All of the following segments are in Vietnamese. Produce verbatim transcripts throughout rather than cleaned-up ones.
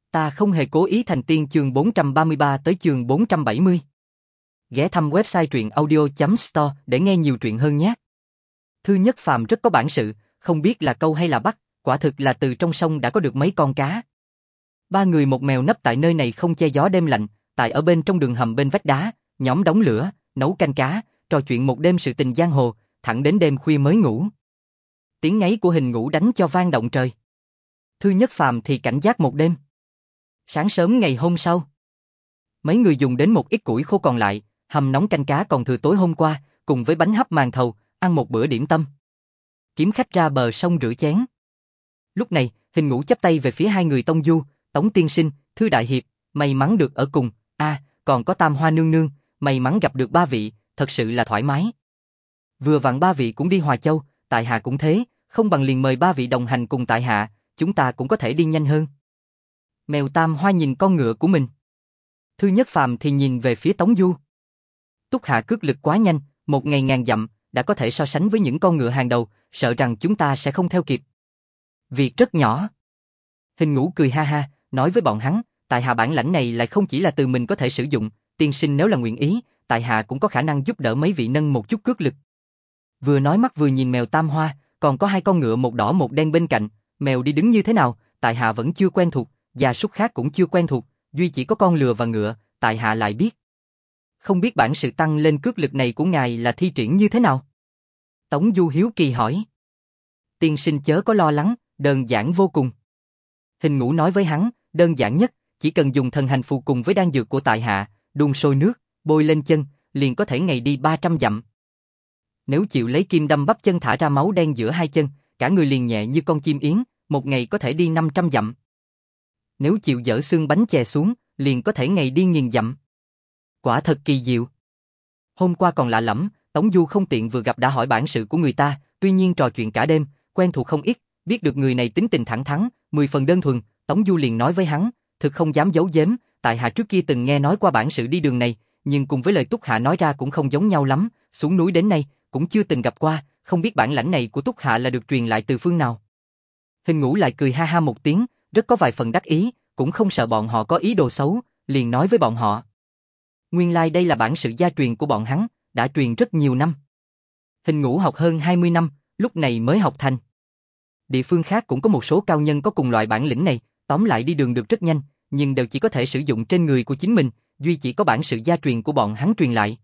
Ta không hề cố ý thành tiên chương bốn trăm ba mươi ba tới chương bốn trăm bảy mươi. Ghé thăm website truyện audio chấm store để nghe nhiều truyện hơn nhé. Thư Nhất Phàm rất có bản sự, không biết là câu hay là bắt, quả thực là từ trong sông đã có được mấy con cá. Ba người một mèo nấp tại nơi này không che gió đêm lạnh, tại ở bên trong đường hầm bên vách đá, nhóm đống lửa, nấu canh cá, trò chuyện một đêm sự tình giang hồ, thẳng đến đêm khuya mới ngủ. Tiếng ngáy của Hình Ngũ đánh cho vang động trời. Thư Nhất Phàm thì cảnh giác một đêm. Sáng sớm ngày hôm sau, mấy người dùng đến một ít củi khô còn lại, hầm nóng canh cá còn thừa tối hôm qua, cùng với bánh hấp màn thầu, ăn một bữa điểm tâm. Kiếm khách ra bờ sông rửa chén. Lúc này, Hình Ngũ chắp tay về phía hai người Tông Du, Tống tiên sinh, Thư đại hiệp, may mắn được ở cùng, a, à, còn có Tam Hoa nương nương, may mắn gặp được ba vị, thật sự là thoải mái. Vừa vặn ba vị cũng đi Hòa Châu, tại hạ cũng thế, không bằng liền mời ba vị đồng hành cùng tại hạ, chúng ta cũng có thể đi nhanh hơn. Mèo Tam Hoa nhìn con ngựa của mình. Thư Nhất Phàm thì nhìn về phía Tống Du. Túc hạ cước lực quá nhanh, một ngày ngàn dặm, đã có thể so sánh với những con ngựa hàng đầu, sợ rằng chúng ta sẽ không theo kịp. Việc rất nhỏ. Hình Ngũ cười ha ha, nói với bọn hắn, tại hạ bản lãnh này lại không chỉ là từ mình có thể sử dụng, tiên sinh nếu là nguyện ý, tại hạ cũng có khả năng giúp đỡ mấy vị nâng một chút cước lực. Vừa nói mắt vừa nhìn mèo Tam Hoa, còn có hai con ngựa một đỏ một đen bên cạnh, mèo đi đứng như thế nào, tại hạ vẫn chưa quen thuộc, gia súc khác cũng chưa quen thuộc, duy chỉ có con lừa và ngựa, tại hạ lại biết. Không biết bản sự tăng lên cước lực này của ngài là thi triển như thế nào? Tống Du hiếu kỳ hỏi. Tiên sinh chớ có lo lắng, đơn giản vô cùng. Hình Ngũ nói với hắn, đơn giản nhất, chỉ cần dùng thần hành phù cùng với đan dược của tại hạ, đun sôi nước, bôi lên chân, liền có thể ngày đi ba trăm dặm. Nếu chịu lấy kim đâm bắp chân thả ra máu đen giữa hai chân, cả người liền nhẹ như con chim yến, một ngày có thể đi năm trăm dặm. Nếu chịu dỡ xương bánh chè xuống, liền có thể ngày đi nghìn dặm. Quả thật kỳ diệu. Hôm qua còn lạ lẫm, Tống Du không tiện vừa gặp đã hỏi bản sự của người ta, tuy nhiên trò chuyện cả đêm, quen thuộc không ít, biết được người này tính tình thẳng thắn, mười phần đơn thuần, Tống Du liền nói với hắn, thực không dám giấu giếm, tại hạ trước kia từng nghe nói qua bản sự đi đường này, nhưng cùng với lời Túc hạ nói ra cũng không giống nhau lắm, xuống núi đến nay cũng chưa từng gặp qua, không biết bản lãnh này của Túc hạ là được truyền lại từ phương nào. Hình Ngũ lại cười ha ha một tiếng, rất có vài phần đắc ý, cũng không sợ bọn họ có ý đồ xấu, liền nói với bọn họ. Nguyên lai đây là bản sự gia truyền của bọn hắn, đã truyền rất nhiều năm. Hình Ngũ học hơn hai mươi năm, lúc này mới học thành. Địa phương khác cũng có một số cao nhân có cùng loại bản lĩnh này, tóm lại đi đường được rất nhanh, nhưng đều chỉ có thể sử dụng trên người của chính mình, duy chỉ có bản sự gia truyền của bọn hắn truyền lại.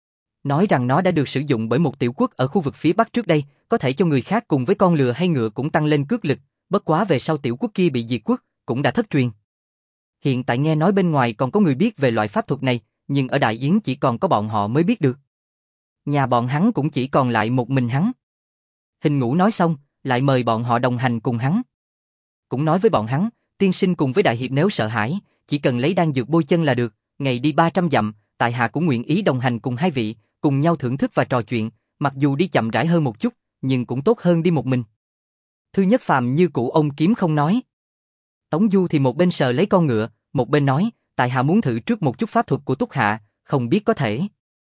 Nói rằng nó đã được sử dụng bởi một tiểu quốc ở khu vực phía Bắc trước đây, có thể cho người khác cùng với con lừa hay ngựa cũng tăng lên cước lực, bất quá về sau tiểu quốc kia bị diệt quốc, cũng đã thất truyền. Hiện tại nghe nói bên ngoài còn có người biết về loại pháp thuật này, nhưng ở Đại Yến chỉ còn có bọn họ mới biết được. Nhà bọn hắn cũng chỉ còn lại một mình hắn. Hình Ngũ nói xong, lại mời bọn họ đồng hành cùng hắn. Cũng nói với bọn hắn, tiên sinh cùng với đại hiệp nếu sợ hãi, chỉ cần lấy đan dược bôi chân là được, ngày đi ba trăm dặm, tại hạ cũng nguyện ý đồng hành cùng hai vị, cùng nhau thưởng thức và trò chuyện, mặc dù đi chậm rãi hơn một chút, nhưng cũng tốt hơn đi một mình. Thư Nhất Phàm như cũ ôm kiếm không nói. Tống Du thì một bên sờ lấy con ngựa, một bên nói, tại hạ muốn thử trước một chút pháp thuật của Túc hạ, không biết có thể.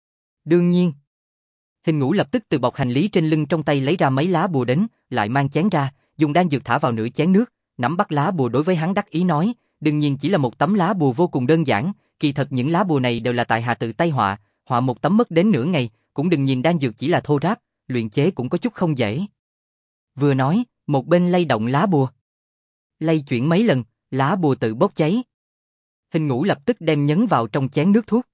Đương nhiên. Hình Ngũ lập tức từ bọc hành lý trên lưng trong tay lấy ra mấy lá bùa đến, lại mang chén ra, dùng đan dược thả vào nửa chén nước, nắm bắt lá bùa đối với hắn đắc ý nói, đương nhiên chỉ là một tấm lá bùa vô cùng đơn giản, kỳ thật những lá bùa này đều là tại hạ tự tay họa, họa một tấm mất đến nửa ngày, cũng đừng nhìn đan dược chỉ là thô ráp, luyện chế cũng có chút không dễ. Vừa nói, một bên lay động lá bùa. Lay chuyển mấy lần, lá bùa tự bốc cháy. Hình Ngũ lập tức đem nhấn vào trong chén nước thuốc.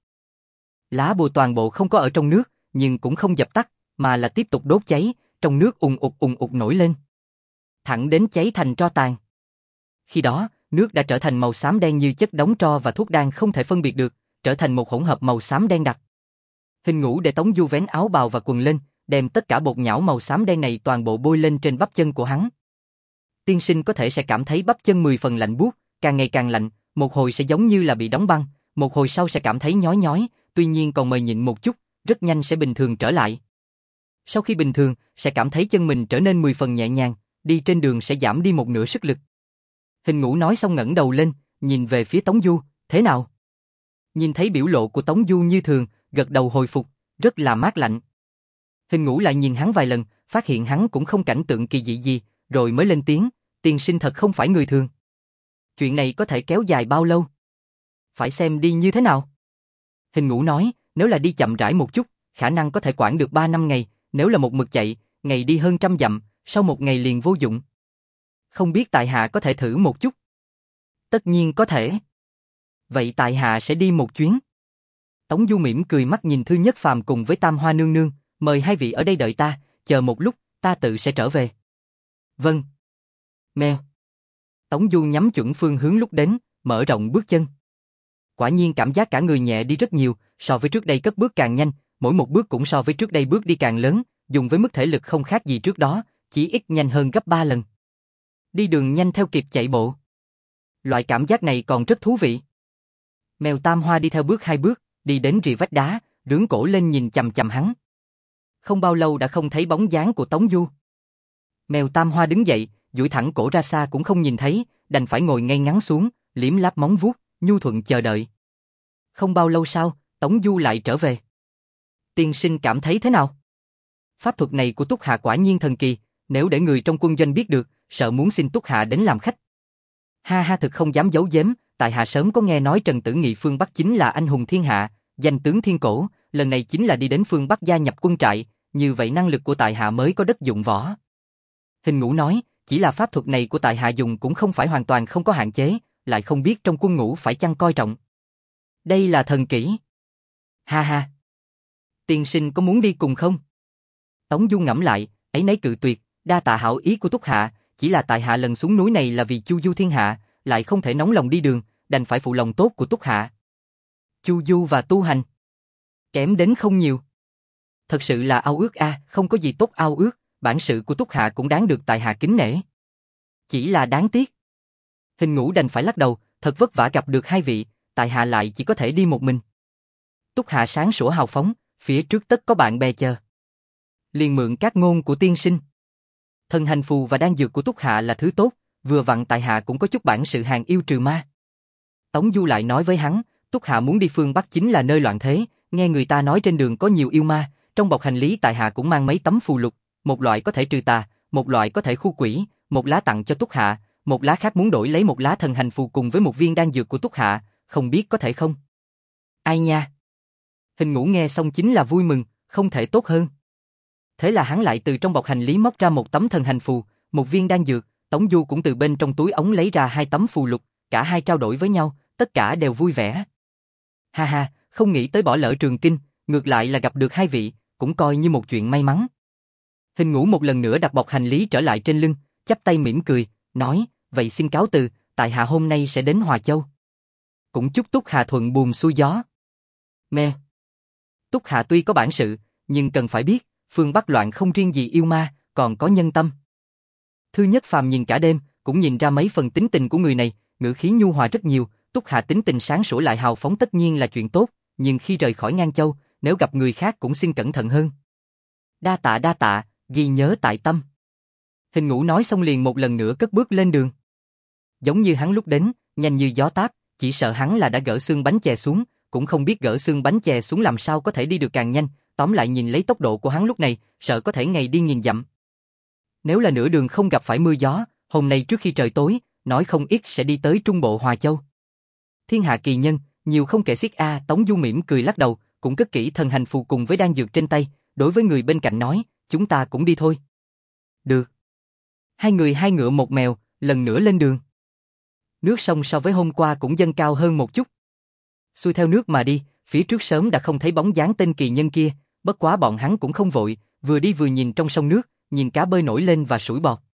Lá bùa toàn bộ không có ở trong nước, nhưng cũng không dập tắt, mà là tiếp tục đốt cháy, trong nước ùng ục ùng ục nổi lên. Thẳng đến cháy thành tro tàn. Khi đó, nước đã trở thành màu xám đen như chất đống tro và thuốc đan không thể phân biệt được, trở thành một hỗn hợp màu xám đen đặc. Hình Ngũ để Tống Du vén áo bào và quần lên, đem tất cả bột nhão màu xám đen này toàn bộ bôi lên trên bắp chân của hắn. Tiên sinh có thể sẽ cảm thấy bắp chân mười phần lạnh buốt, càng ngày càng lạnh, một hồi sẽ giống như là bị đóng băng, một hồi sau sẽ cảm thấy nhói nhói, tuy nhiên còn mời nhịn một chút, rất nhanh sẽ bình thường trở lại. Sau khi bình thường, sẽ cảm thấy chân mình trở nên mười phần nhẹ nhàng, đi trên đường sẽ giảm đi một nửa sức lực. Hình Ngũ nói xong ngẩng đầu lên, nhìn về phía Tống Du, thế nào? Nhìn thấy biểu lộ của Tống Du như thường, gật đầu hồi phục, rất là mát lạnh. Hình Ngũ lại nhìn hắn vài lần, phát hiện hắn cũng không cảnh tượng kỳ dị gì, rồi mới lên tiếng, tiên sinh thật không phải người thường. Chuyện này có thể kéo dài bao lâu? Phải xem đi như thế nào. Hình Ngũ nói, nếu là đi chậm rãi một chút, khả năng có thể quản được ba năm ngày, nếu là một mực chạy, ngày đi hơn trăm dặm, sau một ngày liền vô dụng. Không biết tại hạ có thể thử một chút. Tất nhiên có thể. Vậy tại hạ sẽ đi một chuyến. Tống Du mỉm cười mắt nhìn Thư Nhất Phàm cùng với Tam Hoa nương nương, mời hai vị ở đây đợi ta, chờ một lúc, ta tự sẽ trở về. Vâng. Mèo. Tống Du nhắm chuẩn phương hướng lúc đến, mở rộng bước chân. Quả nhiên cảm giác cả người nhẹ đi rất nhiều, so với trước đây cất bước càng nhanh, mỗi một bước cũng so với trước đây bước đi càng lớn, dùng với mức thể lực không khác gì trước đó, chỉ ít nhanh hơn gấp ba lần. Đi đường nhanh theo kịp chạy bộ. Loại cảm giác này còn rất thú vị. Mèo Tam Hoa đi theo bước hai bước, đi đến rìa vách đá, rướn cổ lên nhìn chằm chằm hắn. Không bao lâu đã không thấy bóng dáng của Tống Du. Mèo Tam Hoa đứng dậy, duỗi thẳng cổ ra xa cũng không nhìn thấy, đành phải ngồi ngay ngắn xuống, liếm láp móng vuốt, nhu thuận chờ đợi. Không bao lâu sau, Tống Du lại trở về. Tiên sinh cảm thấy thế nào? Pháp thuật này của Túc Hạ quả nhiên thần kỳ, nếu để người trong quân doanh biết được, sợ muốn xin Túc Hạ đến làm khách. Ha ha, thực không dám giấu giếm, tại hạ sớm có nghe nói Trần Tử Nghị phương Bắc chính là anh hùng thiên hạ, danh tướng thiên cổ, lần này chính là đi đến phương Bắc gia nhập quân trại, như vậy năng lực của tại hạ mới có đất dụng võ. Hình Ngũ nói, chỉ là pháp thuật này của tại hạ dùng cũng không phải hoàn toàn không có hạn chế, lại không biết trong quân ngũ phải chăng coi trọng. Đây là thần kỹ. Ha ha. Tiên sinh có muốn đi cùng không? Tống Du ngẫm lại, ấy nấy cự tuyệt, đa tạ hảo ý của Túc Hạ, chỉ là tại hạ lần xuống núi này là vì Chu Du thiên hạ, lại không thể nóng lòng đi đường, đành phải phụ lòng tốt của Túc Hạ. Chu Du và tu hành. Kém đến không nhiều. Thật sự là ao ước a, à, không có gì tốt ao ước, bản sự của Túc Hạ cũng đáng được tại hạ kính nể. Chỉ là đáng tiếc. Hình Ngũ đành phải lắc đầu, thật vất vả gặp được hai vị, tại hạ lại chỉ có thể đi một mình. Túc Hạ sáng sủa hào phóng, phía trước tất có bạn bè chờ. Liền mượn các ngôn của tiên sinh. Thần hành phù và đan dược của Túc Hạ là thứ tốt, vừa vặn tại hạ cũng có chút bản sự hàng yêu trừ ma. Tống Du lại nói với hắn, Túc Hạ muốn đi phương Bắc chính là nơi loạn thế, nghe người ta nói trên đường có nhiều yêu ma, trong bọc hành lý tại hạ cũng mang mấy tấm phù lục, một loại có thể trừ tà, một loại có thể khu quỷ, một lá tặng cho Túc Hạ, một lá khác muốn đổi lấy một lá thần hành phù cùng với một viên đan dược của Túc Hạ, không biết có thể không? Ai nha? Hình Ngũ nghe xong chính là vui mừng, không thể tốt hơn. Thế là hắn lại từ trong bọc hành lý móc ra một tấm thần hành phù, một viên đan dược, Tống Du cũng từ bên trong túi ống lấy ra hai tấm phù lục, cả hai trao đổi với nhau, tất cả đều vui vẻ. Ha ha, không nghĩ tới bỏ lỡ Trường Kinh, ngược lại là gặp được hai vị, cũng coi như một chuyện may mắn. Hình Ngũ một lần nữa đặt bọc hành lý trở lại trên lưng, chắp tay mỉm cười, nói, vậy xin cáo từ, tại hạ hôm nay sẽ đến Hòa Châu. Cũng chúc Túc Hạ thuận buồm xuôi gió. Mẹ. Túc Hạ tuy có bản sự, nhưng cần phải biết, phương Bắc loạn không riêng gì yêu ma, còn có nhân tâm. Thư Nhất Phàm nhìn cả đêm, cũng nhìn ra mấy phần tính tình của người này, ngữ khí nhu hòa rất nhiều, Túc Hạ tính tình sáng sủa lại hào phóng tất nhiên là chuyện tốt, nhưng khi rời khỏi Ngang Châu, nếu gặp người khác cũng xin cẩn thận hơn. Đa tạ đa tạ, ghi nhớ tại tâm. Hình Ngũ nói xong liền một lần nữa cất bước lên đường. Giống như hắn lúc đến, nhanh như gió táp, chỉ sợ hắn là đã gỡ xương bánh chè xuống, cũng không biết gỡ xương bánh chè xuống làm sao có thể đi được càng nhanh, tóm lại nhìn lấy tốc độ của hắn lúc này, sợ có thể ngày đi nghìn dặm. Nếu là nửa đường không gặp phải mưa gió, hôm nay trước khi trời tối, nói không ít sẽ đi tới trung bộ Hòa Châu. Thiên hạ kỳ nhân, nhiều không kể xiết a, Tống Du mỉm cười lắc đầu, cũng cất kỹ thần hành phù cùng với đan dược trên tay, đối với người bên cạnh nói, chúng ta cũng đi thôi. Được. Hai người hai ngựa một mèo, lần nữa lên đường. Nước sông so với hôm qua cũng dâng cao hơn một chút. Xuôi theo nước mà đi, phía trước sớm đã không thấy bóng dáng tên kỳ nhân kia, bất quá bọn hắn cũng không vội, vừa đi vừa nhìn trong sông nước, nhìn cá bơi nổi lên và sủi bọt.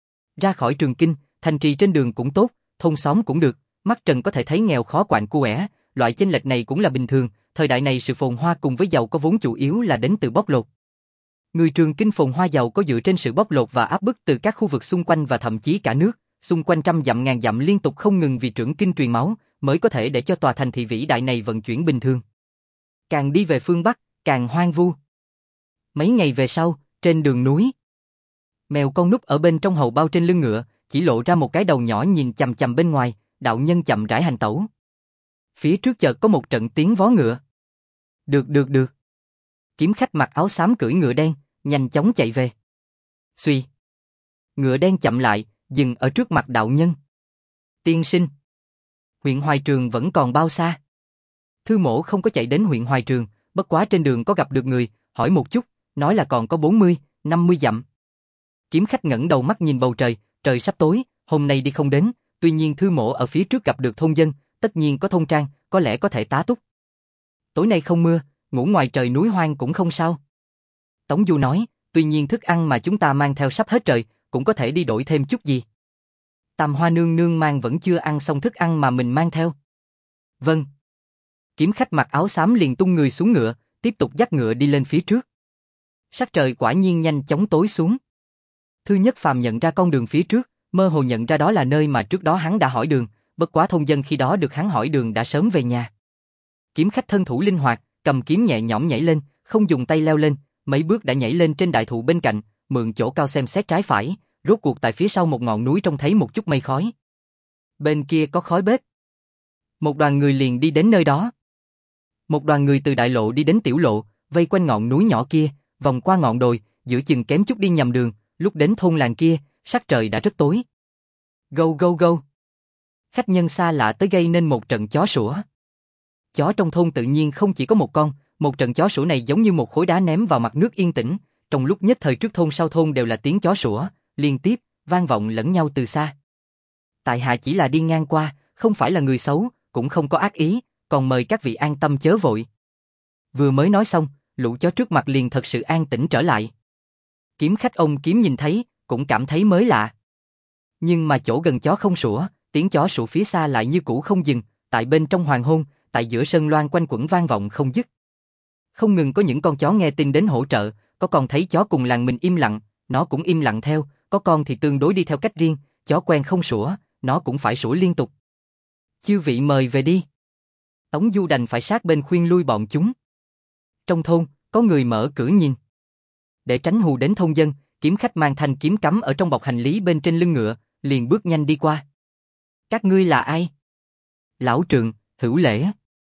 Ra khỏi Trường Kinh, thành trì trên đường cũng tốt, thôn xóm cũng được, mắt trần có thể thấy nghèo khó quạnh quẻ, loại chênh lệch này cũng là bình thường, thời đại này sự phồn hoa cùng với giàu có vốn chủ yếu là đến từ bóc lột. Người Trường Kinh phồn hoa giàu có dựa trên sự bóc lột và áp bức từ các khu vực xung quanh và thậm chí cả nước, xung quanh trăm dặm ngàn dặm liên tục không ngừng vì trưởng kinh truyền máu, mới có thể để cho tòa thành thị vĩ đại này vận chuyển bình thường. Càng đi về phương Bắc, càng hoang vu. Mấy ngày về sau, trên đường núi, mèo con núp ở bên trong hầu bao trên lưng ngựa, chỉ lộ ra một cái đầu nhỏ nhìn chằm chằm bên ngoài, đạo nhân chậm rãi hành tẩu. Phía trước chợt có một trận tiếng vó ngựa. Được được được. Kiếm khách mặc áo xám cưỡi ngựa đen, nhanh chóng chạy về. Xuy. Ngựa đen chậm lại, dừng ở trước mặt đạo nhân. Tiên sinh. Huyện Hoài Trường vẫn còn bao xa? Thư mổ không có chạy đến huyện Hoài Trường, bất quá trên đường có gặp được người, hỏi một chút, nói là còn có bốn mươi, năm mươi dặm. Kiếm khách ngẩng đầu mắt nhìn bầu trời, trời sắp tối, hôm nay đi không đến, tuy nhiên thư mổ ở phía trước gặp được thôn dân, tất nhiên có thôn trang, có lẽ có thể tá túc. Tối nay không mưa, ngủ ngoài trời núi hoang cũng không sao. Tống Du nói, tuy nhiên thức ăn mà chúng ta mang theo sắp hết trời, cũng có thể đi đổi thêm chút gì. Tam Hoa nương nương mang vẫn chưa ăn xong thức ăn mà mình mang theo. Vâng. Kiếm khách mặc áo xám liền tung người xuống ngựa, tiếp tục dắt ngựa đi lên phía trước. Sắc trời quả nhiên nhanh chóng tối xuống. Thư Nhất Phàm nhận ra con đường phía trước, mơ hồ nhận ra đó là nơi mà trước đó hắn đã hỏi đường, bất quá thôn dân khi đó được hắn hỏi đường đã sớm về nhà. Kiếm khách thân thủ linh hoạt, cầm kiếm nhẹ nhõm nhảy lên, không dùng tay leo lên, mấy bước đã nhảy lên trên đại thụ bên cạnh, mượn chỗ cao xem xét trái phải, rốt cuộc tại phía sau một ngọn núi trông thấy một chút mây khói. Bên kia có khói bếp. Một đoàn người liền đi đến nơi đó. Một đoàn người từ đại lộ đi đến tiểu lộ, vây quanh ngọn núi nhỏ kia, vòng qua ngọn đồi, giữa chừng kém chút đi nhầm đường, lúc đến thôn làng kia, sắc trời đã rất tối. Gâu gâu gâu. Khách nhân xa lạ tới gây nên một trận chó sủa. Chó trong thôn tự nhiên không chỉ có một con, một trận chó sủa này giống như một khối đá ném vào mặt nước yên tĩnh, trong lúc nhất thời trước thôn sau thôn đều là tiếng chó sủa, liên tiếp, vang vọng lẫn nhau từ xa. Tại hạ chỉ là đi ngang qua, không phải là người xấu, cũng không có ác ý, còn mời các vị an tâm chớ vội. Vừa mới nói xong, lũ chó trước mặt liền thật sự an tĩnh trở lại. Kiếm khách ông kiếm nhìn thấy, cũng cảm thấy mới lạ. Nhưng mà chỗ gần chó không sủa, tiếng chó sủa phía xa lại như cũ không dừng, tại bên trong hoàng hôn, tại giữa sân loan quanh quẩn vang vọng không dứt. Không ngừng có những con chó nghe tin đến hỗ trợ, có con thấy chó cùng làng mình im lặng, nó cũng im lặng theo, có con thì tương đối đi theo cách riêng, chó quen không sủa, nó cũng phải sủa liên tục. Chư vị mời về đi. Tống Du đành phải sát bên khuyên lui bọn chúng. Trong thôn, có người mở cửa nhìn. Để tránh hù đến thôn dân, kiếm khách mang thanh kiếm cắm ở trong bọc hành lý bên trên lưng ngựa, liền bước nhanh đi qua. Các ngươi là ai? Lão Trượng, Hữu Lễ.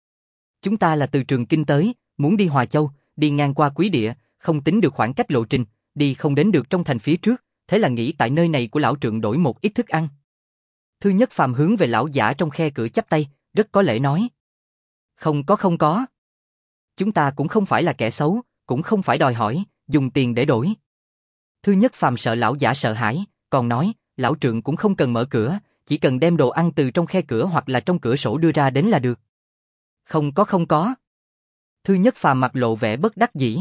Chúng ta là từ Trường Kinh tới, muốn đi Hòa Châu, đi ngang qua Quý Địa, không tính được khoảng cách lộ trình, đi không đến được trong thành phía trước, thế là nghĩ tại nơi này của lão Trượng đổi một ít thức ăn. Thư Nhất Phàm hướng về lão giả trong khe cửa chắp tay, rất có lễ nói. Không có không có. Chúng ta cũng không phải là kẻ xấu, cũng không phải đòi hỏi, dùng tiền để đổi. Thư Nhất Phàm sợ lão giả sợ hãi, còn nói, lão Trượng cũng không cần mở cửa, chỉ cần đem đồ ăn từ trong khe cửa hoặc là trong cửa sổ đưa ra đến là được. Không có không có. Thư Nhất Phàm mặt lộ vẻ bất đắc dĩ.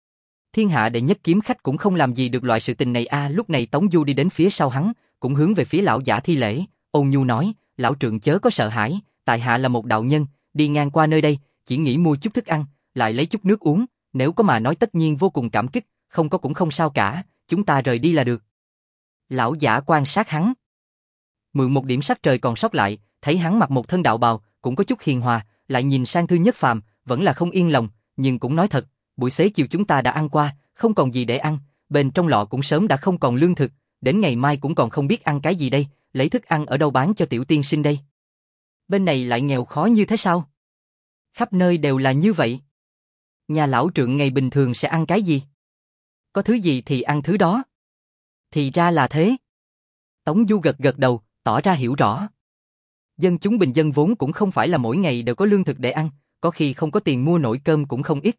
Thiên hạ đệ nhất kiếm khách cũng không làm gì được loại sự tình này a. À, lúc này Tống Du đi đến phía sau hắn, cũng hướng về phía lão giả thi lễ, ôn nhu nói, lão Trượng chớ có sợ hãi, tại hạ là một đạo nhân, đi ngang qua nơi đây, chỉ nghĩ mua chút thức ăn, lại lấy chút nước uống, nếu có mà nói tất nhiên vô cùng cảm kích, không có cũng không sao cả, chúng ta rời đi là được. Lão giả quan sát hắn. Mượn một điểm sắc trời còn sót lại, thấy hắn mặc một thân đạo bào, cũng có chút hiền hòa, lại nhìn sang Thư Nhất Phàm, vẫn là không yên lòng, nhưng cũng nói thật, buổi xế chiều chúng ta đã ăn qua, không còn gì để ăn, bên trong lọ cũng sớm đã không còn lương thực, đến ngày mai cũng còn không biết ăn cái gì đây, lấy thức ăn ở đâu bán cho tiểu tiên sinh đây. Bên này lại nghèo khó như thế sao? Khắp nơi đều là như vậy. Nhà lão Trượng ngày bình thường sẽ ăn cái gì? Có thứ gì thì ăn thứ đó. Thì ra là thế. Tống Du gật gật đầu, tỏ ra hiểu rõ. Dân chúng bình dân vốn cũng không phải là mỗi ngày đều có lương thực để ăn, có khi không có tiền mua nổi cơm cũng không ít.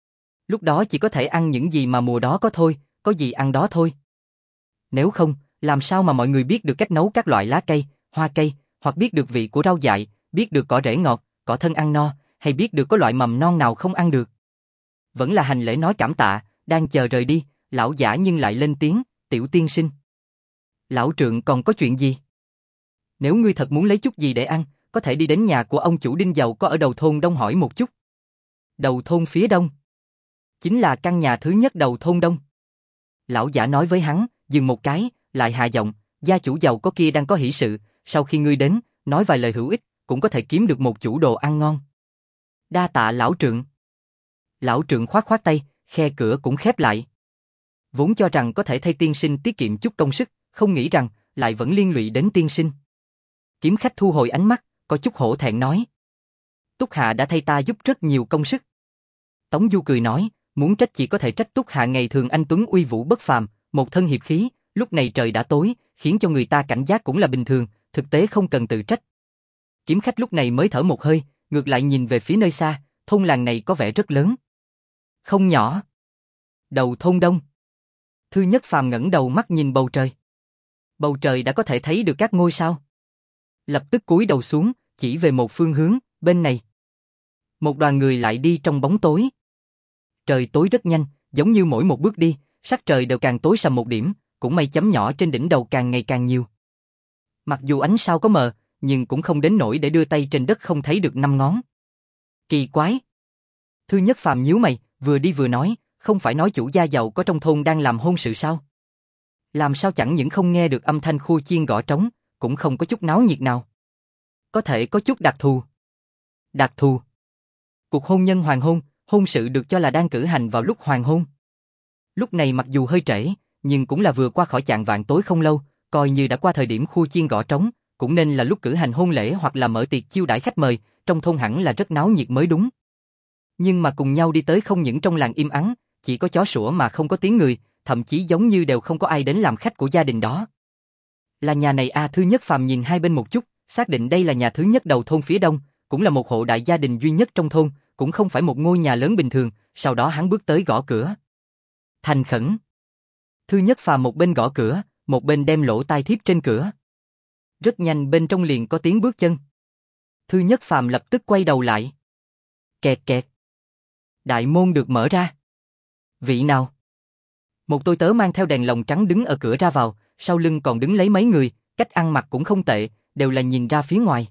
Lúc đó chỉ có thể ăn những gì mà mùa đó có thôi, có gì ăn đó thôi. Nếu không, làm sao mà mọi người biết được cách nấu các loại lá cây, hoa cây, hoặc biết được vị của rau dại, biết được cỏ rễ ngọt, cỏ thân ăn no, hay biết được có loại mầm non nào không ăn được. Vẫn là hành lễ nói cảm tạ, đang chờ rời đi, lão giả nhưng lại lên tiếng, tiểu tiên sinh. Lão Trượng còn có chuyện gì? Nếu ngươi thật muốn lấy chút gì để ăn, có thể đi đến nhà của ông chủ Đinh giàu có ở đầu thôn đông hỏi một chút. Đầu thôn phía đông. Chính là căn nhà thứ nhất đầu thôn đông. Lão giả nói với hắn, dừng một cái, lại hạ giọng, gia chủ giàu có kia đang có hỷ sự, sau khi ngươi đến, nói vài lời hữu ích, cũng có thể kiếm được một chủ đồ ăn ngon. Đa tạ lão Trượng. Lão Trượng khoát khoát tay, khe cửa cũng khép lại. Vốn cho rằng có thể thay tiên sinh tiết kiệm chút công sức, không nghĩ rằng lại vẫn liên lụy đến tiên sinh. Kiếm khách thu hồi ánh mắt, có chút hổ thẹn nói. Túc Hạ đã thay ta giúp rất nhiều công sức. Tống Du cười nói, muốn trách chỉ có thể trách Túc Hạ ngày thường anh tuấn uy vũ bất phàm, một thân hiệp khí, lúc này trời đã tối, khiến cho người ta cảnh giác cũng là bình thường, thực tế không cần tự trách. Kiếm khách lúc này mới thở một hơi, ngược lại nhìn về phía nơi xa, thôn làng này có vẻ rất lớn. Không nhỏ. Đầu thôn đông. Thư Nhất Phàm ngẩng đầu mắt nhìn bầu trời. Bầu trời đã có thể thấy được các ngôi sao. Lập tức cúi đầu xuống, chỉ về một phương hướng, bên này. Một đoàn người lại đi trong bóng tối. Trời tối rất nhanh, giống như mỗi một bước đi, sắc trời đều càng tối sầm một điểm, cũng may chấm nhỏ trên đỉnh đầu càng ngày càng nhiều. Mặc dù ánh sao có mờ, nhưng cũng không đến nỗi để đưa tay trên đất không thấy được năm ngón. Kỳ quái. Thư Nhất Phàm nhíu mày, vừa đi vừa nói, không phải nói chủ gia giàu có trong thôn đang làm hôn sự sao? Làm sao chẳng những không nghe được âm thanh khua chiên gõ trống, cũng không có chút náo nhiệt nào. Có thể có chút đặc thù. Đặc thù. Cuộc hôn nhân hoàng hôn, hôn sự được cho là đang cử hành vào lúc hoàng hôn. Lúc này mặc dù hơi trễ, nhưng cũng là vừa qua khỏi chạng vạng tối không lâu, coi như đã qua thời điểm khua chiên gõ trống, cũng nên là lúc cử hành hôn lễ hoặc là mở tiệc chiêu đãi khách mời, trong thôn hẳn là rất náo nhiệt mới đúng. Nhưng mà cùng nhau đi tới không những trong làng im ắng, chỉ có chó sủa mà không có tiếng người, thậm chí giống như đều không có ai đến làm khách của gia đình đó. Là nhà này à? Thư Nhất Phàm nhìn hai bên một chút, xác định đây là nhà thứ nhất đầu thôn phía đông, cũng là một hộ đại gia đình duy nhất trong thôn, cũng không phải một ngôi nhà lớn bình thường, sau đó hắn bước tới gõ cửa. Thành khẩn. Thư Nhất Phàm một bên gõ cửa, một bên đem lỗ tai thiếp trên cửa. Rất nhanh bên trong liền có tiếng bước chân. Thư Nhất Phàm lập tức quay đầu lại. Kẹt kẹt. Đại môn được mở ra. Vị nào? Một tôi tớ mang theo đèn lồng trắng đứng ở cửa ra vào, sau lưng còn đứng lấy mấy người, cách ăn mặc cũng không tệ, đều là nhìn ra phía ngoài.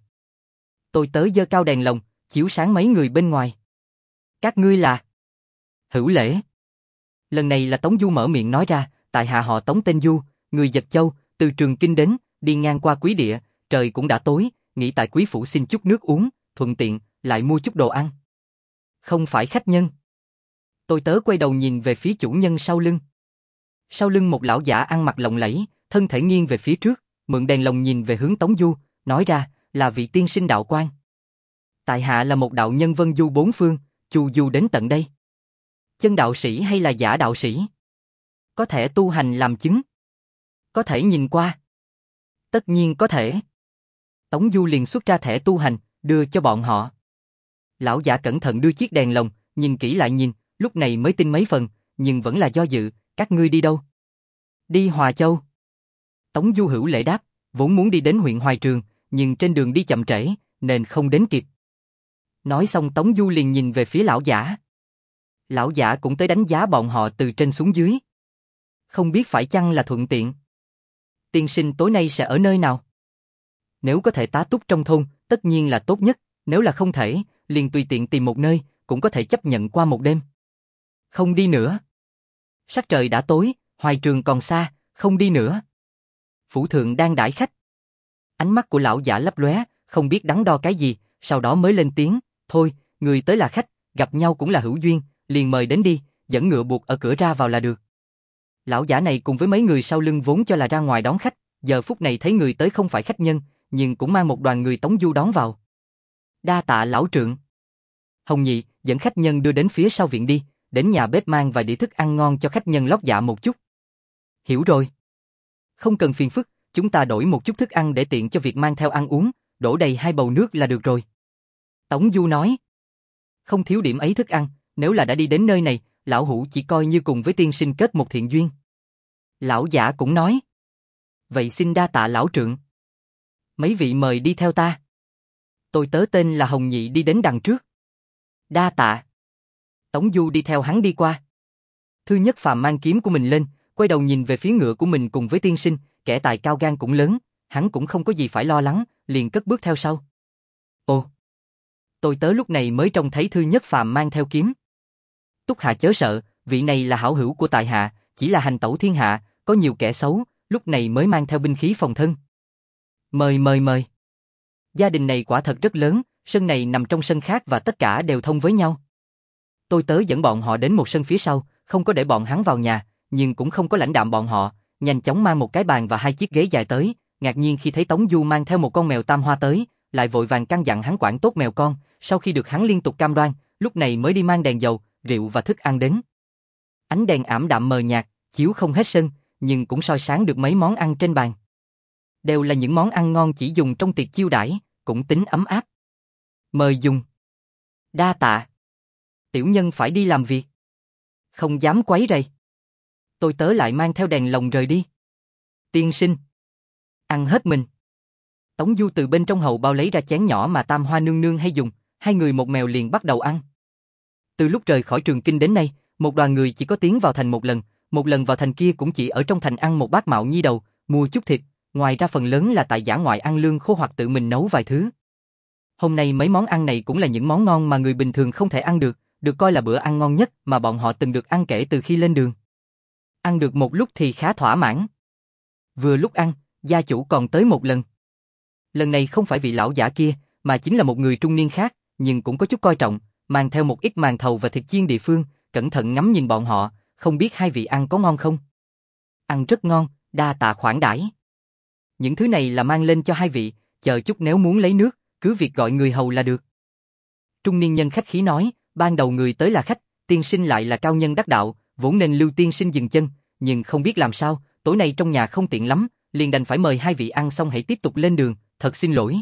Tôi tớ giơ cao đèn lồng, chiếu sáng mấy người bên ngoài. Các ngươi là? Hữu Lễ. Lần này là Tống Du mở miệng nói ra, tại hạ họ Tống tên Du, người Dật Châu, từ Trường Kinh đến, đi ngang qua quý địa, trời cũng đã tối, nghĩ tại quý phủ xin chút nước uống, thuận tiện, lại mua chút đồ ăn. Không phải khách nhân. Tôi tớ quay đầu nhìn về phía chủ nhân sau lưng. Sau lưng một lão giả ăn mặc lộng lẫy, thân thể nghiêng về phía trước, mượn đèn lồng nhìn về hướng Tống Du, nói ra, là vị tiên sinh đạo quan. Tại hạ là một đạo nhân vân du bốn phương, chu du đến tận đây. Chân đạo sĩ hay là giả đạo sĩ? Có thể tu hành làm chứng? Có thể nhìn qua? Tất nhiên có thể. Tống Du liền xuất ra thẻ tu hành, đưa cho bọn họ. Lão giả cẩn thận đưa chiếc đèn lồng, nhìn kỹ lại nhìn, lúc này mới tin mấy phần, nhưng vẫn là do dự, các ngươi đi đâu? Đi Hòa Châu. Tống Du Hữu Lễ đáp, vốn muốn đi đến huyện Hoài Trường, nhưng trên đường đi chậm trễ, nên không đến kịp. Nói xong Tống Du liền nhìn về phía lão giả. Lão giả cũng tới đánh giá bọn họ từ trên xuống dưới. Không biết phải chăng là thuận tiện. Tiên sinh tối nay sẽ ở nơi nào? Nếu có thể tá túc trong thôn, tất nhiên là tốt nhất, nếu là không thể, liền tùy tiện tìm một nơi, cũng có thể chấp nhận qua một đêm. Không đi nữa. Sắc trời đã tối, Hoài Trường còn xa, không đi nữa. Phủ thượng đang đãi khách. Ánh mắt của lão giả lấp lóe, không biết đắn đo cái gì, sau đó mới lên tiếng, thôi, người tới là khách, gặp nhau cũng là hữu duyên, liền mời đến đi, dẫn ngựa buộc ở cửa ra vào là được. Lão giả này cùng với mấy người sau lưng vốn cho là ra ngoài đón khách, giờ phút này thấy người tới không phải khách nhân, nhưng cũng mang một đoàn người Tống Du đón vào. Đa tạ lão trượng. Hồng Nhị, dẫn khách nhân đưa đến phía sau viện đi, đến nhà bếp mang vài đĩa thức ăn ngon cho khách nhân lót dạ một chút. Hiểu rồi. Không cần phiền phức, chúng ta đổi một chút thức ăn để tiện cho việc mang theo ăn uống, đổ đầy hai bầu nước là được rồi. Tống Du nói. Không thiếu điểm ấy thức ăn, nếu là đã đi đến nơi này, lão hữu chỉ coi như cùng với tiên sinh kết một thiện duyên. Lão giả cũng nói. Vậy xin đa tạ lão trượng. Mấy vị mời đi theo ta. Tôi tớ tên là Hồng Nhị đi đến đằng trước. Đa tạ. Tống Du đi theo hắn đi qua. Thư Nhất Phàm mang kiếm của mình lên, quay đầu nhìn về phía ngựa của mình cùng với tiên sinh, kẻ tài cao gan cũng lớn, hắn cũng không có gì phải lo lắng, liền cất bước theo sau. Ồ! Tôi tớ lúc này mới trông thấy Thư Nhất Phàm mang theo kiếm. Túc hạ chớ sợ, vị này là hảo hữu của tại hạ, chỉ là hành tẩu thiên hạ, có nhiều kẻ xấu, lúc này mới mang theo binh khí phòng thân. Mời mời mời. Gia đình này quả thật rất lớn, sân này nằm trong sân khác và tất cả đều thông với nhau. Tôi tớ dẫn bọn họ đến một sân phía sau, không có để bọn hắn vào nhà, nhưng cũng không có lãnh đạm bọn họ, nhanh chóng mang một cái bàn và hai chiếc ghế dài tới, ngạc nhiên khi thấy Tống Du mang theo một con mèo tam hoa tới, lại vội vàng căn dặn hắn quản tốt mèo con, sau khi được hắn liên tục cam đoan, lúc này mới đi mang đèn dầu, rượu và thức ăn đến. Ánh đèn ảm đạm mờ nhạt, chiếu không hết sân, nhưng cũng soi sáng được mấy món ăn trên bàn. Đều là những món ăn ngon chỉ dùng trong tiệc chiêu đãi, cũng tính ấm áp. Mời dùng. Đa tạ. Tiểu nhân phải đi làm việc. Không dám quấy rầy. Tôi tớ lại mang theo đèn lồng rời đi. Tiên sinh. Ăn hết mình. Tống Du từ bên trong hậu bao lấy ra chén nhỏ mà Tam Hoa nương nương hay dùng, hai người một mèo liền bắt đầu ăn. Từ lúc rời khỏi Trường Kinh đến nay, một đoàn người chỉ có tiến vào thành một lần, một lần vào thành kia cũng chỉ ở trong thành ăn một bát mạo nhi đầu, mua chút thịt, ngoài ra phần lớn là tại dã ngoại ăn lương khô hoặc tự mình nấu vài thứ. Hôm nay mấy món ăn này cũng là những món ngon mà người bình thường không thể ăn được, được coi là bữa ăn ngon nhất mà bọn họ từng được ăn kể từ khi lên đường. Ăn được một lúc thì khá thỏa mãn. Vừa lúc ăn, gia chủ còn tới một lần. Lần này không phải vị lão giả kia, mà chính là một người trung niên khác, nhưng cũng có chút coi trọng, mang theo một ít màn thầu và thịt chiên địa phương, cẩn thận ngắm nhìn bọn họ, không biết hai vị ăn có ngon không? Ăn rất ngon, đa tạ khoản đãi. Những thứ này là mang lên cho hai vị, chờ chút nếu muốn lấy nước, cứ việc gọi người hầu là được. Trung niên nhân khách khí nói, ban đầu người tới là khách, tiên sinh lại là cao nhân đắc đạo, vốn nên lưu tiên sinh dừng chân, nhưng không biết làm sao, tối nay trong nhà không tiện lắm, liền đành phải mời hai vị ăn xong hãy tiếp tục lên đường, thật xin lỗi.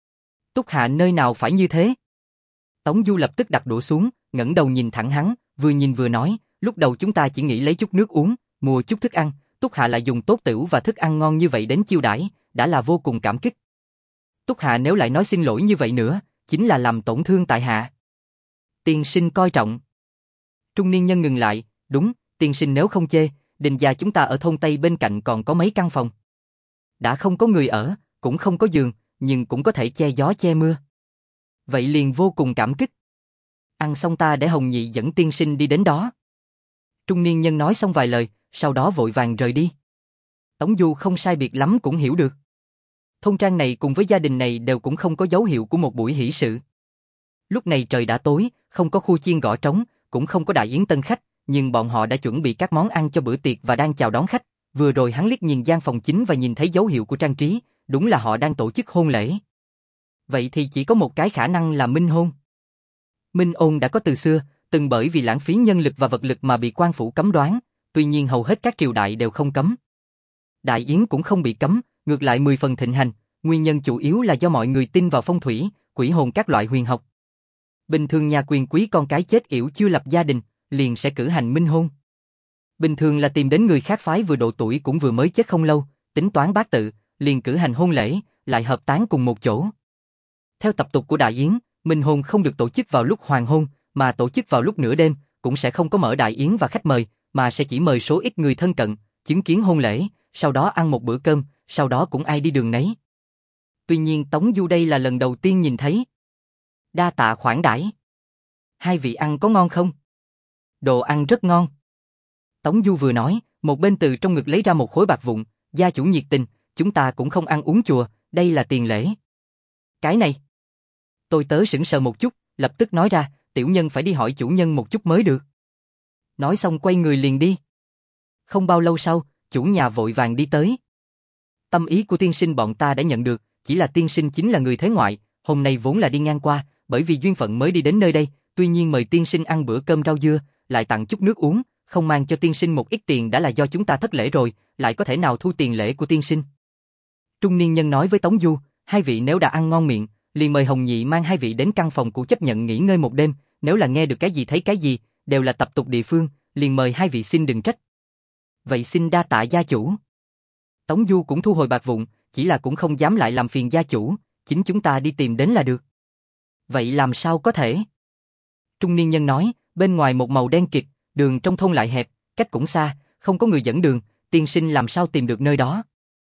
Túc Hạ nơi nào phải như thế? Tống Du lập tức đặt đũa xuống, ngẩng đầu nhìn thẳng hắn, vừa nhìn vừa nói, lúc đầu chúng ta chỉ nghĩ lấy chút nước uống, mua chút thức ăn, Túc Hạ lại dùng tốt tửu và thức ăn ngon như vậy đến chiêu đãi, đã là vô cùng cảm kích. Túc Hạ nếu lại nói xin lỗi như vậy nữa, chính là làm tổn thương tại hạ. Tiên sinh coi trọng. Trung niên nhân ngừng lại, đúng, tiên sinh nếu không chê, Đình gia chúng ta ở thôn Tây bên cạnh còn có mấy căn phòng. Đã không có người ở, cũng không có giường, nhưng cũng có thể che gió che mưa. Vậy liền vô cùng cảm kích. Ăn xong ta để Hồng Nhị dẫn tiên sinh đi đến đó. Trung niên nhân nói xong vài lời, sau đó vội vàng rời đi. Tống Du không sai biệt lắm cũng hiểu được. Thôn trang này cùng với gia đình này đều cũng không có dấu hiệu của một buổi hỷ sự. Lúc này trời đã tối, không có khu chiên gõ trống, cũng không có đại yến tân khách, nhưng bọn họ đã chuẩn bị các món ăn cho bữa tiệc và đang chào đón khách. Vừa rồi hắn liếc nhìn gian phòng chính và nhìn thấy dấu hiệu của trang trí, đúng là họ đang tổ chức hôn lễ. Vậy thì chỉ có một cái khả năng là minh hôn. Minh ôn đã có từ xưa, từng bởi vì lãng phí nhân lực và vật lực mà bị quan phủ cấm đoán, tuy nhiên hầu hết các triều đại đều không cấm. Đại yến cũng không bị cấm, ngược lại mười phần thịnh hành, nguyên nhân chủ yếu là do mọi người tin vào phong thủy, quỷ hồn các loại huyền học. Bình thường nhà quyền quý con cái chết yểu chưa lập gia đình, liền sẽ cử hành minh hôn. Bình thường là tìm đến người khác phái vừa độ tuổi cũng vừa mới chết không lâu, tính toán bát tự, liền cử hành hôn lễ, lại hợp táng cùng một chỗ. Theo tập tục của Đại Yến, minh hôn không được tổ chức vào lúc hoàng hôn, mà tổ chức vào lúc nửa đêm, cũng sẽ không có mở đại yến và khách mời, mà sẽ chỉ mời số ít người thân cận, chứng kiến hôn lễ, sau đó ăn một bữa cơm, sau đó cũng ai đi đường nấy. Tuy nhiên Tống Du đây là lần đầu tiên nhìn thấy. Đa tạ khoản đãi. Hai vị ăn có ngon không? Đồ ăn rất ngon. Tống Du vừa nói, một bên từ trong ngực lấy ra một khối bạc vụn, gia chủ nhiệt tình, chúng ta cũng không ăn uống chùa, đây là tiền lễ. Cái này. Tôi tớ sững sờ một chút, lập tức nói ra, tiểu nhân phải đi hỏi chủ nhân một chút mới được. Nói xong quay người liền đi. Không bao lâu sau, chủ nhà vội vàng đi tới. Tâm ý của tiên sinh bọn ta đã nhận được, chỉ là tiên sinh chính là người thế ngoại, hôm nay vốn là đi ngang qua, bởi vì duyên phận mới đi đến nơi đây, tuy nhiên mời tiên sinh ăn bữa cơm rau dưa, lại tặng chút nước uống, không mang cho tiên sinh một ít tiền đã là do chúng ta thất lễ rồi, lại có thể nào thu tiền lễ của tiên sinh. Trung niên nhân nói với Tống Du, hai vị nếu đã ăn ngon miệng, liền mời Hồng Nhị mang hai vị đến căn phòng cũ chấp nhận nghỉ ngơi một đêm, nếu là nghe được cái gì thấy cái gì, đều là tập tục địa phương, liền mời hai vị xin đừng trách. Vậy xin đa tạ gia chủ. Tống Du cũng thu hồi bạc vụn, chỉ là cũng không dám lại làm phiền gia chủ, chính chúng ta đi tìm đến là được. Vậy làm sao có thể? Trung niên nhân nói, bên ngoài một màu đen kịt, đường trong thôn lại hẹp, cách cũng xa, không có người dẫn đường, tiên sinh làm sao tìm được nơi đó?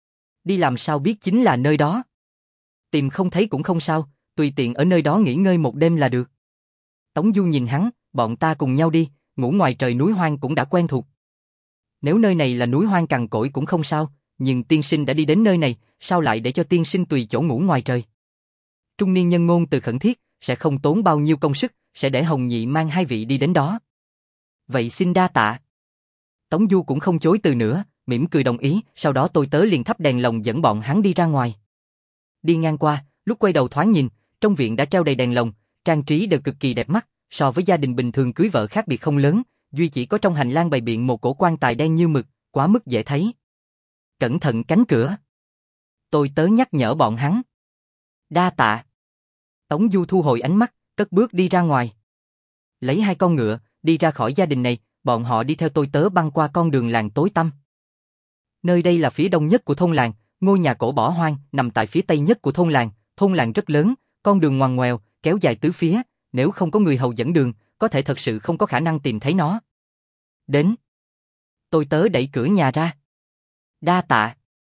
Đi làm sao biết chính là nơi đó? Tìm không thấy cũng không sao, tùy tiện ở nơi đó nghỉ ngơi một đêm là được. Tống Du nhìn hắn, bọn ta cùng nhau đi, ngủ ngoài trời núi hoang cũng đã quen thuộc. Nếu nơi này là núi hoang cằn cỗi cũng không sao, nhưng tiên sinh đã đi đến nơi này, sao lại để cho tiên sinh tùy chỗ ngủ ngoài trời? Trung niên nhân ngôn từ khẩn thiết, sẽ không tốn bao nhiêu công sức, sẽ để Hồng Nhị mang hai vị đi đến đó. Vậy xin đa tạ. Tống Du cũng không chối từ nữa, mỉm cười đồng ý, sau đó tôi tớ liền thắp đèn lồng dẫn bọn hắn đi ra ngoài. Đi ngang qua, lúc quay đầu thoáng nhìn, trong viện đã treo đầy đèn lồng, trang trí đều cực kỳ đẹp mắt, so với gia đình bình thường cưới vợ khác biệt không lớn, duy chỉ có trong hành lang bày biện một cổ quan tài đen như mực, quá mức dễ thấy. Cẩn thận cánh cửa. Tôi tớ nhắc nhở bọn hắn. Đa tạ. Tống Du thu hồi ánh mắt, cất bước đi ra ngoài. Lấy hai con ngựa, đi ra khỏi gia đình này, bọn họ đi theo tôi tớ băng qua con đường làng tối tăm. Nơi đây là phía đông nhất của thôn làng, ngôi nhà cổ bỏ hoang nằm tại phía tây nhất của thôn làng. Thôn làng rất lớn, con đường ngoằn ngoèo, kéo dài tứ phía, nếu không có người hầu dẫn đường, có thể thật sự không có khả năng tìm thấy nó. Đến. Tôi tớ đẩy cửa nhà ra. Đa tạ.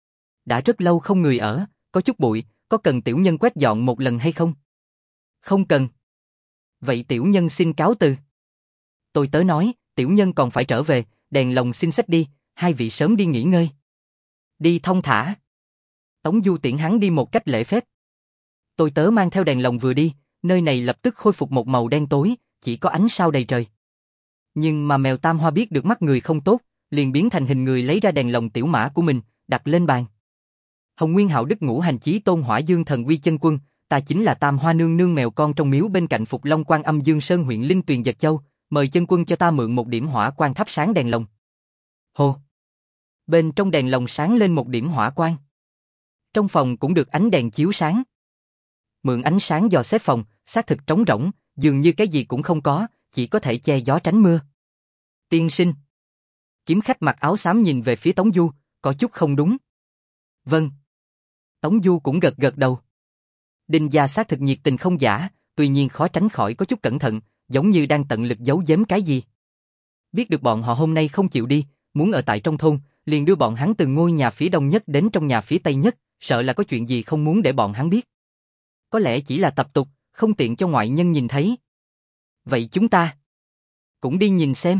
Đã rất lâu không người ở, có chút bụi, có cần tiểu nhân quét dọn một lần hay không? Không cần. Vậy tiểu nhân xin cáo từ. Tôi tớ nói, tiểu nhân còn phải trở về, đèn lồng xin xách đi, hai vị sớm đi nghỉ ngơi. Đi thong thả. Tống Du tiễn hắn đi một cách lễ phép. Tôi tớ mang theo đèn lồng vừa đi, nơi này lập tức khôi phục một màu đen tối, chỉ có ánh sao đầy trời. Nhưng mà mèo Tam Hoa biết được mắt người không tốt, liền biến thành hình người lấy ra đèn lồng tiểu mã của mình, đặt lên bàn. Hồng Nguyên Hạo Đức Ngũ Hành Chí Tôn Hỏa Dương Thần Uy Chân Quân, ta chính là Tam Hoa nương nương mèo con trong miếu bên cạnh Phục Long Quan Âm Dương Sơn huyện Linh Tuyền Giật Châu, mời chân quân cho ta mượn một điểm hỏa quan thắp sáng đèn lồng. Hồ. Bên trong đèn lồng sáng lên một điểm hỏa quang. Trong phòng cũng được ánh đèn chiếu sáng. Mượn ánh sáng dò xét phòng, xác thực trống rỗng, dường như cái gì cũng không có, chỉ có thể che gió tránh mưa. Tiên sinh. Kiếm khách mặc áo xám nhìn về phía Tống Du, có chút không đúng. Vâng. Tống Du cũng gật gật đầu. Đinh gia xác thực nhiệt tình không giả, tuy nhiên khó tránh khỏi có chút cẩn thận, giống như đang tận lực giấu giếm cái gì. Biết được bọn họ hôm nay không chịu đi, muốn ở tại trong thôn, liền đưa bọn hắn từ ngôi nhà phía đông nhất đến trong nhà phía tây nhất, sợ là có chuyện gì không muốn để bọn hắn biết. Có lẽ chỉ là tập tục, không tiện cho ngoại nhân nhìn thấy. Vậy chúng ta cũng đi nhìn xem.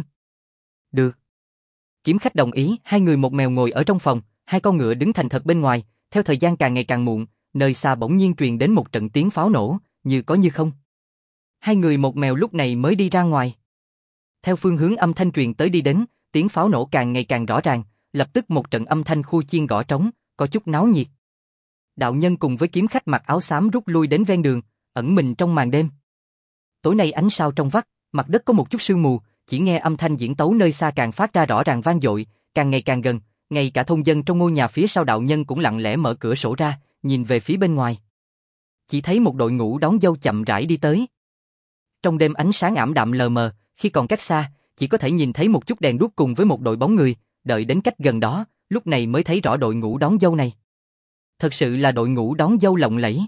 Được. Kiếm khách đồng ý, hai người một mèo ngồi ở trong phòng, hai con ngựa đứng thành thật bên ngoài, theo thời gian càng ngày càng muộn, nơi xa bỗng nhiên truyền đến một trận tiếng pháo nổ, như có như không. Hai người một mèo lúc này mới đi ra ngoài. Theo phương hướng âm thanh truyền tới đi đến, tiếng pháo nổ càng ngày càng rõ ràng, lập tức một trận âm thanh khu chiên gõ trống, có chút náo nhiệt. Đạo nhân cùng với kiếm khách mặc áo xám rút lui đến ven đường, ẩn mình trong màn đêm. Tối nay ánh sao trong vắt, mặt đất có một chút sương mù, chỉ nghe âm thanh diễn tấu nơi xa càng phát ra rõ ràng vang dội, càng ngày càng gần, ngay cả thôn dân trong ngôi nhà phía sau đạo nhân cũng lặng lẽ mở cửa sổ ra, nhìn về phía bên ngoài. Chỉ thấy một đội ngũ đón dâu chậm rãi đi tới. Trong đêm ánh sáng ảm đạm lờ mờ, khi còn cách xa, chỉ có thể nhìn thấy một chút đèn đuốc cùng với một đội bóng người, đợi đến cách gần đó, lúc này mới thấy rõ đội ngũ đón dâu này. Thật sự là đội ngũ đón dâu lộng lẫy.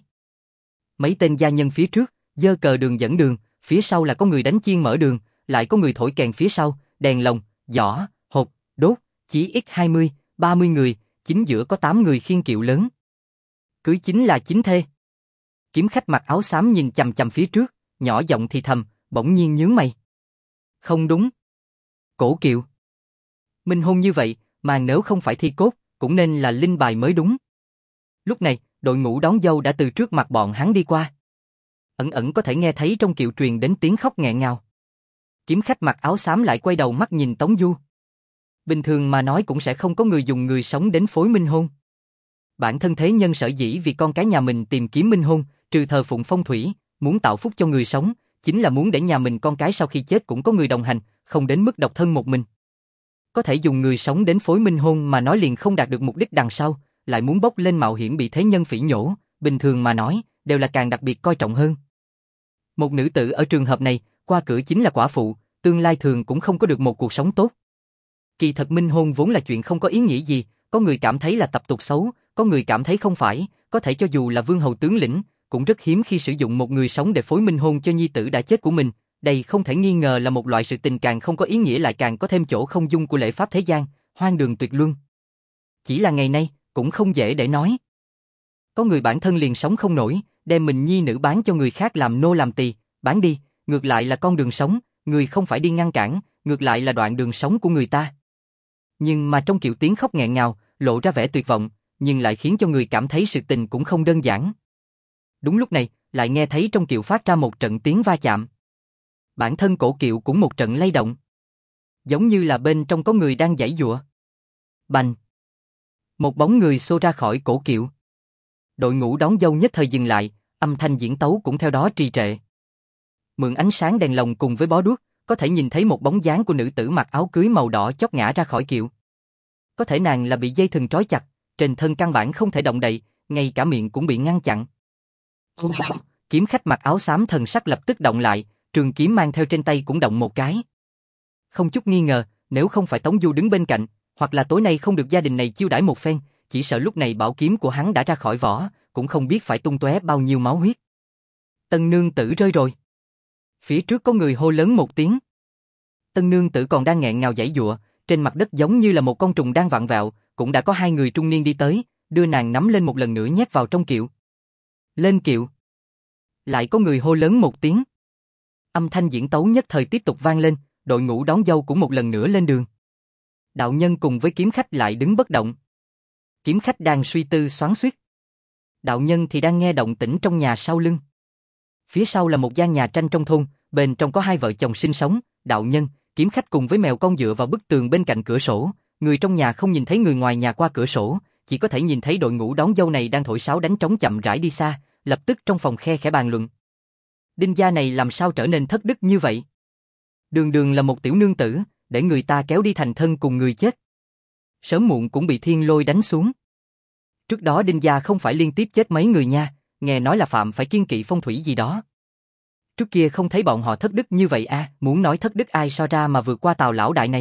Mấy tên gia nhân phía trước, giơ cờ đường dẫn đường, phía sau là có người đánh chiên mở đường, lại có người thổi kèn phía sau, đèn lồng, giỏ, hộp, đốt, chí ít hai mươi, ba mươi người, chính giữa có tám người khiêng kiệu lớn. Cưới chính là chính thê. Kiếm khách mặc áo xám nhìn chằm chằm phía trước, nhỏ giọng thì thầm, bỗng nhiên nhướng mày. Không đúng. Cổ kiệu. Minh hôn như vậy, mà nếu không phải thi cốt, cũng nên là linh bài mới đúng. Lúc này, đội ngũ đón dâu đã từ trước mặt bọn hắn đi qua. Ẩn ẩn có thể nghe thấy trong kiệu truyền đến tiếng khóc nghẹn ngào. Kiếm khách mặc áo xám lại quay đầu mắt nhìn Tống Du. Bình thường mà nói cũng sẽ không có người dùng người sống đến phối minh hôn. Bản thân thế nhân sở dĩ vì con cái nhà mình tìm kiếm minh hôn, trừ thờ phụng phong thủy, muốn tạo phúc cho người sống, chính là muốn để nhà mình con cái sau khi chết cũng có người đồng hành, không đến mức độc thân một mình. Có thể dùng người sống đến phối minh hôn mà nói liền không đạt được mục đích đằng sau, lại muốn bốc lên mạo hiểm bị thế nhân phỉ nhổ, bình thường mà nói, đều là càng đặc biệt coi trọng hơn. Một nữ tử ở trường hợp này, qua cửa chính là quả phụ, tương lai thường cũng không có được một cuộc sống tốt. Kỳ thật minh hôn vốn là chuyện không có ý nghĩa gì, có người cảm thấy là tập tục xấu, có người cảm thấy không phải, có thể cho dù là vương hầu tướng lĩnh, cũng rất hiếm khi sử dụng một người sống để phối minh hôn cho nhi tử đã chết của mình. Đây không thể nghi ngờ là một loại sự tình càng không có ý nghĩa lại càng có thêm chỗ không dung của lễ pháp thế gian, hoang đường tuyệt luân. Chỉ là ngày nay, cũng không dễ để nói. Có người bản thân liền sống không nổi, đem mình nhi nữ bán cho người khác làm nô làm tỳ, bán đi, ngược lại là con đường sống, người không phải đi ngăn cản, ngược lại là đoạn đường sống của người ta. Nhưng mà trong kiểu tiếng khóc nghẹn ngào, lộ ra vẻ tuyệt vọng, nhưng lại khiến cho người cảm thấy sự tình cũng không đơn giản. Đúng lúc này, lại nghe thấy trong kiệu phát ra một trận tiếng va chạm. Bản thân cổ kiệu cũng một trận lay động. Giống như là bên trong có người đang giãy giụa. Bành! Một bóng người xô ra khỏi cổ kiệu. Đội ngũ đón dâu nhất thời dừng lại, âm thanh diễn tấu cũng theo đó trì trệ. Mượn ánh sáng đèn lồng cùng với bó đuốc, có thể nhìn thấy một bóng dáng của nữ tử mặc áo cưới màu đỏ chót ngã ra khỏi kiệu. Có thể nàng là bị dây thừng trói chặt, trên thân căn bản không thể động đậy, ngay cả miệng cũng bị ngăn chặn. Kiếm khách mặc áo xám thần sắc lập tức động lại, trường kiếm mang theo trên tay cũng động một cái. Không chút nghi ngờ, nếu không phải Tống Du đứng bên cạnh, hoặc là tối nay không được gia đình này chiêu đãi một phen, chỉ sợ lúc này bảo kiếm của hắn đã ra khỏi vỏ, cũng không biết phải tung tóe bao nhiêu máu huyết. Tân nương tử rơi rồi. Phía trước có người hô lớn một tiếng. Tân nương tử còn đang nghẹn ngào giãy giụa, trên mặt đất giống như là một con trùng đang vặn vẹo, cũng đã có hai người trung niên đi tới, đưa nàng nắm lên một lần nữa nhét vào trong kiệu. Lên kiệu. Lại có người hô lớn một tiếng. Âm thanh diễn tấu nhất thời tiếp tục vang lên, đội ngũ đón dâu cũng một lần nữa lên đường. Đạo nhân cùng với kiếm khách lại đứng bất động. Kiếm khách đang suy tư xoắn xuýt. Đạo nhân thì đang nghe động tĩnh trong nhà sau lưng. Phía sau là một gian nhà tranh trong thôn, bên trong có hai vợ chồng sinh sống, đạo nhân, kiếm khách cùng với mèo con dựa vào bức tường bên cạnh cửa sổ, người trong nhà không nhìn thấy người ngoài nhà qua cửa sổ, chỉ có thể nhìn thấy đội ngũ đón dâu này đang thổi sáo đánh trống chậm rãi đi xa, lập tức trong phòng khe khẽ bàn luận. Đinh gia này làm sao trở nên thất đức như vậy? Đường đường là một tiểu nương tử, để người ta kéo đi thành thân cùng người chết. Sớm muộn cũng bị thiên lôi đánh xuống. Trước đó Đinh gia không phải liên tiếp chết mấy người nha, nghe nói là phạm phải kiêng kỵ phong thủy gì đó. Trước kia không thấy bọn họ thất đức như vậy à, muốn nói thất đức ai so ra mà vượt qua Tào lão đại này.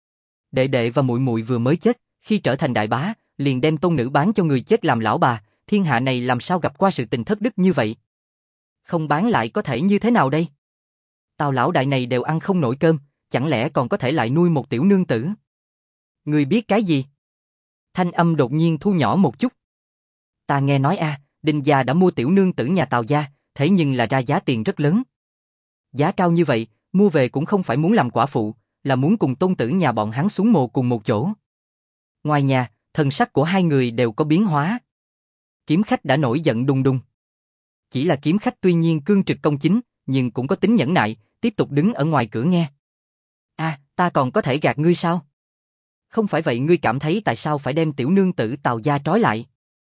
Đệ đệ và muội muội vừa mới chết, khi trở thành đại bá, liền đem tôn nữ bán cho người chết làm lão bà, thiên hạ này làm sao gặp qua sự tình thất đức như vậy? Không bán lại có thể như thế nào đây? Tào lão đại này đều ăn không nổi cơm, chẳng lẽ còn có thể lại nuôi một tiểu nương tử? Người biết cái gì? Thanh âm đột nhiên thu nhỏ một chút. Ta nghe nói a, à, Đinh gia đã mua tiểu nương tử nhà Tào gia, thế nhưng là ra giá tiền rất lớn. Giá cao như vậy, mua về cũng không phải muốn làm quả phụ, là muốn cùng tôn tử nhà bọn hắn xuống mồ cùng một chỗ. Ngoài nhà, thần sắc của hai người đều có biến hóa. Kiếm khách đã nổi giận đùng đùng. Chỉ là kiếm khách tuy nhiên cương trực công chính, nhưng cũng có tính nhẫn nại, tiếp tục đứng ở ngoài cửa nghe. A, à, ta còn có thể gạt ngươi sao? Không phải vậy ngươi cảm thấy tại sao phải đem tiểu nương tử Tào gia trói lại?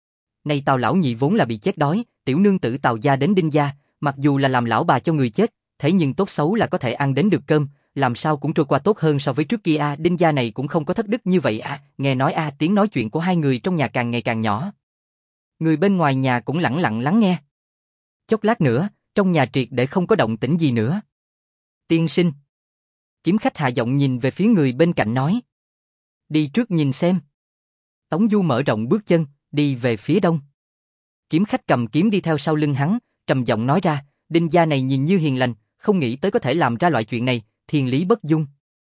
Này Tào lão nhị vốn là bị chết đói, tiểu nương tử Tào gia đến Đinh gia, mặc dù là làm lão bà cho người chết, thế nhưng tốt xấu là có thể ăn đến được cơm, làm sao cũng trôi qua tốt hơn so với trước kia a, à, Đinh gia này cũng không có thất đức như vậy a, à. Nghe nói a, à, tiếng nói chuyện của hai người trong nhà càng ngày càng nhỏ. Người bên ngoài nhà cũng lặng lặng lắng nghe. Chốc lát nữa, trong nhà triệt để không có động tĩnh gì nữa. Tiên sinh. Kiếm khách hạ giọng nhìn về phía người bên cạnh nói. Đi trước nhìn xem. Tống Du mở rộng bước chân, đi về phía đông. Kiếm khách cầm kiếm đi theo sau lưng hắn, trầm giọng nói ra, Đinh gia này nhìn như hiền lành, không nghĩ tới có thể làm ra loại chuyện này, thiên lý bất dung.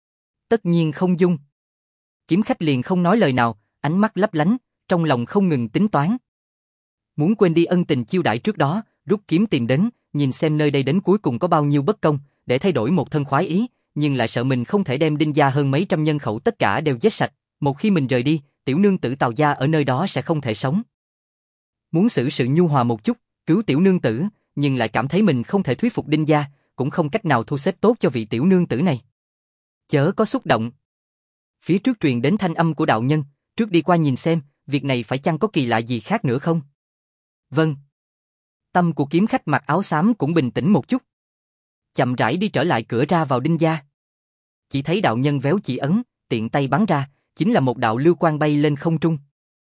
Tất nhiên không dung. Kiếm khách liền không nói lời nào, ánh mắt lấp lánh, trong lòng không ngừng tính toán. Muốn quên đi ân tình chiêu đãi trước đó, rút kiếm tìm đến, nhìn xem nơi đây đến cuối cùng có bao nhiêu bất công, để thay đổi một thân khoái ý, nhưng lại sợ mình không thể đem Đinh gia hơn mấy trăm nhân khẩu tất cả đều giết sạch, một khi mình rời đi, tiểu nương tử Tào gia ở nơi đó sẽ không thể sống. Muốn xử sự nhu hòa một chút, cứu tiểu nương tử, nhưng lại cảm thấy mình không thể thuyết phục Đinh gia, cũng không cách nào thu xếp tốt cho vị tiểu nương tử này. Chớ có xúc động. Phía trước truyền đến thanh âm của đạo nhân, trước đi qua nhìn xem, việc này phải chăng có kỳ lạ gì khác nữa không? Vâng. Tâm của kiếm khách mặc áo xám cũng bình tĩnh một chút. Chậm rãi đi trở lại cửa ra vào Đinh gia. Chỉ thấy đạo nhân véo chỉ ấn, tiện tay bắn ra, chính là một đạo lưu quang bay lên không trung.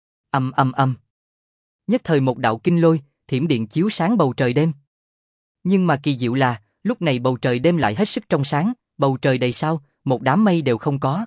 Ầm ầm ầm. Nhất thời một đạo kinh lôi, thiểm điện chiếu sáng bầu trời đêm. Nhưng mà kỳ diệu là, lúc này bầu trời đêm lại hết sức trong sáng, bầu trời đầy sao, một đám mây đều không có.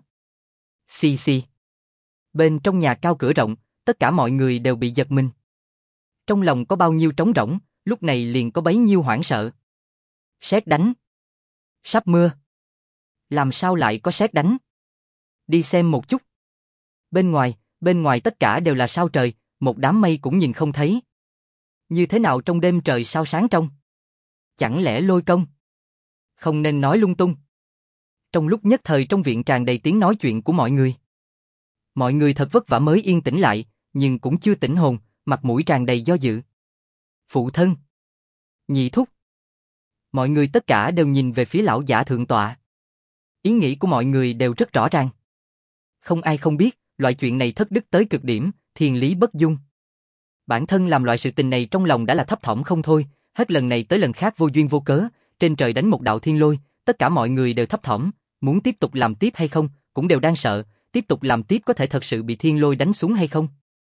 Xì xì. Bên trong nhà cao cửa rộng, tất cả mọi người đều bị giật mình. Trong lòng có bao nhiêu trống rỗng, lúc này liền có bấy nhiêu hoảng sợ. Sét đánh. Sắp mưa. Làm sao lại có sét đánh? Đi xem một chút. Bên ngoài, bên ngoài tất cả đều là sao trời, một đám mây cũng nhìn không thấy. Như thế nào trong đêm trời sao sáng trong? Chẳng lẽ lôi công? Không nên nói lung tung. Trong lúc nhất thời trong viện tràn đầy tiếng nói chuyện của mọi người. Mọi người thật vất vả mới yên tĩnh lại, nhưng cũng chưa tỉnh hồn, mặt mũi tràn đầy do dự. Phụ thân. Nhị thúc. Mọi người tất cả đều nhìn về phía lão giả thượng tọa. Ý nghĩ của mọi người đều rất rõ ràng. Không ai không biết, loại chuyện này thất đức tới cực điểm, thiên lý bất dung. Bản thân làm loại sự tình này trong lòng đã là thấp thỏm không thôi, hết lần này tới lần khác vô duyên vô cớ, trên trời đánh một đạo thiên lôi, tất cả mọi người đều thấp thỏm, muốn tiếp tục làm tiếp hay không, cũng đều đang sợ, tiếp tục làm tiếp có thể thật sự bị thiên lôi đánh xuống hay không.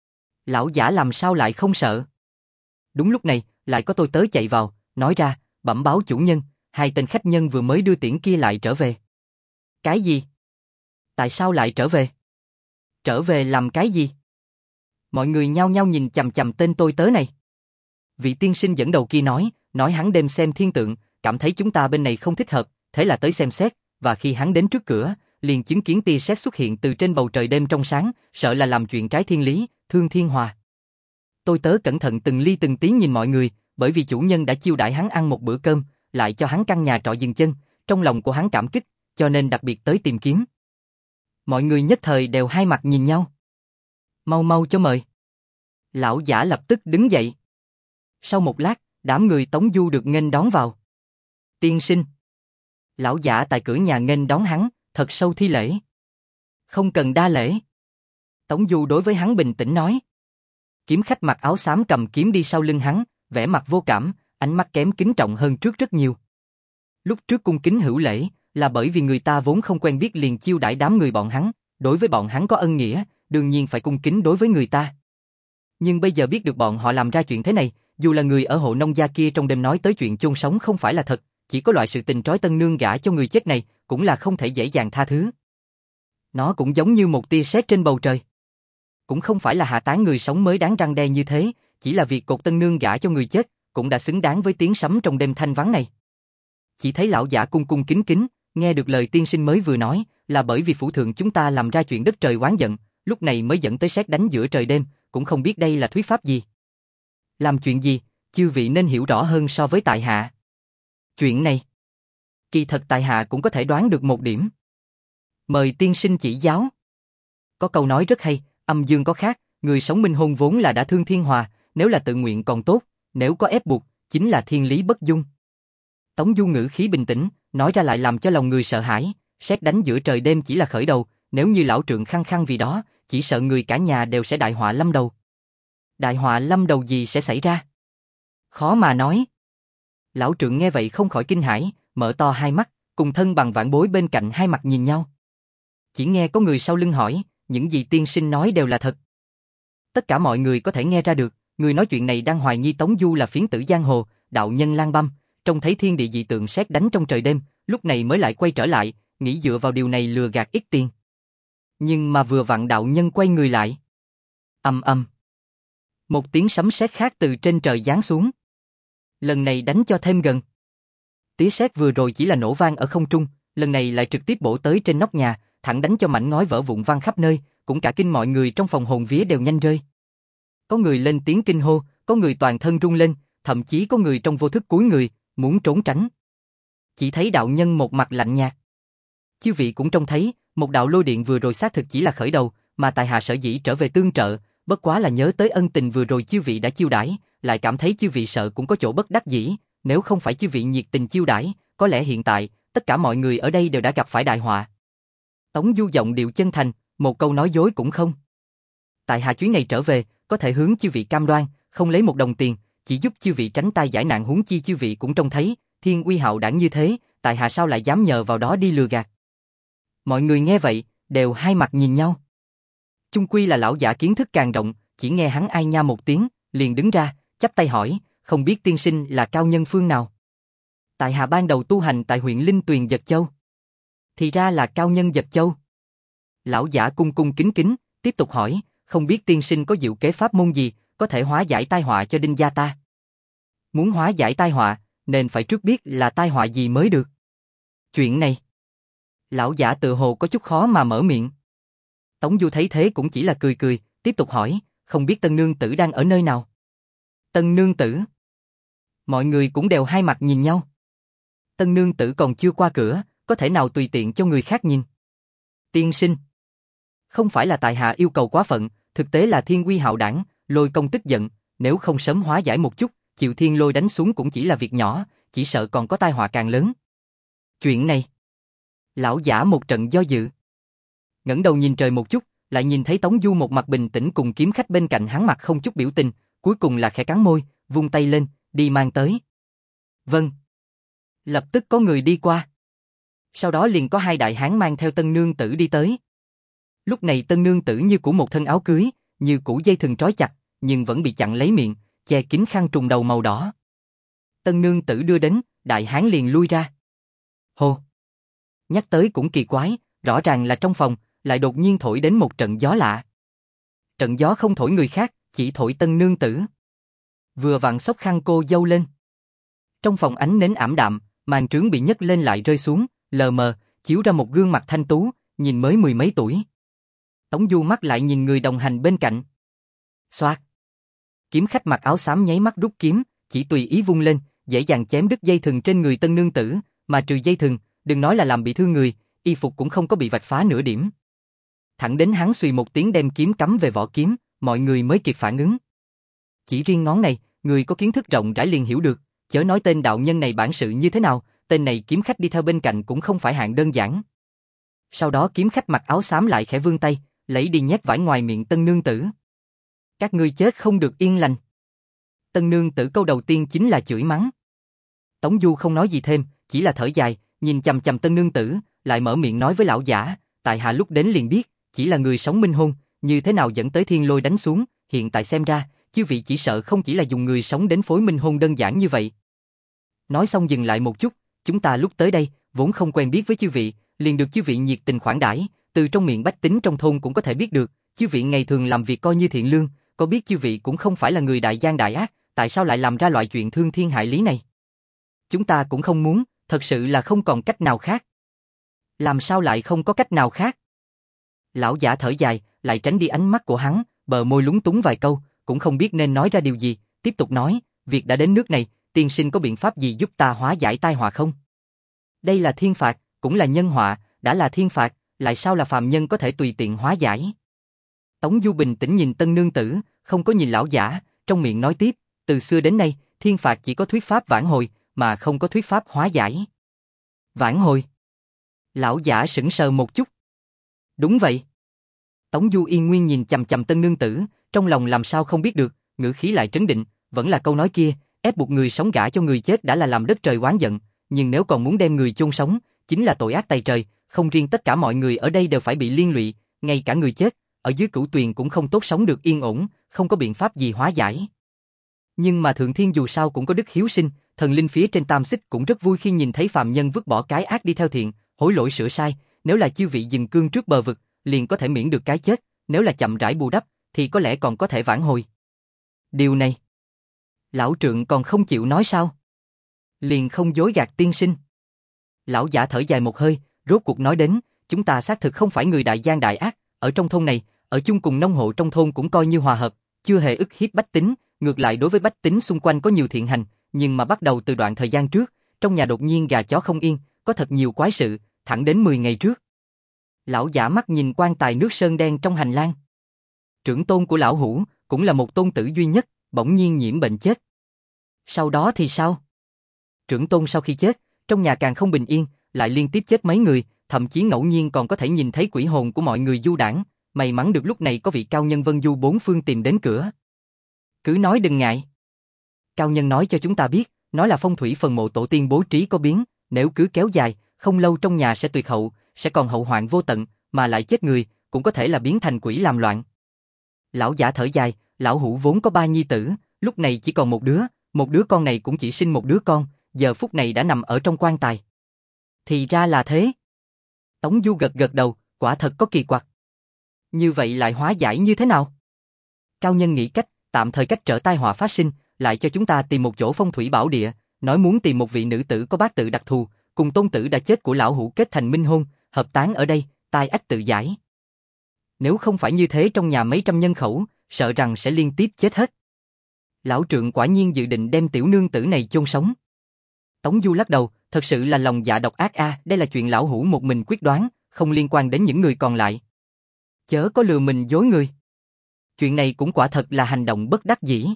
Lão giả làm sao lại không sợ? Đúng lúc này, lại có tôi tớ chạy vào, nói ra, bẩm báo chủ nhân, hai tên khách nhân vừa mới đưa tiễn kia lại trở về. Cái gì? Tại sao lại trở về? Trở về làm cái gì? Mọi người nhao nhao nhìn chằm chằm tên tôi tớ này. Vị tiên sinh dẫn đầu kia nói, nói hắn đêm xem thiên tượng, cảm thấy chúng ta bên này không thích hợp, thế là tới xem xét, và khi hắn đến trước cửa, liền chứng kiến tia sét xuất hiện từ trên bầu trời đêm trong sáng, sợ là làm chuyện trái thiên lý, thương thiên hòa. Tôi tớ cẩn thận từng ly từng tí nhìn mọi người, bởi vì chủ nhân đã chiêu đãi hắn ăn một bữa cơm, lại cho hắn căn nhà trọ dừng chân, trong lòng của hắn cảm kích, cho nên đặc biệt tới tìm kiếm. Mọi người nhất thời đều hai mặt nhìn nhau. Mau mau cho mời. Lão giả lập tức đứng dậy. Sau một lát, đám người Tống Du được nghênh đón vào. Tiên sinh. Lão giả tại cửa nhà nghênh đón hắn, thật sâu thi lễ. Không cần đa lễ. Tống Du đối với hắn bình tĩnh nói. Kiếm khách mặc áo xám cầm kiếm đi sau lưng hắn, vẻ mặt vô cảm, ánh mắt kém kính trọng hơn trước rất nhiều. Lúc trước cung kính hữu lễ, là bởi vì người ta vốn không quen biết liền chiêu đãi đám người bọn hắn, đối với bọn hắn có ân nghĩa, đương nhiên phải cung kính đối với người ta. Nhưng bây giờ biết được bọn họ làm ra chuyện thế này, dù là người ở hộ nông gia kia trong đêm nói tới chuyện chôn sống không phải là thật, chỉ có loại sự tình trói tân nương gả cho người chết này, cũng là không thể dễ dàng tha thứ. Nó cũng giống như một tia sét trên bầu trời. Cũng không phải là hạ tán người sống mới đáng răn đe như thế, chỉ là việc cột tân nương gả cho người chết, cũng đã xứng đáng với tiếng sấm trong đêm thanh vắng này. Chỉ thấy lão giả cung cung kính kính, nghe được lời tiên sinh mới vừa nói, là bởi vì phủ thượng chúng ta làm ra chuyện đất trời oán giận, lúc này mới dẫn tới sét đánh giữa trời đêm, cũng không biết đây là thuyết pháp gì. Làm chuyện gì, chư vị nên hiểu rõ hơn so với tại hạ. Chuyện này, kỳ thật tại hạ cũng có thể đoán được một điểm. Mời tiên sinh chỉ giáo. Có câu nói rất hay, âm dương có khác, người sống minh hôn vốn là đã thương thiên hòa, nếu là tự nguyện còn tốt, nếu có ép buộc, chính là thiên lý bất dung. Tống Du ngữ khí bình tĩnh, nói ra lại làm cho lòng người sợ hãi, sét đánh giữa trời đêm chỉ là khởi đầu, nếu như lão trượng khăng khăng vì đó, chỉ sợ người cả nhà đều sẽ đại họa lâm đầu. Đại họa lâm đầu gì sẽ xảy ra? Khó mà nói. Lão trượng nghe vậy không khỏi kinh hãi, mở to hai mắt, cùng thân bằng vãn bối bên cạnh hai mặt nhìn nhau. Chỉ nghe có người sau lưng hỏi, những gì tiên sinh nói đều là thật. Tất cả mọi người có thể nghe ra được, người nói chuyện này đang hoài nghi Tống Du là phiến tử giang hồ, đạo nhân lang băm, trông thấy thiên địa dị tượng sét đánh trong trời đêm, lúc này mới lại quay trở lại, nghĩ dựa vào điều này lừa gạt ít tiền. Nhưng mà vừa vặn đạo nhân quay người lại. Ầm ầm. Một tiếng sấm sét khác từ trên trời giáng xuống. Lần này đánh cho thêm gần. Tiếng sét vừa rồi chỉ là nổ vang ở không trung, lần này lại trực tiếp bổ tới trên nóc nhà, thẳng đánh cho mảnh ngói vỡ vụn văng khắp nơi, cũng cả kinh mọi người trong phòng hồn vía đều nhanh rơi. Có người lên tiếng kinh hô, có người toàn thân rung lên, thậm chí có người trong vô thức cúi người, muốn trốn tránh. Chỉ thấy đạo nhân một mặt lạnh nhạt. Chư vị cũng trông thấy, một đạo lôi điện vừa rồi xác thực chỉ là khởi đầu, mà tại hạ sở dĩ trở về tương trợ, bất quá là nhớ tới ân tình vừa rồi chư vị đã chiêu đãi, lại cảm thấy chư vị sợ cũng có chỗ bất đắc dĩ, nếu không phải chư vị nhiệt tình chiêu đãi, có lẽ hiện tại, tất cả mọi người ở đây đều đã gặp phải đại họa. Tống Du giọng điệu chân thành, một câu nói dối cũng không. Tại hạ chuyến này trở về, có thể hướng chư vị cam đoan, không lấy một đồng tiền, chỉ giúp chư vị tránh tai giải nạn, huống chi chư vị cũng trông thấy, thiên uy hạo đảng như thế, tại hạ sao lại dám nhờ vào đó đi lừa gạt. Mọi người nghe vậy, đều hai mặt nhìn nhau. Chung quy là lão giả kiến thức càng rộng, chỉ nghe hắn ai nha một tiếng, liền đứng ra, chắp tay hỏi, không biết tiên sinh là cao nhân phương nào. Tại hạ ban đầu tu hành tại huyện Linh Tuyền Dật Châu. Thì ra là cao nhân Dật Châu. Lão giả cung cung kính kính, tiếp tục hỏi, không biết tiên sinh có diệu kế pháp môn gì, có thể hóa giải tai họa cho đinh gia ta. Muốn hóa giải tai họa, nên phải trước biết là tai họa gì mới được. Chuyện này, lão giả tự hồ có chút khó mà mở miệng. Tống Du thấy thế cũng chỉ là cười cười, tiếp tục hỏi, không biết tân nương tử đang ở nơi nào. Tân nương tử. Mọi người cũng đều hai mặt nhìn nhau. Tân nương tử còn chưa qua cửa, có thể nào tùy tiện cho người khác nhìn. Tiên sinh. Không phải là tại hạ yêu cầu quá phận, thực tế là thiên uy hạo đảng, lôi công tức giận, nếu không sớm hóa giải một chút, chịu thiên lôi đánh xuống cũng chỉ là việc nhỏ, chỉ sợ còn có tai họa càng lớn. Chuyện này. Lão giả một trận do dự. Ngẩng đầu nhìn trời một chút, lại nhìn thấy Tống Du một mặt bình tĩnh cùng kiếm khách bên cạnh hắn mặt không chút biểu tình, cuối cùng là khẽ cắn môi, vung tay lên, đi mang tới. Vâng. Lập tức có người đi qua. Sau đó liền có hai đại hán mang theo tân nương tử đi tới. Lúc này tân nương tử như cũ một thân áo cưới, như cũ dây thừng trói chặt, nhưng vẫn bị chặn lấy miệng, che kín khăn trùm đầu màu đỏ. Tân nương tử đưa đến, đại hán liền lui ra. Hô! Nhắc tới cũng kỳ quái, rõ ràng là trong phòng, lại đột nhiên thổi đến một trận gió lạ. Trận gió không thổi người khác, chỉ thổi tân nương tử. Vừa vặn xốc khăn cô dâu lên. Trong phòng ánh nến ảm đạm, màn trướng bị nhấc lên lại rơi xuống, lờ mờ, chiếu ra một gương mặt thanh tú, nhìn mới mười mấy tuổi. Tống Du mắt lại nhìn người đồng hành bên cạnh. Xoạt! Kiếm khách mặc áo xám nháy mắt rút kiếm, chỉ tùy ý vung lên, dễ dàng chém đứt dây thừng trên người tân nương tử, mà trừ dây thừng, đừng nói là làm bị thương người, y phục cũng không có bị vạch phá nửa điểm. Thẳng đến hắn xùy một tiếng đem kiếm cắm về vỏ kiếm, mọi người mới kịp phản ứng. Chỉ riêng ngón này, người có kiến thức rộng rãi liền hiểu được, chớ nói tên đạo nhân này bản sự như thế nào, tên này kiếm khách đi theo bên cạnh cũng không phải hạng đơn giản. Sau đó kiếm khách mặc áo xám lại khẽ vươn tay, lấy đi nhét vải ngoài miệng tân nương tử. Các ngươi chết không được yên lành. Tân nương tử câu đầu tiên chính là chửi mắng. Tống Du không nói gì thêm, chỉ là thở dài, nhìn chằm chằm tân nương tử, lại mở miệng nói với lão giả, tại hạ lúc đến liền biết, chỉ là người sống minh hôn, như thế nào dẫn tới thiên lôi đánh xuống, hiện tại xem ra, chư vị chỉ sợ không chỉ là dùng người sống đến phối minh hôn đơn giản như vậy. Nói xong dừng lại một chút, chúng ta lúc tới đây, vốn không quen biết với chư vị, liền được chư vị nhiệt tình khoản đãi, từ trong miệng bách tính trong thôn cũng có thể biết được, chư vị ngày thường làm việc coi như thiện lương, có biết chư vị cũng không phải là người đại gian đại ác, tại sao lại làm ra loại chuyện thương thiên hại lý này? Chúng ta cũng không muốn, thật sự là không còn cách nào khác. Làm sao lại không có cách nào khác? Lão giả thở dài, lại tránh đi ánh mắt của hắn, bờ môi lúng túng vài câu, cũng không biết nên nói ra điều gì, tiếp tục nói, việc đã đến nước này, tiên sinh có biện pháp gì giúp ta hóa giải tai họa không? Đây là thiên phạt, cũng là nhân họa, đã là thiên phạt, lại sao là phàm nhân có thể tùy tiện hóa giải? Tống Du bình tĩnh nhìn tân nương tử, không có nhìn lão giả, trong miệng nói tiếp, từ xưa đến nay, thiên phạt chỉ có thuyết pháp vãn hồi, mà không có thuyết pháp hóa giải. Vãn hồi? Lão giả sững sờ một chút. Đúng vậy. Tống Du yên nguyên nhìn chằm chằm tân nương tử, trong lòng làm sao không biết được, ngữ khí lại trấn định, vẫn là câu nói kia, ép buộc người sống gả cho người chết đã là làm đất trời oán giận, nhưng nếu còn muốn đem người chôn sống, chính là tội ác tày trời, không riêng tất cả mọi người ở đây đều phải bị liên lụy, ngay cả người chết, ở dưới cửu tuyền cũng không tốt sống được yên ổn, không có biện pháp gì hóa giải. Nhưng mà thượng thiên dù sao cũng có đức hiếu sinh, thần linh phía trên tam xích cũng rất vui khi nhìn thấy phàm nhân vứt bỏ cái ác đi theo thiện, hối lỗi sửa sai, nếu là chư vị dừng cương trước bờ vực, liền có thể miễn được cái chết, nếu là chậm rãi bù đắp, thì có lẽ còn có thể vãn hồi. Điều này, lão trượng còn không chịu nói sao? Liền không dối gạt tiên sinh. Lão giả thở dài một hơi, rốt cuộc nói đến, chúng ta xác thực không phải người đại gian đại ác, ở trong thôn này, ở chung cùng nông hộ trong thôn cũng coi như hòa hợp, chưa hề ức hiếp bách tính, ngược lại đối với bách tính xung quanh có nhiều thiện hành, nhưng mà bắt đầu từ đoạn thời gian trước, trong nhà đột nhiên gà chó không yên, có thật nhiều quái sự, thẳng đến mười ngày trước. Lão giả mắt nhìn quan tài nước sơn đen trong hành lang. Trưởng tôn của lão hủ, cũng là một tôn tử duy nhất, bỗng nhiên nhiễm bệnh chết. Sau đó thì sao? Trưởng tôn sau khi chết, trong nhà càng không bình yên, lại liên tiếp chết mấy người, thậm chí ngẫu nhiên còn có thể nhìn thấy quỷ hồn của mọi người du đãng. May mắn được lúc này có vị cao nhân vân du bốn phương tìm đến cửa. Cứ nói đừng ngại. Cao nhân nói cho chúng ta biết, nói là phong thủy phần mộ tổ tiên bố trí có biến, nếu cứ kéo dài, không lâu trong nhà sẽ tuyệt hậu, sẽ còn hậu hoạn vô tận, mà lại chết người, cũng có thể là biến thành quỷ làm loạn. Lão giả thở dài, lão hủ vốn có ba nhi tử, lúc này chỉ còn một đứa, một đứa con này cũng chỉ sinh một đứa con, giờ phút này đã nằm ở trong quan tài. Thì ra là thế. Tống Du gật gật đầu, quả thật có kỳ quặc. Như vậy lại hóa giải như thế nào? Cao nhân nghĩ cách, tạm thời cách trở tai họa phát sinh, lại cho chúng ta tìm một chỗ phong thủy bảo địa, nói muốn tìm một vị nữ tử có bát tự đặc thù, cùng tôn tử đã chết của lão hủ kết thành minh hôn, hợp tán ở đây, tai ách tự giải. Nếu không phải như thế trong nhà mấy trăm nhân khẩu, sợ rằng sẽ liên tiếp chết hết. Lão trượng quả nhiên dự định đem tiểu nương tử này chôn sống. Tống Du lắc đầu, thật sự là lòng dạ độc ác a, đây là chuyện lão hủ một mình quyết đoán, không liên quan đến những người còn lại. Chớ có lừa mình dối người. Chuyện này cũng quả thật là hành động bất đắc dĩ.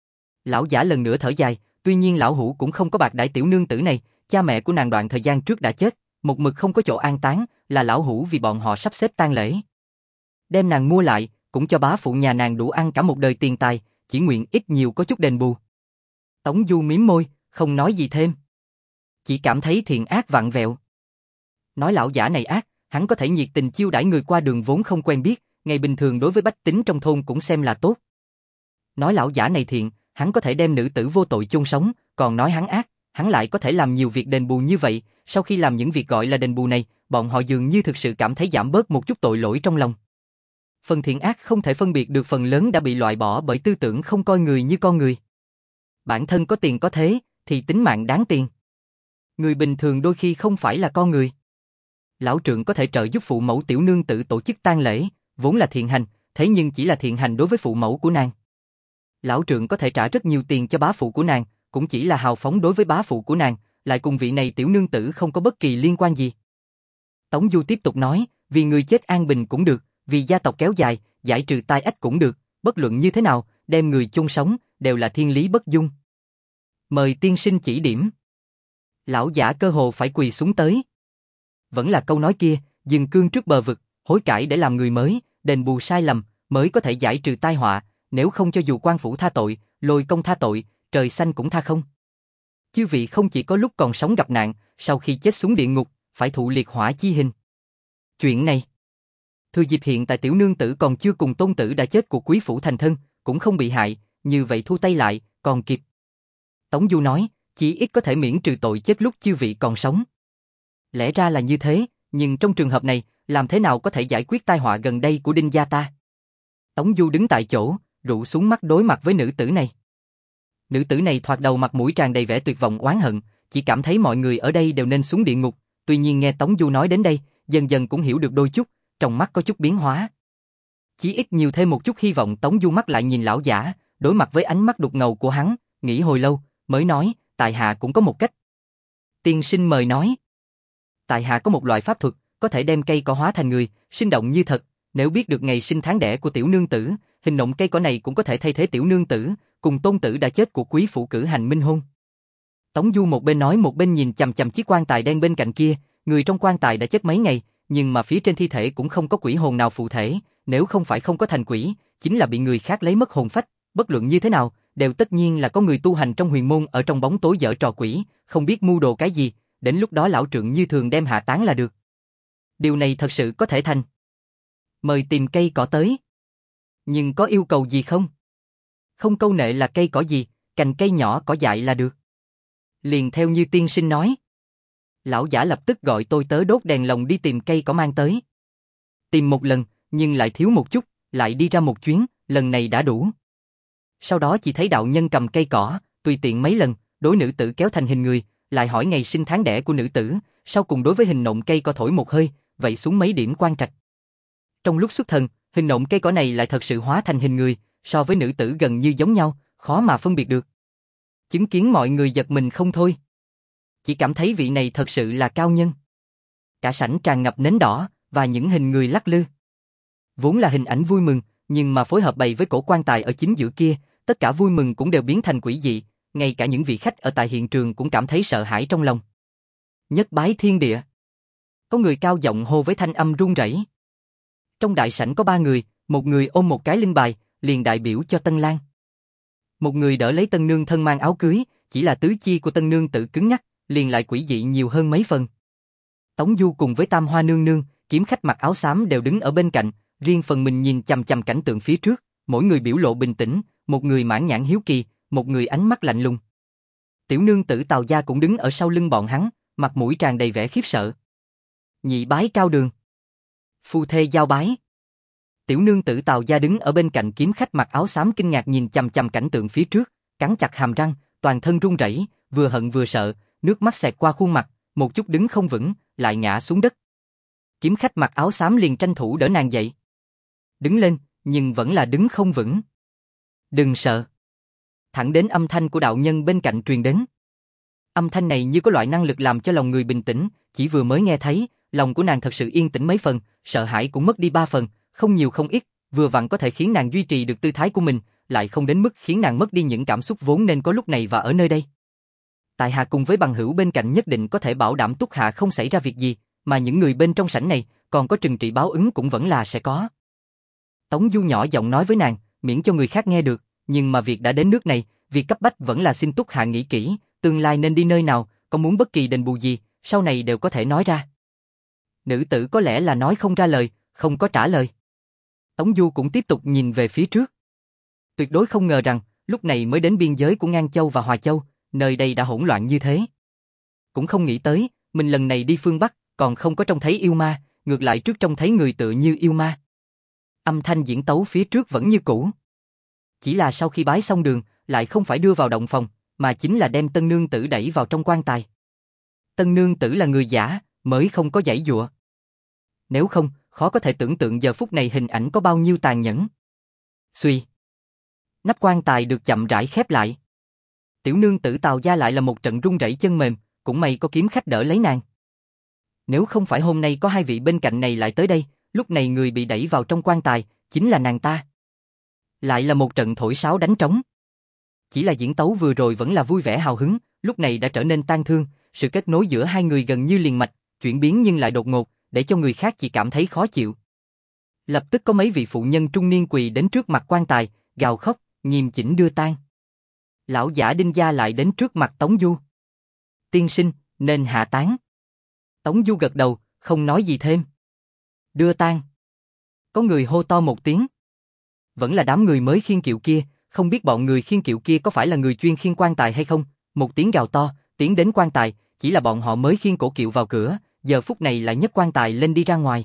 Lão giả lần nữa thở dài, tuy nhiên lão hủ cũng không có bạc đãi tiểu nương tử này, cha mẹ của nàng đoạn thời gian trước đã chết, một mực không có chỗ an táng, là lão hủ vì bọn họ sắp xếp tang lễ. Đem nàng mua lại, cũng cho bá phụ nhà nàng đủ ăn cả một đời tiền tài, chỉ nguyện ít nhiều có chút đền bù. Tống Du mím môi, không nói gì thêm. Chỉ cảm thấy thiện ác vặn vẹo. Nói lão giả này ác, hắn có thể nhiệt tình chiêu đãi người qua đường vốn không quen biết, ngày bình thường đối với bách tính trong thôn cũng xem là tốt. Nói lão giả này thiện, hắn có thể đem nữ tử vô tội chôn sống, còn nói hắn ác, hắn lại có thể làm nhiều việc đền bù như vậy, sau khi làm những việc gọi là đền bù này, bọn họ dường như thực sự cảm thấy giảm bớt một chút tội lỗi trong lòng. Phần thiện ác không thể phân biệt được phần lớn đã bị loại bỏ bởi tư tưởng không coi người như con người. Bản thân có tiền có thế, thì tính mạng đáng tiền. Người bình thường đôi khi không phải là con người. Lão trượng có thể trợ giúp phụ mẫu tiểu nương tử tổ chức tang lễ, vốn là thiện hành, thế nhưng chỉ là thiện hành đối với phụ mẫu của nàng. Lão trượng có thể trả rất nhiều tiền cho bá phụ của nàng, cũng chỉ là hào phóng đối với bá phụ của nàng, lại cùng vị này tiểu nương tử không có bất kỳ liên quan gì. Tống Du tiếp tục nói, vì người chết an bình cũng được, vì gia tộc kéo dài, giải trừ tai ách cũng được, bất luận như thế nào, đem người chôn sống, đều là thiên lý bất dung. Mời tiên sinh chỉ điểm. Lão giả cơ hồ phải quỳ xuống tới. Vẫn là câu nói kia, dừng cương trước bờ vực, hối cải để làm người mới, đền bù sai lầm, mới có thể giải trừ tai họa, nếu không cho dù quan phủ tha tội, lôi công tha tội, trời xanh cũng tha không. Chư vị không chỉ có lúc còn sống gặp nạn, sau khi chết xuống địa ngục, phải thụ liệt hỏa chi hình. Chuyện này, thừa dịp hiện tại tiểu nương tử còn chưa cùng tôn tử đã chết của quý phủ thành thân, cũng không bị hại, như vậy thu tay lại, còn kịp. Tống Du nói, chỉ ít có thể miễn trừ tội chết lúc chư vị còn sống. Lẽ ra là như thế, nhưng trong trường hợp này, làm thế nào có thể giải quyết tai họa gần đây của Đinh gia ta? Tống Du đứng tại chỗ, rũ xuống mắt đối mặt với nữ tử này. Nữ tử này thoạt đầu mặt mũi tràn đầy vẻ tuyệt vọng oán hận, chỉ cảm thấy mọi người ở đây đều nên xuống địa ngục, tuy nhiên nghe Tống Du nói đến đây, dần dần cũng hiểu được đôi chút, trong mắt có chút biến hóa. Chỉ ít nhiều thêm một chút hy vọng. Tống Du mắt lại nhìn lão giả, đối mặt với ánh mắt đục ngầu của hắn, nghĩ hồi lâu, mới nói, tại hạ cũng có một cách. Tiên sinh mời nói. Tại hạ có một loại pháp thuật, có thể đem cây cỏ hóa thành người, sinh động như thật, nếu biết được ngày sinh tháng đẻ của tiểu nương tử, hình nộm cây cỏ này cũng có thể thay thế tiểu nương tử, cùng tôn tử đã chết của quý phủ cử hành minh hôn. Tống Du một bên nói một bên nhìn chằm chằm chiếc quan tài đen bên cạnh kia, người trong quan tài đã chết mấy ngày, nhưng mà phía trên thi thể cũng không có quỷ hồn nào phụ thể, nếu không phải không có thành quỷ, chính là bị người khác lấy mất hồn phách, bất luận như thế nào, đều tất nhiên là có người tu hành trong huyền môn ở trong bóng tối giở trò quỷ, không biết mưu đồ cái gì, đến lúc đó lão trượng như thường đem hạ táng là được. Điều này thật sự có thể thành. Mời tìm cây cỏ tới. Nhưng có yêu cầu gì không? Không câu nệ là cây cỏ gì, cành cây nhỏ cỏ dại là được. Liền theo như tiên sinh nói. Lão giả lập tức gọi tôi tớ đốt đèn lồng đi tìm cây cỏ mang tới. Tìm một lần, nhưng lại thiếu một chút, lại đi ra một chuyến, lần này đã đủ. Sau đó chỉ thấy đạo nhân cầm cây cỏ, tùy tiện mấy lần, đối nữ tử kéo thành hình người, lại hỏi ngày sinh tháng đẻ của nữ tử, sau cùng đối với hình nộm cây cỏ thổi một hơi, vậy xuống mấy điểm quan trạch. Trong lúc xuất thần, hình nộm cây cỏ này lại thật sự hóa thành hình người, so với nữ tử gần như giống nhau, khó mà phân biệt được. Chứng kiến mọi người giật mình không thôi. Chỉ cảm thấy vị này thật sự là cao nhân. Cả sảnh tràn ngập nến đỏ, và những hình người lắc lư. Vốn là hình ảnh vui mừng, nhưng mà phối hợp bày với cổ quan tài ở chính giữa kia, tất cả vui mừng cũng đều biến thành quỷ dị, ngay cả những vị khách ở tại hiện trường cũng cảm thấy sợ hãi trong lòng. Nhất bái thiên địa. Có người cao giọng hô với thanh âm run rẩy. Trong đại sảnh có ba người, một người ôm một cái linh bài, liền đại biểu cho Tân Lang. Một người đỡ lấy tân nương thân mang áo cưới, chỉ là tứ chi của tân nương tự cứng nhắc, liền lại quỷ dị nhiều hơn mấy phần. Tống Du cùng với Tam Hoa nương nương, kiếm khách mặc áo xám đều đứng ở bên cạnh, riêng phần mình nhìn chằm chằm cảnh tượng phía trước, mỗi người biểu lộ bình tĩnh, một người mãn nhãn hiếu kỳ, một người ánh mắt lạnh lùng. Tiểu nương tử Tào gia cũng đứng ở sau lưng bọn hắn, mặt mũi tràn đầy vẻ khiếp sợ. Nhị bái cao đường. Phu thê giao bái. Tiểu nương tử Tào gia đứng ở bên cạnh kiếm khách mặc áo xám kinh ngạc nhìn chằm chằm cảnh tượng phía trước, cắn chặt hàm răng, toàn thân run rẩy, vừa hận vừa sợ, nước mắt xẹt qua khuôn mặt, một chút đứng không vững, lại ngã xuống đất. Kiếm khách mặc áo xám liền tranh thủ đỡ nàng dậy. Đứng lên, nhưng vẫn là đứng không vững. Đừng sợ. Thẳng đến âm thanh của đạo nhân bên cạnh truyền đến. Âm thanh này như có loại năng lực làm cho lòng người bình tĩnh, chỉ vừa mới nghe thấy, lòng của nàng thật sự yên tĩnh mấy phần, sợ hãi cũng mất đi ba phần, không nhiều không ít, vừa vặn có thể khiến nàng duy trì được tư thái của mình, lại không đến mức khiến nàng mất đi những cảm xúc vốn nên có lúc này và ở nơi đây. Tại hạ cùng với bằng hữu bên cạnh nhất định có thể bảo đảm Túc hạ không xảy ra việc gì, mà những người bên trong sảnh này, còn có trừng trị báo ứng cũng vẫn là sẽ có. Tống Du nhỏ giọng nói với nàng, miễn cho người khác nghe được, nhưng mà việc đã đến nước này, việc cấp bách vẫn là xin Túc hạ nghĩ kỹ, tương lai nên đi nơi nào, có muốn bất kỳ đền bù gì, sau này đều có thể nói ra. Nữ tử có lẽ là nói không ra lời, không có trả lời. Tống Du cũng tiếp tục nhìn về phía trước. Tuyệt đối không ngờ rằng, lúc này mới đến biên giới của Ngang Châu và Hòa Châu, nơi đây đã hỗn loạn như thế. Cũng không nghĩ tới, mình lần này đi phương Bắc, còn không có trông thấy yêu ma, ngược lại trước trông thấy người tựa như yêu ma. Âm thanh diễn tấu phía trước vẫn như cũ. Chỉ là sau khi bái xong đường, lại không phải đưa vào động phòng, mà chính là đem tân nương tử đẩy vào trong quan tài. Tân nương tử là người giả, mới không có giãy giụa. Nếu không, khó có thể tưởng tượng giờ phút này hình ảnh có bao nhiêu tàn nhẫn. Xuy. Nắp quan tài được chậm rãi khép lại. Tiểu nương tử Tào gia lại là một trận run rẩy chân mềm, cũng may có kiếm khách đỡ lấy nàng. Nếu không phải hôm nay có hai vị bên cạnh này lại tới đây, lúc này người bị đẩy vào trong quan tài, chính là nàng ta. Lại là một trận thổi sáo đánh trống. Chỉ là diễn tấu vừa rồi vẫn là vui vẻ hào hứng, lúc này đã trở nên tang thương, sự kết nối giữa hai người gần như liền mạch, chuyển biến nhưng lại đột ngột, để cho người khác chỉ cảm thấy khó chịu. Lập tức có mấy vị phụ nhân trung niên quỳ đến trước mặt quan tài, gào khóc, nghiêm chỉnh đưa tang. Lão giả Đinh gia lại đến trước mặt Tống Du. Tiên sinh, nên hạ táng. Tống Du gật đầu, không nói gì thêm. Đưa tang. Có người hô to một tiếng. Vẫn là đám người mới khiêng kiệu kia, không biết bọn người khiêng kiệu kia có phải là người chuyên khiêng quan tài hay không. Một tiếng gào to, tiến đến quan tài, chỉ là bọn họ mới khiêng cổ kiệu vào cửa, giờ phút này lại nhấc quan tài lên đi ra ngoài.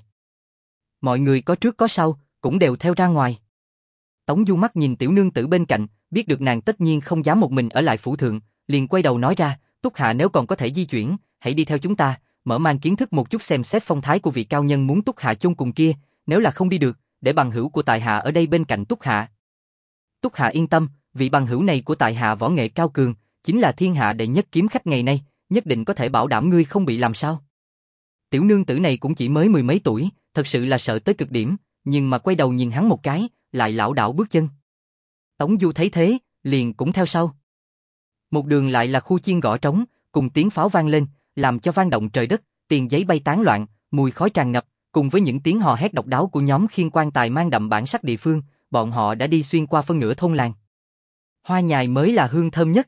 Mọi người có trước có sau, cũng đều theo ra ngoài. Tống Du mắt nhìn tiểu nương tử bên cạnh, biết được nàng tất nhiên không dám một mình ở lại phủ thượng, liền quay đầu nói ra, Túc Hạ nếu còn có thể di chuyển, hãy đi theo chúng ta, mở mang kiến thức một chút xem xét phong thái của vị cao nhân muốn Túc Hạ chôn cùng kia, nếu là không đi được, để bằng hữu của tại hạ ở đây bên cạnh Túc Hạ. Túc Hạ yên tâm, vị bằng hữu này của tại hạ võ nghệ cao cường, chính là thiên hạ đệ nhất kiếm khách ngày nay, nhất định có thể bảo đảm ngươi không bị làm sao. Tiểu nương tử này cũng chỉ mới mười mấy tuổi, thật sự là sợ tới cực điểm, nhưng mà quay đầu nhìn hắn một cái, lại lảo đảo bước chân. Tống Du thấy thế, liền cũng theo sau. Một đường lại là khu chiên gõ trống, cùng tiếng pháo vang lên, làm cho vang động trời đất, tiền giấy bay tán loạn, mùi khói tràn ngập, cùng với những tiếng hò hét độc đáo của nhóm khiêng quan tài mang đậm bản sắc địa phương, bọn họ đã đi xuyên qua phân nửa thôn làng. Hoa nhài mới là hương thơm nhất.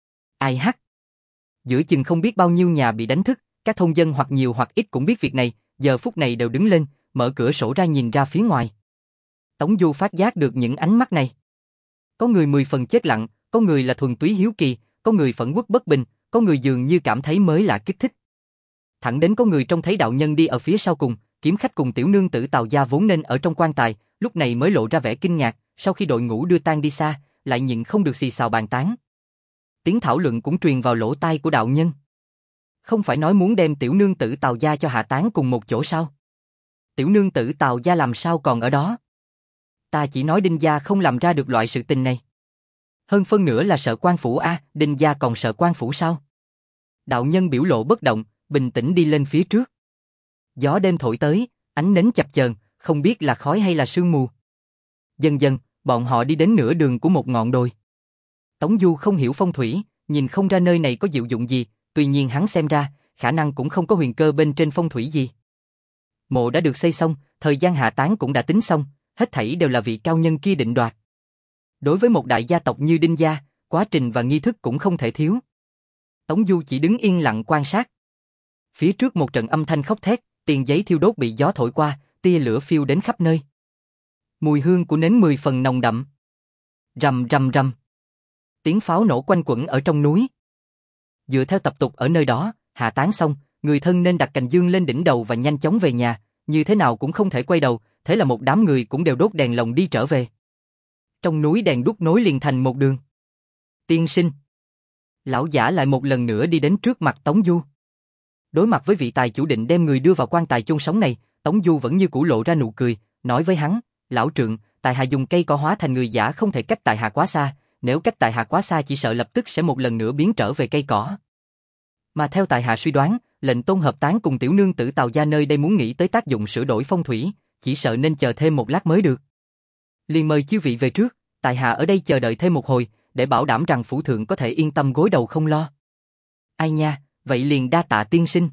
Ai hắc? Giữa chừng không biết bao nhiêu nhà bị đánh thức, các thôn dân hoặc nhiều hoặc ít cũng biết việc này, giờ phút này đều đứng lên, mở cửa sổ ra nhìn ra phía ngoài. Tống Du phát giác được những ánh mắt này. Có người mười phần chết lặng, có người là thuần túy hiếu kỳ, có người phẫn uất bất bình, có người dường như cảm thấy mới lạ kích thích. Thẳng đến có người trông thấy đạo nhân đi ở phía sau cùng, kiếm khách cùng tiểu nương tử Tào gia vốn nên ở trong quan tài, lúc này mới lộ ra vẻ kinh ngạc, sau khi đội ngũ đưa tang đi xa, lại nhịn không được xì xào bàn tán. Tiếng thảo luận cũng truyền vào lỗ tai của đạo nhân. Không phải nói muốn đem tiểu nương tử Tào gia cho hạ táng cùng một chỗ sao? Tiểu nương tử Tào gia làm sao còn ở đó? Ta chỉ nói Đinh gia không làm ra được loại sự tình này. Hơn phân nửa là sợ quan phủ a, à, Đinh gia còn sợ quan phủ sao? Đạo nhân biểu lộ bất động, bình tĩnh đi lên phía trước. Gió đêm thổi tới, ánh nến chập chờn, không biết là khói hay là sương mù. Dần dần, bọn họ đi đến nửa đường của một ngọn đồi. Tống Du không hiểu phong thủy, nhìn không ra nơi này có diệu dụng gì, tuy nhiên hắn xem ra, khả năng cũng không có huyền cơ bên trên phong thủy gì. Mộ đã được xây xong, thời gian hạ táng cũng đã tính xong, hết thảy đều là vị cao nhân kia định đoạt. Đối với một đại gia tộc như Đinh gia, quá trình và nghi thức cũng không thể thiếu. Tống Du chỉ đứng yên lặng quan sát. Phía trước một trận âm thanh khóc thét, tiền giấy thiêu đốt bị gió thổi qua, tia lửa phiêu đến khắp nơi. Mùi hương của nến mười phần nồng đậm. Rầm rầm rầm. Tiếng pháo nổ quanh quẩn ở trong núi. Dựa theo tập tục ở nơi đó, hạ táng xong, người thân nên đặt cành dương lên đỉnh đầu và nhanh chóng về nhà, như thế nào cũng không thể quay đầu, thế là một đám người cũng đều đốt đèn lồng đi trở về. Trong núi đèn đuốc nối liền thành một đường. Tiên sinh. Lão giả lại một lần nữa đi đến trước mặt Tống Du. Đối mặt với vị tài chủ định đem người đưa vào quan tài chôn sống này, Tống Du vẫn như cũ lộ ra nụ cười, nói với hắn, lão trượng, tại hạ dùng cây cỏ hóa thành người giả không thể cách tại hạ quá xa, nếu cách tại hạ quá xa chỉ sợ lập tức sẽ một lần nữa biến trở về cây cỏ. Mà theo tại hạ suy đoán, lệnh tôn hợp tán cùng tiểu nương tử Tào gia nơi đây muốn nghĩ tới tác dụng sửa đổi phong thủy, chỉ sợ nên chờ thêm một lát mới được. Liền mời chư vị về trước, tại hạ ở đây chờ đợi thêm một hồi, để bảo đảm rằng phủ thượng có thể yên tâm gối đầu không lo. Ai nha, vậy liền đa tạ tiên sinh.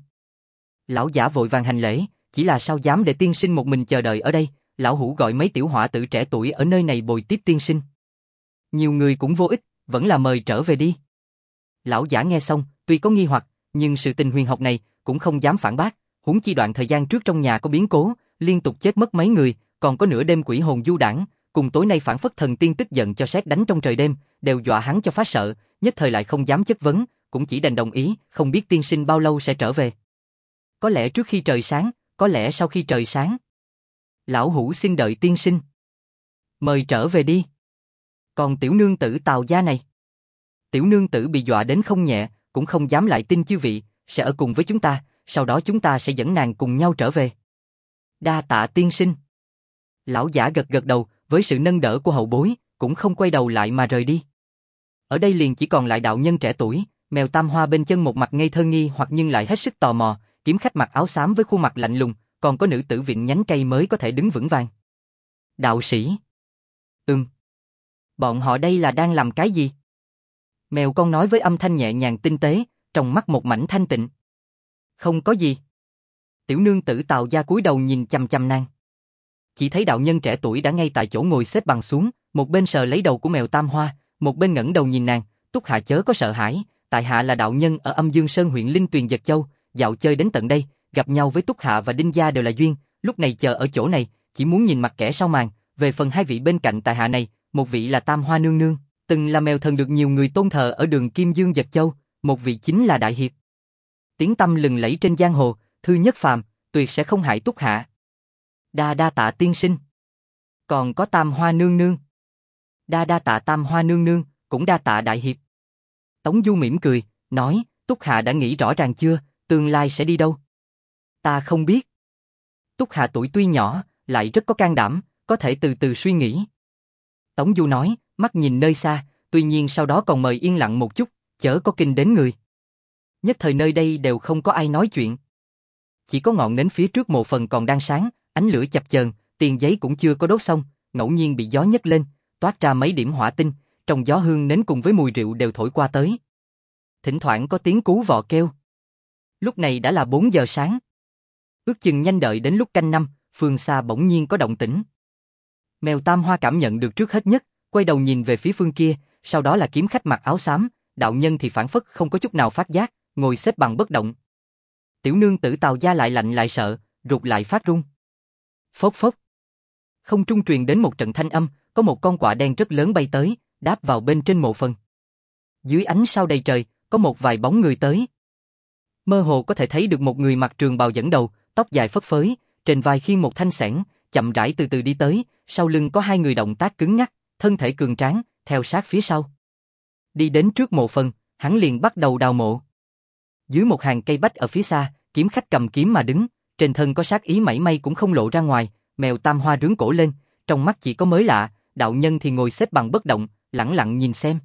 Lão giả vội vàng hành lễ, chỉ là sao dám để tiên sinh một mình chờ đợi ở đây, lão hủ gọi mấy tiểu hỏa tử trẻ tuổi ở nơi này bồi tiếp tiên sinh. Nhiều người cũng vô ích, vẫn là mời trở về đi. Lão giả nghe xong, tuy có nghi hoặc, nhưng sự tình huyền học này cũng không dám phản bác, huống chi đoạn thời gian trước trong nhà có biến cố, liên tục chết mất mấy người, còn có nửa đêm quỷ hồn du đảng, cùng tối nay phản phất thần tiên tức giận cho sét đánh trong trời đêm, đều dọa hắn cho phát sợ, nhất thời lại không dám chất vấn, cũng chỉ đành đồng ý, không biết tiên sinh bao lâu sẽ trở về. Có lẽ trước khi trời sáng, có lẽ sau khi trời sáng. Lão hủ xin đợi tiên sinh. Mời trở về đi. Còn tiểu nương tử Tào gia này? Tiểu nương tử bị dọa đến không nhẹ, cũng không dám lại tin chư vị, sẽ ở cùng với chúng ta, sau đó chúng ta sẽ dẫn nàng cùng nhau trở về. Đa tạ tiên sinh. Lão giả gật gật đầu, với sự nâng đỡ của hậu bối, cũng không quay đầu lại mà rời đi. Ở đây liền chỉ còn lại đạo nhân trẻ tuổi, mèo tam hoa bên chân một mặt ngây thơ nghi hoặc nhưng lại hết sức tò mò, kiếm khách mặc áo xám với khuôn mặt lạnh lùng, còn có nữ tử viện nhánh cây mới có thể đứng vững vàng. Đạo sĩ. Ừm. Bọn họ đây là đang làm cái gì? Mèo con nói với âm thanh nhẹ nhàng tinh tế, trong mắt một mảnh thanh tịnh. Không có gì. Tiểu nương tử Tào gia cúi đầu nhìn chằm chằm nàng. Chỉ thấy đạo nhân trẻ tuổi đã ngay tại chỗ ngồi xếp bằng xuống, một bên sờ lấy đầu của mèo tam hoa, một bên ngẩng đầu nhìn nàng, Túc hạ chớ có sợ hãi, tại hạ là đạo nhân ở Âm Dương Sơn huyện Linh Tuyền Dật Châu, dạo chơi đến tận đây, gặp nhau với Túc hạ và Đinh gia đều là duyên, lúc này chờ ở chỗ này, chỉ muốn nhìn mặt kẻ sau màn, về phần hai vị bên cạnh tại hạ này, một vị là Tam Hoa nương nương, từng là mèo thần được nhiều người tôn thờ ở đường Kim Dương Dật Châu, một vị chính là đại hiệp. Tiếng tăm lừng lẫy trên giang hồ, thư nhất phàm, tuyệt sẽ không hại Túc hạ. Đa đa tạ tiên sinh. Còn có Tam Hoa nương nương. Đa đa tạ Tam Hoa nương nương, cũng đa tạ đại hiệp. Tống Du mỉm cười, nói, Túc hạ đã nghĩ rõ ràng chưa, tương lai sẽ đi đâu? Ta không biết. Túc hạ tuổi tuy nhỏ, lại rất có can đảm, có thể từ từ suy nghĩ. Tống Du nói, mắt nhìn nơi xa, tuy nhiên sau đó còn mời yên lặng một chút, chớ có kinh đến người. Nhất thời nơi đây đều không có ai nói chuyện. Chỉ có ngọn nến phía trước mộ phần còn đang sáng, ánh lửa chập chờn, tiền giấy cũng chưa có đốt xong, ngẫu nhiên bị gió nhấc lên, toát ra mấy điểm hỏa tinh, trong gió hương nến cùng với mùi rượu đều thổi qua tới. Thỉnh thoảng có tiếng cú vọ kêu. Lúc này đã là bốn giờ sáng. Ước chừng nhanh đợi đến lúc canh năm, phương xa bỗng nhiên có động tĩnh. Mèo tam hoa cảm nhận được trước hết nhất, quay đầu nhìn về phía phương kia, sau đó là kiếm khách mặc áo xám, đạo nhân thì phản phất không có chút nào phát giác, ngồi xếp bằng bất động. Tiểu nương tử Tào gia lại lạnh lại sợ, rụt lại phát run. Phốc phốc. Không trung truyền đến một trận thanh âm, có một con quạ đen rất lớn bay tới, đáp vào bên trên mộ phần. Dưới ánh sao đầy trời, có một vài bóng người tới. Mơ hồ có thể thấy được một người mặc trường bào dẫn đầu, tóc dài phất phới, trên vai khiêng một thanh xẻng, chậm rãi từ từ đi tới, sau lưng có hai người động tác cứng nhắc, thân thể cường tráng, theo sát phía sau. Đi đến trước mộ phần, hắn liền bắt đầu đào mộ. Dưới một hàng cây bách ở phía xa, kiếm khách cầm kiếm mà đứng, trên thân có sát ý mảy may cũng không lộ ra ngoài, mèo tam hoa rướn cổ lên, trong mắt chỉ có mới lạ, đạo nhân thì ngồi xếp bằng bất động, lẳng lặng nhìn xem.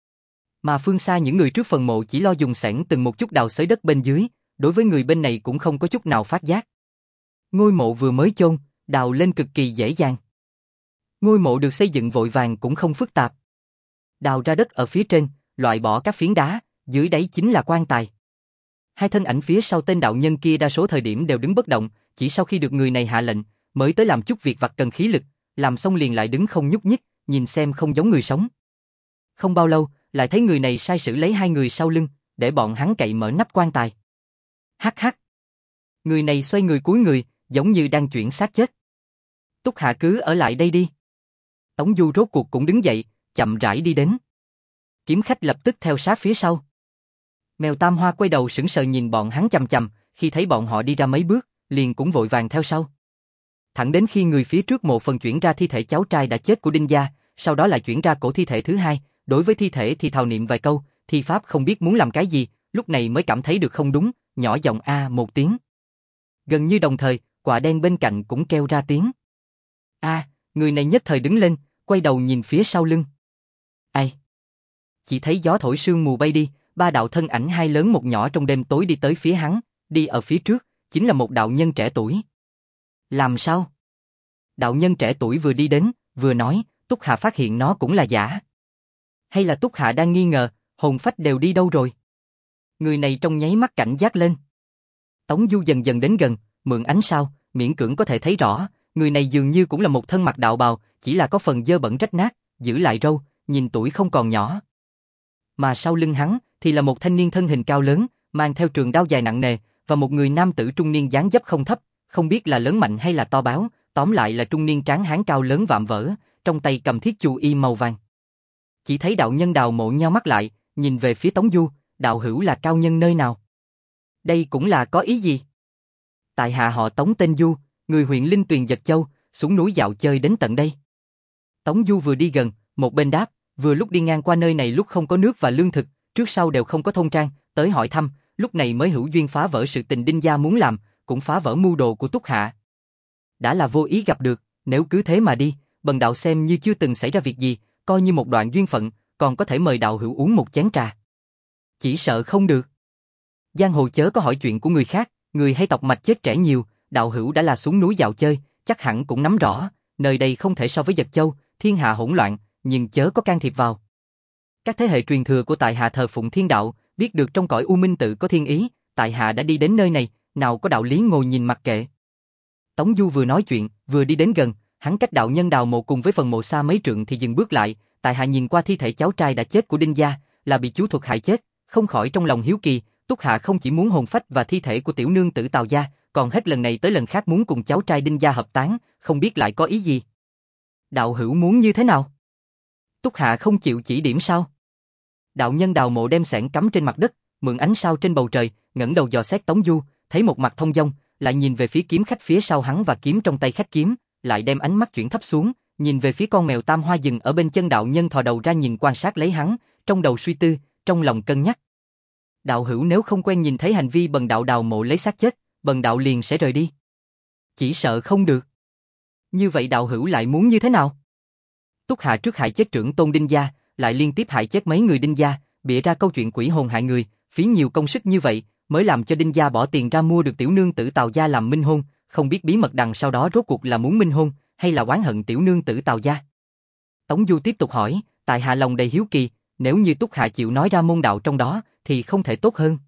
Mà phương xa những người trước phần mộ chỉ lo dùng xẻng từng một chút đào xới đất bên dưới, đối với người bên này cũng không có chút nào phát giác. Ngôi mộ vừa mới chôn, đào lên cực kỳ dễ dàng. Ngôi mộ được xây dựng vội vàng cũng không phức tạp. Đào ra đất ở phía trên, loại bỏ các phiến đá, dưới đáy chính là quan tài. Hai thân ảnh phía sau tên đạo nhân kia đa số thời điểm đều đứng bất động, chỉ sau khi được người này hạ lệnh, mới tới làm chút việc vặt cần khí lực, làm xong liền lại đứng không nhúc nhích, nhìn xem không giống người sống. Không bao lâu, lại thấy người này sai sử lấy hai người sau lưng, để bọn hắn cậy mở nắp quan tài. Hắc hắc. Người này xoay người cúi người, giống như đang chuyển xác chết. Túc hạ cứ ở lại đây đi. Tống Du rốt cuộc cũng đứng dậy, chậm rãi đi đến. Kiếm khách lập tức theo sát phía sau. Mèo tam hoa quay đầu sững sờ nhìn bọn hắn chằm chằm, khi thấy bọn họ đi ra mấy bước, liền cũng vội vàng theo sau. Thẳng đến khi người phía trước mộ phần chuyển ra thi thể cháu trai đã chết của Đinh gia, sau đó lại chuyển ra cổ thi thể thứ hai, đối với thi thể thì thào niệm vài câu, thi pháp không biết muốn làm cái gì, lúc này mới cảm thấy được không đúng, nhỏ giọng a một tiếng. Gần như đồng thời, quạ đen bên cạnh cũng kêu ra tiếng. A, người này nhất thời đứng lên, quay đầu nhìn phía sau lưng. Ai? Chỉ thấy gió thổi sương mù bay đi, ba đạo thân ảnh hai lớn một nhỏ trong đêm tối đi tới phía hắn, đi ở phía trước, chính là một đạo nhân trẻ tuổi. Làm sao? Đạo nhân trẻ tuổi vừa đi đến, vừa nói, Túc hạ phát hiện nó cũng là giả. Hay là Túc hạ đang nghi ngờ, hồn phách đều đi đâu rồi? Người này trong nháy mắt cảnh giác lên. Tống Du dần dần đến gần, mượn ánh sao, miễn cưỡng có thể thấy rõ, người này dường như cũng là một thân mặc đạo bào, chỉ là có phần dơ bẩn rách nát, giữ lại râu, nhìn tuổi không còn nhỏ. Mà sau lưng hắn thì là một thanh niên thân hình cao lớn, mang theo trường đao dài nặng nề, và một người nam tử trung niên dáng dấp không thấp, không biết là lớn mạnh hay là to béo, tóm lại là trung niên tráng hán cao lớn vạm vỡ, trong tay cầm thiết chu y màu vàng. Chỉ thấy đạo nhân Đào Mộ nheo mắt lại, nhìn về phía Tống Du, đạo hữu là cao nhân nơi nào? Đây cũng là có ý gì? Tại hạ họ Tống tên Du, người huyện Linh Tuyền Giật Châu, xuống núi dạo chơi đến tận đây. Tống Du vừa đi gần, một bên đáp, vừa lúc đi ngang qua nơi này lúc không có nước và lương thực, trước sau đều không có thôn trang, tới hỏi thăm, lúc này mới hữu duyên phá vỡ sự tình Đinh gia muốn làm, cũng phá vỡ mưu đồ của Túc Hạ. Đã là vô ý gặp được, nếu cứ thế mà đi, bần đạo xem như chưa từng xảy ra việc gì, coi như một đoạn duyên phận, còn có thể mời đạo hữu uống một chén trà. Chỉ sợ không được. Giang hồ chớ có hỏi chuyện của người khác, người hay tộc mạch chết trẻ nhiều, đạo hữu đã là xuống núi dạo chơi, chắc hẳn cũng nắm rõ, nơi đây không thể so với Giật Châu, thiên hạ hỗn loạn, nhưng chớ có can thiệp vào. Các thế hệ truyền thừa của tại hạ thờ phụng thiên đạo, biết được trong cõi U Minh tự có thiên ý, tại hạ đã đi đến nơi này, nào có đạo lý ngồi nhìn mặc kệ. Tống Du vừa nói chuyện, vừa đi đến gần, hắn cách đạo nhân Đào Mộ cùng với phần mộ xa mấy trượng thì dừng bước lại, tại hạ nhìn qua thi thể cháu trai đã chết của Đinh gia, là bị chú thuật hại chết, không khỏi trong lòng hiếu kỳ, Túc Hạ không chỉ muốn hồn phách và thi thể của tiểu nương tử Tào gia, còn hết lần này tới lần khác muốn cùng cháu trai Đinh gia hợp tán, không biết lại có ý gì. Đạo hữu muốn như thế nào? Túc Hạ không chịu chỉ điểm sao? Đạo nhân Đào Mộ đem xẻng cắm trên mặt đất, mượn ánh sao trên bầu trời, ngẩng đầu dò xét Tống Du, thấy một mặt thông dong, lại nhìn về phía kiếm khách phía sau hắn và kiếm trong tay khách kiếm, lại đem ánh mắt chuyển thấp xuống, nhìn về phía con mèo tam hoa dừng ở bên chân đạo nhân thò đầu ra nhìn quan sát lấy hắn, trong đầu suy tư, trong lòng cân nhắc. Đạo hữu nếu không quen nhìn thấy hành vi bần đạo Đào Mộ lấy xác chết, bần đạo liền sẽ rời đi. Chỉ sợ không được. Như vậy đạo hữu lại muốn như thế nào? Túc Hạ trước hại chết trưởng tôn Đinh gia, lại liên tiếp hại chết mấy người Đinh gia, bịa ra câu chuyện quỷ hồn hại người, phí nhiều công sức như vậy, mới làm cho Đinh gia bỏ tiền ra mua được tiểu nương tử Tào gia làm minh hôn, không biết bí mật đằng sau đó rốt cuộc là muốn minh hôn, hay là oán hận tiểu nương tử Tào gia. Tống Du tiếp tục hỏi, tại hạ lòng đầy hiếu kỳ, nếu như Túc Hạ chịu nói ra môn đạo trong đó, thì không thể tốt hơn.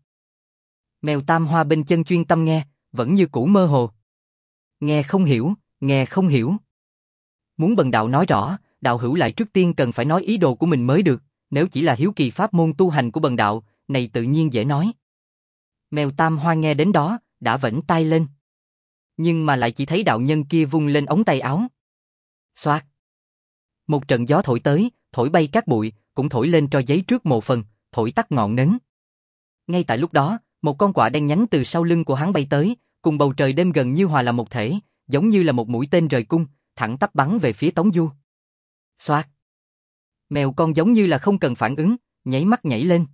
Mèo tam hoa bên chân chuyên tâm nghe, vẫn như cũ mơ hồ. Nghe không hiểu, nghe không hiểu. Muốn bần đạo nói rõ, đạo hữu lại trước tiên cần phải nói ý đồ của mình mới được, nếu chỉ là hiếu kỳ pháp môn tu hành của bần đạo, này tự nhiên dễ nói. Mèo tam hoa nghe đến đó, đã vểnh tai lên. Nhưng mà lại chỉ thấy đạo nhân kia vung lên ống tay áo. Xoạt. Một trận gió thổi tới, thổi bay cát bụi, cũng thổi lên tro giấy trước mộ phần, thổi tắt ngọn nến. Ngay tại lúc đó, một con quạ đen nhánh từ sau lưng của hắn bay tới, cùng bầu trời đêm gần như hòa là một thể, giống như là một mũi tên rời cung, thẳng tắp bắn về phía Tống Du. Xoạt. Mèo con giống như là không cần phản ứng, nháy mắt nhảy lên.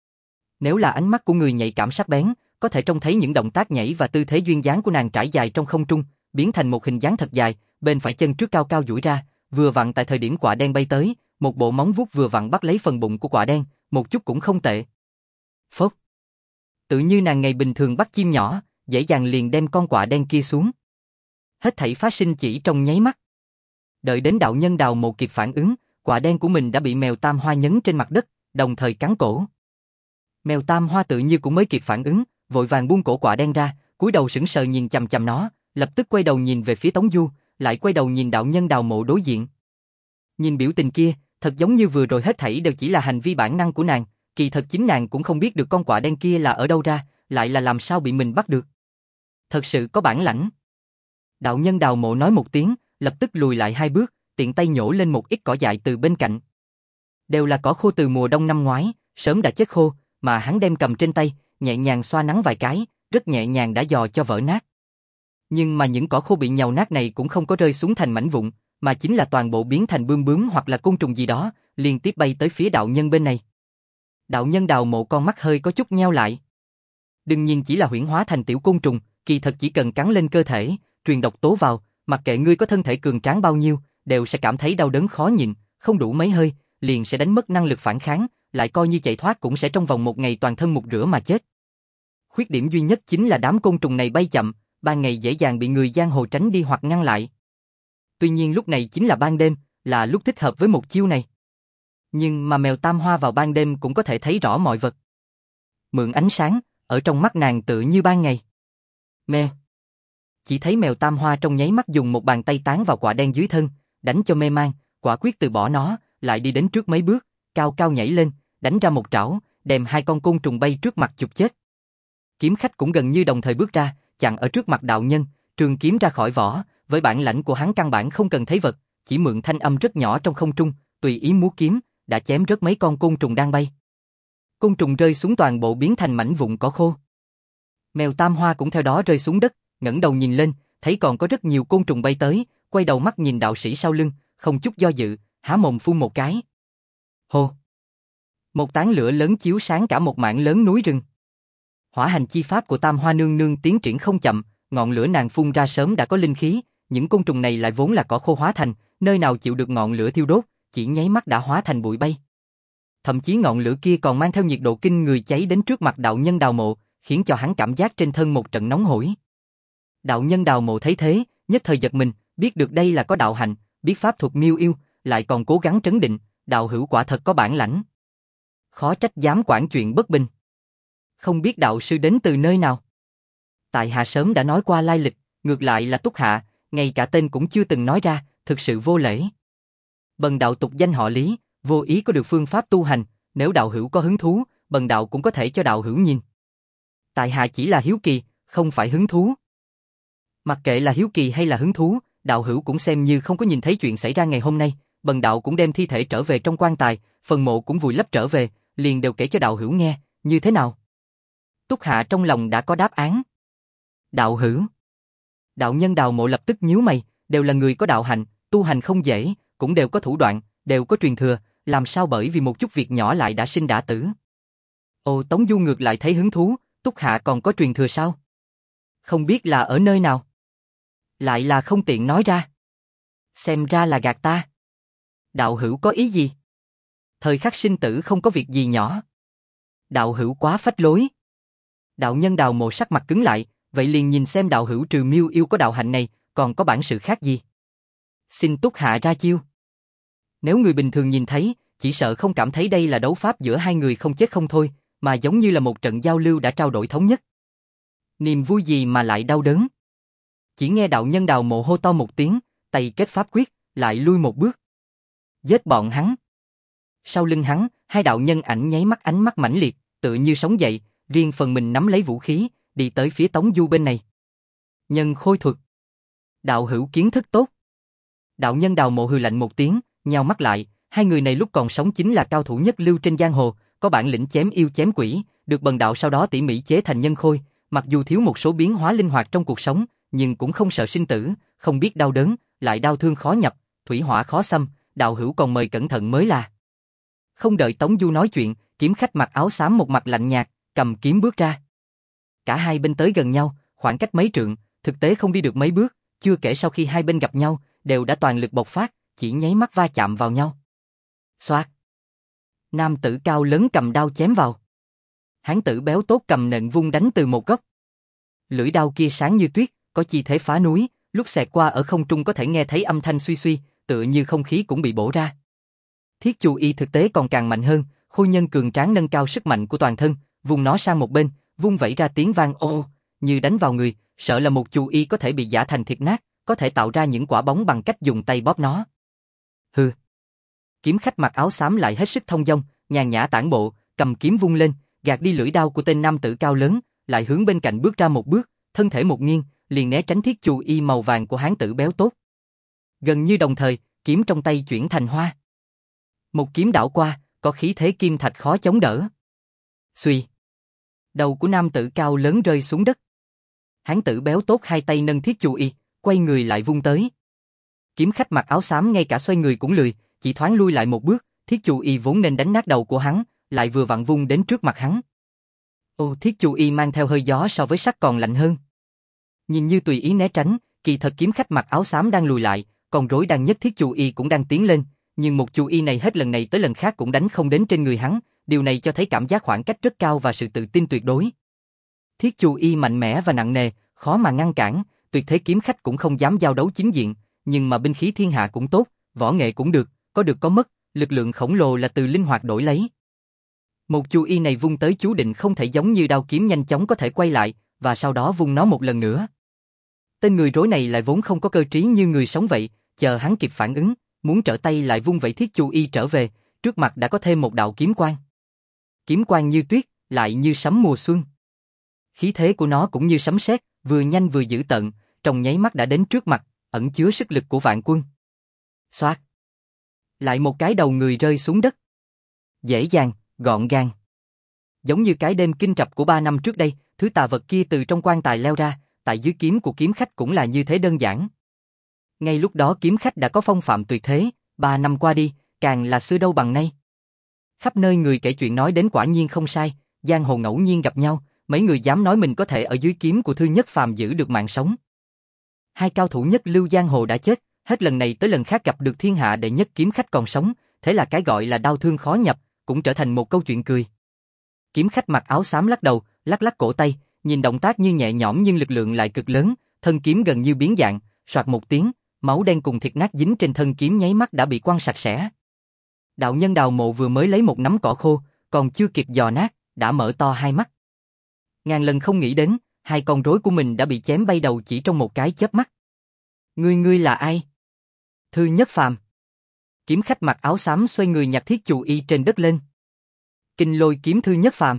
Nếu là ánh mắt của người nhạy cảm sắc bén, có thể trông thấy những động tác nhảy và tư thế duyên dáng của nàng trải dài trong không trung, biến thành một hình dáng thật dài, bên phải chân trước cao cao duỗi ra, vừa vặn tại thời điểm quạ đen bay tới, một bộ móng vuốt vừa vặn bắt lấy phần bụng của quạ đen, một chút cũng không tệ. Phốc. Tự như nàng ngày bình thường bắt chim nhỏ, dễ dàng liền đem con quạ đen kia xuống. Hết thảy phát sinh chỉ trong nháy mắt. Đợi đến đạo nhân Đào Mộ kịp phản ứng, quạ đen của mình đã bị mèo tam hoa nhấn trên mặt đất, đồng thời cắn cổ. Mèo tam hoa tự như cũng mới kịp phản ứng, vội vàng buông cổ quạ đen ra, cúi đầu sững sờ nhìn chằm chằm nó, lập tức quay đầu nhìn về phía Tống Du, lại quay đầu nhìn đạo nhân Đào Mộ đối diện. Nhìn biểu tình kia, thật giống như vừa rồi hết thảy đều chỉ là hành vi bản năng của nàng, kỳ thật chính nàng cũng không biết được con quạ đen kia là ở đâu ra, lại là làm sao bị mình bắt được. Thật sự có bản lãnh. Đạo nhân Đào Mộ nói một tiếng, lập tức lùi lại hai bước, tiện tay nhổ lên một ít cỏ dại từ bên cạnh. Đều là cỏ khô từ mùa đông năm ngoái, sớm đã chết khô, mà hắn đem cầm trên tay, nhẹ nhàng xoa nắng vài cái, rất nhẹ nhàng đã dò cho vỡ nát. Nhưng mà những cỏ khô bị nhàu nát này cũng không có rơi xuống thành mảnh vụn, mà chính là toàn bộ biến thành bươm bướm hoặc là côn trùng gì đó, liên tiếp bay tới phía đạo nhân bên này. Đạo nhân Đào Mộ con mắt hơi có chút nheo lại. Đừng nhìn chỉ là huyễn hóa thành tiểu côn trùng, kỳ thật chỉ cần cắn lên cơ thể, truyền độc tố vào, mặc kệ ngươi có thân thể cường tráng bao nhiêu, đều sẽ cảm thấy đau đớn khó nhịn, không đủ mấy hơi, liền sẽ đánh mất năng lực phản kháng, lại coi như chạy thoát cũng sẽ trong vòng một ngày toàn thân mục rửa mà chết. Khuyết điểm duy nhất chính là đám côn trùng này bay chậm, ban ngày dễ dàng bị người giang hồ tránh đi hoặc ngăn lại. Tuy nhiên lúc này chính là ban đêm, là lúc thích hợp với một chiêu này. Nhưng mà mèo tam hoa vào ban đêm cũng có thể thấy rõ mọi vật. Mượn ánh sáng, ở trong mắt nàng tựa như ban ngày. Mèo. Chỉ thấy mèo tam hoa trong nháy mắt dùng một bàn tay tán vào quạ đen dưới thân, đánh cho mê man, quả quyết từ bỏ nó, lại đi đến trước mấy bước, cao cao nhảy lên, đánh ra một trảo, đem hai con côn trùng bay trước mặt chụp chết. Kiếm khách cũng gần như đồng thời bước ra, chặn ở trước mặt đạo nhân, trường kiếm ra khỏi vỏ, với bản lãnh của hắn căn bản không cần thấy vật, chỉ mượn thanh âm rất nhỏ trong không trung, tùy ý múa kiếm, đã chém rớt mấy con côn trùng đang bay. Côn trùng rơi xuống toàn bộ biến thành mảnh vụn cỏ khô. Mèo Tam Hoa cũng theo đó rơi xuống đất, ngẩng đầu nhìn lên, thấy còn có rất nhiều côn trùng bay tới, quay đầu mắt nhìn đạo sĩ sau lưng, không chút do dự, há mồm phun một cái. Hô! Một tán lửa lớn chiếu sáng cả một mảng lớn núi rừng. Hỏa hành chi pháp của Tam Hoa nương nương tiến triển không chậm, ngọn lửa nàng phun ra sớm đã có linh khí, những côn trùng này lại vốn là cỏ khô hóa thành, nơi nào chịu được ngọn lửa thiêu đốt, chỉ nháy mắt đã hóa thành bụi bay. Thậm chí ngọn lửa kia còn mang theo nhiệt độ kinh người cháy đến trước mặt đạo nhân Đào Mộ, khiến cho hắn cảm giác trên thân một trận nóng hổi. Đạo nhân Đào Mộ thấy thế, nhất thời giật mình, biết được đây là có đạo hạnh, biết pháp thuật miêu yêu, lại còn cố gắng trấn định, đạo hữu quả thật có bản lãnh. Khó trách dám quản chuyện bất bình. Không biết đạo sư đến từ nơi nào? Tại hạ sớm đã nói qua lai lịch, ngược lại là Túc Hạ, ngay cả tên cũng chưa từng nói ra, thực sự vô lễ. Bần đạo tục danh họ Lý, vô ý có được phương pháp tu hành, nếu đạo hữu có hứng thú, bần đạo cũng có thể cho đạo hữu nhìn. Tại hạ chỉ là hiếu kỳ, không phải hứng thú. Mặc kệ là hiếu kỳ hay là hứng thú, đạo hữu cũng xem như không có nhìn thấy chuyện xảy ra ngày hôm nay, bần đạo cũng đem thi thể trở về trong quan tài, phần mộ cũng vùi lấp trở về, liền đều kể cho đạo hữu nghe, như thế nào? Túc Hạ trong lòng đã có đáp án. Đạo hữu. Đạo nhân Đào Mộ lập tức nhíu mày, đều là người có đạo hạnh, tu hành không dễ, cũng đều có thủ đoạn, đều có truyền thừa, làm sao bởi vì một chút việc nhỏ lại đã sinh đã tử. Ồ, Tống Du ngược lại thấy hứng thú, Túc Hạ còn có truyền thừa sao? Không biết là ở nơi nào? Lại là không tiện nói ra. Xem ra là gạt ta. Đạo hữu có ý gì? Thời khắc sinh tử không có việc gì nhỏ. Đạo hữu quá phách lối. Đạo nhân Đào Mộ sắc mặt cứng lại, vậy liền nhìn xem đạo hữu trừ miêu yêu có đạo hạnh này, còn có bản sự khác gì? Xin Túc Hạ ra chiêu. Nếu người bình thường nhìn thấy, chỉ sợ không cảm thấy đây là đấu pháp giữa hai người không chết không thôi, mà giống như là một trận giao lưu đã trao đổi thống nhất. Niềm vui gì mà lại đau đớn? Chỉ nghe đạo nhân Đào Mộ hô to một tiếng, tay kết pháp quyết, lại lui một bước. Giết bọn hắn. Sau lưng hắn, hai đạo nhân ảnh nháy mắt ánh mắt mãnh liệt, tự như sống dậy, riêng phần mình nắm lấy vũ khí, đi tới phía Tống Du bên này. Nhân khôi thuật. Đạo hữu kiến thức tốt. Đạo nhân Đào Mộ hừ lạnh một tiếng, nhào mắt lại, hai người này lúc còn sống chính là cao thủ nhất lưu trên giang hồ, có bản lĩnh chém yêu chém quỷ, được bần đạo sau đó tỉ mỉ chế thành nhân khôi, mặc dù thiếu một số biến hóa linh hoạt trong cuộc sống, nhưng cũng không sợ sinh tử, không biết đau đớn, lại đau thương khó nhập, thủy hỏa khó xâm, đạo hữu còn mời cẩn thận mới là. Không đợi Tống Du nói chuyện, kiếm khách mặc áo xám một mặt lạnh nhạt, cầm kiếm bước ra. Cả hai bên tới gần nhau, khoảng cách mấy trượng, thực tế không đi được mấy bước, chưa kể sau khi hai bên gặp nhau, đều đã toàn lực bộc phát, chỉ nháy mắt va chạm vào nhau. Xoạt. Nam tử cao lớn cầm đao chém vào. Hán tử béo tốt cầm nện vung đánh từ một góc. Lưỡi đao kia sáng như tuyết, có chi thế phá núi, lúc xẹt qua ở không trung có thể nghe thấy âm thanh suy suy, tựa như không khí cũng bị bổ ra. Thiết Chu Y thực tế còn càng mạnh hơn, khôi nhân cường tráng nâng cao sức mạnh của toàn thân, vung nó sang một bên, vung vẩy ra tiếng vang ô, như đánh vào người, sợ là một Chu Y có thể bị giã thành thịt nát, có thể tạo ra những quả bóng bằng cách dùng tay bóp nó. Hừ. Kiếm khách mặc áo xám lại hết sức thông dong, nhàn nhã tản bộ, cầm kiếm vung lên, gạt đi lưỡi đao của tên nam tử cao lớn, lại hướng bên cạnh bước ra một bước, thân thể một nghiêng, liền né tránh Thiết Chu Y màu vàng của hán tử béo tốt. Gần như đồng thời, kiếm trong tay chuyển thành hoa. Một kiếm đảo qua, có khí thế kim thạch khó chống đỡ. Xuy. Đầu của nam tử cao lớn rơi xuống đất. Hán tử béo tốt hai tay nâng Thiết Chu Y, quay người lại vung tới. Kiếm khách mặc áo xám ngay cả xoay người cũng lười, chỉ thoáng lui lại một bước, Thiết Chu Y vốn nên đánh nát đầu của hắn, lại vừa vặn vung đến trước mặt hắn. Ô, Thiết Chu Y mang theo hơi gió so với sắt còn lạnh hơn. Nhìn như tùy ý né tránh, kỳ thật kiếm khách mặc áo xám đang lùi lại, còn rối đang nhất Thiết Chu Y cũng đang tiến lên, nhưng một Chu Y này hết lần này tới lần khác cũng đánh không đến trên người hắn, điều này cho thấy cảm giác khoảng cách rất cao và sự tự tin tuyệt đối. Thiết Chu Y mạnh mẽ và nặng nề, khó mà ngăn cản, tuyệt thế kiếm khách cũng không dám giao đấu chính diện, nhưng mà binh khí thiên hạ cũng tốt, võ nghệ cũng được, có được có mất, lực lượng khổng lồ là từ linh hoạt đổi lấy. Một Chu Y này vung tới chú định không thể giống như đao kiếm nhanh chóng có thể quay lại, và sau đó vung nó một lần nữa. Tên người rối này lại vốn không có cơ trí như người sống vậy, chờ hắn kịp phản ứng, muốn trở tay lại vung vẩy Thiết Chu Y trở về, trước mặt đã có thêm một đạo kiếm quang. Kiếm quang như tuyết, lại như sấm mùa xuân. Khí thế của nó cũng như sấm sét, vừa nhanh vừa dữ tợn, trong nháy mắt đã đến trước mặt, ẩn chứa sức lực của vạn quân. Xoát. Lại một cái đầu người rơi xuống đất. Dễ dàng, gọn gàng. Giống như cái đêm kinh trập của ba năm trước đây, thứ tà vật kia từ trong quan tài leo ra, tại dưới kiếm của kiếm khách cũng là như thế đơn giản. Ngay lúc đó kiếm khách đã có phong phạm tuyệt thế, ba năm qua đi, càng là xưa đâu bằng nay. Khắp nơi người kể chuyện nói đến quả nhiên không sai, giang hồ ngẫu nhiên gặp nhau, mấy người dám nói mình có thể ở dưới kiếm của Thư Nhất Phàm giữ được mạng sống. Hai cao thủ nhất lưu giang hồ đã chết, hết lần này tới lần khác gặp được thiên hạ đệ nhất kiếm khách còn sống, thế là cái gọi là đau thương khó nhập, cũng trở thành một câu chuyện cười. Kiếm khách mặc áo xám lắc đầu, lắc lắc cổ tay, nhìn động tác như nhẹ nhõm nhưng lực lượng lại cực lớn, thân kiếm gần như biến dạng, soạt một tiếng, máu đen cùng thịt nát dính trên thân kiếm nháy mắt đã bị quăng sạch sẽ. Đạo nhân Đào Mộ vừa mới lấy một nắm cỏ khô, còn chưa kịp dò nát, đã mở to hai mắt. Ngàn lần không nghĩ đến, hai con rối của mình đã bị chém bay đầu chỉ trong một cái chớp mắt. Ngươi ngươi là ai? Thư Nhất Phàm. Kiếm khách mặc áo xám xoay người nhặt thiết chù y trên đất lên. Kinh Lôi kiếm Thư Nhất Phàm.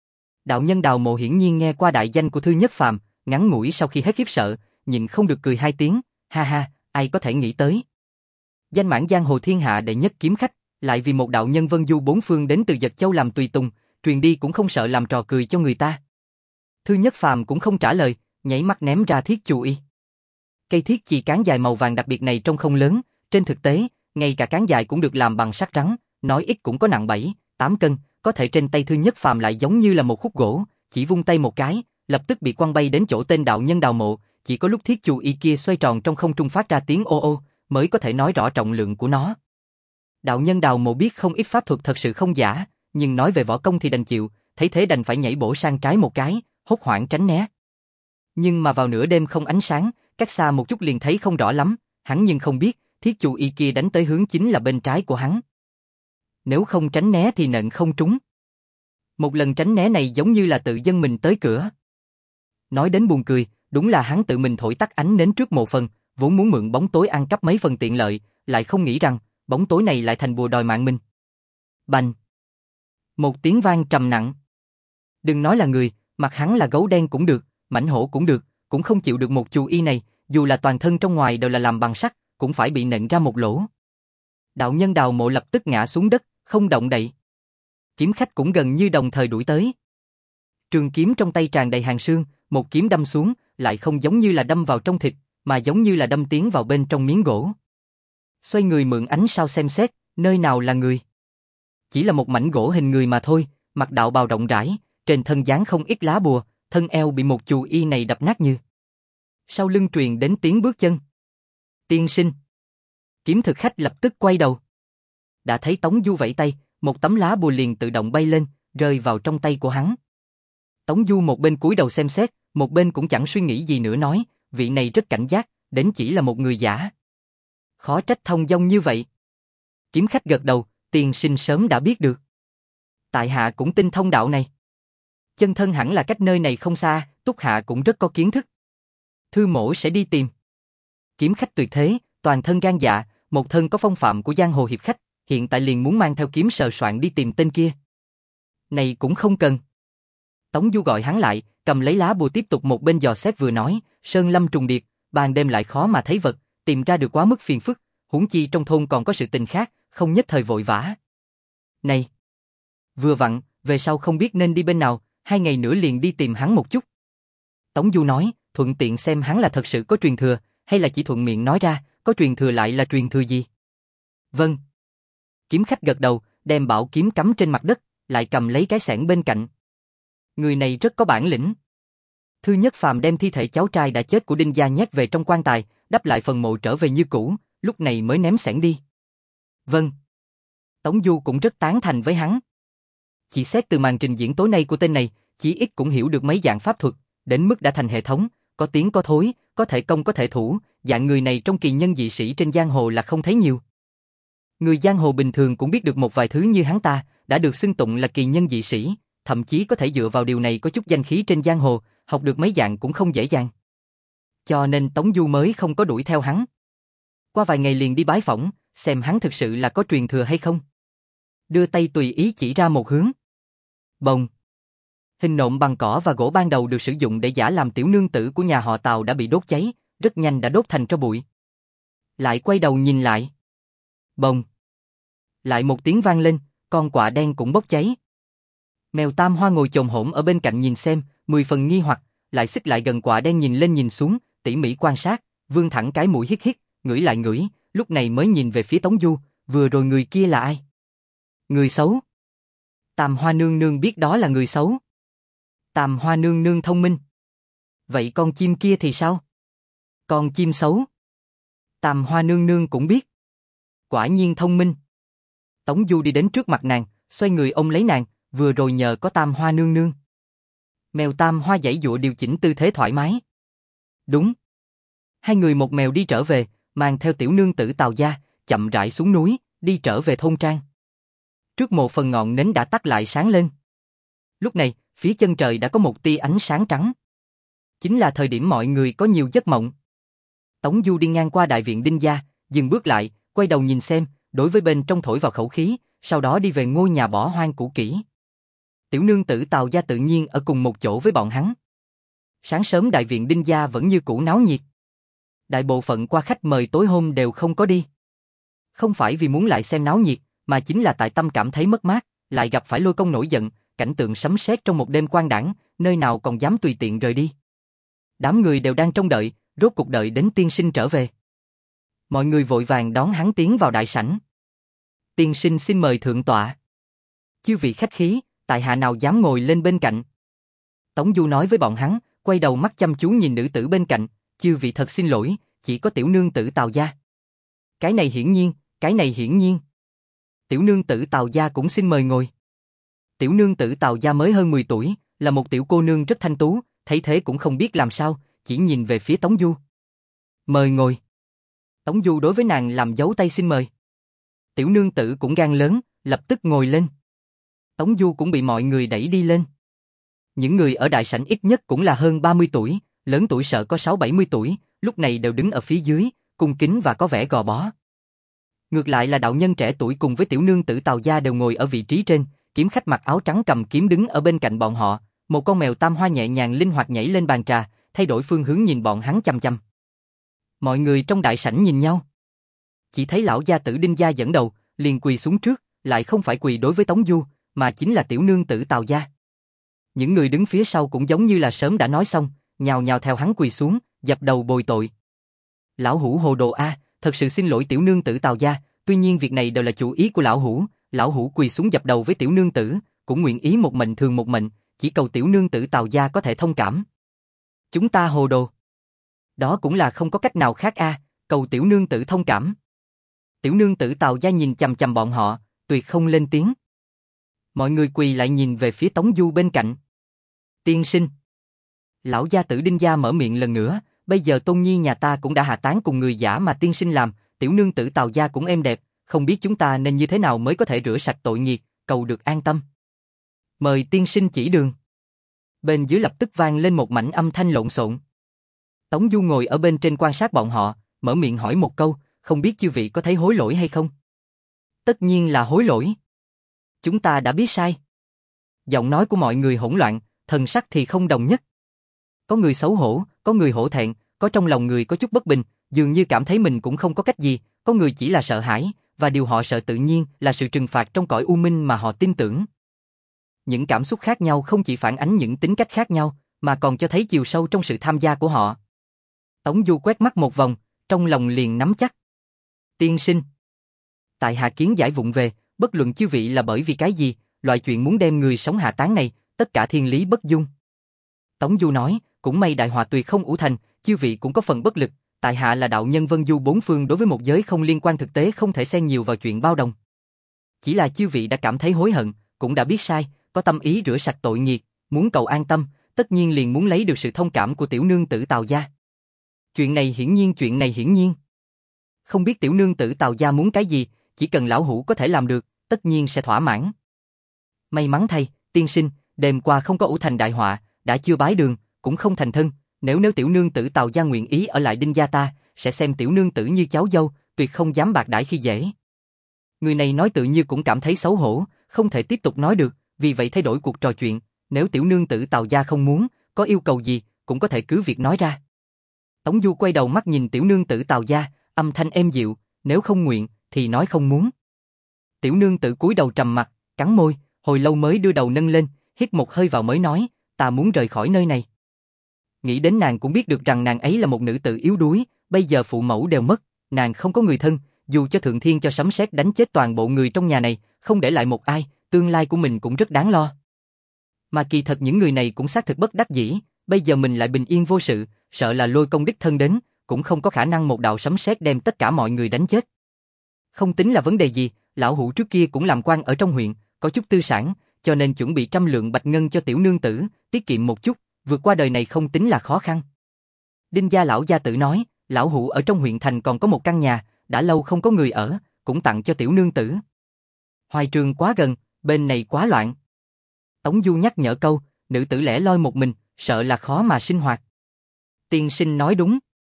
Đạo nhân Đào Mộ hiển nhiên nghe qua đại danh của Thư Nhất Phàm, ngắn ngủi sau khi hết khiếp sợ, nhịn không được cười hai tiếng, ha ha, ai có thể nghĩ tới. Danh mãn giang hồ thiên hạ đệ nhất kiếm khách, lại vì một đạo nhân vân du bốn phương đến từ Dật Châu làm tùy tùng, truyền đi cũng không sợ làm trò cười cho người ta. Thư Nhất Phàm cũng không trả lời, nhảy mắt ném ra thiết chù y. Cây thiết chì cán dài màu vàng đặc biệt này trông không lớn, trên thực tế, ngay cả cán dài cũng được làm bằng sắt rắn, nói ít cũng có nặng bảy, tám cân, có thể trên tay Thư Nhất Phàm lại giống như là một khúc gỗ, chỉ vung tay một cái, lập tức bị quăng bay đến chỗ tên đạo nhân Đào Mộ, chỉ có lúc thiết chù y kia xoay tròn trong không trung phát ra tiếng ô ô, mới có thể nói rõ trọng lượng của nó. Đạo nhân Đào Mộ biết không ít pháp thuật thật sự không giả, nhưng nói về võ công thì đành chịu, thấy thế đành phải nhảy bổ sang trái một cái, hốt hoảng tránh né. Nhưng mà vào nửa đêm không ánh sáng, cách xa một chút liền thấy không rõ lắm, hắn nhưng không biết, thiết chù y kia đánh tới hướng chính là bên trái của hắn. Nếu không tránh né thì nện không trúng. Một lần tránh né này giống như là tự dâng mình tới cửa. Nói đến buồn cười, đúng là hắn tự mình thổi tắt ánh nến trước một phần, vốn muốn mượn bóng tối ăn cắp mấy phần tiện lợi, lại không nghĩ rằng, bóng tối này lại thành bùa đòi mạng mình. Bành! Một tiếng vang trầm nặng. Đừng nói là người, mặt hắn là gấu đen cũng được, mãnh hổ cũng được, cũng không chịu được một chù y này, dù là toàn thân trong ngoài đều là làm bằng sắt, cũng phải bị nện ra một lỗ. Đạo nhân Đào Mộ lập tức ngã xuống đất, không động đậy. Kiếm khách cũng gần như đồng thời đuổi tới. Trường kiếm trong tay tràn đầy hàn xương, một kiếm đâm xuống, lại không giống như là đâm vào trong thịt, mà giống như là đâm tiến vào bên trong miếng gỗ. Xoay người mượn ánh sao xem xét, nơi nào là người. Chỉ là một mảnh gỗ hình người mà thôi, mặc đạo bào rộng rãi, trên thân dán không ít lá bùa, thân eo bị một chù y này đập nát như. Sau lưng truyền đến tiếng bước chân. Tiên sinh. Kiếm thực khách lập tức quay đầu. Đã thấy Tống Du vẫy tay, một tấm lá bùa liền tự động bay lên, rơi vào trong tay của hắn. Tống Du một bên cúi đầu xem xét, một bên cũng chẳng suy nghĩ gì nữa nói, vị này rất cảnh giác, đến chỉ là một người giả. Khó trách thông dong như vậy. Kiếm khách gật đầu, tiên sinh sớm đã biết được. Tại hạ cũng tin thông đạo này. Chân thân hẳn là cách nơi này không xa, Túc hạ cũng rất có kiến thức. Thư mỗ sẽ đi tìm. Kiếm khách tuyệt thế, toàn thân gan dạ, một thân có phong phạm của giang hồ hiệp khách, hiện tại liền muốn mang theo kiếm sờ soạn đi tìm tên kia. Này cũng không cần. Tống Du gọi hắn lại, cầm lấy lá bùa tiếp tục một bên dò xét vừa nói, sơn lâm trùng điệp, ban đêm lại khó mà thấy vật, tìm ra được quá mức phiền phức, huống chi trong thôn còn có sự tình khác, không nhất thời vội vã. Này! Vừa vặn, về sau không biết nên đi bên nào, hai ngày nữa liền đi tìm hắn một chút. Tống Du nói, thuận tiện xem hắn là thật sự có truyền thừa, hay là chỉ thuận miệng nói ra, có truyền thừa lại là truyền thừa gì? Vâng. Kiếm khách gật đầu, đem bảo kiếm cắm trên mặt đất, lại cầm lấy cái xẻng bên cạnh. Người này rất có bản lĩnh. Thư Nhất Phàm đem thi thể cháu trai đã chết của Đinh gia nhét về trong quan tài, đắp lại phần mộ trở về như cũ, lúc này mới ném xẻng đi. Vâng. Tống Du cũng rất tán thành với hắn. Chỉ xét từ màn trình diễn tối nay của tên này, chỉ ít cũng hiểu được mấy dạng pháp thuật, đến mức đã thành hệ thống, có tiếng có thối, có thể công có thể thủ, dạng người này trong kỳ nhân dị sĩ trên giang hồ là không thấy nhiều. Người giang hồ bình thường cũng biết được một vài thứ như hắn ta, đã được xưng tụng là kỳ nhân dị sĩ, thậm chí có thể dựa vào điều này có chút danh khí trên giang hồ, học được mấy dạng cũng không dễ dàng. Cho nên Tống Du mới không có đuổi theo hắn. Qua vài ngày liền đi bái phỏng, xem hắn thực sự là có truyền thừa hay không. Đưa tay tùy ý chỉ ra một hướng. Bồng. Hình nộm bằng cỏ và gỗ ban đầu được sử dụng để giả làm tiểu nương tử của nhà họ Tào đã bị đốt cháy, rất nhanh đã đốt thành tro bụi. Lại quay đầu nhìn lại. Bồng. Lại một tiếng vang lên, con quạ đen cũng bốc cháy. Mèo Tam Hoa ngồi chồm hổm ở bên cạnh nhìn xem, mười phần nghi hoặc, lại xích lại gần quạ đen nhìn lên nhìn xuống, tỉ mỉ quan sát, vươn thẳng cái mũi hít hít, ngửi lại ngửi, lúc này mới nhìn về phía Tống Du, vừa rồi người kia là ai? Người xấu. Tam Hoa nương nương biết đó là người xấu. Tam Hoa nương nương thông minh. Vậy con chim kia thì sao? Con chim xấu. Tam Hoa nương nương cũng biết. Quả nhiên thông minh. Tống Du đi đến trước mặt nàng, xoay người ôm lấy nàng, vừa rồi nhờ có Tam Hoa nương nương. Mèo Tam Hoa giãy giụa điều chỉnh tư thế thoải mái. Đúng. Hai người một mèo đi trở về, mang theo tiểu nương tử Tào gia, chậm rãi xuống núi, đi trở về thôn trang. Trước một phần ngọn nến đã tắt lại sáng lên. Lúc này, phía chân trời đã có một tia ánh sáng trắng. Chính là thời điểm mọi người có nhiều giấc mộng. Tống Du đi ngang qua đại viện Đinh gia, dừng bước lại, quay đầu nhìn xem, đối với bên trong thổi vào khẩu khí, sau đó đi về ngôi nhà bỏ hoang cũ kỹ. Tiểu nương tử Tào gia tự nhiên ở cùng một chỗ với bọn hắn. Sáng sớm đại viện Đinh gia vẫn như cũ náo nhiệt. Đại bộ phận qua khách mời tối hôm đều không có đi. Không phải vì muốn lại xem náo nhiệt, mà chính là tại tâm cảm thấy mất mát, lại gặp phải Lôi Công nổi giận, cảnh tượng sấm sét trong một đêm quang đãng, nơi nào còn dám tùy tiện rời đi. Đám người đều đang trông đợi, rốt cuộc đợi đến tiên sinh trở về. Mọi người vội vàng đón hắn tiến vào đại sảnh. Tiên sinh xin mời thượng tọa. Chư vị khách khí, tại hạ nào dám ngồi lên bên cạnh. Tống Du nói với bọn hắn, quay đầu mắt chăm chú nhìn nữ tử bên cạnh, chư vị thật xin lỗi, chỉ có tiểu nương tử Tào gia. Cái này hiển nhiên, cái này hiển nhiên. Tiểu nương tử Tào gia cũng xin mời ngồi. Tiểu nương tử Tào gia mới hơn mười tuổi, là một tiểu cô nương rất thanh tú, thấy thế cũng không biết làm sao, chỉ nhìn về phía Tống Du. Mời ngồi. Tống Du đối với nàng làm dấu tay xin mời. Tiểu nương tử cũng gan lớn, lập tức ngồi lên. Tống Du cũng bị mọi người đẩy đi lên. Những người ở đại sảnh ít nhất cũng là hơn ba mươi tuổi, lớn tuổi sợ có sáu bảy mươi tuổi, lúc này đều đứng ở phía dưới, cung kính và có vẻ gò bó. Ngược lại là đạo nhân trẻ tuổi cùng với tiểu nương tử Tào gia đều ngồi ở vị trí trên, kiếm khách mặc áo trắng cầm kiếm đứng ở bên cạnh bọn họ, một con mèo Tam Hoa nhẹ nhàng linh hoạt nhảy lên bàn trà, thay đổi phương hướng nhìn bọn hắn chăm chăm. Mọi người trong đại sảnh nhìn nhau. Chỉ thấy lão gia tử Đinh gia dẫn đầu, liền quỳ xuống trước, lại không phải quỳ đối với Tống Du, mà chính là tiểu nương tử Tào gia. Những người đứng phía sau cũng giống như là sớm đã nói xong, nhào nhào theo hắn quỳ xuống, dập đầu bồi tội. Lão Hủ hồ đồ a, thật sự xin lỗi tiểu nương tử Tào gia, tuy nhiên việc này đều là chủ ý của lão Hủ, lão Hủ quỳ xuống dập đầu với tiểu nương tử, cũng nguyện ý một mệnh thường một mệnh, chỉ cầu tiểu nương tử Tào gia có thể thông cảm. Chúng ta hồ đồ. Đó cũng là không có cách nào khác a, cầu tiểu nương tử thông cảm. Tiểu nương tử Tào gia nhìn chằm chằm bọn họ, tuyệt không lên tiếng. Mọi người quỳ lại nhìn về phía Tống Du bên cạnh. Tiên sinh. Lão gia tử Đinh gia mở miệng lần nữa, bây giờ Tôn Nhi nhà ta cũng đã hạ táng cùng người giả mà tiên sinh làm, tiểu nương tử Tào gia cũng êm đẹp, không biết chúng ta nên như thế nào mới có thể rửa sạch tội nghiệt, cầu được an tâm. Mời tiên sinh chỉ đường. Bên dưới lập tức vang lên một mảnh âm thanh lộn xộn. Tống Du ngồi ở bên trên quan sát bọn họ, mở miệng hỏi một câu, không biết chư vị có thấy hối lỗi hay không? Tất nhiên là hối lỗi. Chúng ta đã biết sai. Giọng nói của mọi người hỗn loạn, thần sắc thì không đồng nhất. Có người xấu hổ, có người hổ thẹn, có trong lòng người có chút bất bình, dường như cảm thấy mình cũng không có cách gì, có người chỉ là sợ hãi, và điều họ sợ tự nhiên là sự trừng phạt trong cõi u minh mà họ tin tưởng. Những cảm xúc khác nhau không chỉ phản ánh những tính cách khác nhau, mà còn cho thấy chiều sâu trong sự tham gia của họ. Tống Du quét mắt một vòng, trong lòng liền nắm chắc. Tiên sinh. Tại hạ kiến giải vụng về, bất luận chư vị là bởi vì cái gì, loại chuyện muốn đem người sống hạ táng này, tất cả thiên lý bất dung. Tống Du nói, cũng may đại họa tuyệt không ủ thành, chư vị cũng có phần bất lực, tại hạ là đạo nhân vân du bốn phương đối với một giới không liên quan thực tế không thể xen nhiều vào chuyện bao đồng. Chỉ là chư vị đã cảm thấy hối hận, cũng đã biết sai, có tâm ý rửa sạch tội nghiệt, muốn cầu an tâm, tất nhiên liền muốn lấy được sự thông cảm của tiểu nương tử Tào gia. Chuyện này hiển nhiên chuyện này hiển nhiên. Không biết tiểu nương tử Tào gia muốn cái gì, chỉ cần lão hủ có thể làm được, tất nhiên sẽ thỏa mãn. May mắn thay, tiên sinh, đêm qua không có ủ thành đại họa, đã chưa bái đường, cũng không thành thân, nếu nếu tiểu nương tử Tào gia nguyện ý ở lại Đinh gia ta, sẽ xem tiểu nương tử như cháu dâu, tuyệt không dám bạc đãi khi dễ. Người này nói tự như cũng cảm thấy xấu hổ, không thể tiếp tục nói được, vì vậy thay đổi cuộc trò chuyện, nếu tiểu nương tử Tào gia không muốn, có yêu cầu gì, cũng có thể cứ việc nói ra. Tống Du quay đầu mắt nhìn tiểu nương tử Tào gia, âm thanh êm dịu, nếu không nguyện, thì nói không muốn. Tiểu nương tử cúi đầu trầm mặt, cắn môi, hồi lâu mới đưa đầu nâng lên, hít một hơi vào mới nói, ta muốn rời khỏi nơi này. Nghĩ đến nàng cũng biết được rằng nàng ấy là một nữ tử yếu đuối, bây giờ phụ mẫu đều mất, nàng không có người thân, dù cho thượng thiên cho sấm sét đánh chết toàn bộ người trong nhà này, không để lại một ai, tương lai của mình cũng rất đáng lo. Mà kỳ thật những người này cũng xác thực bất đắc dĩ, bây giờ mình lại bình yên vô sự, sợ là Lôi Công đích thân đến, cũng không có khả năng một đạo sấm sét đem tất cả mọi người đánh chết. Không tính là vấn đề gì, lão hủ trước kia cũng làm quan ở trong huyện, có chút tư sản, cho nên chuẩn bị trăm lượng bạch ngân cho tiểu nương tử, tiết kiệm một chút, vượt qua đời này không tính là khó khăn. Đinh gia lão gia tử nói, lão hủ ở trong huyện thành còn có một căn nhà, đã lâu không có người ở, cũng tặng cho tiểu nương tử. Hoài Trường quá gần, bên này quá loạn. Tống Du nhắc nhở câu, nữ tử lẻ loi một mình, sợ là khó mà sinh hoạt. Tiên sinh nói đúng.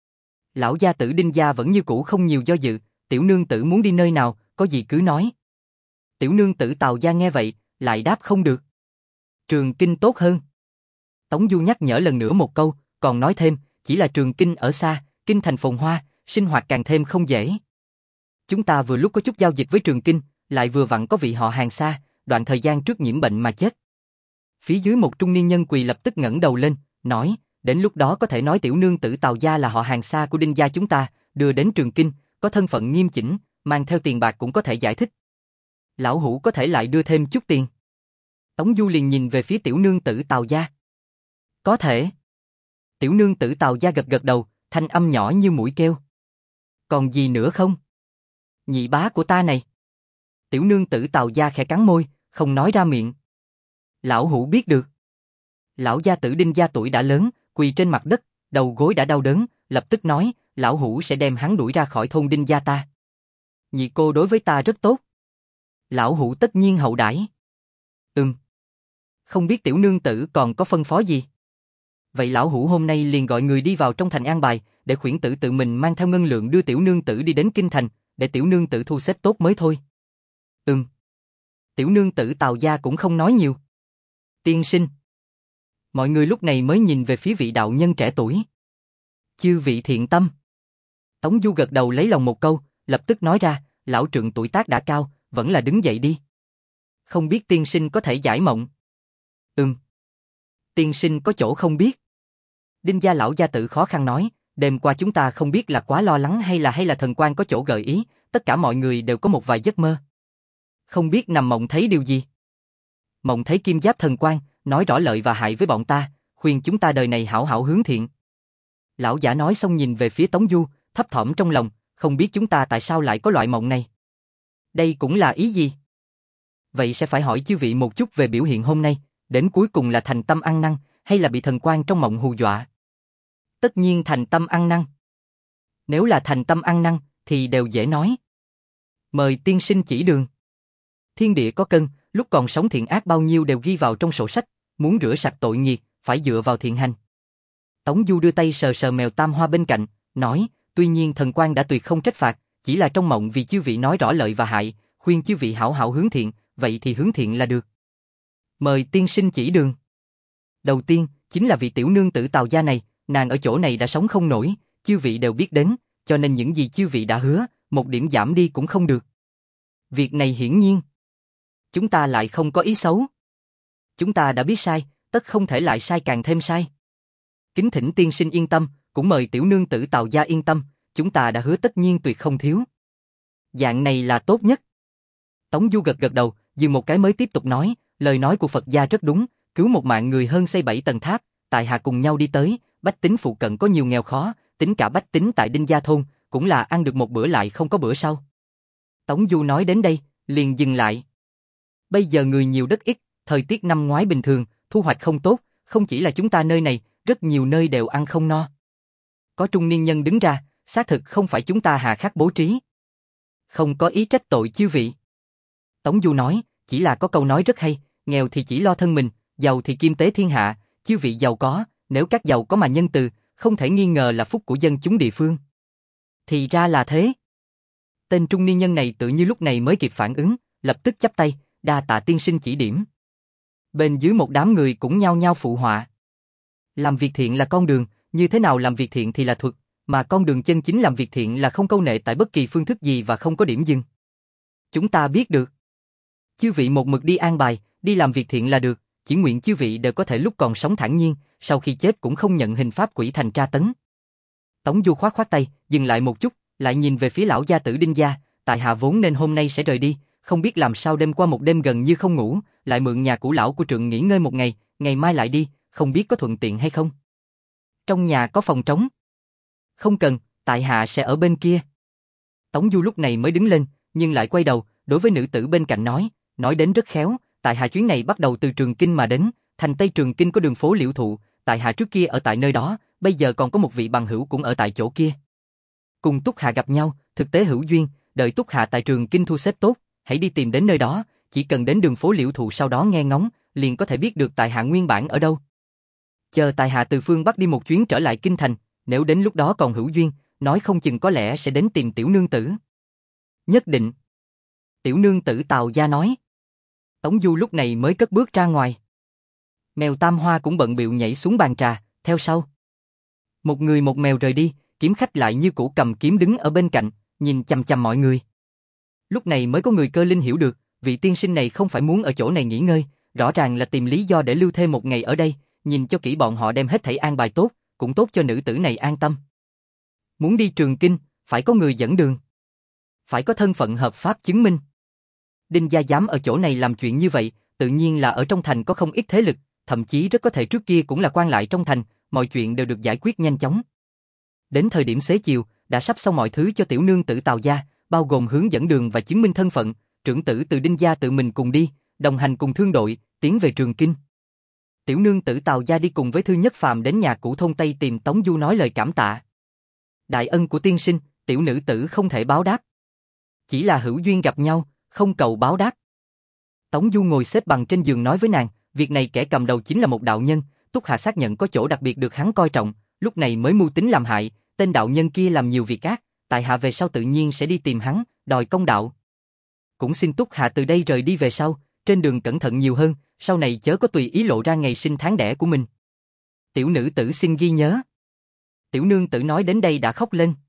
Lão gia tử Đinh gia vẫn như cũ không nhiều do dự, tiểu nương tử muốn đi nơi nào, có gì cứ nói. Tiểu nương tử Tào gia nghe vậy, lại đáp không được. Trường Kinh tốt hơn. Tống Du nhắc nhở lần nữa một câu, còn nói thêm, chỉ là Trường Kinh ở xa, kinh thành phồn hoa, sinh hoạt càng thêm không dễ. Chúng ta vừa lúc có chút giao dịch với Trường Kinh, lại vừa vặn có vị họ hàng xa, đoạn thời gian trước nhiễm bệnh mà chết. Phía dưới một trung niên nhân quỳ lập tức ngẩng đầu lên, nói, đến lúc đó có thể nói tiểu nương tử Tào gia là họ hàng xa của Đinh gia chúng ta, đưa đến Trường Kinh, có thân phận nghiêm chỉnh, mang theo tiền bạc cũng có thể giải thích. Lão hủ có thể lại đưa thêm chút tiền. Tống Du liền nhìn về phía tiểu nương tử Tào gia. Có thể. Tiểu nương tử Tào gia gật gật đầu, thanh âm nhỏ như mũi kêu. Còn gì nữa không? Nhị bá của ta này. Tiểu nương tử Tào gia khẽ cắn môi, không nói ra miệng. Lão hủ biết được. Lão gia tử Đinh gia tuổi đã lớn, quỳ trên mặt đất, đầu gối đã đau đớn, lập tức nói, lão hủ sẽ đem hắn đuổi ra khỏi thôn Đinh gia ta. Nhị cô đối với ta rất tốt. Lão hủ tất nhiên hậu đãi. Ừm. Không biết tiểu nương tử còn có phân phó gì? Vậy lão hủ hôm nay liền gọi người đi vào trong thành an bài, để khuyển tử tự mình mang theo ngân lượng đưa tiểu nương tử đi đến kinh thành, để tiểu nương tử thu xếp tốt mới thôi. Ừm. Tiểu nương tử Tào gia cũng không nói nhiều. Tiên sinh. Mọi người lúc này mới nhìn về phía vị đạo nhân trẻ tuổi. Chư vị thiện tâm. Tống Du gật đầu lấy lòng một câu, lập tức nói ra, lão trượng tuổi tác đã cao, vẫn là đứng dậy đi. Không biết tiên sinh có thể giải mộng. Ừm. Tiên sinh có chỗ không biết. Đinh gia lão gia tử khó khăn nói, đêm qua chúng ta không biết là quá lo lắng hay là hay là thần quan có chỗ gợi ý, tất cả mọi người đều có một vài giấc mơ. Không biết nằm mộng thấy điều gì. Mộng thấy kim giáp thần quan, nói rõ lợi và hại với bọn ta, khuyên chúng ta đời này hảo hảo hướng thiện. Lão giả nói xong nhìn về phía Tống Du, thấp thỏm trong lòng, không biết chúng ta tại sao lại có loại mộng này. Đây cũng là ý gì? Vậy sẽ phải hỏi chư vị một chút về biểu hiện hôm nay, đến cuối cùng là thành tâm ăn năn, hay là bị thần quan trong mộng hù dọa? Tất nhiên thành tâm ăn năn. Nếu là thành tâm ăn năn, thì đều dễ nói. Mời tiên sinh chỉ đường. Thiên địa có cân, lúc còn sống thiện ác bao nhiêu đều ghi vào trong sổ sách, muốn rửa sạch tội nghiệt, phải dựa vào thiện hành. Tống Du đưa tay sờ sờ mèo tam hoa bên cạnh, nói, tuy nhiên thần quan đã tuyệt không trách phạt, chỉ là trong mộng vì chư vị nói rõ lợi và hại, khuyên chư vị hảo hảo hướng thiện, vậy thì hướng thiện là được. Mời tiên sinh chỉ đường. Đầu tiên, chính là vị tiểu nương tử Tào gia này, nàng ở chỗ này đã sống không nổi, chư vị đều biết đến, cho nên những gì chư vị đã hứa, một điểm giảm đi cũng không được. Việc này hiển nhiên, chúng ta lại không có ý xấu. Chúng ta đã biết sai, tất không thể lại sai càng thêm sai. Kính thỉnh tiên sinh yên tâm, cũng mời tiểu nương tử Tào gia yên tâm, chúng ta đã hứa tất nhiên tuyệt không thiếu. Dạng này là tốt nhất. Tống Du gật gật đầu, dừng một cái mới tiếp tục nói, lời nói của Phật gia rất đúng, cứu một mạng người hơn xây bảy tầng tháp, tại hạ cùng nhau đi tới, bách tính phụ cận có nhiều nghèo khó, tính cả bách tính tại Đinh gia thôn, cũng là ăn được một bữa lại không có bữa sau. Tống Du nói đến đây, liền dừng lại. Bây giờ người nhiều đất ít, thời tiết năm ngoái bình thường, thu hoạch không tốt, không chỉ là chúng ta nơi này, rất nhiều nơi đều ăn không no. Có trung niên nhân đứng ra, xác thực không phải chúng ta hà khắc bố trí. Không có ý trách tội chư vị. Tống Du nói, chỉ là có câu nói rất hay, nghèo thì chỉ lo thân mình, giàu thì kim tế thiên hạ, chư vị giàu có, nếu các giàu có mà nhân từ, không thể nghi ngờ là phúc của dân chúng địa phương. Thì ra là thế. Tên trung niên nhân này tự như lúc này mới kịp phản ứng, lập tức chắp tay, đa tạ tiên sinh chỉ điểm. Bên dưới một đám người cũng nhao nhao phụ họa. Làm việc thiện là con đường, như thế nào làm việc thiện thì là thuật, mà con đường chân chính làm việc thiện là không câu nệ tại bất kỳ phương thức gì và không có điểm dừng. Chúng ta biết được. Chư vị một mực đi an bài, đi làm việc thiện là được, chỉ nguyện chư vị đều có thể lúc còn sống thản nhiên, sau khi chết cũng không nhận hình pháp quỷ thành tra tấn. Tống Du khoát khoát tay, dừng lại một chút, lại nhìn về phía lão gia tử Đinh gia, tại hạ vốn nên hôm nay sẽ rời đi, không biết làm sao đêm qua một đêm gần như không ngủ, lại mượn nhà cũ lão của Trượng nghỉ ngơi một ngày, ngày mai lại đi, không biết có thuận tiện hay không. Trong nhà có phòng trống. Không cần, tại hạ sẽ ở bên kia. Tống Du lúc này mới đứng lên, nhưng lại quay đầu, đối với nữ tử bên cạnh nói, nói đến rất khéo, tại hạ chuyến này bắt đầu từ Trường Kinh mà đến, thành Tây Trường Kinh có đường phố Liễu Thụ, tại hạ trước kia ở tại nơi đó, bây giờ còn có một vị bằng hữu cũng ở tại chỗ kia. Cùng Túc Hạ gặp nhau, thực tế hữu duyên, đợi Túc Hạ tại Trường Kinh thu xếp tốt, hãy đi tìm đến nơi đó, chỉ cần đến đường phố Liễu Thụ sau đó nghe ngóng, liền có thể biết được tại hạ nguyên bản ở đâu. Chờ tại hạ từ phương Bắc đi một chuyến trở lại kinh thành, nếu đến lúc đó còn hữu duyên, nói không chừng có lẽ sẽ đến tìm tiểu nương tử. Nhất định. Tiểu nương tử Tào gia nói. Tống Du lúc này mới cất bước ra ngoài. Mèo Tam Hoa cũng bận bịu nhảy xuống bàn trà, theo sau. Một người một mèo rời đi, kiếm khách lại như cũ cầm kiếm đứng ở bên cạnh, nhìn chằm chằm mọi người. Lúc này mới có người cơ linh hiểu được, vị tiên sinh này không phải muốn ở chỗ này nghỉ ngơi, rõ ràng là tìm lý do để lưu thêm một ngày ở đây, nhìn cho kỹ bọn họ đem hết thảy an bài tốt, cũng tốt cho nữ tử này an tâm. Muốn đi Trường Kinh, phải có người dẫn đường. Phải có thân phận hợp pháp chứng minh. Đinh gia dám ở chỗ này làm chuyện như vậy, tự nhiên là ở trong thành có không ít thế lực, thậm chí rất có thể trước kia cũng là quan lại trong thành, mọi chuyện đều được giải quyết nhanh chóng. Đến thời điểm xế chiều, đã sắp xong mọi thứ cho tiểu nương tử Tào gia, bao gồm hướng dẫn đường và chứng minh thân phận, trưởng tử từ Đinh gia tự mình cùng đi, đồng hành cùng thương đội, tiến về Trường Kinh. Tiểu nương tử Tào gia đi cùng với Thư Nhất Phàm đến nhà cũ thôn Tây tìm Tống Du nói lời cảm tạ. Đại ân của tiên sinh, tiểu nữ tử không thể báo đáp. Chỉ là hữu duyên gặp nhau, không cầu báo đáp. Tống Du ngồi xếp bằng trên giường nói với nàng, việc này kẻ cầm đầu chính là một đạo nhân, Túc Hạ xác nhận có chỗ đặc biệt được hắn coi trọng, lúc này mới mưu tính làm hại, tên đạo nhân kia làm nhiều việc ác, tại hạ về sau tự nhiên sẽ đi tìm hắn, đòi công đạo. Cũng xin Túc Hạ từ đây rời đi về sau, trên đường cẩn thận nhiều hơn, sau này chớ có tùy ý lộ ra ngày sinh tháng đẻ của mình. Tiểu nữ tử xin ghi nhớ. Tiểu nương tử nói đến đây đã khóc lên.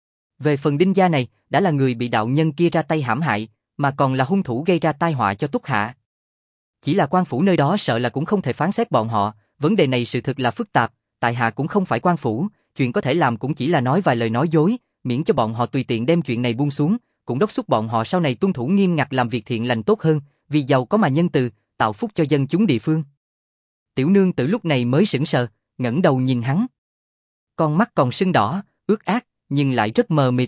Về phần Đinh gia này, đã là người bị đạo nhân kia ra tay hãm hại, mà còn là hung thủ gây ra tai họa cho Túc Hạ. Chỉ là quan phủ nơi đó sợ là cũng không thể phán xét bọn họ, vấn đề này sự thực là phức tạp, tại hạ cũng không phải quan phủ, chuyện có thể làm cũng chỉ là nói vài lời nói dối, miễn cho bọn họ tùy tiện đem chuyện này buông xuống, cũng đốc thúc bọn họ sau này tuân thủ nghiêm ngặt làm việc thiện lành tốt hơn, vì giàu có mà nhân từ, tạo phúc cho dân chúng địa phương. Tiểu nương tử lúc này mới sững sờ, ngẩng đầu nhìn hắn. Con mắt còn sưng đỏ, ướt át, nhưng lại rất mờ mịt.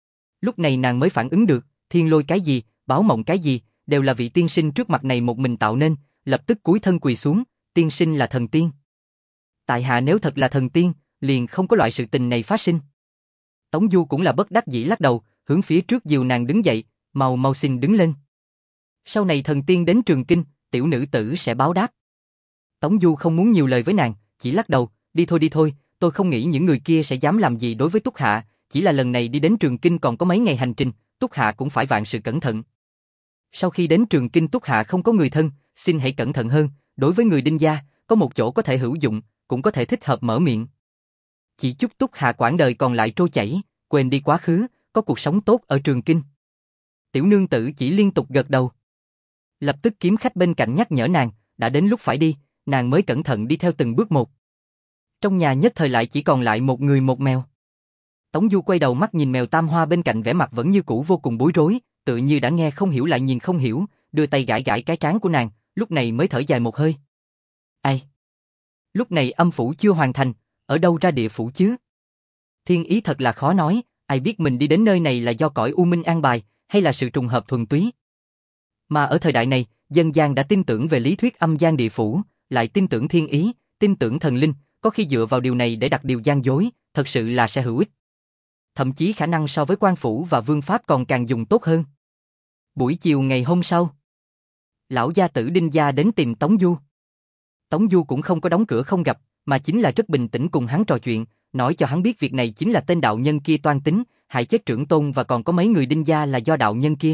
Lúc này nàng mới phản ứng được, thiên lôi cái gì, báo mộng cái gì, đều là vị tiên sinh trước mặt này một mình tạo nên, lập tức cúi thân quỳ xuống, tiên sinh là thần tiên. Tại hạ nếu thật là thần tiên, liền không có loại sự tình này phát sinh. Tống Du cũng là bất đắc dĩ lắc đầu, hướng phía trước dìu nàng đứng dậy, mau mau xin đứng lên. Sau này thần tiên đến Trường Kinh, tiểu nữ tử sẽ báo đáp. Tống Du không muốn nhiều lời với nàng, chỉ lắc đầu, đi thôi đi thôi, tôi không nghĩ những người kia sẽ dám làm gì đối với Túc Hạ, chỉ là lần này đi đến Trường Kinh còn có mấy ngày hành trình, Túc Hạ cũng phải vạn sự cẩn thận. Sau khi đến Trường Kinh Túc Hạ không có người thân, xin hãy cẩn thận hơn, đối với người Đinh gia, có một chỗ có thể hữu dụng, cũng có thể thích hợp mở miệng. Chỉ chúc Túc Hạ quãng đời còn lại trôi chảy, quên đi quá khứ, có cuộc sống tốt ở Trường Kinh. Tiểu nương tử chỉ liên tục gật đầu. Lập tức kiếm khách bên cạnh nhắc nhở nàng, đã đến lúc phải đi, nàng mới cẩn thận đi theo từng bước một. Trong nhà nhất thời lại chỉ còn lại một người một mèo. Tống Du quay đầu mắt nhìn mèo Tam Hoa bên cạnh vẻ mặt vẫn như cũ vô cùng bối rối, tự như đã nghe không hiểu lại nhìn không hiểu, đưa tay gãi gãi cái trán của nàng, lúc này mới thở dài một hơi. Ai? Lúc này âm phủ chưa hoàn thành, ở đâu ra địa phủ chứ? Thiên ý thật là khó nói, ai biết mình đi đến nơi này là do cõi u minh an bài, hay là sự trùng hợp thuần túy. Mà ở thời đại này, dân gian đã tin tưởng về lý thuyết âm gian địa phủ, lại tin tưởng thiên ý, tin tưởng thần linh, có khi dựa vào điều này để đặt điều gian dối, thật sự là sẽ hữu ích. Thậm chí khả năng so với quan phủ và vương pháp còn càng dùng tốt hơn. Buổi chiều ngày hôm sau, lão gia tử Đinh gia đến tìm Tống Du. Tống Du cũng không có đóng cửa không gặp, mà chính là rất bình tĩnh cùng hắn trò chuyện, nói cho hắn biết việc này chính là tên đạo nhân kia toan tính, hại chết trưởng tôn và còn có mấy người Đinh gia là do đạo nhân kia.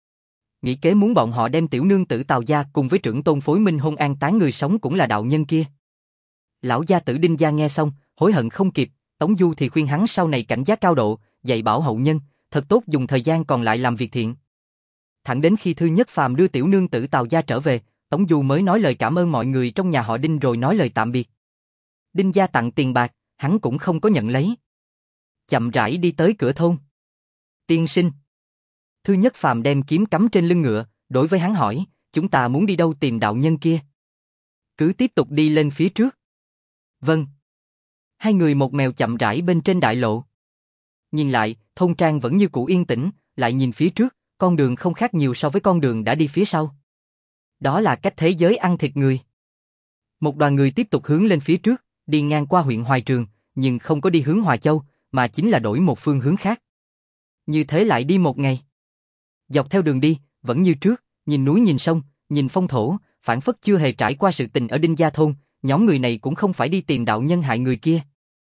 Nghĩ kế muốn bọn họ đem tiểu nương tử Tào gia cùng với trưởng tôn phối minh hôn an táng người sống cũng là đạo nhân kia. Lão gia tử Đinh gia nghe xong, hối hận không kịp, Tống Du thì khuyên hắn sau này cảnh giác cao độ, dạy bảo hậu nhân, thật tốt dùng thời gian còn lại làm việc thiện. Thẳng đến khi Thư Nhất Phàm đưa tiểu nương tử Tào gia trở về, Tống Du mới nói lời cảm ơn mọi người trong nhà họ Đinh rồi nói lời tạm biệt. Đinh gia tặng tiền bạc, hắn cũng không có nhận lấy. Chậm rãi đi tới cửa thôn. Tiên sinh. Thư Nhất Phàm đem kiếm cắm trên lưng ngựa, đối với hắn hỏi, chúng ta muốn đi đâu tìm đạo nhân kia? Cứ tiếp tục đi lên phía trước. Vâng. Hai người một mèo chậm rãi bên trên đại lộ. Nhìn lại, thôn trang vẫn như cũ yên tĩnh, lại nhìn phía trước, con đường không khác nhiều so với con đường đã đi phía sau. Đó là cách thế giới ăn thịt người. Một đoàn người tiếp tục hướng lên phía trước, đi ngang qua huyện Hoài Trường, nhưng không có đi hướng Hòa Châu, mà chính là đổi một phương hướng khác. Như thế lại đi một ngày. Dọc theo đường đi, vẫn như trước, nhìn núi nhìn sông, nhìn phong thổ, phản phất chưa hề trải qua sự tình ở Đinh Gia Thôn, nhóm người này cũng không phải đi tìm đạo nhân hại người kia.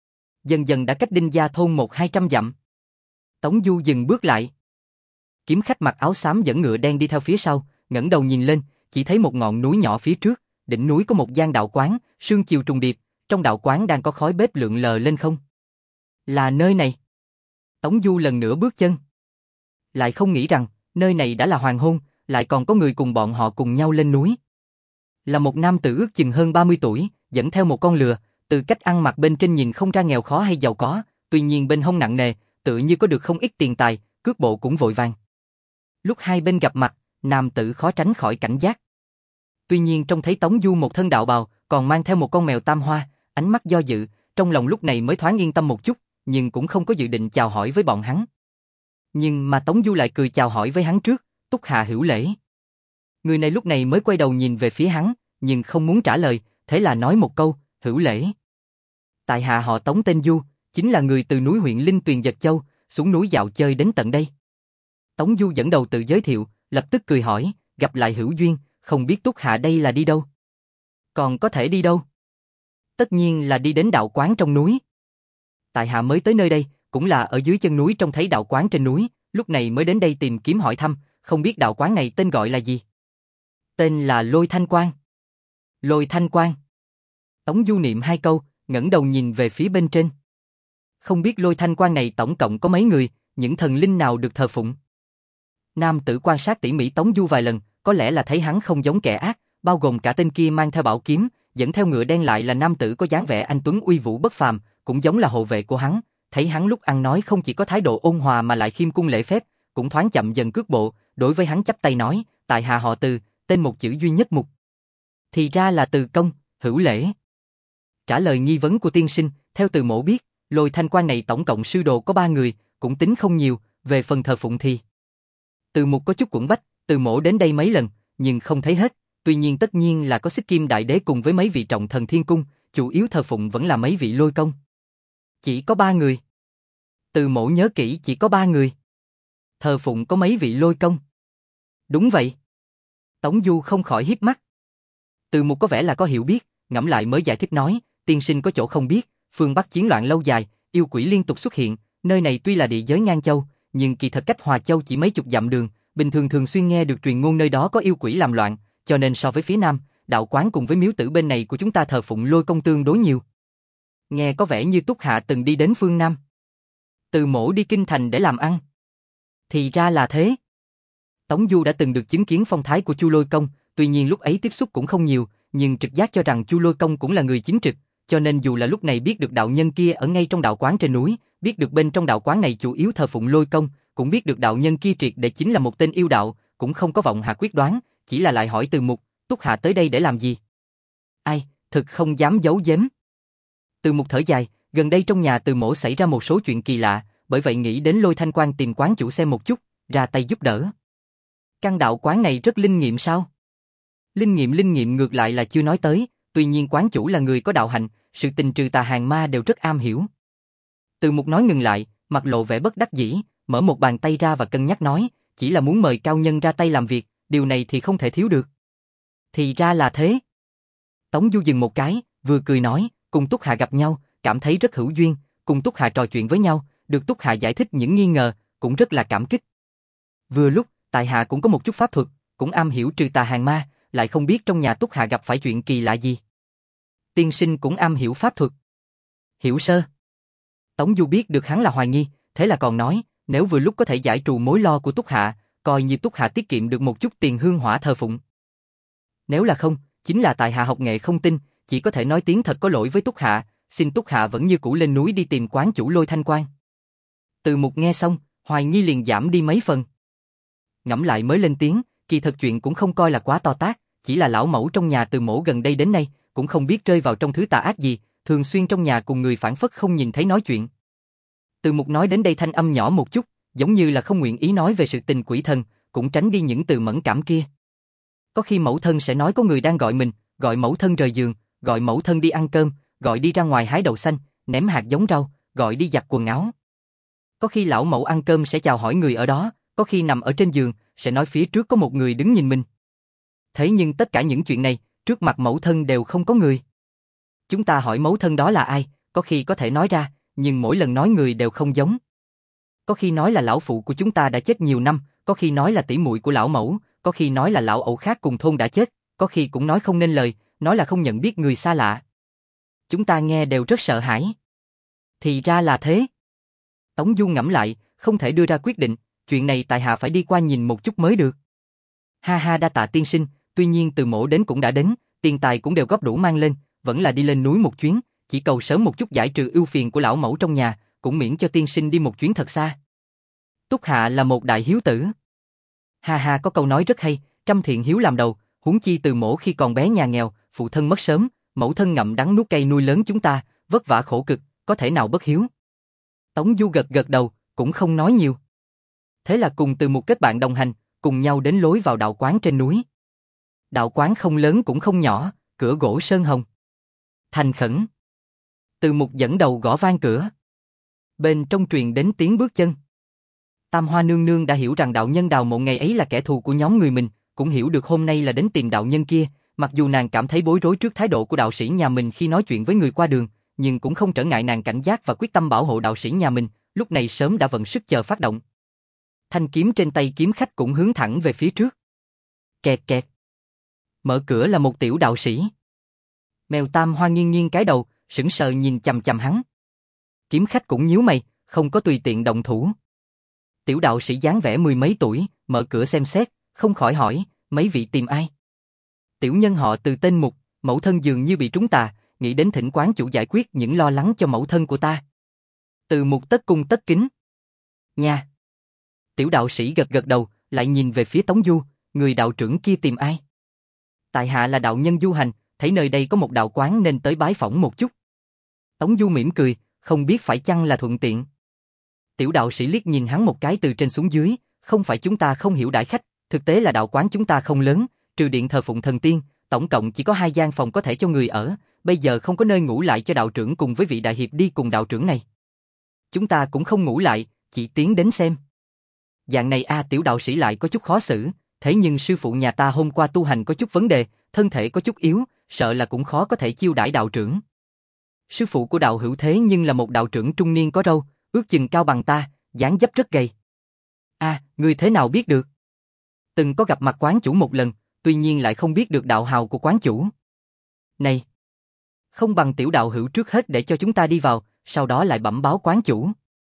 Dần dần đã cách Đinh Gia Thôn một hai trăm dặm. Tống Du dừng bước lại. Kiếm khách mặc áo xám dẫn ngựa đen đi theo phía sau, ngẩng đầu nhìn lên, chỉ thấy một ngọn núi nhỏ phía trước, đỉnh núi có một gian đạo quán, sương chiều trùng điệp, trong đạo quán đang có khói bếp lượn lờ lên không. Là nơi này. Tống Du lần nữa bước chân. Lại không nghĩ rằng, nơi này đã là hoàng hôn, lại còn có người cùng bọn họ cùng nhau lên núi. Là một nam tử ước chừng hơn ba mươi tuổi, dẫn theo một con lừa, từ cách ăn mặc bên trên nhìn không ra nghèo khó hay giàu có, tuy nhiên bên hông nặng nề, tự như có được không ít tiền tài, cước bộ cũng vội vàng. Lúc hai bên gặp mặt, nam tử khó tránh khỏi cảnh giác. Tuy nhiên trông thấy Tống Du một thân đạo bào, còn mang theo một con mèo tam hoa, ánh mắt do dự, trong lòng lúc này mới thoáng yên tâm một chút, nhưng cũng không có dự định chào hỏi với bọn hắn. Nhưng mà Tống Du lại cười chào hỏi với hắn trước, Túc Hạ hữu lễ. Người này lúc này mới quay đầu nhìn về phía hắn, nhưng không muốn trả lời, thế là nói một câu, hữu lễ. Tại hạ họ Tống tên Du, chính là người từ núi huyện Linh Tuyền Giật Châu, xuống núi dạo chơi đến tận đây. Tống Du dẫn đầu tự giới thiệu, lập tức cười hỏi, gặp lại hữu duyên, không biết Túc Hạ đây là đi đâu? Còn có thể đi đâu? Tất nhiên là đi đến đạo quán trong núi. Tại hạ mới tới nơi đây, cũng là ở dưới chân núi trông thấy đạo quán trên núi, lúc này mới đến đây tìm kiếm hỏi thăm, không biết đạo quán này tên gọi là gì? Tên là Lôi Thanh Quan. Lôi Thanh Quan. Tống Du niệm hai câu, ngẩng đầu nhìn về phía bên trên. Không biết Lôi Thanh Quan này tổng cộng có mấy người, những thần linh nào được thờ phụng? Nam tử quan sát tỉ mỉ Tống Du vài lần, có lẽ là thấy hắn không giống kẻ ác, bao gồm cả tên kia mang theo bảo kiếm, dẫn theo ngựa đen lại là nam tử có dáng vẻ anh tuấn uy vũ bất phàm, cũng giống là hộ vệ của hắn. Thấy hắn lúc ăn nói không chỉ có thái độ ôn hòa mà lại khiêm cung lễ phép, cũng thoáng chậm dần cước bộ, đối với hắn chắp tay nói, tại hạ họ Từ, tên một chữ duy nhất mục. Thì ra là Từ công, hữu lễ. Trả lời nghi vấn của tiên sinh, theo Từ mỗ biết, Lôi Thanh Quan này tổng cộng sư đồ có ba người, cũng tính không nhiều, về phần thờ phụng thì. Từ mục có chút quẫn bách, Từ mỗ đến đây mấy lần, nhưng không thấy hết, tuy nhiên tất nhiên là có Xích Kim Đại Đế cùng với mấy vị trọng thần thiên cung, chủ yếu thờ phụng vẫn là mấy vị lôi công. Chỉ có ba người. Từ mỗ nhớ kỹ chỉ có ba người. Thờ phụng có mấy vị lôi công. Đúng vậy. Tống Du không khỏi hiếp mắt. Từ mục có vẻ là có hiểu biết, ngẫm lại mới giải thích nói, tiên sinh có chỗ không biết, phương Bắc chiến loạn lâu dài, yêu quỷ liên tục xuất hiện, nơi này tuy là địa giới ngang châu, nhưng kỳ thật cách Hòa Châu chỉ mấy chục dặm đường, bình thường thường xuyên nghe được truyền ngôn nơi đó có yêu quỷ làm loạn, cho nên so với phía Nam, đạo quán cùng với miếu tử bên này của chúng ta thờ phụng lôi công tương đối nhiều. Nghe có vẻ như Túc Hạ từng đi đến phương Nam. Từ mỗ đi kinh thành để làm ăn. Thì ra là thế. Tống Du đã từng được chứng kiến phong thái của Chu Lôi Công, tuy nhiên lúc ấy tiếp xúc cũng không nhiều, nhưng trực giác cho rằng Chu Lôi Công cũng là người chính trực, cho nên dù là lúc này biết được đạo nhân kia ở ngay trong đạo quán trên núi, biết được bên trong đạo quán này chủ yếu thờ phụng Lôi Công, cũng biết được đạo nhân kia triệt để chính là một tên yêu đạo, cũng không có vọng hạ quyết đoán, chỉ là lại hỏi Từ mục, Túc Hạ tới đây để làm gì? Ai, thực không dám giấu giếm. Từ mục thở dài, gần đây trong nhà Từ mỗ xảy ra một số chuyện kỳ lạ, bởi vậy nghĩ đến Lôi Thanh Quan tìm quán chủ xem một chút, ra tay giúp đỡ. Căn đạo quán này rất linh nghiệm sao? Linh nghiệm linh nghiệm ngược lại là chưa nói tới, tuy nhiên quán chủ là người có đạo hạnh, sự tình trừ tà hàng ma đều rất am hiểu. Từ mục nói ngừng lại, mặt lộ vẻ bất đắc dĩ, mở một bàn tay ra và cân nhắc nói, chỉ là muốn mời cao nhân ra tay làm việc, điều này thì không thể thiếu được. Thì ra là thế. Tống Du dừng một cái, vừa cười nói, cùng Túc Hạ gặp nhau, cảm thấy rất hữu duyên, cùng Túc Hạ trò chuyện với nhau, được Túc Hạ giải thích những nghi ngờ, cũng rất là cảm kích. Vừa lúc, tại hạ cũng có một chút pháp thuật, cũng am hiểu trừ tà hàng ma, lại không biết trong nhà Túc Hạ gặp phải chuyện kỳ lạ gì. Tiên sinh cũng am hiểu pháp thuật. Hiểu sơ. Tống Du biết được hắn là hoài nghi, thế là còn nói, nếu vừa lúc có thể giải trừ mối lo của Túc Hạ, coi như Túc Hạ tiết kiệm được một chút tiền hương hỏa thờ phụng. Nếu là không, chính là tại hạ học nghệ không tin, chỉ có thể nói tiếng thật có lỗi với Túc Hạ, xin Túc Hạ vẫn như cũ lên núi đi tìm quán chủ Lôi Thanh Quan. Từ Mục nghe xong, hoài nghi liền giảm đi mấy phần. Ngẫm lại mới lên tiếng, kỳ thật chuyện cũng không coi là quá to tát, chỉ là lão mẫu trong nhà Từ Mỗ gần đây đến nay, cũng không biết rơi vào trong thứ tà ác gì, thường xuyên trong nhà cùng người phản phất không nhìn thấy nói chuyện. Từ Mục nói đến đây thanh âm nhỏ một chút, giống như là không nguyện ý nói về sự tình quỷ thần, cũng tránh đi những từ mẫn cảm kia. Có khi mẫu thân sẽ nói có người đang gọi mình, gọi mẫu thân rời giường, gọi mẫu thân đi ăn cơm, gọi đi ra ngoài hái đậu xanh, ném hạt giống rau, gọi đi giặt quần áo. Có khi lão mẫu ăn cơm sẽ chào hỏi người ở đó, có khi nằm ở trên giường, sẽ nói phía trước có một người đứng nhìn mình. Thế nhưng tất cả những chuyện này, trước mặt mẫu thân đều không có người. Chúng ta hỏi mẫu thân đó là ai, có khi có thể nói ra, nhưng mỗi lần nói người đều không giống. Có khi nói là lão phụ của chúng ta đã chết nhiều năm, có khi nói là tỷ muội của lão mẫu, có khi nói là lão ẩu khác cùng thôn đã chết, có khi cũng nói không nên lời, nói là không nhận biết người xa lạ. Chúng ta nghe đều rất sợ hãi. Thì ra là thế. Tống Du ngẫm lại, không thể đưa ra quyết định, chuyện này tại hạ phải đi qua nhìn một chút mới được. Ha ha, đa tạ tiên sinh, tuy nhiên Từ Mỗ đến cũng đã đến, tiền tài cũng đều góp đủ mang lên, vẫn là đi lên núi một chuyến, chỉ cầu sớm một chút giải trừ ưu phiền của lão mẫu trong nhà, cũng miễn cho tiên sinh đi một chuyến thật xa. Túc Hạ là một đại hiếu tử. Ha ha, có câu nói rất hay, trăm thiện hiếu làm đầu, huống chi Từ Mỗ khi còn bé nhà nghèo, phụ thân mất sớm, mẫu thân ngậm đắng nuốt cay nuôi lớn chúng ta, vất vả khổ cực, có thể nào bất hiếu. Tống Du gật gật đầu, cũng không nói nhiều. Thế là cùng Từ Mục kết bạn đồng hành, cùng nhau đến lối vào đạo quán trên núi. Đạo quán không lớn cũng không nhỏ, cửa gỗ sơn hồng. Thành khẩn. Từ Mục dẫn đầu gõ vang cửa. Bên trong truyền đến tiếng bước chân. Tam Hoa nương nương đã hiểu rằng đạo nhân Đào Mộ ngày ấy là kẻ thù của nhóm người mình, cũng hiểu được hôm nay là đến tìm đạo nhân kia, mặc dù nàng cảm thấy bối rối trước thái độ của đạo sĩ nhà mình khi nói chuyện với người qua đường, nhưng cũng không trở ngại nàng cảnh giác và quyết tâm bảo hộ đạo sĩ nhà mình, lúc này sớm đã vận sức chờ phát động. Thanh kiếm trên tay kiếm khách cũng hướng thẳng về phía trước. Kẹt kẹt. Mở cửa là một tiểu đạo sĩ. Mèo Tam Hoa nghiêng nghiêng cái đầu, sững sờ nhìn chằm chằm hắn. Kiếm khách cũng nhíu mày, không có tùy tiện động thủ. Tiểu đạo sĩ dáng vẻ mười mấy tuổi, mở cửa xem xét, không khỏi hỏi, mấy vị tìm ai? Tiểu nhân họ Từ tên Mục, mẫu thân dường như bị trúng tà, nghĩ đến thỉnh quán chủ giải quyết những lo lắng cho mẫu thân của ta. Từ Mục tất cung tất kính. Nha. Tiểu đạo sĩ gật gật đầu, lại nhìn về phía Tống Du, người đạo trưởng kia tìm ai? Tại hạ là đạo nhân du hành, thấy nơi đây có một đạo quán nên tới bái phỏng một chút. Tống Du mỉm cười, không biết phải chăng là thuận tiện. Tiểu đạo sĩ liếc nhìn hắn một cái từ trên xuống dưới, không phải chúng ta không hiểu đãi khách, thực tế là đạo quán chúng ta không lớn, trừ điện thờ phụng thần tiên, tổng cộng chỉ có hai gian phòng có thể cho người ở, bây giờ không có nơi ngủ lại cho đạo trưởng cùng với vị đại hiệp đi cùng đạo trưởng này. Chúng ta cũng không ngủ lại, chỉ tiến đến xem. Dạng này a, tiểu đạo sĩ lại có chút khó xử, thế nhưng sư phụ nhà ta hôm qua tu hành có chút vấn đề, thân thể có chút yếu, sợ là cũng khó có thể chiêu đãi đạo trưởng. Sư phụ của đạo hữu thế nhưng là một đạo trưởng trung niên có râu, ước chừng cao bằng ta, dáng dấp rất gầy. A, ngươi thế nào biết được? Từng có gặp mặt quán chủ một lần, tuy nhiên lại không biết được đạo hào của quán chủ. Này, không bằng tiểu đạo hữu trước hết để cho chúng ta đi vào, sau đó lại bẩm báo quán chủ.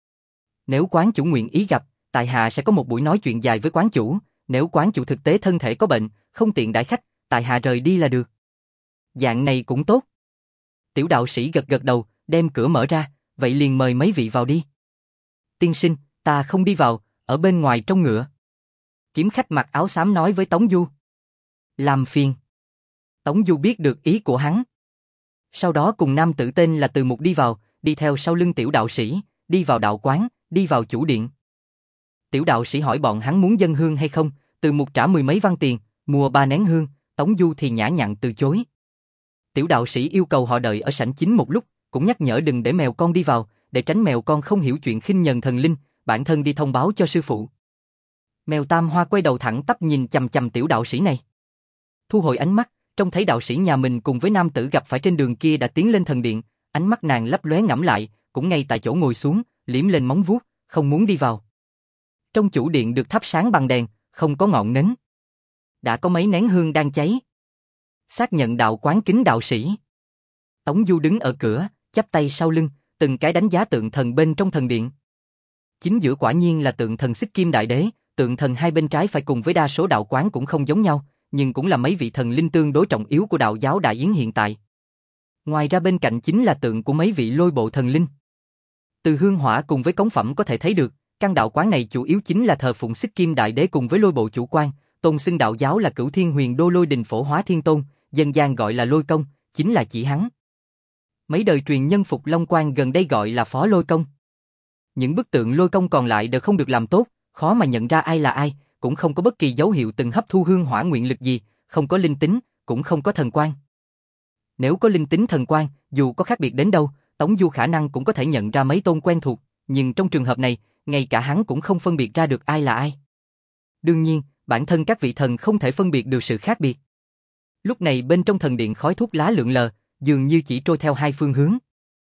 Nếu quán chủ nguyện ý gặp, tại hạ sẽ có một buổi nói chuyện dài với quán chủ, nếu quán chủ thực tế thân thể có bệnh, không tiện đãi khách, tại hạ rời đi là được. Dạng này cũng tốt. Tiểu đạo sĩ gật gật đầu, đem cửa mở ra, vậy liền mời mấy vị vào đi. Tiên sinh, ta không đi vào, ở bên ngoài trong ngựa. Kiếm khách mặc áo xám nói với Tống Du. Làm phiền. Tống Du biết được ý của hắn. Sau đó cùng nam tử tên là Từ Mục đi vào, đi theo sau lưng tiểu đạo sĩ, đi vào đạo quán, đi vào chủ điện. Tiểu đạo sĩ hỏi bọn hắn muốn dâng hương hay không, Từ Mục trả mười mấy văn tiền, mua ba nén hương, Tống Du thì nhã nhặn từ chối. Tiểu đạo sĩ yêu cầu họ đợi ở sảnh chính một lúc, cũng nhắc nhở đừng để mèo con đi vào, để tránh mèo con không hiểu chuyện khinh nhờn thần linh, bản thân đi thông báo cho sư phụ. Mèo Tam Hoa quay đầu thẳng tắp nhìn chằm chằm tiểu đạo sĩ này. Thu hồi ánh mắt, trông thấy đạo sĩ nhà mình cùng với nam tử gặp phải trên đường kia đã tiến lên thần điện, ánh mắt nàng lấp lóe ngẫm lại, cũng ngay tại chỗ ngồi xuống, liếm lên móng vuốt, không muốn đi vào. Trong chủ điện được thắp sáng bằng đèn, không có ngọn nến. Đã có mấy nén hương đang cháy. Xác nhận đạo quán kính đạo sĩ. Tống Du đứng ở cửa, chắp tay sau lưng, từng cái đánh giá tượng thần bên trong thần điện. Chính giữa quả nhiên là tượng thần Xích Kim Đại Đế, tượng thần hai bên trái phải cùng với đa số đạo quán cũng không giống nhau, nhưng cũng là mấy vị thần linh tương đối trọng yếu của đạo giáo Đại Yến hiện tại. Ngoài ra bên cạnh chính là tượng của mấy vị lôi bộ thần linh. Từ hương hỏa cùng với cống phẩm có thể thấy được, căn đạo quán này chủ yếu chính là thờ phụng Xích Kim Đại Đế cùng với lôi bộ chủ quan, tôn xưng đạo giáo là Cửu Thiên Huyền Đô Lôi Đình Phổ Hóa Thiên Tôn, dân gian gọi là Lôi Công, chính là chỉ hắn. Mấy đời truyền nhân Phục Long Quan gần đây gọi là Phó Lôi Công. Những bức tượng Lôi Công còn lại đều không được làm tốt, khó mà nhận ra ai là ai, cũng không có bất kỳ dấu hiệu từng hấp thu hương hỏa nguyện lực gì, không có linh tính, cũng không có thần quan. Nếu có linh tính thần quan, dù có khác biệt đến đâu, Tống Du khả năng cũng có thể nhận ra mấy tôn quen thuộc, nhưng trong trường hợp này, ngay cả hắn cũng không phân biệt ra được ai là ai. Đương nhiên, bản thân các vị thần không thể phân biệt được sự khác biệt. Lúc này bên trong thần điện khói thuốc lá lượn lờ, dường như chỉ trôi theo hai phương hướng.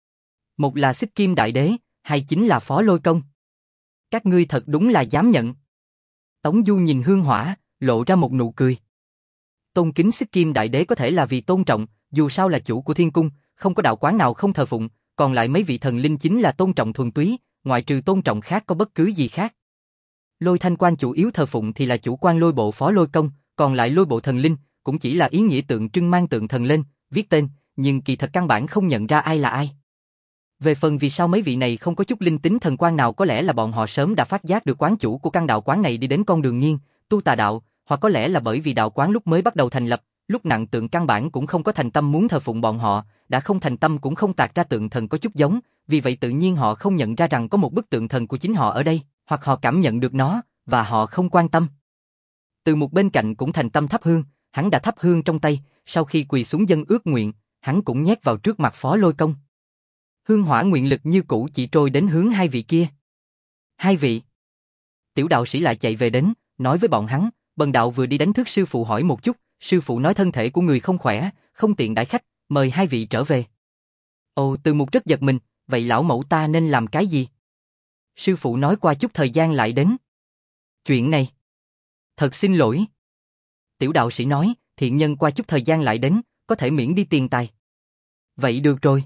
Một là Xích Kim Đại Đế, hai chính là Phó Lôi Công. Các ngươi thật đúng là dám nhận. Tống Du nhìn hương hỏa, lộ ra một nụ cười. Tôn kính Xích Kim Đại Đế có thể là vì tôn trọng, dù sao là chủ của thiên cung, không có đạo quán nào không thờ phụng, còn lại mấy vị thần linh chính là tôn trọng thuần túy, ngoại trừ tôn trọng khác có bất cứ gì khác. Lôi Thanh Quan chủ yếu thờ phụng thì là chủ quan lôi bộ Phó Lôi Công, còn lại lôi bộ thần linh cũng chỉ là ý nghĩa tượng trưng mang tượng thần lên, viết tên, nhưng kỳ thật căn bản không nhận ra ai là ai. Về phần vì sao mấy vị này không có chút linh tính thần quan nào, có lẽ là bọn họ sớm đã phát giác được quán chủ của căn đạo quán này đi đến con đường nghiêng, tu tà đạo, hoặc có lẽ là bởi vì đạo quán lúc mới bắt đầu thành lập, lúc nặng tượng căn bản cũng không có thành tâm muốn thờ phụng bọn họ, đã không thành tâm cũng không tạc ra tượng thần có chút giống, vì vậy tự nhiên họ không nhận ra rằng có một bức tượng thần của chính họ ở đây, hoặc họ cảm nhận được nó, và họ không quan tâm. Từ một bên cạnh cũng thành tâm thắp hương, hắn đã thắp hương trong tay, sau khi quỳ xuống dâng ước nguyện, hắn cũng nhét vào trước mặt Phó Lôi Công. Hương hỏa nguyện lực như cũ chỉ trôi đến hướng hai vị kia. Hai vị. Tiểu đạo sĩ lại chạy về đến, nói với bọn hắn, bần đạo vừa đi đánh thức sư phụ hỏi một chút, sư phụ nói thân thể của người không khỏe, không tiện đãi khách, mời hai vị trở về. Ồ, Từ Mục rất giật mình, vậy lão mẫu ta nên làm cái gì? Sư phụ nói qua chút thời gian lại đến. Chuyện này. Thật xin lỗi. Tiểu đạo sĩ nói, thiện nhân qua chút thời gian lại đến, có thể miễn đi tiền tài. Vậy được rồi.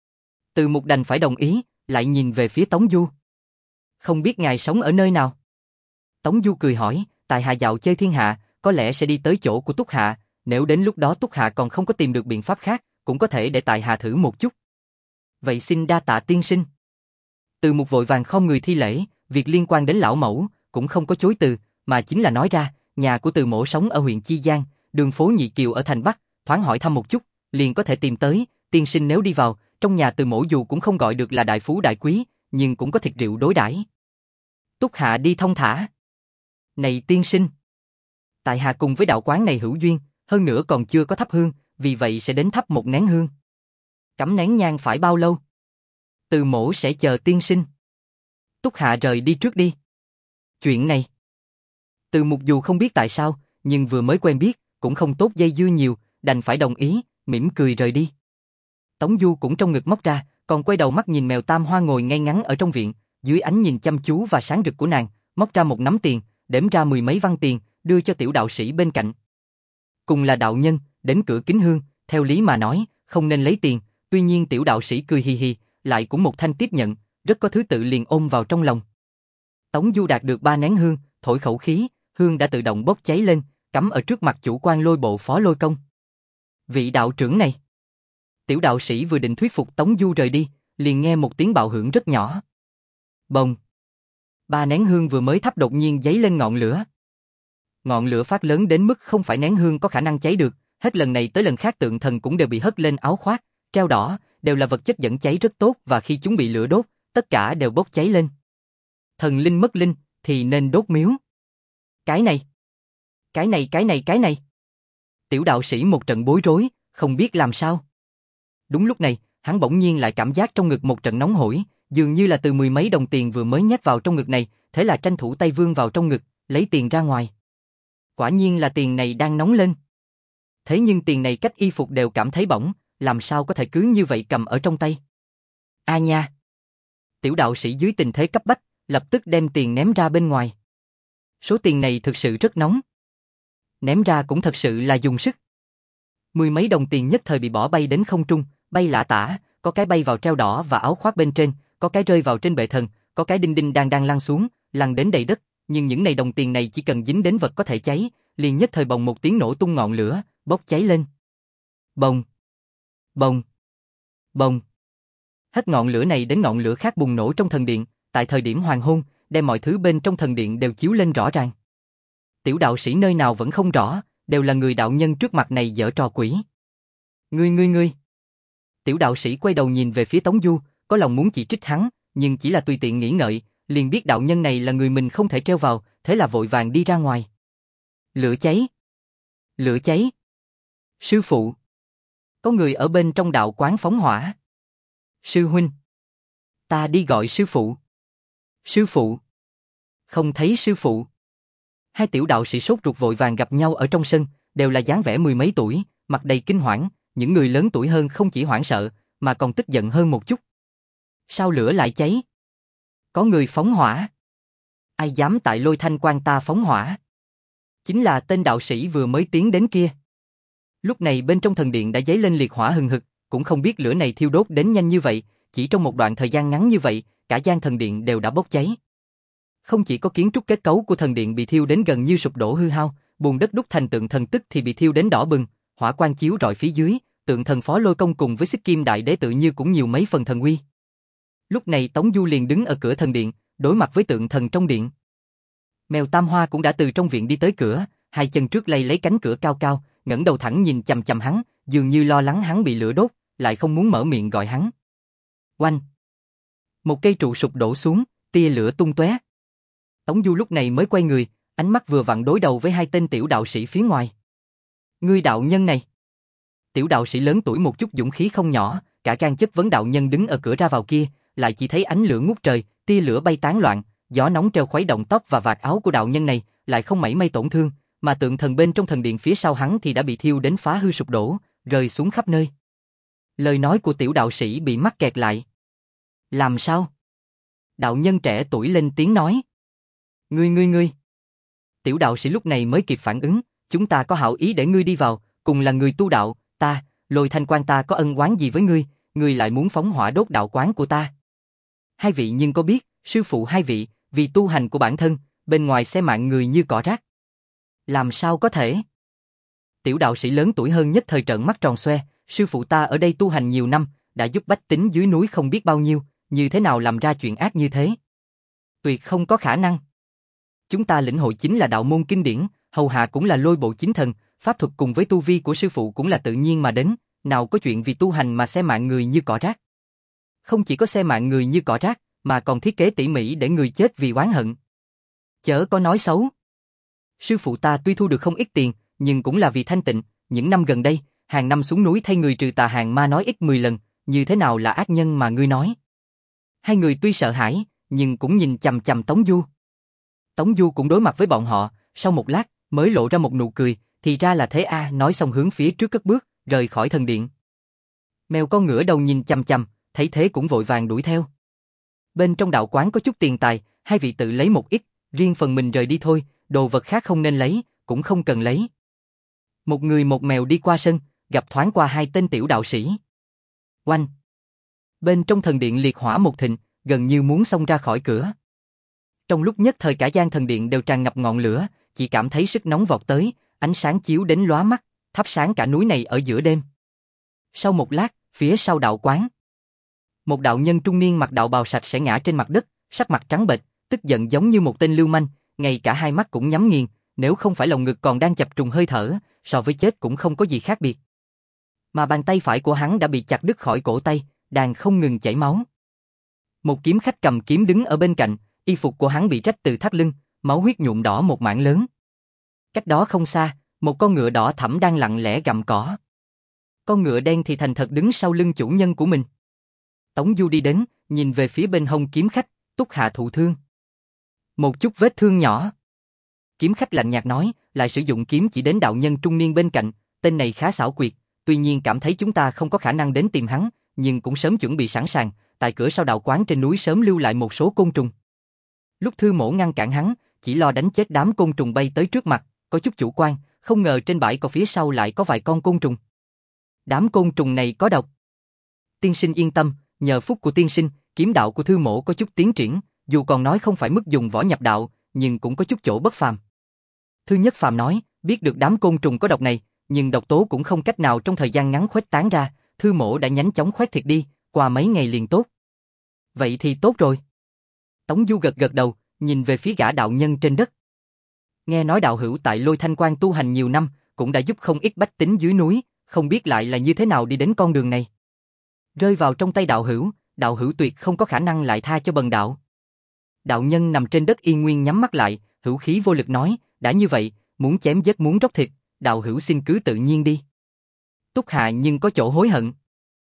Từ Mục đành phải đồng ý, lại nhìn về phía Tống Du. Không biết ngài sống ở nơi nào? Tống Du cười hỏi, tại hạ dạo chơi thiên hạ, có lẽ sẽ đi tới chỗ của Túc Hạ, nếu đến lúc đó Túc Hạ còn không có tìm được biện pháp khác, cũng có thể để tại hạ thử một chút. Vậy xin đa tạ tiên sinh. Từ Mục vội vàng khom người thi lễ, việc liên quan đến lão mẫu, cũng không có chối từ, mà chính là nói ra, nhà của Từ mỗ sống ở huyện Chi Giang, đường phố Nhị Kiều ở thành Bắc, thoáng hỏi thăm một chút, liền có thể tìm tới, tiên sinh nếu đi vào, trong nhà Từ mỗ dù cũng không gọi được là đại phú đại quý, nhưng cũng có thịt rượu đối đãi. Túc Hạ đi thông thả. Này tiên sinh, tại hạ cùng với đạo quán này hữu duyên, hơn nữa còn chưa có thắp hương, vì vậy sẽ đến thắp một nén hương. Cắm nén nhang phải bao lâu? Từ mỗ sẽ chờ tiên sinh. Túc Hạ rời đi trước đi. Chuyện này. Từ Mục dù không biết tại sao, nhưng vừa mới quen biết, cũng không tốt dây dưa nhiều, đành phải đồng ý, mỉm cười rời đi. Tống Du cũng trong ngực móc ra, còn quay đầu mắt nhìn mèo Tam Hoa ngồi ngay ngắn ở trong viện, dưới ánh nhìn chăm chú và sáng rực của nàng, móc ra một nắm tiền, đếm ra mười mấy văn tiền, đưa cho tiểu đạo sĩ bên cạnh. Cùng là đạo nhân, đến cửa kính hương, theo lý mà nói, không nên lấy tiền, tuy nhiên tiểu đạo sĩ cười hì hì, lại cũng một thanh tiếp nhận, rất có thứ tự liền ôm vào trong lòng. Tống Du đạt được ba nén hương, thổi khẩu khí, hương đã tự động bốc cháy lên, cắm ở trước mặt chủ quan lôi bộ Phó Lôi Công. Vị đạo trưởng này. Tiểu đạo sĩ vừa định thuyết phục Tống Du rời đi, liền nghe một tiếng bạo hưởng rất nhỏ. Bồng. Ba nén hương vừa mới thắp đột nhiên giấy lên ngọn lửa. Ngọn lửa phát lớn đến mức không phải nén hương có khả năng cháy được, hết lần này tới lần khác tượng thần cũng đều bị hất lên áo khoác, treo đỏ, đều là vật chất dẫn cháy rất tốt và khi chúng bị lửa đốt, tất cả đều bốc cháy lên. Thần linh mất linh, thì nên đốt miếu. Cái này, cái này cái này cái này. Tiểu đạo sĩ một trận bối rối, không biết làm sao. Đúng lúc này, hắn bỗng nhiên lại cảm giác trong ngực một trận nóng hổi, dường như là từ mười mấy đồng tiền vừa mới nhét vào trong ngực này, thế là tranh thủ tay vươn vào trong ngực, lấy tiền ra ngoài. Quả nhiên là tiền này đang nóng lên. Thế nhưng tiền này cách y phục đều cảm thấy bỏng, làm sao có thể cứ như vậy cầm ở trong tay. A nha! Tiểu đạo sĩ dưới tình thế cấp bách, lập tức đem tiền ném ra bên ngoài. Số tiền này thực sự rất nóng. Ném ra cũng thật sự là dùng sức. Mười mấy đồng tiền nhất thời bị bỏ bay đến không trung, bay lả tả, có cái bay vào treo đỏ và áo khoác bên trên, có cái rơi vào trên bệ thần, có cái đinh đinh đang đang lăn xuống, lăn đến đầy đất, nhưng những này đồng tiền này chỉ cần dính đến vật có thể cháy, liền nhất thời bồng một tiếng nổ tung ngọn lửa, bốc cháy lên. Bồng, bồng, bồng. Hết ngọn lửa này đến ngọn lửa khác bùng nổ trong thần điện, tại thời điểm hoàng hôn, đem mọi thứ bên trong thần điện đều chiếu lên rõ ràng. Tiểu đạo sĩ nơi nào vẫn không rõ, đều là người đạo nhân trước mặt này giở trò quỷ. Ngươi ngươi ngươi. Tiểu đạo sĩ quay đầu nhìn về phía Tống Du, có lòng muốn chỉ trích hắn, nhưng chỉ là tùy tiện nghĩ ngợi, liền biết đạo nhân này là người mình không thể treo vào, thế là vội vàng đi ra ngoài. Lửa cháy. Lửa cháy. Sư phụ. Có người ở bên trong đạo quán phóng hỏa. Sư huynh. Ta đi gọi sư phụ. Sư phụ. Không thấy sư phụ. Hai tiểu đạo sĩ sốt ruột vội vàng gặp nhau ở trong sân, đều là dáng vẻ mười mấy tuổi, mặt đầy kinh hoảng, những người lớn tuổi hơn không chỉ hoảng sợ, mà còn tức giận hơn một chút. Sao lửa lại cháy? Có người phóng hỏa. Ai dám tại Lôi Thanh Quan ta phóng hỏa? Chính là tên đạo sĩ vừa mới tiến đến kia. Lúc này bên trong thần điện đã dấy lên liệt hỏa hừng hực, cũng không biết lửa này thiêu đốt đến nhanh như vậy, chỉ trong một đoạn thời gian ngắn như vậy, cả gian thần điện đều đã bốc cháy. Không chỉ có kiến trúc kết cấu của thần điện bị thiêu đến gần như sụp đổ hư hao, bùn đất đúc thành tượng thần tức thì bị thiêu đến đỏ bừng, hỏa quang chiếu rọi phía dưới, tượng thần Phó Lôi Công cùng với Xích Kim Đại Đế tự như cũng nhiều mấy phần thần uy. Lúc này Tống Du liền đứng ở cửa thần điện, đối mặt với tượng thần trong điện. Mèo Tam Hoa cũng đã từ trong viện đi tới cửa, hai chân trước lay lấy cánh cửa cao cao, ngẩng đầu thẳng nhìn chằm chằm hắn, dường như lo lắng hắn bị lửa đốt, lại không muốn mở miệng gọi hắn. Oanh! Một cây trụ sụp đổ xuống, tia lửa tung tóe. Tống Du lúc này mới quay người, ánh mắt vừa vặn đối đầu với hai tên tiểu đạo sĩ phía ngoài. Ngươi đạo nhân này. Tiểu đạo sĩ lớn tuổi một chút dũng khí không nhỏ, cả gan chất vấn đạo nhân đứng ở cửa ra vào kia, lại chỉ thấy ánh lửa ngút trời, tia lửa bay tán loạn, gió nóng treo khuấy động tóc và vạt áo của đạo nhân này, lại không mảy may tổn thương, mà tượng thần bên trong thần điện phía sau hắn thì đã bị thiêu đến phá hư sụp đổ, rơi xuống khắp nơi. Lời nói của tiểu đạo sĩ bị mắc kẹt lại. Làm sao? Đạo nhân trẻ tuổi lên tiếng nói. Ngươi ngươi ngươi. Tiểu đạo sĩ lúc này mới kịp phản ứng, chúng ta có hảo ý để ngươi đi vào, cùng là người tu đạo, ta, Lôi Thanh Quan ta có ân oán gì với ngươi, ngươi lại muốn phóng hỏa đốt đạo quán của ta. Hai vị nhưng có biết, sư phụ hai vị, vì tu hành của bản thân, bên ngoài xem mạng người như cỏ rác. Làm sao có thể? Tiểu đạo sĩ lớn tuổi hơn nhất thời trợn mắt tròn xoe, sư phụ ta ở đây tu hành nhiều năm, đã giúp bách tính dưới núi không biết bao nhiêu, như thế nào làm ra chuyện ác như thế? Tuyệt không có khả năng. Chúng ta lĩnh hội chính là đạo môn kinh điển, hầu hạ cũng là lôi bộ chính thần, pháp thuật cùng với tu vi của sư phụ cũng là tự nhiên mà đến, nào có chuyện vì tu hành mà xem mạng người như cỏ rác. Không chỉ có xem mạng người như cỏ rác, mà còn thiết kế tỉ mỉ để người chết vì oán hận. Chớ có nói xấu. Sư phụ ta tuy thu được không ít tiền, nhưng cũng là vì thanh tịnh, những năm gần đây, hàng năm xuống núi thay người trừ tà hàng ma nói ít mười lần, như thế nào là ác nhân mà ngươi nói. Hai người tuy sợ hãi, nhưng cũng nhìn chằm chằm Tống Du. Tống Du cũng đối mặt với bọn họ, sau một lát, mới lộ ra một nụ cười, thì ra là thế a, nói xong hướng phía trước cất bước, rời khỏi thần điện. Mèo con ngửa đầu nhìn chằm chằm, thấy thế cũng vội vàng đuổi theo. Bên trong đạo quán có chút tiền tài, hai vị tự lấy một ít, riêng phần mình rời đi thôi, đồ vật khác không nên lấy, cũng không cần lấy. Một người một mèo đi qua sân, gặp thoáng qua hai tên tiểu đạo sĩ. Oanh! Bên trong thần điện liệt hỏa một thịnh, gần như muốn xông ra khỏi cửa. Trong lúc nhất thời cả gian thần điện đều tràn ngập ngọn lửa, chỉ cảm thấy sức nóng vọt tới, ánh sáng chiếu đến lóa mắt, thắp sáng cả núi này ở giữa đêm. Sau một lát, phía sau đạo quán, một đạo nhân trung niên mặc đạo bào sạch sẽ ngã trên mặt đất, sắc mặt trắng bệch, tức giận giống như một tên lưu manh, ngay cả hai mắt cũng nhắm nghiền, nếu không phải lồng ngực còn đang chập trùng hơi thở, so với chết cũng không có gì khác biệt. Mà bàn tay phải của hắn đã bị chặt đứt khỏi cổ tay, đang không ngừng chảy máu. Một kiếm khách cầm kiếm đứng ở bên cạnh, y phục của hắn bị rách từ thắt lưng, máu huyết nhuộm đỏ một mảng lớn. Cách đó không xa, một con ngựa đỏ thẫm đang lặng lẽ gặm cỏ. Con ngựa đen thì thành thật đứng sau lưng chủ nhân của mình. Tống Du đi đến, nhìn về phía bên hông kiếm khách, Túc hạ thụ thương. Một chút vết thương nhỏ. Kiếm khách lạnh nhạt nói, lại sử dụng kiếm chỉ đến đạo nhân trung niên bên cạnh, tên này khá xảo quyệt, tuy nhiên cảm thấy chúng ta không có khả năng đến tìm hắn, nhưng cũng sớm chuẩn bị sẵn sàng, tại cửa sau đạo quán trên núi sớm lưu lại một số côn trùng. Lúc Thư Mỗ ngăn cản hắn, chỉ lo đánh chết đám côn trùng bay tới trước mặt, có chút chủ quan, không ngờ trên bãi cỏ phía sau lại có vài con côn trùng. Đám côn trùng này có độc. Tiên sinh yên tâm, nhờ phúc của tiên sinh, kiếm đạo của Thư Mỗ có chút tiến triển, dù còn nói không phải mức dùng võ nhập đạo, nhưng cũng có chút chỗ bất phàm. Thư Nhất Phàm nói, biết được đám côn trùng có độc này, nhưng độc tố cũng không cách nào trong thời gian ngắn khuếch tán ra, Thư Mỗ đã nhanh chóng khoét thiệt đi, qua mấy ngày liền tốt. Vậy thì tốt rồi. Tống Du gật gật đầu, nhìn về phía gã đạo nhân trên đất. Nghe nói đạo hữu tại Lôi Thanh Quan tu hành nhiều năm, cũng đã giúp không ít bách tính dưới núi, không biết lại là như thế nào đi đến con đường này. Rơi vào trong tay đạo hữu, đạo hữu tuyệt không có khả năng lại tha cho bần đạo. Đạo nhân nằm trên đất yên nguyên nhắm mắt lại, hữu khí vô lực nói, đã như vậy, muốn chém giết muốn róc thịt, đạo hữu xin cứ tự nhiên đi. Túc Hạ nhưng có chỗ hối hận.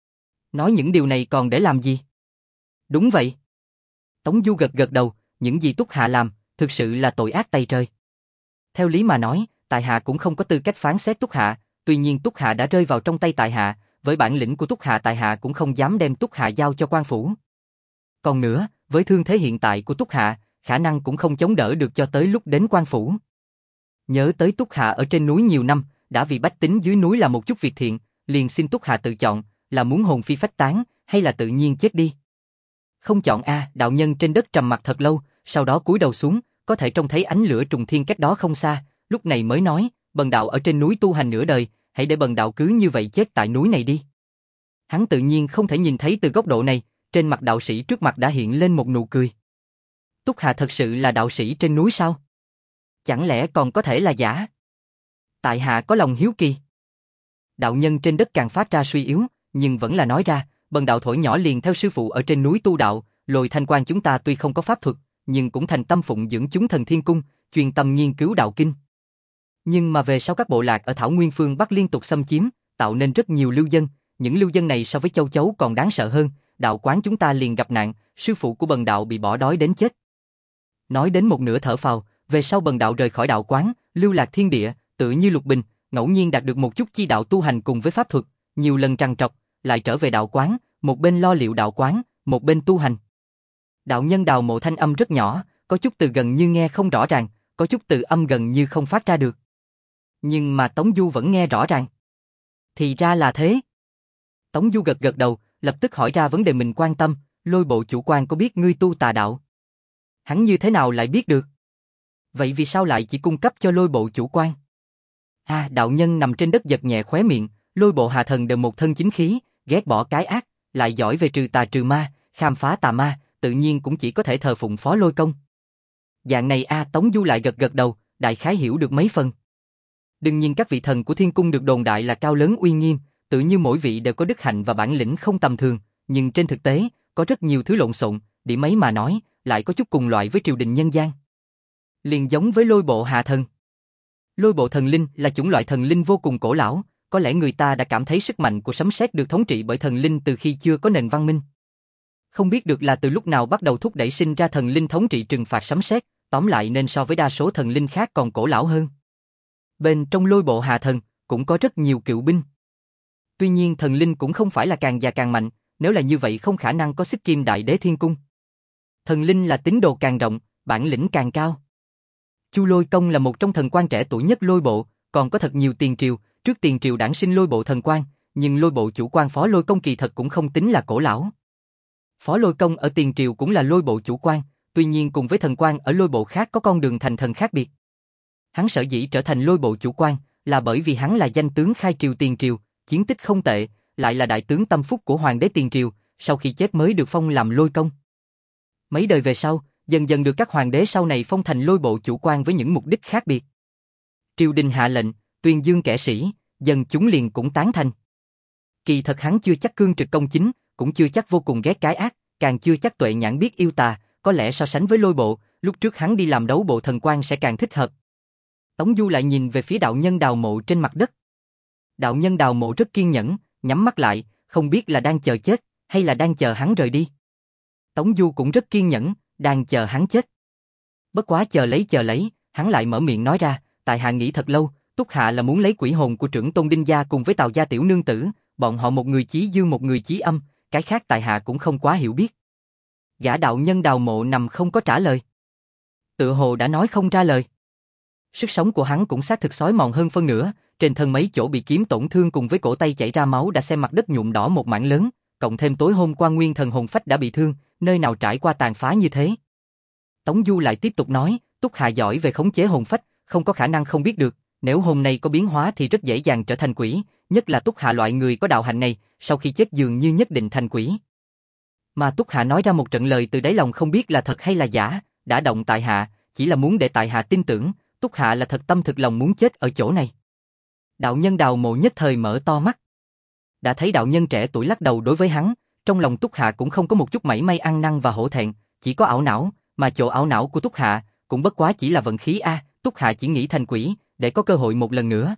Nói những điều này còn để làm gì? Đúng vậy. Tống Du gật gật đầu, những gì Túc Hạ làm, thực sự là tội ác tày trời. Theo lý mà nói, tại hạ cũng không có tư cách phán xét Túc Hạ, tuy nhiên Túc Hạ đã rơi vào trong tay tại hạ, với bản lĩnh của Túc Hạ tại hạ cũng không dám đem Túc Hạ giao cho quan phủ. Còn nữa, với thương thế hiện tại của Túc Hạ, khả năng cũng không chống đỡ được cho tới lúc đến quan phủ. Nhớ tới Túc Hạ ở trên núi nhiều năm, đã vì bách tính dưới núi là một chút việc thiện, liền xin Túc Hạ tự chọn, là muốn hồn phi phách tán, hay là tự nhiên chết đi. Không chọn a, đạo nhân trên đất trầm mặt thật lâu, sau đó cúi đầu xuống, có thể trông thấy ánh lửa trùng thiên cách đó không xa, lúc này mới nói, bần đạo ở trên núi tu hành nửa đời, hãy để bần đạo cứ như vậy chết tại núi này đi. Hắn tự nhiên không thể nhìn thấy từ góc độ này, trên mặt đạo sĩ trước mặt đã hiện lên một nụ cười. Túc Hạ thật sự là đạo sĩ trên núi sao? Chẳng lẽ còn có thể là giả? Tại hạ có lòng hiếu kỳ. Đạo nhân trên đất càng phát ra suy yếu, nhưng vẫn là nói ra, bần đạo thổi nhỏ liền theo sư phụ ở trên núi tu đạo, Lôi Thanh Quan chúng ta tuy không có pháp thuật, nhưng cũng thành tâm phụng dưỡng chúng thần thiên cung, chuyên tâm nghiên cứu đạo kinh. Nhưng mà về sau các bộ lạc ở Thảo Nguyên phương Bắc liên tục xâm chiếm, tạo nên rất nhiều lưu dân, những lưu dân này so với châu chấu còn đáng sợ hơn, đạo quán chúng ta liền gặp nạn, sư phụ của bần đạo bị bỏ đói đến chết. Nói đến một nửa thở phào, về sau bần đạo rời khỏi đạo quán, lưu lạc thiên địa, tự như lục bình, ngẫu nhiên đạt được một chút chi đạo tu hành cùng với pháp thuật, nhiều lần trằn trọc, lại trở về đạo quán, một bên lo liệu đạo quán, một bên tu hành. Đạo nhân Đào Mộ thanh âm rất nhỏ, có chút từ gần như nghe không rõ ràng, có chút từ âm gần như không phát ra được. Nhưng mà Tống Du vẫn nghe rõ ràng. Thì ra là thế. Tống Du gật gật đầu, lập tức hỏi ra vấn đề mình quan tâm, Lôi Bộ chủ quan có biết ngươi tu tà đạo? Hắn như thế nào lại biết được? Vậy vì sao lại chỉ cung cấp cho Lôi Bộ chủ quan? À, đạo nhân nằm trên đất giật nhẹ khóe miệng, Lôi Bộ hạ thần đều một thân chính khí, ghét bỏ cái ác, lại giỏi về trừ tà trừ ma, khám phá tà ma, tự nhiên cũng chỉ có thể thờ phụng Phó Lôi Công. Dạng này a, Tống Du lại gật gật đầu, đại khái hiểu được mấy phần. Đương nhiên các vị thần của thiên cung được đồn đại là cao lớn uy nghiêm, tự như mỗi vị đều có đức hạnh và bản lĩnh không tầm thường, nhưng trên thực tế, có rất nhiều thứ lộn xộn, điểm ấy mà nói, lại có chút cùng loại với triều đình nhân gian. Liền giống với Lôi Bộ hạ thần. Lôi Bộ thần linh là chủng loại thần linh vô cùng cổ lão, có lẽ người ta đã cảm thấy sức mạnh của sấm sét được thống trị bởi thần linh từ khi chưa có nền văn minh. Không biết được là từ lúc nào bắt đầu thúc đẩy sinh ra thần linh thống trị trừng phạt sấm sét, tóm lại nên so với đa số thần linh khác còn cổ lão hơn. Bên trong Lôi Bộ hạ thần cũng có rất nhiều cựu binh. Tuy nhiên thần linh cũng không phải là càng già càng mạnh, nếu là như vậy không khả năng có Xích Kim Đại Đế Thiên Cung. Thần linh là tín đồ càng rộng, bản lĩnh càng cao. Chu Lôi Công là một trong thần quan trẻ tuổi nhất Lôi Bộ, còn có thật nhiều tiền triều, trước tiền triều đản sinh Lôi Bộ thần quan, nhưng Lôi Bộ chủ quan Phó Lôi Công kỳ thật cũng không tính là cổ lão. Phó Lôi Công ở tiền triều cũng là Lôi Bộ chủ quan, tuy nhiên cùng với thần quan ở Lôi Bộ khác có con đường thành thần khác biệt. Hắn sở dĩ trở thành Lôi Bộ chủ quan là bởi vì hắn là danh tướng khai triều tiền triều, chiến tích không tệ, lại là đại tướng tâm phúc của hoàng đế tiền triều, sau khi chết mới được phong làm Lôi Công. Mấy đời về sau, dần dần được các hoàng đế sau này phong thành Lôi Bộ chủ quan với những mục đích khác biệt. Triều đình hạ lệnh, tuyên dương kẻ sĩ, dân chúng liền cũng tán thành. Kỳ thật hắn chưa chắc cương trực công chính, cũng chưa chắc vô cùng ghét cái ác, càng chưa chắc tuệ nhãn biết yêu tà, có lẽ so sánh với Lôi Bộ, lúc trước hắn đi làm đấu bộ thần quan sẽ càng thích hợp. Tống Du lại nhìn về phía đạo nhân Đào Mộ trên mặt đất. Đạo nhân Đào Mộ rất kiên nhẫn, nhắm mắt lại, không biết là đang chờ chết, hay là đang chờ hắn rời đi. Tống Du cũng rất kiên nhẫn, đang chờ hắn chết. Bất quá chờ lấy chờ lấy, hắn lại mở miệng nói ra, tại hạ nghĩ thật lâu, Túc Hạ là muốn lấy quỷ hồn của trưởng tôn Đinh Gia cùng với Tào Gia tiểu nương tử, bọn họ một người chí dương một người chí âm, cái khác tại hạ cũng không quá hiểu biết. Gã đạo nhân Đào Mộ nằm không có trả lời. Tựa hồ đã nói không ra lời. Sức sống của hắn cũng xác thực xói mòn hơn phân nửa, trên thân mấy chỗ bị kiếm tổn thương cùng với cổ tay chảy ra máu đã xem mặt đất nhuộm đỏ một mảng lớn, cộng thêm tối hôm qua nguyên thần hồn phách đã bị thương, nơi nào trải qua tàn phá như thế. Tống Du lại tiếp tục nói, Túc Hạ giỏi về khống chế hồn phách, không có khả năng không biết được, nếu hôm nay có biến hóa thì rất dễ dàng trở thành quỷ, nhất là Túc Hạ loại người có đạo hạnh này, sau khi chết dường như nhất định thành quỷ. Mà Túc Hạ nói ra một trận lời từ đáy lòng không biết là thật hay là giả, đã động tại hạ, chỉ là muốn để tại hạ tin tưởng, Túc Hạ là thật tâm thực lòng muốn chết ở chỗ này. Đạo nhân Đào Mộ nhất thời mở to mắt. Đã thấy đạo nhân trẻ tuổi lắc đầu đối với hắn, trong lòng Túc Hạ cũng không có một chút mảy may ăn năn và hổ thẹn, chỉ có ảo não, mà chỗ ảo não của Túc Hạ cũng bất quá chỉ là vận khí a, Túc Hạ chỉ nghĩ thành quỷ, để có cơ hội một lần nữa.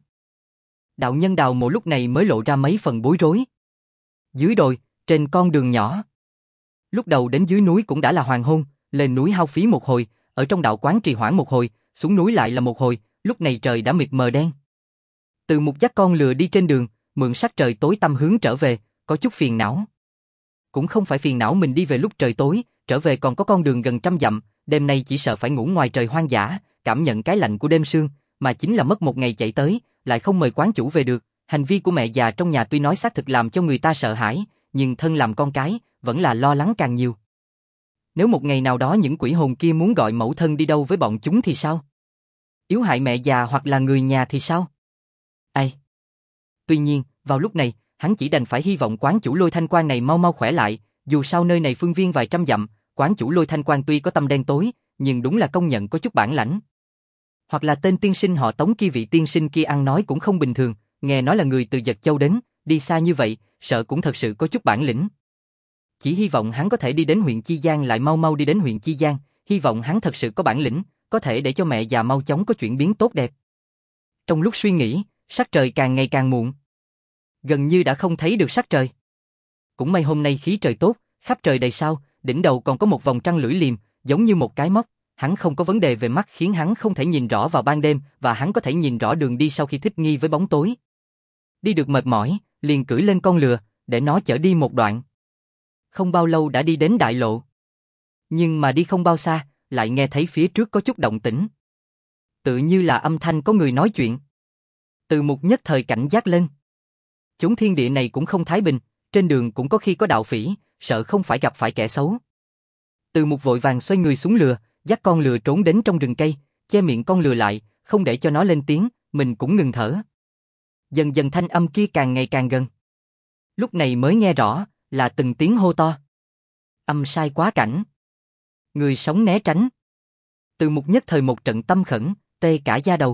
Đạo nhân Đào Mộ lúc này mới lộ ra mấy phần bối rối. Dưới đồi, trên con đường nhỏ. Lúc đầu đến dưới núi cũng đã là hoàng hôn, lên núi hao phí một hồi, ở trong đạo quán trì hoãn một hồi, xuống núi lại là một hồi, lúc này trời đã mịt mờ đen. Từ một dắt con lừa đi trên đường, mượn sắc trời tối tăm hướng trở về, có chút phiền não. Cũng không phải phiền não mình đi về lúc trời tối, trở về còn có con đường gần trăm dặm, đêm nay chỉ sợ phải ngủ ngoài trời hoang dã, cảm nhận cái lạnh của đêm sương, mà chính là mất một ngày chạy tới, lại không mời quán chủ về được. Hành vi của mẹ già trong nhà tuy nói xác thực làm cho người ta sợ hãi, nhưng thân làm con cái, vẫn là lo lắng càng nhiều. Nếu một ngày nào đó những quỷ hồn kia muốn gọi mẫu thân đi đâu với bọn chúng thì sao? Yếu hại mẹ già hoặc là người nhà thì sao? Ai? Tuy nhiên, vào lúc này, hắn chỉ đành phải hy vọng quán chủ Lôi Thanh Quan này mau mau khỏe lại, dù sao nơi này phương viên vài trăm dặm, quán chủ Lôi Thanh Quan tuy có tâm đen tối, nhưng đúng là công nhận có chút bản lãnh. Hoặc là tên tiên sinh họ Tống kia, vị tiên sinh kia ăn nói cũng không bình thường, nghe nói là người từ Dật Châu đến, đi xa như vậy, sợ cũng thật sự có chút bản lĩnh. Chỉ hy vọng hắn có thể đi đến huyện Chi Giang, lại mau mau đi đến huyện Chi Giang, hy vọng hắn thật sự có bản lĩnh, có thể để cho mẹ già mau chóng có chuyển biến tốt đẹp. Trong lúc suy nghĩ, sắc trời càng ngày càng muộn. Gần như đã không thấy được sắc trời. Cũng may hôm nay khí trời tốt, khắp trời đầy sao, đỉnh đầu còn có một vòng trăng lưỡi liềm, giống như một cái móc, hắn không có vấn đề về mắt khiến hắn không thể nhìn rõ vào ban đêm, và hắn có thể nhìn rõ đường đi sau khi thích nghi với bóng tối. Đi được mệt mỏi, liền cưỡi lên con lừa, để nó chở đi một đoạn. Không bao lâu đã đi đến đại lộ. Nhưng mà đi không bao xa, lại nghe thấy phía trước có chút động tĩnh. Tự như là âm thanh có người nói chuyện. Từ Mục nhất thời cảnh giác lên. Chốn thiên địa này cũng không thái bình, trên đường cũng có khi có đạo phỉ, sợ không phải gặp phải kẻ xấu. Từ Mục vội vàng xoay người xuống lừa, dắt con lừa trốn đến trong rừng cây, che miệng con lừa lại, không để cho nó lên tiếng, mình cũng ngừng thở. Dần dần thanh âm kia càng ngày càng gần. Lúc này mới nghe rõ, là từng tiếng hô to. Âm sai quá cảnh. Người sống né tránh. Từ Mục nhất thời một trận tâm khẩn, tê cả da đầu.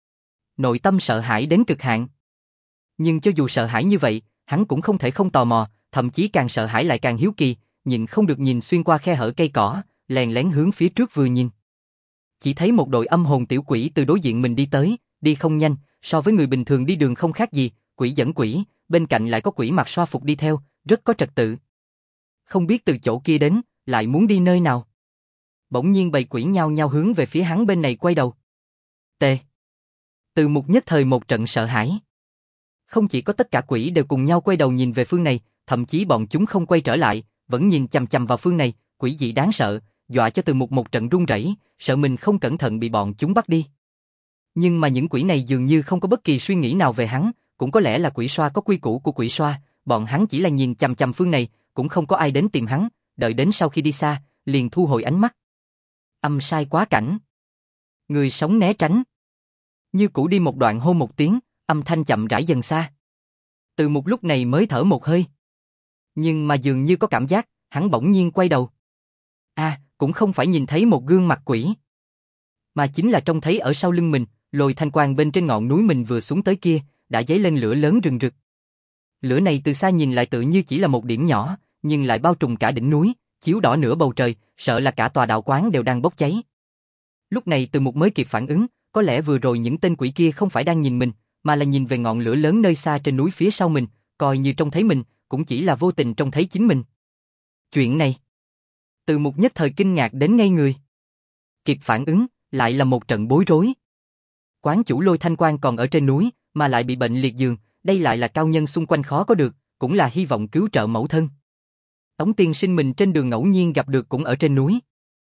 Nội tâm sợ hãi đến cực hạn. Nhưng cho dù sợ hãi như vậy, hắn cũng không thể không tò mò, thậm chí càng sợ hãi lại càng hiếu kỳ, nhìn không được nhìn xuyên qua khe hở cây cỏ, lén lén hướng phía trước vừa nhìn. Chỉ thấy một đội âm hồn tiểu quỷ từ đối diện mình đi tới, đi không nhanh, so với người bình thường đi đường không khác gì, quỷ dẫn quỷ, bên cạnh lại có quỷ mặc xoa phục đi theo, rất có trật tự. Không biết từ chỗ kia đến, lại muốn đi nơi nào. Bỗng nhiên bầy quỷ nhao nhao hướng về phía hắn bên này quay đầu. Tê. Từ Mục nhất thời một trận sợ hãi. Không chỉ có tất cả quỷ đều cùng nhau quay đầu nhìn về phương này, thậm chí bọn chúng không quay trở lại, vẫn nhìn chằm chằm vào phương này, quỷ dị đáng sợ, dọa cho Từ Mục một trận run rẩy, sợ mình không cẩn thận bị bọn chúng bắt đi. Nhưng mà những quỷ này dường như không có bất kỳ suy nghĩ nào về hắn, cũng có lẽ là quỷ xoa có quy củ của quỷ xoa, bọn hắn chỉ là nhìn chằm chằm phương này, cũng không có ai đến tìm hắn, đợi đến sau khi đi xa, liền thu hồi ánh mắt. Âm sai quá cảnh. Người sống né tránh. Như cũ đi một đoạn hô một tiếng, âm thanh chậm rãi dần xa. Từ Mục lúc này mới thở một hơi. Nhưng mà dường như có cảm giác, hắn bỗng nhiên quay đầu. A, à, cũng không phải nhìn thấy một gương mặt quỷ, mà chính là trông thấy ở sau lưng mình, Lôi Thanh Quan bên trên ngọn núi mình vừa xuống tới kia, đã dấy lên lửa lớn rừng rực. Lửa này từ xa nhìn lại tự như chỉ là một điểm nhỏ, nhưng lại bao trùm cả đỉnh núi, chiếu đỏ nửa bầu trời, sợ là cả tòa đạo quán đều đang bốc cháy. Lúc này Từ Mục mới kịp phản ứng, có lẽ vừa rồi những tên quỷ kia không phải đang nhìn mình, mà là nhìn về ngọn lửa lớn nơi xa trên núi phía sau mình, coi như trông thấy mình, cũng chỉ là vô tình trông thấy chính mình. Chuyện này, Từ Mục nhất thời kinh ngạc đến ngây người. Kịp phản ứng, lại là một trận bối rối. Quán chủ Lôi Thanh Quan còn ở trên núi, mà lại bị bệnh liệt giường, đây lại là cao nhân xung quanh khó có được, cũng là hy vọng cứu trợ mẫu thân. Tống tiên sinh mình trên đường ngẫu nhiên gặp được cũng ở trên núi.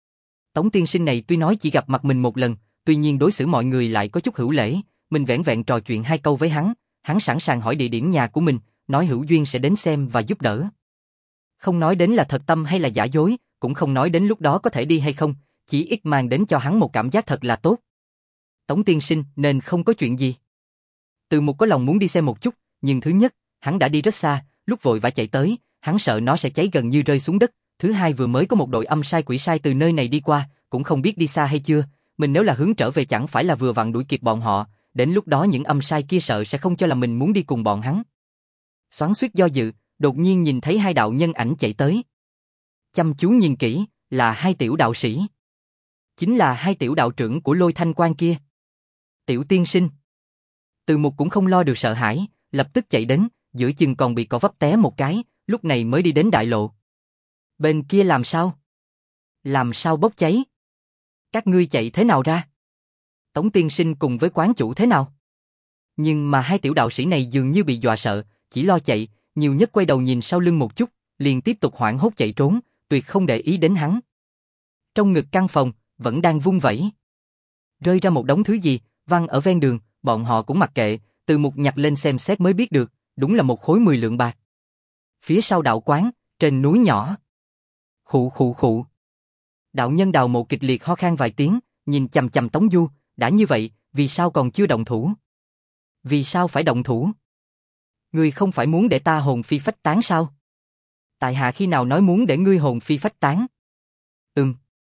Tống tiên sinh này tuy nói chỉ gặp mặt mình một lần, tuy nhiên đối xử mọi người lại có chút hữu lễ, mình vẻn vẹn trò chuyện hai câu với hắn, hắn sẵn sàng hỏi địa điểm nhà của mình, nói hữu duyên sẽ đến xem và giúp đỡ. Không nói đến là thật tâm hay là giả dối, cũng không nói đến lúc đó có thể đi hay không, chỉ ít mang đến cho hắn một cảm giác thật là tốt. Tống tiên sinh, nên không có chuyện gì. Từ Mục có lòng muốn đi xem một chút, nhưng thứ nhất, hắn đã đi rất xa, lúc vội vã chạy tới, hắn sợ nó sẽ cháy gần như rơi xuống đất. Thứ hai, vừa mới có một đội âm sai quỷ sai từ nơi này đi qua, cũng không biết đi xa hay chưa. Mình nếu là hướng trở về chẳng phải là vừa vặn đuổi kịp bọn họ, đến lúc đó những âm sai kia sợ sẽ không cho là mình muốn đi cùng bọn hắn. Xoắn xuýt do dự, đột nhiên nhìn thấy hai đạo nhân ảnh chạy tới. Chăm chú nhìn kỹ, là hai tiểu đạo sĩ. Chính là hai tiểu đạo trưởng của Lôi Thanh Quan kia. Tiểu tiên sinh. Từ Mục cũng không lo được sợ hãi, lập tức chạy đến, giữa chừng còn bị cỏ vấp té một cái, lúc này mới đi đến đại lộ. Bên kia làm sao? Làm sao bốc cháy? Các ngươi chạy thế nào ra? Tống tiên sinh cùng với quán chủ thế nào? Nhưng mà hai tiểu đạo sĩ này dường như bị dọa sợ, chỉ lo chạy, nhiều nhất quay đầu nhìn sau lưng một chút, liền tiếp tục hoảng hốt chạy trốn, tuyệt không để ý đến hắn. Trong ngực căn phòng, vẫn đang vung vẩy. Rơi ra một đống thứ gì, văng ở ven đường, bọn họ cũng mặc kệ, Từ Mục nhặt lên xem xét mới biết được, đúng là một khối mười lượng bạc. Phía sau đạo quán, trên núi nhỏ. Khụ khụ khụ. Đạo nhân Đào Mộ kịch liệt ho khan vài tiếng, nhìn chằm chằm Tống Du, đã như vậy, vì sao còn chưa động thủ? Vì sao phải động thủ? Ngươi không phải muốn để ta hồn phi phách tán sao? Tại hạ khi nào nói muốn để ngươi hồn phi phách tán? Ừm.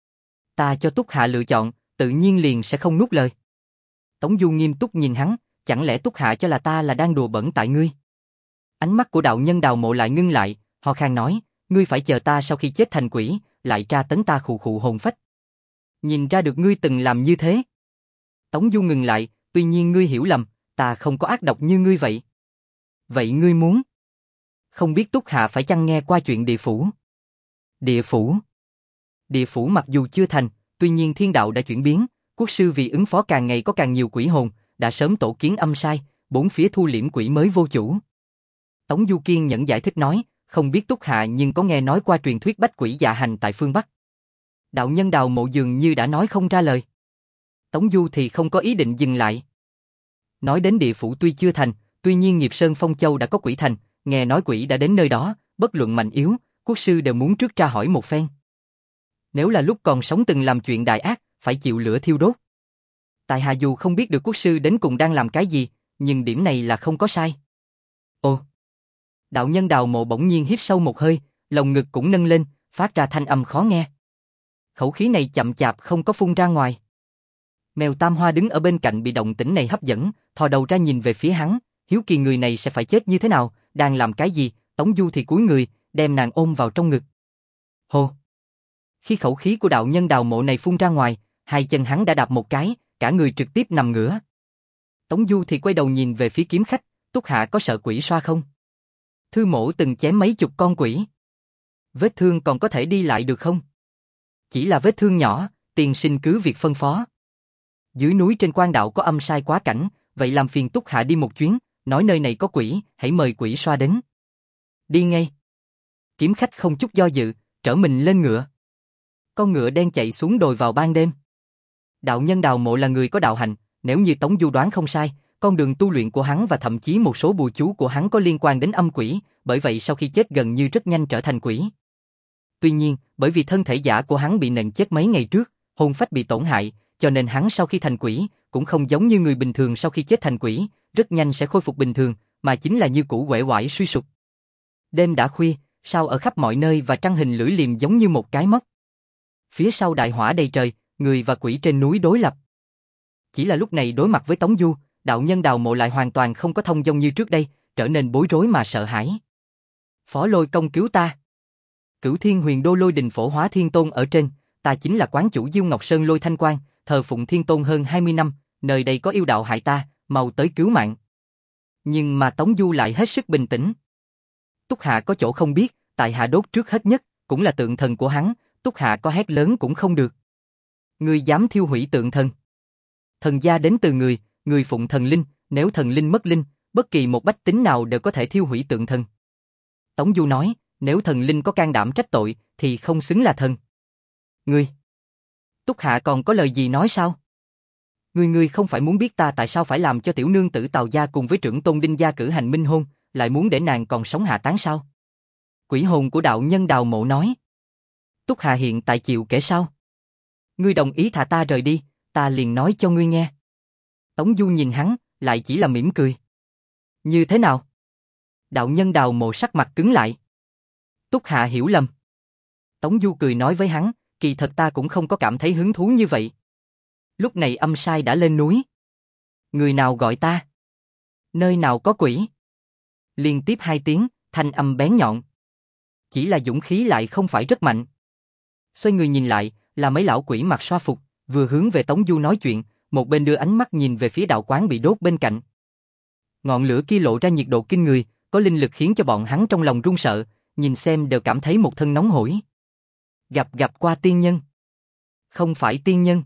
Ta cho Túc Hạ lựa chọn, tự nhiên liền sẽ không nuốt lời. Tống Du nghiêm túc nhìn hắn, chẳng lẽ Túc Hạ cho là ta là đang đùa bẩn tại ngươi? Ánh mắt của đạo nhân Đào Mộ lại ngưng lại, ho khan nói, ngươi phải chờ ta sau khi chết thành quỷ, lại tra tấn ta khụ khụ hồn phách. Nhìn ra được ngươi từng làm như thế. Tống Du ngừng lại, tuy nhiên ngươi hiểu lầm, ta không có ác độc như ngươi vậy. Vậy ngươi muốn? Không biết Túc Hạ phải chăng nghe qua chuyện địa phủ? Địa phủ? Địa phủ mặc dù chưa thành, tuy nhiên thiên đạo đã chuyển biến, quốc sư vì ứng phó càng ngày có càng nhiều quỷ hồn, đã sớm tổ kiến âm sai, bốn phía thu liễm quỷ mới vô chủ. Tống Du kiên nhẫn giải thích nói, không biết Túc Hạ nhưng có nghe nói qua truyền thuyết bách quỷ dạ hành tại phương Bắc. Đạo nhân Đào Mộ dường như đã nói không ra lời. Tống Du thì không có ý định dừng lại. Nói đến địa phủ tuy chưa thành, tuy nhiên Nghiệp Sơn Phong Châu đã có quỷ thành, nghe nói quỷ đã đến nơi đó, bất luận mạnh yếu, quốc sư đều muốn trước tra hỏi một phen. Nếu là lúc còn sống từng làm chuyện đại ác, phải chịu lửa thiêu đốt. Tại hạ dù không biết được quốc sư đến cùng đang làm cái gì, nhưng điểm này là không có sai. Ồ! Đạo nhân Đào Mộ bỗng nhiên hít sâu một hơi, lồng ngực cũng nâng lên, phát ra thanh âm khó nghe. Khẩu khí này chậm chạp không có phun ra ngoài. Mèo Tam Hoa đứng ở bên cạnh bị động tĩnh này hấp dẫn, thò đầu ra nhìn về phía hắn, hiếu kỳ người này sẽ phải chết như thế nào, đang làm cái gì. Tống Du thì cúi người, đem nàng ôm vào trong ngực. Hô! Khi khẩu khí của đạo nhân Đào Mộ này phun ra ngoài, hai chân hắn đã đạp một cái, cả người trực tiếp nằm ngửa. Tống Du thì quay đầu nhìn về phía kiếm khách, Túc Hạ có sợ quỷ xoa không? Thư mổ từng chém mấy chục con quỷ. Vết thương còn có thể đi lại được không? Chỉ là vết thương nhỏ, tiền sinh cứ việc phân phó. Dưới núi trên quan đạo có âm sai quá cảnh, vậy làm phiền Túc Hạ đi một chuyến, nói nơi này có quỷ, hãy mời quỷ xoa đến. Đi ngay. Kiếm khách không chút do dự, trở mình lên ngựa. Con ngựa đen chạy xuống đồi vào ban đêm. Đạo nhân Đào Mộ là người có đạo hạnh, nếu như Tống Du đoán không sai, con đường tu luyện của hắn và thậm chí một số bùa chú của hắn có liên quan đến âm quỷ, bởi vậy sau khi chết gần như rất nhanh trở thành quỷ. Tuy nhiên, bởi vì thân thể giả của hắn bị nện chết mấy ngày trước, hồn phách bị tổn hại, cho nên hắn sau khi thành quỷ, cũng không giống như người bình thường sau khi chết thành quỷ, rất nhanh sẽ khôi phục bình thường, mà chính là như cũ uể oải suy sụp. Đêm đã khuya, sao ở khắp mọi nơi và trăng hình lưỡi liềm giống như một cái móc. Phía sau đại hỏa đầy trời, người và quỷ trên núi đối lập. Chỉ là lúc này đối mặt với Tống Du, đạo nhân Đào Mộ lại hoàn toàn không có thông dong như trước đây, trở nên bối rối mà sợ hãi. Phó Lôi Công cứu ta. Cửu Thiên Huyền Đô Lôi Đình Phổ Hóa Thiên Tôn ở trên, ta chính là quán chủ Diêu Ngọc Sơn Lôi Thanh Quan, thờ phụng Thiên Tôn hơn hai mươi năm, nơi đây có yêu đạo hại ta, mau tới cứu mạng. Nhưng mà Tống Du lại hết sức bình tĩnh. Túc Hạ có chỗ không biết, tại hạ đốt trước hết nhất, cũng là tượng thần của hắn, Túc Hạ có hét lớn cũng không được. Ngươi dám thiêu hủy tượng thần? Thần gia đến từ người, người phụng thần linh, nếu thần linh mất linh, bất kỳ một bách tính nào đều có thể thiêu hủy tượng thần. Tống Du nói, nếu thần linh có can đảm trách tội, thì không xứng là thần. Ngươi! Túc Hạ còn có lời gì nói sao? Ngươi ngươi không phải muốn biết ta tại sao phải làm cho tiểu nương tử Tào gia cùng với trưởng tôn Đinh gia cử hành minh hôn, lại muốn để nàng còn sống hạ tán sao? Quỷ hồn của đạo nhân Đào Mộ nói. Túc Hạ hiện tại chịu kể sao? Ngươi đồng ý thả ta rời đi, ta liền nói cho ngươi nghe. Tống Du nhìn hắn, lại chỉ là mỉm cười. Như thế nào? Đạo nhân Đào Mộ sắc mặt cứng lại. Túc Hạ hiểu lầm. Tống Du cười nói với hắn, kỳ thật ta cũng không có cảm thấy hứng thú như vậy. Lúc này Âm Sai đã lên núi. Người nào gọi ta? Nơi nào có quỷ? Liên tiếp hai tiếng, thanh âm bén nhọn. Chỉ là dũng khí lại không phải rất mạnh. Xoay người nhìn lại, là mấy lão quỷ mặc xoa phục, vừa hướng về Tống Du nói chuyện, một bên đưa ánh mắt nhìn về phía đạo quán bị đốt bên cạnh. Ngọn lửa kia lộ ra nhiệt độ kinh người, có linh lực khiến cho bọn hắn trong lòng run sợ, nhìn xem đều cảm thấy một thân nóng hổi. Gặp gặp qua tiên nhân. Không phải tiên nhân.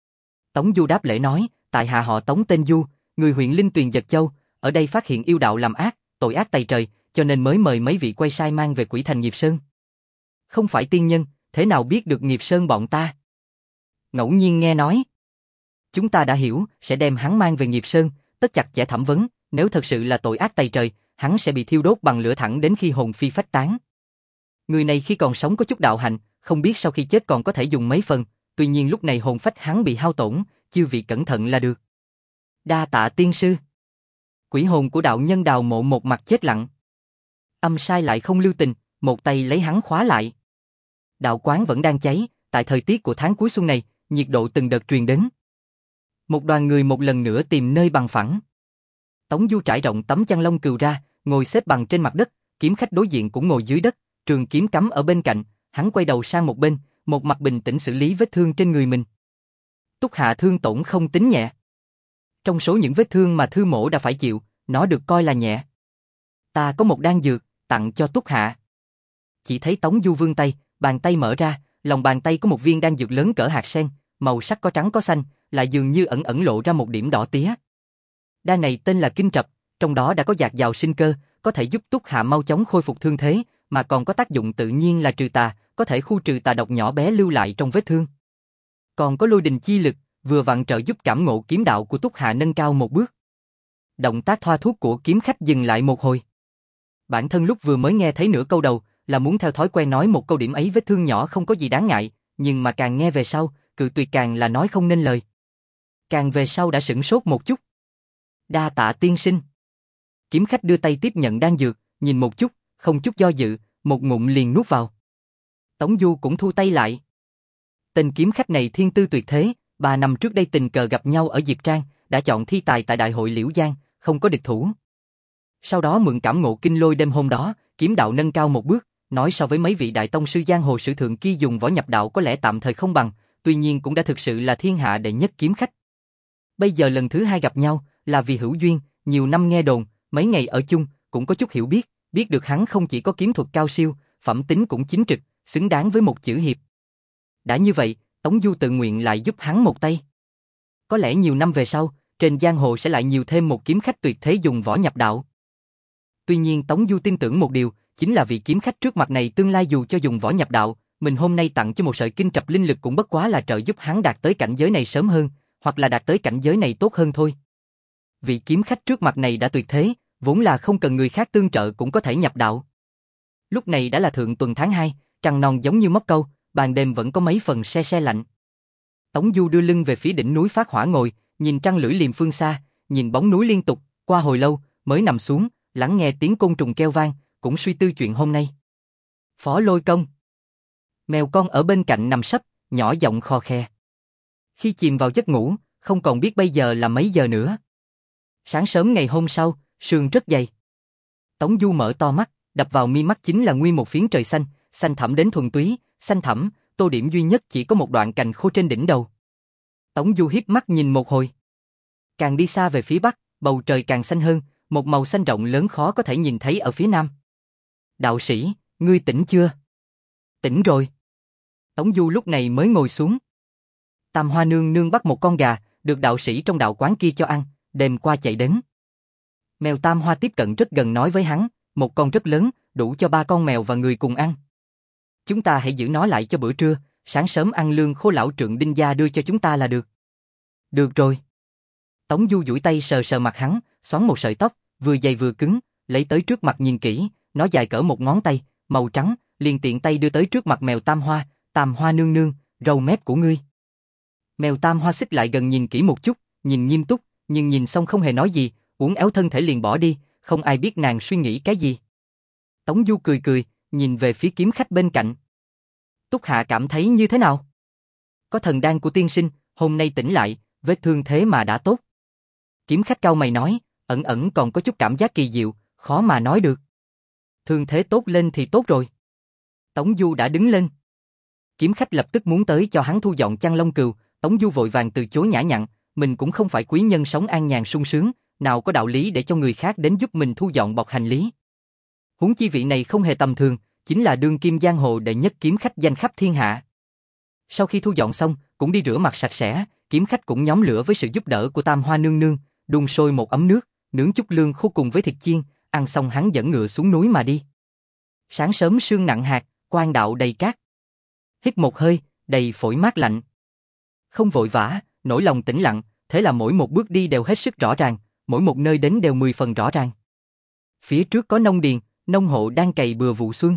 Tống Du đáp lễ nói, tại hạ họ Tống tên Du, người huyện Linh Tuyền Giật Châu, ở đây phát hiện yêu đạo làm ác, tội ác tày trời, cho nên mới mời mấy vị quay sai mang về Quỷ Thành Nghiệp Sơn. Không phải tiên nhân, thế nào biết được Nghiệp Sơn bọn ta? Ngẫu nhiên nghe nói. Chúng ta đã hiểu, sẽ đem hắn mang về Nghiệp Sơn, tất chặt chẽ thẩm vấn, nếu thật sự là tội ác tày trời, hắn sẽ bị thiêu đốt bằng lửa thẳng đến khi hồn phi phách tán. Người này khi còn sống có chút đạo hạnh, không biết sau khi chết còn có thể dùng mấy phần, tuy nhiên lúc này hồn phách hắn bị hao tổn, chư vị cẩn thận là được. Đa tạ tiên sư. Quỷ hồn của đạo nhân Đào Mộ một mặt chết lặng. Âm Sai lại không lưu tình, một tay lấy hắn khóa lại. Đạo quán vẫn đang cháy, tại thời tiết của tháng cuối xuân này, nhiệt độ từng đợt truyền đến. Một đoàn người một lần nữa tìm nơi bằng phẳng. Tống Du trải rộng tấm chăn lông cừu ra, ngồi xếp bằng trên mặt đất, kiếm khách đối diện cũng ngồi dưới đất, trường kiếm cắm ở bên cạnh, hắn quay đầu sang một bên, một mặt bình tĩnh xử lý vết thương trên người mình. Túc Hạ thương tổn không tính nhẹ. Trong số những vết thương mà Thư Mỗ đã phải chịu, nó được coi là nhẹ. Ta có một đan dược, tặng cho Túc Hạ. Chỉ thấy Tống Du vươn tay, bàn tay mở ra, lòng bàn tay có một viên đan dược lớn cỡ hạt sen, màu sắc có trắng có xanh, lại dường như ẩn ẩn lộ ra một điểm đỏ tía. Đan này tên là Kinh Trập, trong đó đã có dạt dào sinh cơ, có thể giúp Túc Hạ mau chóng khôi phục thương thế, mà còn có tác dụng tự nhiên là trừ tà, có thể khu trừ tà độc nhỏ bé lưu lại trong vết thương. Còn có lôi đình chi lực, vừa vặn trợ giúp cảm ngộ kiếm đạo của Túc Hạ nâng cao một bước. Động tác thoa thuốc của kiếm khách dừng lại một hồi. Bản thân lúc vừa mới nghe thấy nửa câu đầu, là muốn theo thói quen nói một câu điểm ấy vết thương nhỏ không có gì đáng ngại, nhưng mà càng nghe về sau, cự tuyệt càng là nói không nên lời. Càng về sau đã sửng sốt một chút. Đa tạ tiên sinh. Kiếm khách đưa tay tiếp nhận đan dược, nhìn một chút, không chút do dự, một ngụm liền nuốt vào. Tống Du cũng thu tay lại. Tên kiếm khách này thiên tư tuyệt thế, ba năm trước đây tình cờ gặp nhau ở Diệp Trang, đã chọn thi tài tại đại hội Liễu Giang, không có địch thủ. Sau đó mượn cảm ngộ kinh lôi đêm hôm đó, kiếm đạo nâng cao một bước, nói so với mấy vị đại tông sư giang hồ sử thượng kia dùng võ nhập đạo có lẽ tạm thời không bằng, tuy nhiên cũng đã thực sự là thiên hạ đệ nhất kiếm khách. Bây giờ lần thứ hai gặp nhau, là vì hữu duyên, nhiều năm nghe đồn, mấy ngày ở chung, cũng có chút hiểu biết, biết được hắn không chỉ có kiếm thuật cao siêu, phẩm tính cũng chính trực, xứng đáng với một chữ hiệp. Đã như vậy, Tống Du tự nguyện lại giúp hắn một tay. Có lẽ nhiều năm về sau, trên giang hồ sẽ lại nhiều thêm một kiếm khách tuyệt thế dùng võ nhập đạo. Tuy nhiên Tống Du tin tưởng một điều, chính là vị kiếm khách trước mặt này tương lai dù cho dùng võ nhập đạo, mình hôm nay tặng cho một sợi kinh trập linh lực cũng bất quá là trợ giúp hắn đạt tới cảnh giới này sớm hơn, hoặc là đạt tới cảnh giới này tốt hơn thôi. Vị kiếm khách trước mặt này đã tuyệt thế, vốn là không cần người khác tương trợ cũng có thể nhập đạo. Lúc này đã là thượng tuần tháng hai, trăng non giống như móc câu, ban đêm vẫn có mấy phần se se lạnh. Tống Du đưa lưng về phía đỉnh núi Phát Hỏa ngồi, nhìn trăng lưỡi liềm phương xa, nhìn bóng núi liên tục, qua hồi lâu, mới nằm xuống, lắng nghe tiếng côn trùng kêu vang, cũng suy tư chuyện hôm nay. Phó Lôi Công. Mèo con ở bên cạnh nằm sấp, nhỏ giọng khò khè. Khi chìm vào giấc ngủ, không còn biết bây giờ là mấy giờ nữa. Sáng sớm ngày hôm sau, sương rất dày. Tống Du mở to mắt, đập vào mi mắt chính là nguyên một phiến trời xanh, xanh thẳm đến thuần túy, xanh thẳm, tô điểm duy nhất chỉ có một đoạn cành khô trên đỉnh đầu. Tống Du híp mắt nhìn một hồi. Càng đi xa về phía bắc, bầu trời càng xanh hơn, một màu xanh rộng lớn khó có thể nhìn thấy ở phía nam. Đạo sĩ, ngươi tỉnh chưa? Tỉnh rồi. Tống Du lúc này mới ngồi xuống. Tam Hoa nương nương bắt một con gà, được đạo sĩ trong đạo quán kia cho ăn, đêm qua chạy đến. Mèo Tam Hoa tiếp cận rất gần nói với hắn, một con rất lớn, đủ cho ba con mèo và người cùng ăn. Chúng ta hãy giữ nó lại cho bữa trưa, sáng sớm ăn lương khô lão trượng Đinh gia đưa cho chúng ta là được. Được rồi. Tống Du duỗi tay sờ sờ mặt hắn, xoắn một sợi tóc, vừa dày vừa cứng, lấy tới trước mặt nhìn kỹ, nó dài cỡ một ngón tay, màu trắng, liền tiện tay đưa tới trước mặt mèo Tam Hoa, Tam Hoa nương nương, râu mép của ngươi. Mèo Tam Hoa xích lại gần nhìn kỹ một chút, nhìn nghiêm túc, nhưng nhìn xong không hề nói gì, uốn éo thân thể liền bỏ đi, không ai biết nàng suy nghĩ cái gì. Tống Du cười cười, nhìn về phía kiếm khách bên cạnh. Túc Hạ cảm thấy như thế nào? Có thần đan của tiên sinh, hôm nay tỉnh lại, vết thương thế mà đã tốt. Kiếm khách cau mày nói, ẩn ẩn còn có chút cảm giác kỳ diệu, khó mà nói được. Thương thế tốt lên thì tốt rồi. Tống Du đã đứng lên. Kiếm khách lập tức muốn tới cho hắn thu dọn chăn lông cừu, Tống Du vội vàng từ chối nhã nhặn, mình cũng không phải quý nhân sống an nhàn sung sướng, nào có đạo lý để cho người khác đến giúp mình thu dọn bọc hành lý. Huống chi vị này không hề tầm thường, chính là đương kim giang hồ đệ nhất kiếm khách danh khắp thiên hạ. Sau khi thu dọn xong, cũng đi rửa mặt sạch sẽ, kiếm khách cũng nhóm lửa với sự giúp đỡ của Tam Hoa nương nương, đun sôi một ấm nước, nướng chút lương khô cùng với thịt chiên, ăn xong hắn dẫn ngựa xuống núi mà đi. Sáng sớm sương nặng hạt, quan đạo đầy cát. Hít một hơi, đầy phổi mát lạnh. Không vội vã, nỗi lòng tĩnh lặng, thế là mỗi một bước đi đều hết sức rõ ràng, mỗi một nơi đến đều mười phần rõ ràng. Phía trước có nông điền, nông hộ đang cày bừa vụ xuân.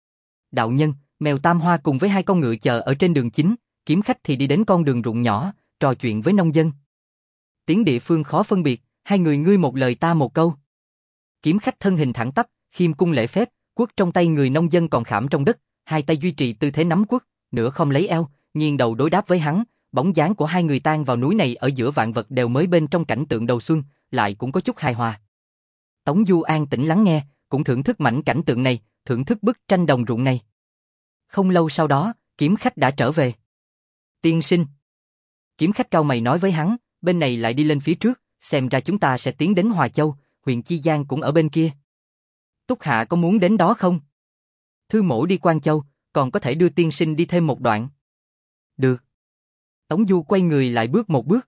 Đạo nhân, mèo Tam Hoa cùng với hai con ngựa chờ ở trên đường chính, kiếm khách thì đi đến con đường ruộng nhỏ, trò chuyện với nông dân. Tiếng địa phương khó phân biệt, hai người ngươi một lời ta một câu. Kiếm khách thân hình thẳng tắp, khiêm cung lễ phép, quất trong tay người nông dân còn khảm trong đất, hai tay duy trì tư thế nắm quất, nửa không lấy eo, nghiêng đầu đối đáp với hắn, bóng dáng của hai người tan vào núi này ở giữa vạn vật đều mới bên trong cảnh tượng đầu xuân, lại cũng có chút hài hòa. Tống Du an tĩnh lắng nghe, cũng thưởng thức mảnh cảnh tượng này, thưởng thức bức tranh đồng ruộng này. Không lâu sau đó, kiếm khách đã trở về. Tiên sinh. Kiếm khách cau mày nói với hắn, bên này lại đi lên phía trước, xem ra chúng ta sẽ tiến đến Hòa Châu, huyện Chi Giang cũng ở bên kia. Túc Hạ có muốn đến đó không? Thư mổ đi Quan Châu, còn có thể đưa tiên sinh đi thêm một đoạn. Được. Tống Du quay người lại bước một bước.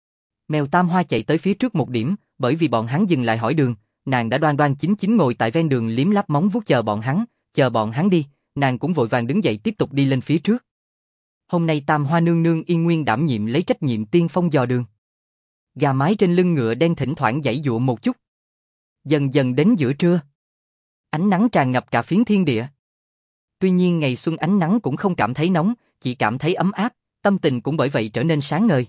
Mèo Tam Hoa chạy tới phía trước một điểm, bởi vì bọn hắn dừng lại hỏi đường, nàng đã đoan đoan chính chính ngồi tại ven đường liếm láp móng vuốt chờ bọn hắn, chờ bọn hắn đi, nàng cũng vội vàng đứng dậy tiếp tục đi lên phía trước. Hôm nay Tam Hoa nương nương yên nguyên đảm nhiệm lấy trách nhiệm tiên phong dò đường. Gà mái trên lưng ngựa đen thỉnh thoảng giãy giụa một chút. Dần dần đến giữa trưa, ánh nắng tràn ngập cả phiến thiên địa. Tuy nhiên ngày xuân ánh nắng cũng không cảm thấy nóng, chỉ cảm thấy ấm áp, tâm tình cũng bởi vậy trở nên sáng ngời.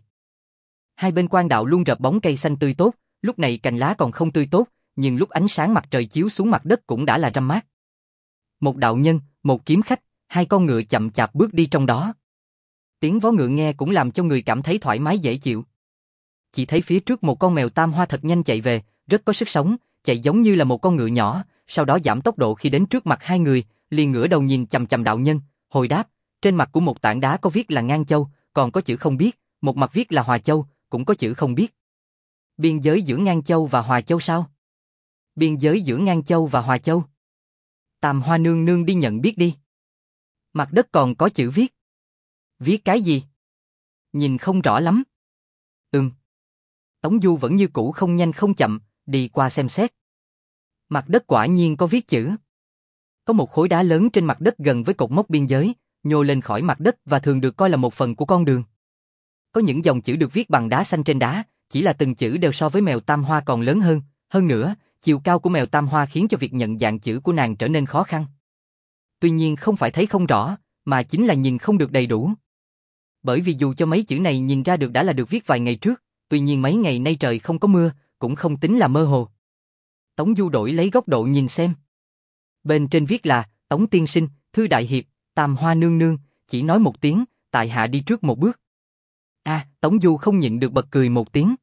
Hai bên quan đạo luôn rợp bóng cây xanh tươi tốt, lúc này cành lá còn không tươi tốt, nhưng lúc ánh sáng mặt trời chiếu xuống mặt đất cũng đã là râm mát. Một đạo nhân, một kiếm khách, hai con ngựa chậm chạp bước đi trong đó. Tiếng vó ngựa nghe cũng làm cho người cảm thấy thoải mái dễ chịu. Chỉ thấy phía trước một con mèo Tam Hoa thật nhanh chạy về, rất có sức sống, chạy giống như là một con ngựa nhỏ, sau đó giảm tốc độ khi đến trước mặt hai người, liền ngửa đầu nhìn chằm chằm đạo nhân, hồi đáp, trên mặt của một tảng đá có viết là Ngang Châu, còn có chữ không biết, một mặt viết là Hòa Châu, cũng có chữ không biết. Biên giới giữa Ngang Châu và Hòa Châu sao? Biên giới giữa Ngang Châu và Hòa Châu. Tam Hoa nương nương đi nhận biết đi. Mặt đất còn có chữ viết. Viết cái gì? Nhìn không rõ lắm. Ừm. Tống Du vẫn như cũ không nhanh không chậm, đi qua xem xét. Mặt đất quả nhiên có viết chữ. Có một khối đá lớn trên mặt đất gần với cột mốc biên giới, nhô lên khỏi mặt đất và thường được coi là một phần của con đường. Có những dòng chữ được viết bằng đá xanh trên đá, chỉ là từng chữ đều so với mèo Tam Hoa còn lớn hơn, hơn nữa, chiều cao của mèo Tam Hoa khiến cho việc nhận dạng chữ của nàng trở nên khó khăn. Tuy nhiên không phải thấy không rõ, mà chính là nhìn không được đầy đủ. Bởi vì dù cho mấy chữ này nhìn ra được đã là được viết vài ngày trước, tuy nhiên mấy ngày nay trời không có mưa, cũng không tính là mơ hồ. Tống Du đổi lấy góc độ nhìn xem. Bên trên viết là, Tống tiên sinh, Thư đại hiệp, Tam Hoa nương nương, chỉ nói một tiếng, tại hạ đi trước một bước. A, à, Tống Du không nhịn được bật cười một tiếng.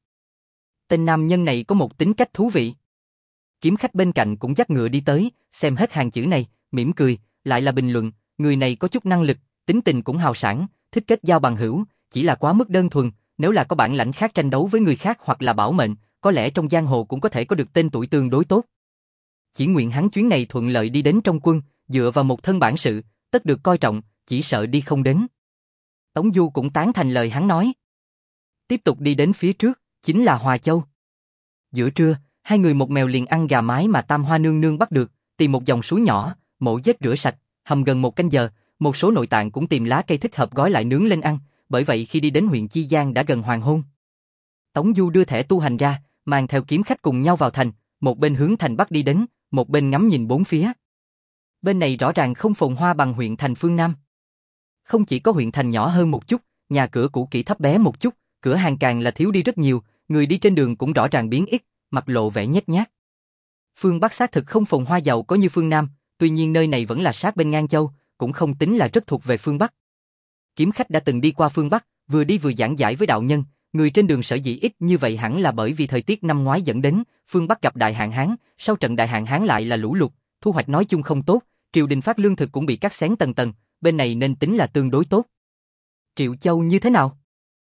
Tên nam nhân này có một tính cách thú vị. Kiếm khách bên cạnh cũng dắt ngựa đi tới, xem hết hàng chữ này, mỉm cười, lại là bình luận, người này có chút năng lực, tính tình cũng hào sảng, thích kết giao bằng hữu, chỉ là quá mức đơn thuần, nếu là có bản lãnh khác tranh đấu với người khác hoặc là bảo mệnh, có lẽ trong giang hồ cũng có thể có được tên tuổi tương đối tốt. Chỉ nguyện hắn chuyến này thuận lợi đi đến trong quân, dựa vào một thân bản sự, tất được coi trọng, chỉ sợ đi không đến. Tống Du cũng tán thành lời hắn nói. Tiếp tục đi đến phía trước, chính là Hòa Châu. Giữa trưa, hai người một mèo liền ăn gà mái mà Tam Hoa nương nương bắt được, tìm một dòng suối nhỏ, mổ vết rửa sạch, hầm gần một canh giờ, một số nội tạng cũng tìm lá cây thích hợp gói lại nướng lên ăn, bởi vậy khi đi đến huyện Chi Giang đã gần hoàng hôn. Tống Du đưa thẻ tu hành ra, mang theo kiếm khách cùng nhau vào thành, một bên hướng thành bắc đi đến, một bên ngắm nhìn bốn phía. Bên này rõ ràng không phồn hoa bằng huyện thành phương Nam. Không chỉ có huyện thành nhỏ hơn một chút, nhà cửa cũ kỹ thấp bé một chút, cửa hàng càng là thiếu đi rất nhiều, người đi trên đường cũng rõ ràng biến ít, mặt lộ vẻ nhếch nhác. Phương Bắc xác thực không phồn hoa giàu có như phương Nam, tuy nhiên nơi này vẫn là sát bên Ngang Châu, cũng không tính là rất thuộc về phương Bắc. Kiếm khách đã từng đi qua phương Bắc, vừa đi vừa giảng giải với đạo nhân, người trên đường sở dĩ ít như vậy hẳn là bởi vì thời tiết năm ngoái dẫn đến, phương Bắc gặp đại hạn hán, sau trận đại hạn hán lại là lũ lụt, thu hoạch nói chung không tốt, triều đình phát lương thực cũng bị cắt xén tầng tầng, bên này nên tính là tương đối tốt. Triệu Châu như thế nào?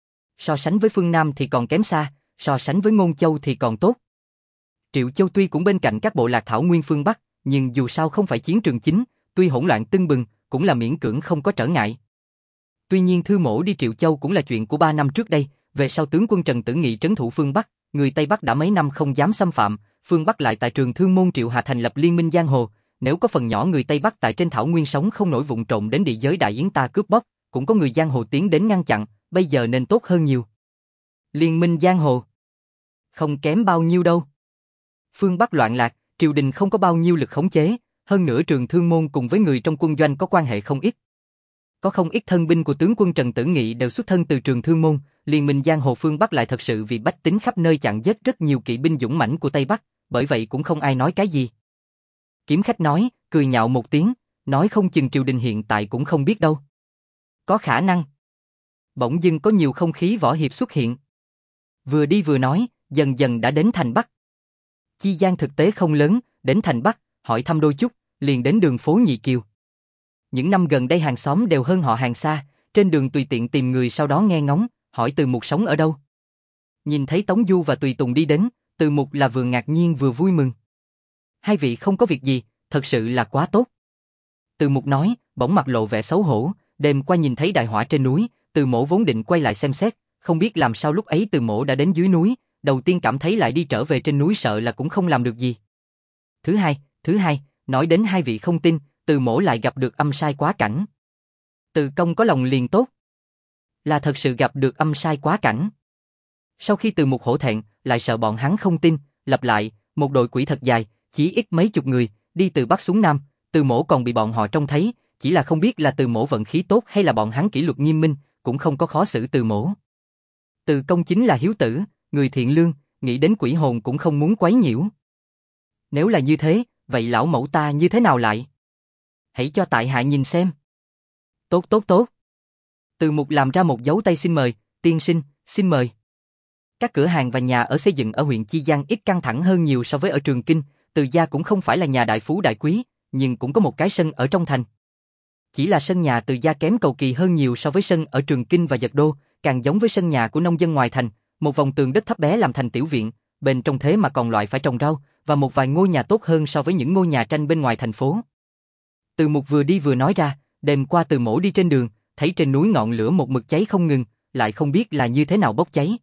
So sánh với phương Nam thì còn kém xa, so sánh với Ngôn Châu thì còn tốt. Triệu Châu tuy cũng bên cạnh các bộ lạc thảo nguyên phương Bắc, nhưng dù sao không phải chiến trường chính, tuy hỗn loạn tưng bừng, cũng là miễn cưỡng không có trở ngại. Tuy nhiên Thư Mỗ đi Triệu Châu cũng là chuyện của ba năm trước đây, về sau tướng quân Trần Tử Nghị trấn thủ phương Bắc, người Tây Bắc đã mấy năm không dám xâm phạm, phương Bắc lại tại Trường Thương Môn Triệu Hà thành lập liên minh giang hồ, nếu có phần nhỏ người Tây Bắc tại trên thảo nguyên sống không nổi vụng trộm đến địa giới Đại Yến ta cướp bóc, cũng có người giang hồ tiến đến ngăn chặn, bây giờ nên tốt hơn nhiều. Liên minh giang hồ không kém bao nhiêu đâu. Phương Bắc loạn lạc, triều đình không có bao nhiêu lực khống chế, hơn nữa Trường Thương Môn cùng với người trong quân doanh có quan hệ không ít. Có không ít thân binh của tướng quân Trần Tử Nghị đều xuất thân từ Trường Thương Môn, liên minh giang hồ phương Bắc lại thật sự vì bách tính khắp nơi chặn giết rất nhiều kỵ binh dũng mãnh của Tây Bắc, bởi vậy cũng không ai nói cái gì. Kiếm khách nói, cười nhạo một tiếng, nói không chừng triều đình hiện tại cũng không biết đâu. Có khả năng. Bỗng dưng có nhiều không khí võ hiệp xuất hiện. Vừa đi vừa nói, dần dần đã đến thành Bắc. Chi Giang thực tế không lớn, đến thành Bắc, hỏi thăm đôi chút, liền đến đường phố Nhị Kiều. Những năm gần đây hàng xóm đều hơn họ hàng xa, trên đường tùy tiện tìm người sau đó nghe ngóng, hỏi Từ Mục sống ở đâu. Nhìn thấy Tống Du và Tùy Tùng đi đến, Từ Mục là vừa ngạc nhiên vừa vui mừng. Hai vị không có việc gì, thật sự là quá tốt. Từ Mục nói, bỗng mặt lộ vẻ xấu hổ, đêm qua nhìn thấy đại hỏa trên núi, Từ Mỗ vốn định quay lại xem xét, không biết làm sao lúc ấy Từ Mỗ đã đến dưới núi, đầu tiên cảm thấy lại đi trở về trên núi sợ là cũng không làm được gì. Thứ hai, thứ hai, nói đến hai vị không tin, Từ Mỗ lại gặp được âm sai quá cảnh. Từ Công có lòng liền tốt. Là thật sự gặp được âm sai quá cảnh. Sau khi Từ Mục hổ thẹn, lại sợ bọn hắn không tin, lặp lại, một đội quỷ thật dài, chỉ ít mấy chục người, đi từ Bắc xuống Nam, Từ Mỗ còn bị bọn họ trông thấy, chỉ là không biết là Từ Mỗ vận khí tốt hay là bọn hắn kỷ luật nghiêm minh, cũng không có khó xử Từ Mỗ. Từ Công chính là hiếu tử, người thiện lương, nghĩ đến quỷ hồn cũng không muốn quấy nhiễu. Nếu là như thế, vậy lão mẫu ta như thế nào lại? Hãy cho tại hạ nhìn xem. Tốt tốt tốt. Từ Mục làm ra một dấu tay xin mời, tiên sinh, xin mời. Các cửa hàng và nhà ở xây dựng ở huyện Chi Giang ít căng thẳng hơn nhiều so với ở Trường Kinh, Từ gia cũng không phải là nhà đại phú đại quý, nhưng cũng có một cái sân ở trong thành. Chỉ là sân nhà Từ gia kém cầu kỳ hơn nhiều so với sân ở Trường Kinh và Dật Đô, càng giống với sân nhà của nông dân ngoài thành, một vòng tường đất thấp bé làm thành tiểu viện, bên trong thế mà còn loại phải trồng rau, và một vài ngôi nhà tốt hơn so với những ngôi nhà tranh bên ngoài thành phố. Từ Mục vừa đi vừa nói ra, đêm qua Từ Mỗ đi trên đường, thấy trên núi ngọn lửa một mực cháy không ngừng, lại không biết là như thế nào bốc cháy.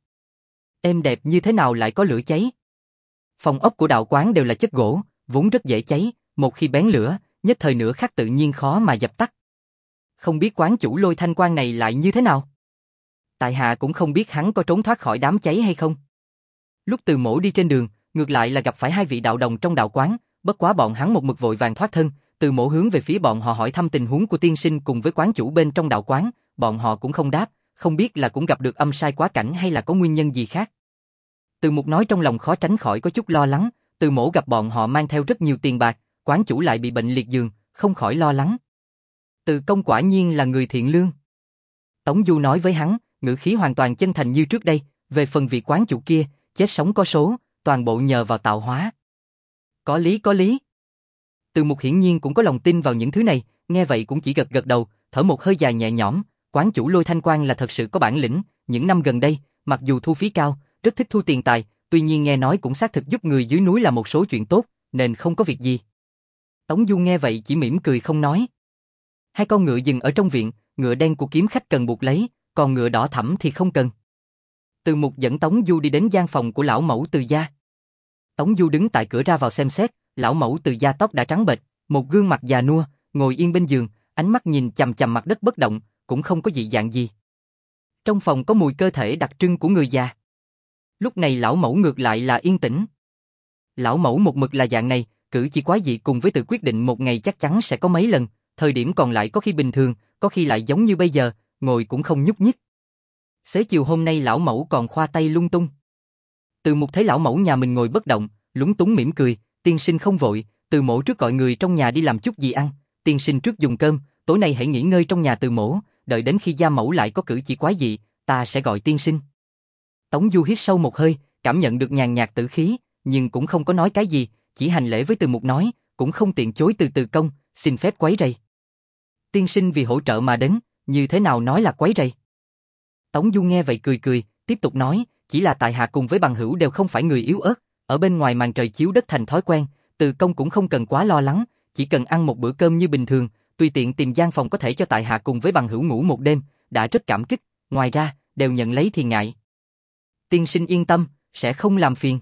Êm đẹp như thế nào lại có lửa cháy. Phòng ốc của đạo quán đều là chất gỗ, vốn rất dễ cháy, một khi bén lửa, nhất thời nửa khắc tự nhiên khó mà dập tắt. Không biết quán chủ Lôi Thanh Quan này lại như thế nào? Tại hạ cũng không biết hắn có trốn thoát khỏi đám cháy hay không. Lúc Từ Mỗ đi trên đường, ngược lại là gặp phải hai vị đạo đồng trong đạo quán, bất quá bọn hắn một mực vội vàng thoát thân, Từ Mỗ hướng về phía bọn họ hỏi thăm tình huống của tiên sinh cùng với quán chủ bên trong đạo quán, bọn họ cũng không đáp, không biết là cũng gặp được âm sai quá cảnh hay là có nguyên nhân gì khác. Từ Mục nói trong lòng khó tránh khỏi có chút lo lắng, Từ Mỗ gặp bọn họ mang theo rất nhiều tiền bạc, quán chủ lại bị bệnh liệt giường, không khỏi lo lắng. Từ Công quả nhiên là người thiện lương. Tống Du nói với hắn, ngữ khí hoàn toàn chân thành như trước đây, về phần vị quán chủ kia, chết sống có số, toàn bộ nhờ vào tạo hóa. Có lý có lý. Từ Mục hiển nhiên cũng có lòng tin vào những thứ này, nghe vậy cũng chỉ gật gật đầu, thở một hơi dài nhẹ nhõm, quán chủ Lôi Thanh Quan là thật sự có bản lĩnh, những năm gần đây, mặc dù thu phí cao, rất thích thu tiền tài, tuy nhiên nghe nói cũng xác thực giúp người dưới núi là một số chuyện tốt, nên không có việc gì. Tống Du nghe vậy chỉ mỉm cười không nói. Hai con ngựa dừng ở trong viện, ngựa đen của kiếm khách cần buộc lấy, còn ngựa đỏ thẫm thì không cần. Từ Mục dẫn Tống Du đi đến gian phòng của lão mẫu Từ gia. Tống Du đứng tại cửa ra vào xem xét, lão mẫu Từ gia tóc đã trắng bệch, một gương mặt già nua, ngồi yên bên giường, ánh mắt nhìn chằm chằm mặt đất bất động, cũng không có dị dạng gì. Trong phòng có mùi cơ thể đặc trưng của người già. Lúc này lão mẫu ngược lại là yên tĩnh. Lão mẫu một mực là dạng này, cử chỉ quái dị cùng với tự quyết định một ngày chắc chắn sẽ có mấy lần, thời điểm còn lại có khi bình thường, có khi lại giống như bây giờ, ngồi cũng không nhúc nhích. Xế chiều hôm nay lão mẫu còn khoa tay lung tung. Từ Mục thấy lão mẫu nhà mình ngồi bất động, lúng túng mỉm cười, tiên sinh không vội, Từ mỗ trước gọi người trong nhà đi làm chút gì ăn, tiên sinh trước dùng cơm, tối nay hãy nghỉ ngơi trong nhà Từ mỗ, đợi đến khi gia mẫu lại có cử chỉ quái dị, ta sẽ gọi tiên sinh. Tống Du hít sâu một hơi, cảm nhận được nhàn nhạt tử khí, nhưng cũng không có nói cái gì, chỉ hành lễ với Từ Mục nói, cũng không tiện chối từ Từ công, xin phép quấy rầy. Tiên sinh vì hỗ trợ mà đến, như thế nào nói là quấy rầy? Tống Du nghe vậy cười cười, tiếp tục nói, chỉ là tại hạ cùng với bằng hữu đều không phải người yếu ớt, ở bên ngoài màn trời chiếu đất thành thói quen, Từ công cũng không cần quá lo lắng, chỉ cần ăn một bữa cơm như bình thường, tùy tiện tìm gian phòng có thể cho tại hạ cùng với bằng hữu ngủ một đêm, đã rất cảm kích, ngoài ra, đều nhận lấy thì ngại. Tiên sinh yên tâm, sẽ không làm phiền.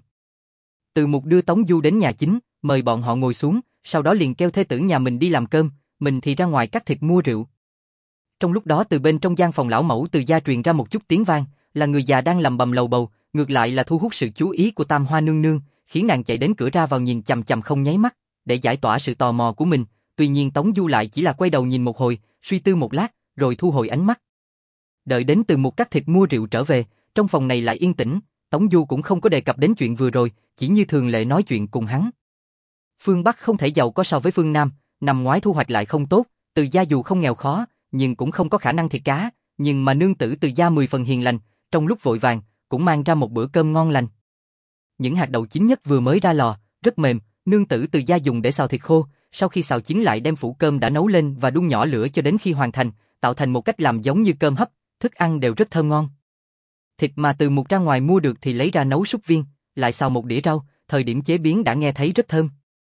Từ Mục đưa Tống Du đến nhà chính, mời bọn họ ngồi xuống, sau đó liền kêu thê tử nhà mình đi làm cơm, mình thì ra ngoài cắt thịt mua rượu. Trong lúc đó từ bên trong gian phòng lão mẫu Từ gia truyền ra một chút tiếng vang, là người già đang lầm bầm lầu bầu, ngược lại là thu hút sự chú ý của Tam Hoa nương nương, khiến nàng chạy đến cửa ra vào nhìn chằm chằm không nháy mắt, để giải tỏa sự tò mò của mình. Tuy nhiên Tống Du lại chỉ là quay đầu nhìn một hồi, suy tư một lát, rồi thu hồi ánh mắt. Đợi đến Từ Mục cắt thịt mua rượu trở về, trong phòng này lại yên tĩnh, Tống Du cũng không có đề cập đến chuyện vừa rồi, chỉ như thường lệ nói chuyện cùng hắn. Phương Bắc không thể giàu có so với phương Nam, năm ngoái thu hoạch lại không tốt, Từ gia dù không nghèo khó, nhưng cũng không có khả năng thịt cá, nhưng mà nương tử Từ gia mười phần hiền lành, trong lúc vội vàng, cũng mang ra một bữa cơm ngon lành. Những hạt đậu chín nhất vừa mới ra lò, rất mềm, nương tử Từ gia dùng để xào thịt khô, sau khi xào chín lại đem phủ cơm đã nấu lên và đun nhỏ lửa cho đến khi hoàn thành, tạo thành một cách làm giống như cơm hấp, thức ăn đều rất thơm ngon. Thịt mà Từ Mục ra ngoài mua được thì lấy ra nấu súp viên, lại xào một đĩa rau, thời điểm chế biến đã nghe thấy rất thơm.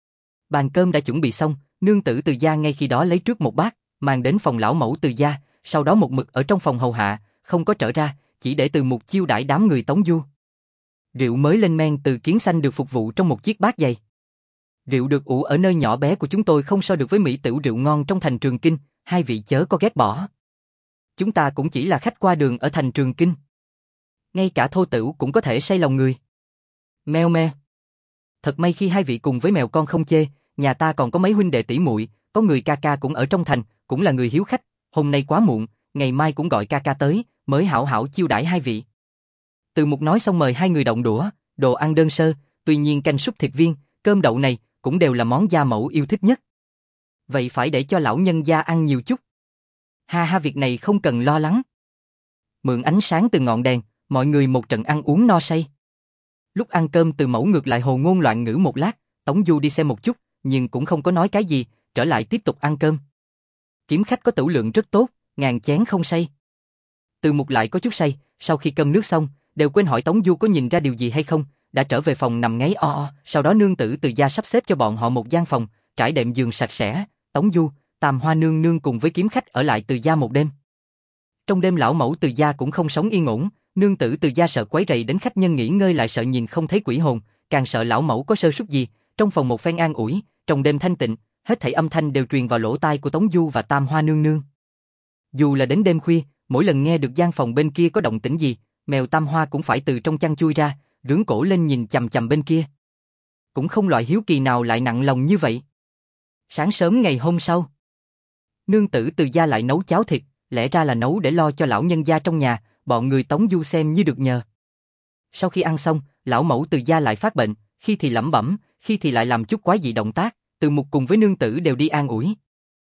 Bàn cơm đã chuẩn bị xong, nương tử Từ gia ngay khi đó lấy trước một bát, mang đến phòng lão mẫu Từ gia, sau đó một mực ở trong phòng hầu hạ, không có trở ra, chỉ để Từ Mục chiêu đãi đám người Tống Du. Rượu mới lên men từ kiến xanh được phục vụ trong một chiếc bát dày. Rượu được ủ ở nơi nhỏ bé của chúng tôi không so được với mỹ tửu rượu ngon trong thành Trường Kinh, hai vị chớ có ghét bỏ. Chúng ta cũng chỉ là khách qua đường ở thành Trường Kinh. Ngay cả thô tửu cũng có thể say lòng người. Meo me. Thật may khi hai vị cùng với mèo con không chê, nhà ta còn có mấy huynh đệ tỷ muội, có người ca ca cũng ở trong thành, cũng là người hiếu khách, hôm nay quá muộn, ngày mai cũng gọi ca ca tới, mới hảo hảo chiêu đãi hai vị. Từ Mục nói xong mời hai người động đũa, đồ ăn đơn sơ, tuy nhiên canh súp thịt viên, cơm đậu này cũng đều là món gia mẫu yêu thích nhất. Vậy phải để cho lão nhân gia ăn nhiều chút. Ha ha, việc này không cần lo lắng. Mượn ánh sáng từ ngọn đèn, mọi người một trận ăn uống no say. Lúc ăn cơm Từ mẫu ngược lại hồ ngôn loạn ngữ một lát, Tống Du đi xem một chút, nhưng cũng không có nói cái gì, trở lại tiếp tục ăn cơm. Kiếm khách có tửu lượng rất tốt, ngàn chén không say. Từ Mục lại có chút say, sau khi cơm nước xong, đều quên hỏi Tống Du có nhìn ra điều gì hay không, đã trở về phòng nằm ngáy o o, sau đó nương tử Từ gia sắp xếp cho bọn họ một gian phòng, trải đệm giường sạch sẽ, Tống Du, Tam Hoa nương nương cùng với kiếm khách ở lại Từ gia một đêm. Trong đêm lão mẫu Từ gia cũng không sống yên ổn, nương tử Từ gia sợ quấy rầy đến khách nhân nghỉ ngơi, lại sợ nhìn không thấy quỷ hồn, càng sợ lão mẫu có sơ suất gì, trong phòng một phen an ủi, trong đêm thanh tịnh, hết thảy âm thanh đều truyền vào lỗ tai của Tống Du và Tam Hoa nương nương. Dù là đến đêm khuya, mỗi lần nghe được gian phòng bên kia có động tĩnh gì, mèo Tam Hoa cũng phải từ trong chăn chui ra, rướn cổ lên nhìn chằm chằm bên kia. Cũng không loại hiếu kỳ nào lại nặng lòng như vậy. Sáng sớm ngày hôm sau, nương tử Từ gia lại nấu cháo thịt, lẽ ra là nấu để lo cho lão nhân gia trong nhà, bọn người Tống Du xem như được nhờ. Sau khi ăn xong, lão mẫu Từ gia lại phát bệnh, khi thì lẩm bẩm, khi thì lại làm chút quái dị động tác, Từ Mục cùng với nương tử đều đi an ủi.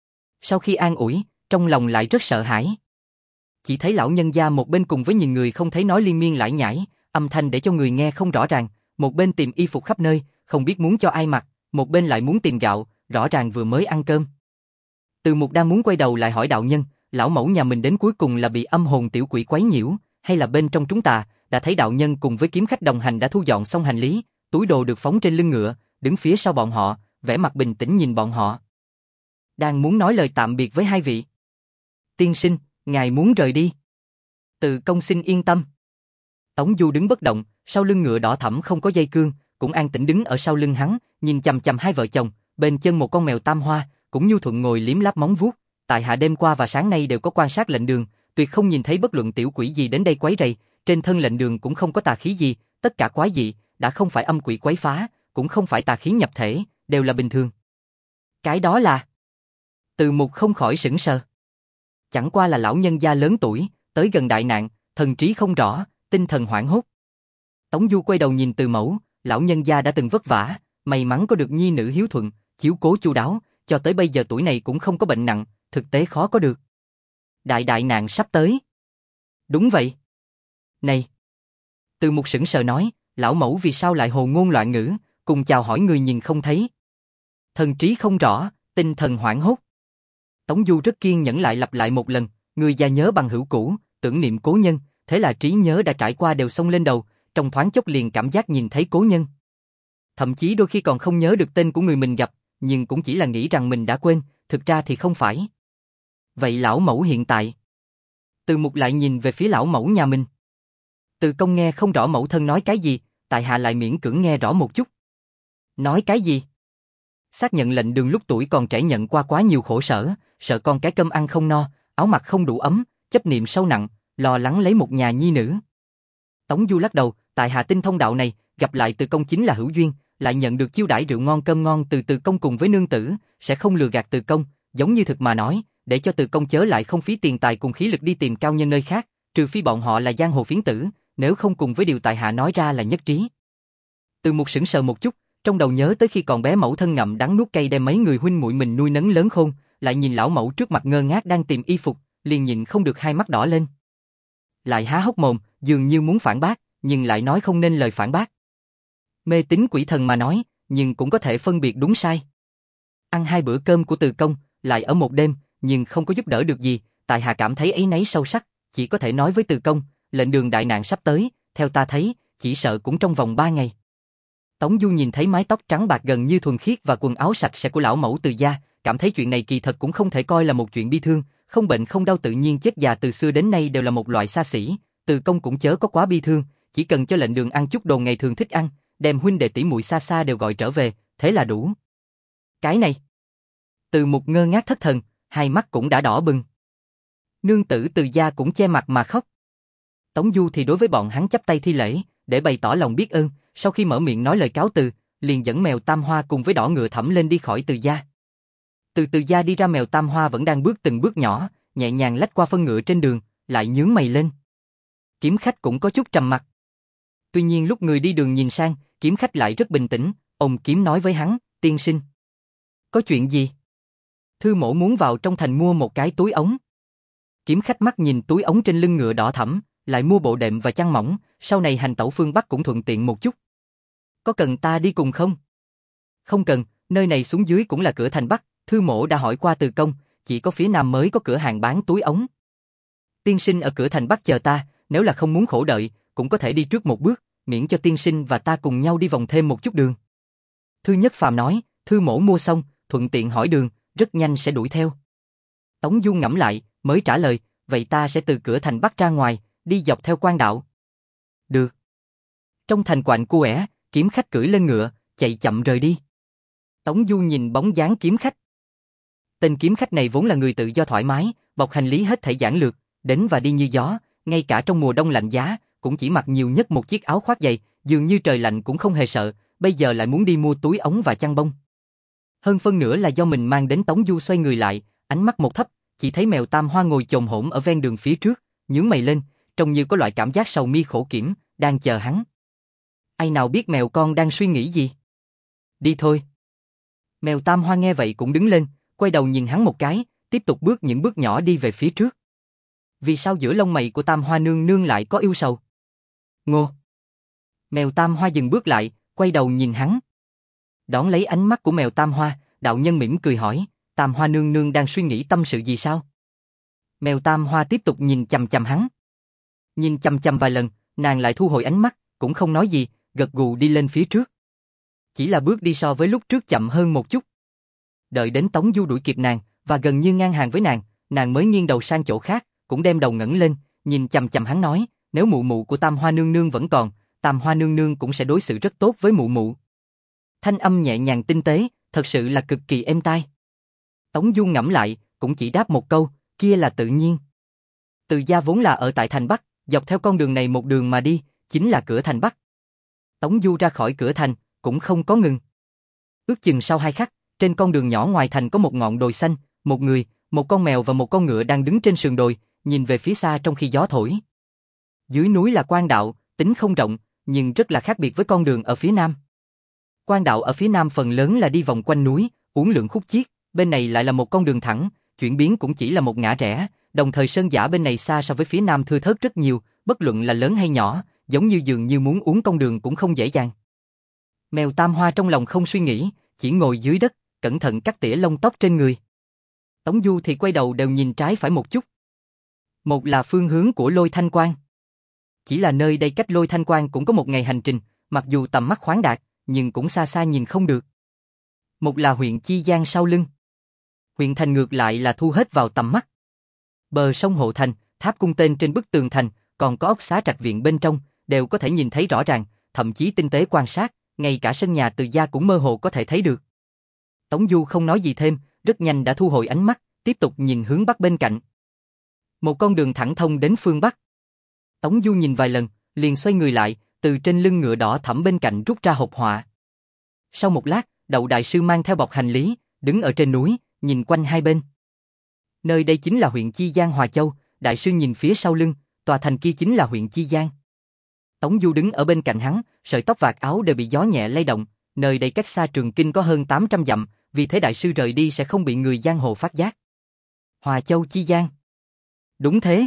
Sau khi an ủi, trong lòng lại rất sợ hãi. Chỉ thấy lão nhân gia một bên cùng với nhìn người không thấy nói liên miên lải nhải, âm thanh để cho người nghe không rõ ràng, một bên tìm y phục khắp nơi, không biết muốn cho ai mặc, một bên lại muốn tìm gạo, rõ ràng vừa mới ăn cơm. Từ Mục đang muốn quay đầu lại hỏi đạo nhân, lão mẫu nhà mình đến cuối cùng là bị âm hồn tiểu quỷ quấy nhiễu, hay là bên trong chúng ta, đã thấy đạo nhân cùng với kiếm khách đồng hành đã thu dọn xong hành lý, túi đồ được phóng trên lưng ngựa, đứng phía sau bọn họ, vẻ mặt bình tĩnh nhìn bọn họ. Đang muốn nói lời tạm biệt với hai vị. Tiên sinh, ngài muốn rời đi. Từ công xin yên tâm. Tống Du đứng bất động, sau lưng ngựa đỏ thẫm không có dây cương, cũng an tĩnh đứng ở sau lưng hắn, nhìn chằm chằm hai vợ chồng, bên chân một con mèo Tam Hoa, cũng nhu thuận ngồi liếm láp móng vuốt. Tại hạ đêm qua và sáng nay đều có quan sát lệnh đường, tuyệt không nhìn thấy bất luận tiểu quỷ gì đến đây quấy rầy, trên thân lệnh đường cũng không có tà khí gì, tất cả quái dị, đã không phải âm quỷ quấy phá, cũng không phải tà khí nhập thể, đều là bình thường. Cái đó là... Từ Mục không khỏi sững sờ. Chẳng qua là lão nhân gia lớn tuổi, tới gần đại nạn, thần trí không rõ, tinh thần hoảng hốt. Tống Du quay đầu nhìn Từ Mẫu, lão nhân gia đã từng vất vả, may mắn có được nhi nữ hiếu thuận, chiếu cố chu đáo, cho tới bây giờ tuổi này cũng không có bệnh nặng, thực tế khó có được. Đại đại nạn sắp tới. Đúng vậy. Này. Từ Mục sững sờ nói, lão mẫu vì sao lại hồ ngôn loạn ngữ, cùng chào hỏi người nhìn không thấy. Thần trí không rõ, tinh thần hoảng hốt. Tống Du rất kiên nhẫn lại lặp lại một lần, người già nhớ bằng hữu cũ, tưởng niệm cố nhân, thế là trí nhớ đã trải qua đều xông lên đầu, trong thoáng chốc liền cảm giác nhìn thấy cố nhân. Thậm chí đôi khi còn không nhớ được tên của người mình gặp, nhưng cũng chỉ là nghĩ rằng mình đã quên, thực ra thì không phải. Vậy lão mẫu hiện tại? Từ Mục lại nhìn về phía lão mẫu nhà mình. Từ Công nghe không rõ mẫu thân nói cái gì, tại hạ lại miễn cưỡng nghe rõ một chút. Nói cái gì? Xác nhận lệnh Đường lúc tuổi còn trẻ nhận qua quá nhiều khổ sở, sợ con cái cơm ăn không no, áo mặc không đủ ấm, chấp niệm sâu nặng, lo lắng lấy một nhà nhi nữ. Tống Du lắc đầu, tại hạ tinh thông đạo này, gặp lại Từ Công chính là hữu duyên, lại nhận được chiêu đãi rượu ngon cơm ngon từ Từ Công cùng với nương tử, sẽ không lừa gạt Từ Công, giống như thực mà nói, để cho Từ Công chớ lại không phí tiền tài cùng khí lực đi tìm cao nhân nơi khác, trừ phi bọn họ là giang hồ phiến tử, nếu không cùng với điều tại hạ nói ra là nhất trí. Từ Mục sững sờ một chút, trong đầu nhớ tới khi còn bé mẫu thân ngậm đắng nuốt cay đem mấy người huynh muội mình nuôi nấng lớn khôn, lại nhìn lão mẫu trước mặt ngơ ngác đang tìm y phục, liền nhịn không được hai mắt đỏ lên. Lại há hốc mồm, dường như muốn phản bác, nhưng lại nói không nên lời phản bác. Mê tín quỷ thần mà nói, nhưng cũng có thể phân biệt đúng sai. Ăn hai bữa cơm của Từ Công, lại ở một đêm, nhưng không có giúp đỡ được gì, tại hạ cảm thấy áy náy sâu sắc, chỉ có thể nói với Từ Công, lệnh Đường đại nạn sắp tới, theo ta thấy, chỉ sợ cũng trong vòng ba ngày. Tống Du nhìn thấy mái tóc trắng bạc gần như thuần khiết và quần áo sạch sẽ của lão mẫu Từ gia, cảm thấy chuyện này kỳ thật cũng không thể coi là một chuyện bi thương, không bệnh không đau tự nhiên chết già từ xưa đến nay đều là một loại xa xỉ, Từ Công cũng chớ có quá bi thương, chỉ cần cho lệnh Đường ăn chút đồ ngày thường thích ăn, đem huynh đệ tỷ muội xa xa đều gọi trở về, thế là đủ. Cái này. Từ Mục ngơ ngác thất thần, hai mắt cũng đã đỏ bừng. Nương tử Từ gia cũng che mặt mà khóc. Tống Du thì đối với bọn hắn chắp tay thi lễ, để bày tỏ lòng biết ơn, sau khi mở miệng nói lời cáo từ, liền dẫn mèo Tam Hoa cùng với Đỏ Ngựa Thẩm lên đi khỏi Từ gia. Từ Từ gia đi ra mèo Tam Hoa vẫn đang bước từng bước nhỏ, nhẹ nhàng lách qua phân ngựa trên đường, lại nhướng mày lên. Kiếm Khách cũng có chút trầm mặc. Tuy nhiên lúc người đi đường nhìn sang, Kiếm Khách lại rất bình tĩnh, ôm kiếm nói với hắn, tiên sinh. Có chuyện gì? Thư mổ muốn vào trong thành mua một cái túi ống. Kiếm Khách mắt nhìn túi ống trên lưng ngựa đỏ thẫm, lại mua bộ đệm và chăn mỏng, sau này hành tẩu phương Bắc cũng thuận tiện một chút. Có cần ta đi cùng không? Không cần, nơi này xuống dưới cũng là cửa thành Bắc, Thư mổ đã hỏi qua Từ Công, chỉ có phía Nam mới có cửa hàng bán túi ống. Tiên sinh ở cửa thành Bắc chờ ta, nếu là không muốn khổ đợi, cũng có thể đi trước một bước, miễn cho tiên sinh và ta cùng nhau đi vòng thêm một chút đường. Thư Nhất Phàm nói, Thư mổ mua xong, thuận tiện hỏi đường, rất nhanh sẽ đuổi theo. Tống Du ngẫm lại, mới trả lời, vậy ta sẽ từ cửa thành Bắc ra ngoài, đi dọc theo quan đạo. Được. Trong thành quạnh quẻ, Kiếm Khách cưỡi lên ngựa, chạy chậm rời đi. Tống Du nhìn bóng dáng Kiếm Khách. Tên Kiếm Khách này vốn là người tự do thoải mái, bọc hành lý hết thảy giản lược, đến và đi như gió, ngay cả trong mùa đông lạnh giá, cũng chỉ mặc nhiều nhất một chiếc áo khoác dày, dường như trời lạnh cũng không hề sợ, bây giờ lại muốn đi mua túi ống và chăn bông. Hơn phân nửa là do mình mang đến. Tống Du xoay người lại, ánh mắt một thấp, chỉ thấy mèo Tam Hoa ngồi chồm hổm ở ven đường phía trước, nhướng mày lên, trông như có loại cảm giác sầu mi khổ kiểm, đang chờ hắn. Ai nào biết mèo con đang suy nghĩ gì? Đi thôi. Mèo Tam Hoa nghe vậy cũng đứng lên, quay đầu nhìn hắn một cái, tiếp tục bước những bước nhỏ đi về phía trước. Vì sao giữa lông mày của Tam Hoa nương nương lại có ưu sầu? Ngô. Mèo Tam Hoa dừng bước lại, quay đầu nhìn hắn. Đón lấy ánh mắt của mèo Tam Hoa, đạo nhân mỉm cười hỏi, Tam Hoa nương nương đang suy nghĩ tâm sự gì sao? Mèo Tam Hoa tiếp tục nhìn chằm chằm hắn. Nhìn chằm chằm vài lần, nàng lại thu hồi ánh mắt, cũng không nói gì, gật gù đi lên phía trước. Chỉ là bước đi so với lúc trước chậm hơn một chút. Đợi đến Tống Du đuổi kịp nàng, và gần như ngang hàng với nàng, nàng mới nghiêng đầu sang chỗ khác, cũng đem đầu ngẩng lên, nhìn chằm chằm hắn nói, nếu mụ mụ của Tam Hoa nương nương vẫn còn, Tam Hoa nương nương cũng sẽ đối xử rất tốt với mụ mụ. Thanh âm nhẹ nhàng tinh tế, thật sự là cực kỳ êm tai. Tống Du ngẫm lại, cũng chỉ đáp một câu, kia là tự nhiên. Từ gia vốn là ở tại thành Bắc, dọc theo con đường này một đường mà đi, chính là cửa thành Bắc. Tống Du ra khỏi cửa thành, cũng không có ngừng. Ước chừng sau hai khắc, trên con đường nhỏ ngoài thành có một ngọn đồi xanh, một người, một con mèo và một con ngựa đang đứng trên sườn đồi, nhìn về phía xa trong khi gió thổi. Dưới núi là quan đạo, tính không rộng, nhưng rất là khác biệt với con đường ở phía nam. Quan đạo ở phía nam phần lớn là đi vòng quanh núi, uốn lượn khúc chiết, bên này lại là một con đường thẳng, chuyển biến cũng chỉ là một ngã rẽ, đồng thời sơn giả bên này xa so với phía nam thưa thớt rất nhiều, bất luận là lớn hay nhỏ, giống như dường như muốn uống con đường cũng không dễ dàng. Mèo Tam Hoa trong lòng không suy nghĩ, chỉ ngồi dưới đất, cẩn thận cắt tỉa lông tóc trên người. Tống Du thì quay đầu đều nhìn trái phải một chút. Một là phương hướng của Lôi Thanh Quan. Chỉ là nơi đây cách Lôi Thanh Quan cũng có một ngày hành trình, mặc dù tầm mắt khoáng đạt, nhưng cũng xa xa nhìn không được. Một là huyện Chi Giang sau lưng. Huyện thành ngược lại là thu hết vào tầm mắt. Bờ sông hộ thành, tháp cung tên trên bức tường thành, còn có ốc xá trạch viện bên trong, đều có thể nhìn thấy rõ ràng, thậm chí tinh tế quan sát, ngay cả sân nhà Từ gia cũng mơ hồ có thể thấy được. Tống Du không nói gì thêm, rất nhanh đã thu hồi ánh mắt, tiếp tục nhìn hướng bắc bên cạnh. Một con đường thẳng thông đến phương bắc. Tống Du nhìn vài lần, liền xoay người lại, từ trên lưng ngựa đỏ thẫm bên cạnh rút ra hộp họa. Sau một lát, Đậu đại sư mang theo bọc hành lý, đứng ở trên núi, nhìn quanh hai bên. Nơi đây chính là huyện Chi Giang Hòa Châu, đại sư nhìn phía sau lưng, tòa thành kia chính là huyện Chi Giang. Tống Du đứng ở bên cạnh hắn, sợi tóc vạt áo đều bị gió nhẹ lay động, nơi đây cách xa Trường Kinh có hơn tám trăm dặm, vì thế đại sư rời đi sẽ không bị người giang hồ phát giác. Hòa Châu Chi Giang. Đúng thế.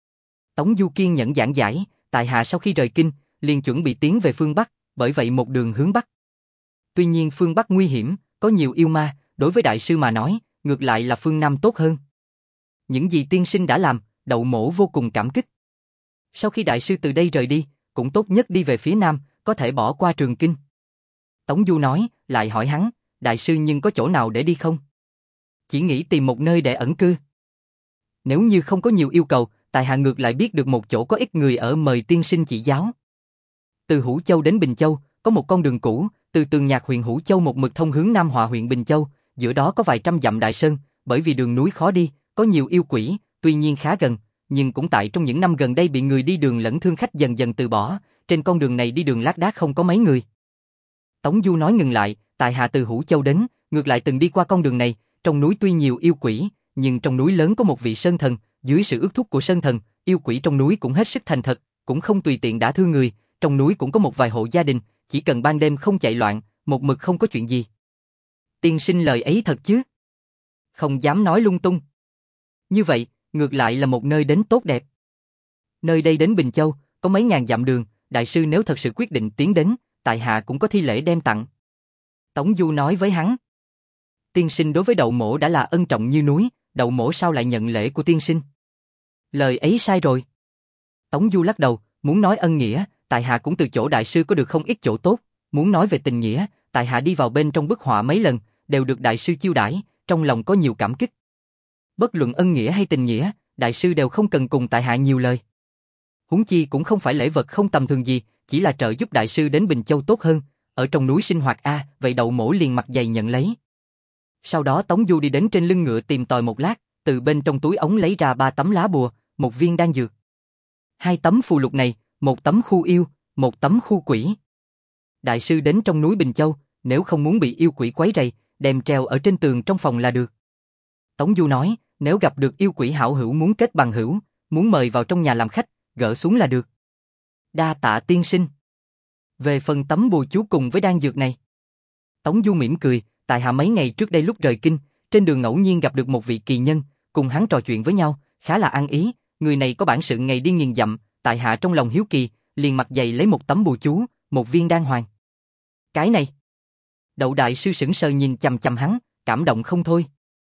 Tống Du kiên nhẫn giảng giải, tại hạ sau khi rời kinh, liền chuẩn bị tiến về phương Bắc, bởi vậy một đường hướng Bắc. Tuy nhiên phương Bắc nguy hiểm, có nhiều yêu ma, đối với đại sư mà nói, ngược lại là phương Nam tốt hơn. Những gì tiên sinh đã làm, Đậu mỗ vô cùng cảm kích. Sau khi đại sư từ đây rời đi, cũng tốt nhất đi về phía Nam, có thể bỏ qua Trường Kinh. Tống Du nói, lại hỏi hắn, đại sư nhưng có chỗ nào để đi không? Chỉ nghĩ tìm một nơi để ẩn cư. Nếu như không có nhiều yêu cầu, tại hạ ngược lại biết được một chỗ có ít người ở, mời tiên sinh chỉ giáo. Từ Hữu Châu đến Bình Châu, có một con đường cũ, từ Tường Nhạc huyện Hữu Châu một mực thông hướng Nam Hòa huyện Bình Châu, giữa đó có vài trăm dặm đại sơn, bởi vì đường núi khó đi, có nhiều yêu quỷ, tuy nhiên khá gần, nhưng cũng tại trong những năm gần đây bị người đi đường lẫn thương khách dần dần từ bỏ, trên con đường này đi đường lác đác không có mấy người. Tống Du nói ngừng lại, tại hạ từ Hữu Châu đến, ngược lại từng đi qua con đường này, trong núi tuy nhiều yêu quỷ, nhưng trong núi lớn có một vị sơn thần, dưới sự ước thúc của sơn thần, yêu quỷ trong núi cũng hết sức thành thật, cũng không tùy tiện đả thương người, trong núi cũng có một vài hộ gia đình, chỉ cần ban đêm không chạy loạn, một mực không có chuyện gì. Tiên sinh lời ấy thật chứ? Không dám nói lung tung. Như vậy, ngược lại là một nơi đến tốt đẹp. Nơi đây đến Bình Châu, có mấy ngàn dặm đường, đại sư nếu thật sự quyết định tiến đến, tại hạ cũng có thi lễ đem tặng. Tống Du nói với hắn. Tiên sinh đối với Đậu mỗ đã là ân trọng như núi, Đậu mỗ sao lại nhận lễ của tiên sinh? Lời ấy sai rồi. Tống Du lắc đầu, muốn nói ân nghĩa, tại hạ cũng từ chỗ đại sư có được không ít chỗ tốt, muốn nói về tình nghĩa, tại hạ đi vào bên trong bức họa mấy lần, đều được đại sư chiêu đãi, trong lòng có nhiều cảm kích. Bất luận ân nghĩa hay tình nghĩa, đại sư đều không cần cùng tại hạ nhiều lời. Huống chi cũng không phải lễ vật không tầm thường gì, chỉ là trợ giúp đại sư đến Bình Châu tốt hơn, ở trong núi sinh hoạt a, à, vậy Đậu mỗ liền mặt dày nhận lấy. Sau đó Tống Du đi đến trên lưng ngựa tìm tòi một lát, từ bên trong túi ống lấy ra ba tấm lá bùa, một viên đan dược. Hai tấm phù lục này, một tấm khu yêu, một tấm khu quỷ. Đại sư đến trong núi Bình Châu, nếu không muốn bị yêu quỷ quấy rầy, đem treo ở trên tường trong phòng là được. Tống Du nói, nếu gặp được yêu quỷ hảo hữu muốn kết bằng hữu, muốn mời vào trong nhà làm khách, gỡ xuống là được. Đa tạ tiên sinh. Về phần tấm bùa chú cùng với đan dược này. Tống Du mỉm cười, tại hạ mấy ngày trước đây lúc rời kinh, trên đường ngẫu nhiên gặp được một vị kỳ nhân, cùng hắn trò chuyện với nhau, khá là ăn ý, người này có bản sự ngày đi nghìn dặm, tại hạ trong lòng hiếu kỳ, liền mặt dày lấy một tấm bùa chú, một viên đan hoàng. Cái này. Đậu đại sư sững sờ nhìn chằm chằm hắn, cảm động không thôi.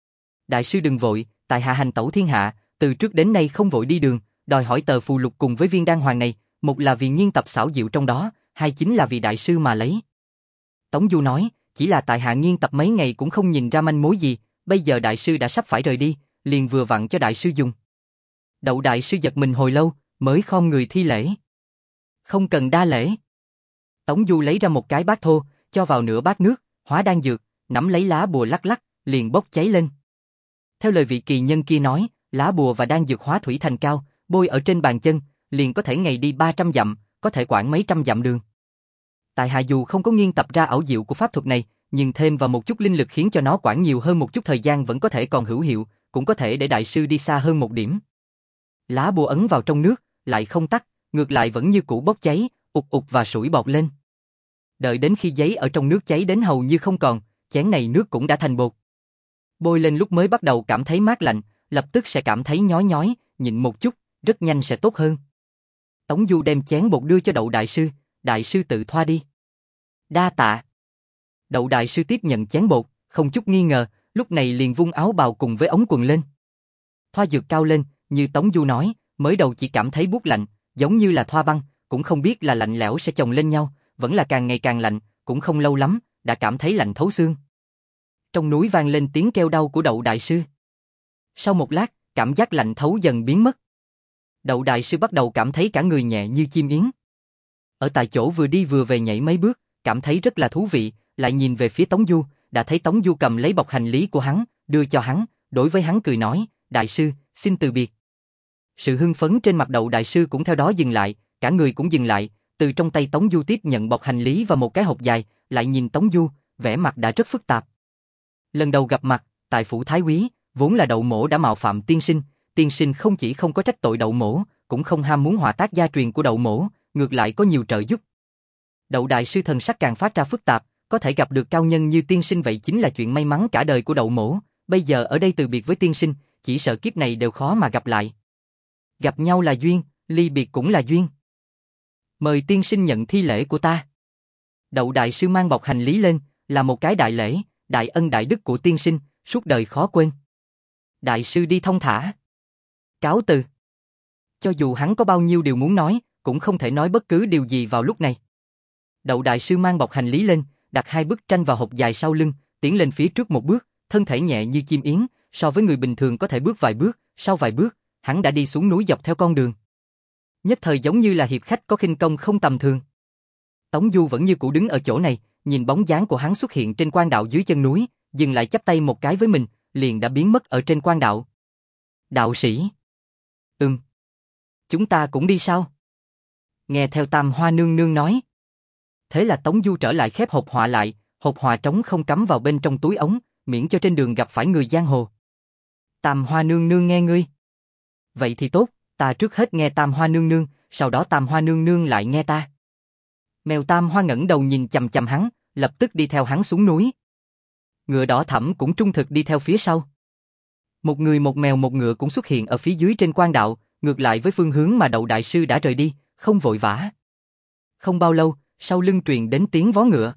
Đại sư đừng vội, tại hạ hành tẩu thiên hạ, từ trước đến nay không vội đi đường, đòi hỏi tờ phù lục cùng với viên đan hoàng này, một là vì nghiên tập xảo diệu trong đó, hai chính là vì đại sư mà lấy. Tống Du nói, chỉ là tại hạ nghiên tập mấy ngày cũng không nhìn ra manh mối gì, bây giờ đại sư đã sắp phải rời đi, liền vừa vặn cho đại sư dùng. Đậu đại sư giật mình hồi lâu, mới khom người thi lễ. Không cần đa lễ. Tống Du lấy ra một cái bát thô, cho vào nửa bát nước, hóa đan dược, nắm lấy lá bùa lắc lắc, liền bốc cháy lên. Theo lời vị kỳ nhân kia nói, lá bùa và đan dược hóa thủy thành cao, bôi ở trên bàn chân, liền có thể ngày đi ba trăm dặm, có thể quản mấy trăm dặm đường. Tại hạ dù không có nghiên tập ra ảo diệu của pháp thuật này, nhưng thêm vào một chút linh lực khiến cho nó quản nhiều hơn một chút thời gian vẫn có thể còn hữu hiệu, cũng có thể để đại sư đi xa hơn một điểm. Lá bùa ấn vào trong nước, lại không tắt, ngược lại vẫn như cũ bốc cháy, ụt ụt và sủi bọt lên. Đợi đến khi giấy ở trong nước cháy đến hầu như không còn, chén này nước cũng đã thành bột. Bôi lên lúc mới bắt đầu cảm thấy mát lạnh, lập tức sẽ cảm thấy nhói nhói, nhịn một chút, rất nhanh sẽ tốt hơn. Tống Du đem chén bột đưa cho Đậu đại sư, đại sư tự thoa đi. Đa tạ. Đậu đại sư tiếp nhận chén bột, không chút nghi ngờ, lúc này liền vung áo bào cùng với ống quần lên. Thoa dược cao lên, như Tống Du nói, mới đầu chỉ cảm thấy buốt lạnh, giống như là thoa băng, cũng không biết là lạnh lẽo sẽ chồng lên nhau, vẫn là càng ngày càng lạnh, cũng không lâu lắm, đã cảm thấy lạnh thấu xương. Trong núi vang lên tiếng kêu đau của Đậu đại sư. Sau một lát, cảm giác lạnh thấu dần biến mất. Đậu đại sư bắt đầu cảm thấy cả người nhẹ như chim yến. Ở tại chỗ vừa đi vừa về nhảy mấy bước, cảm thấy rất là thú vị, lại nhìn về phía Tống Du, đã thấy Tống Du cầm lấy bọc hành lý của hắn, đưa cho hắn, đối với hắn cười nói, đại sư, xin từ biệt. Sự hưng phấn trên mặt Đậu đại sư cũng theo đó dừng lại, cả người cũng dừng lại, từ trong tay Tống Du tiếp nhận bọc hành lý và một cái hộp dài, lại nhìn Tống Du, vẻ mặt đã rất phức tạp. Lần đầu gặp mặt, tại phủ Thái Úy, vốn là Đậu mỗ đã mạo phạm tiên sinh, tiên sinh không chỉ không có trách tội Đậu mỗ, cũng không ham muốn họa tác gia truyền của Đậu mỗ, ngược lại có nhiều trợ giúp. Đậu đại sư thần sắc càng phát ra phức tạp, có thể gặp được cao nhân như tiên sinh vậy chính là chuyện may mắn cả đời của Đậu mỗ, bây giờ ở đây từ biệt với tiên sinh, chỉ sợ kiếp này đều khó mà gặp lại. Gặp nhau là duyên, ly biệt cũng là duyên. Mời tiên sinh nhận thi lễ của ta. Đậu đại sư mang bọc hành lý lên, là một cái đại lễ, đại ân đại đức của tiên sinh, suốt đời khó quên. Đại sư đi thong thả. Cáo từ. Cho dù hắn có bao nhiêu điều muốn nói, cũng không thể nói bất cứ điều gì vào lúc này. Đậu đại sư mang bọc hành lý lên, đặt hai bức tranh vào hộp dài sau lưng, tiến lên phía trước một bước, thân thể nhẹ như chim yến, so với người bình thường có thể bước vài bước, sau vài bước, hắn đã đi xuống núi dọc theo con đường. Nhất thời giống như là hiệp khách có khinh công không tầm thường. Tống Du vẫn như cũ đứng ở chỗ này, nhìn bóng dáng của hắn xuất hiện trên quan đạo dưới chân núi, dừng lại chắp tay một cái với mình, liền đã biến mất ở trên quan đạo. Đạo sĩ. Ừm. Chúng ta cũng đi sao? Nghe theo Tam Hoa nương nương nói. Thế là Tống Du trở lại khép hộp họa lại, hộp họa trống không cắm vào bên trong túi ống, miễn cho trên đường gặp phải người giang hồ. Tam Hoa nương nương nghe ngươi. Vậy thì tốt, ta trước hết nghe Tam Hoa nương nương, sau đó Tam Hoa nương nương lại nghe ta. Mèo Tam Hoa ngẩng đầu nhìn chằm chằm hắn, lập tức đi theo hắn xuống núi. Ngựa đỏ thẫm cũng trung thực đi theo phía sau. Một người một mèo một ngựa cũng xuất hiện ở phía dưới trên quan đạo, ngược lại với phương hướng mà Đậu đại sư đã rời đi, không vội vã. Không bao lâu, sau lưng truyền đến tiếng vó ngựa.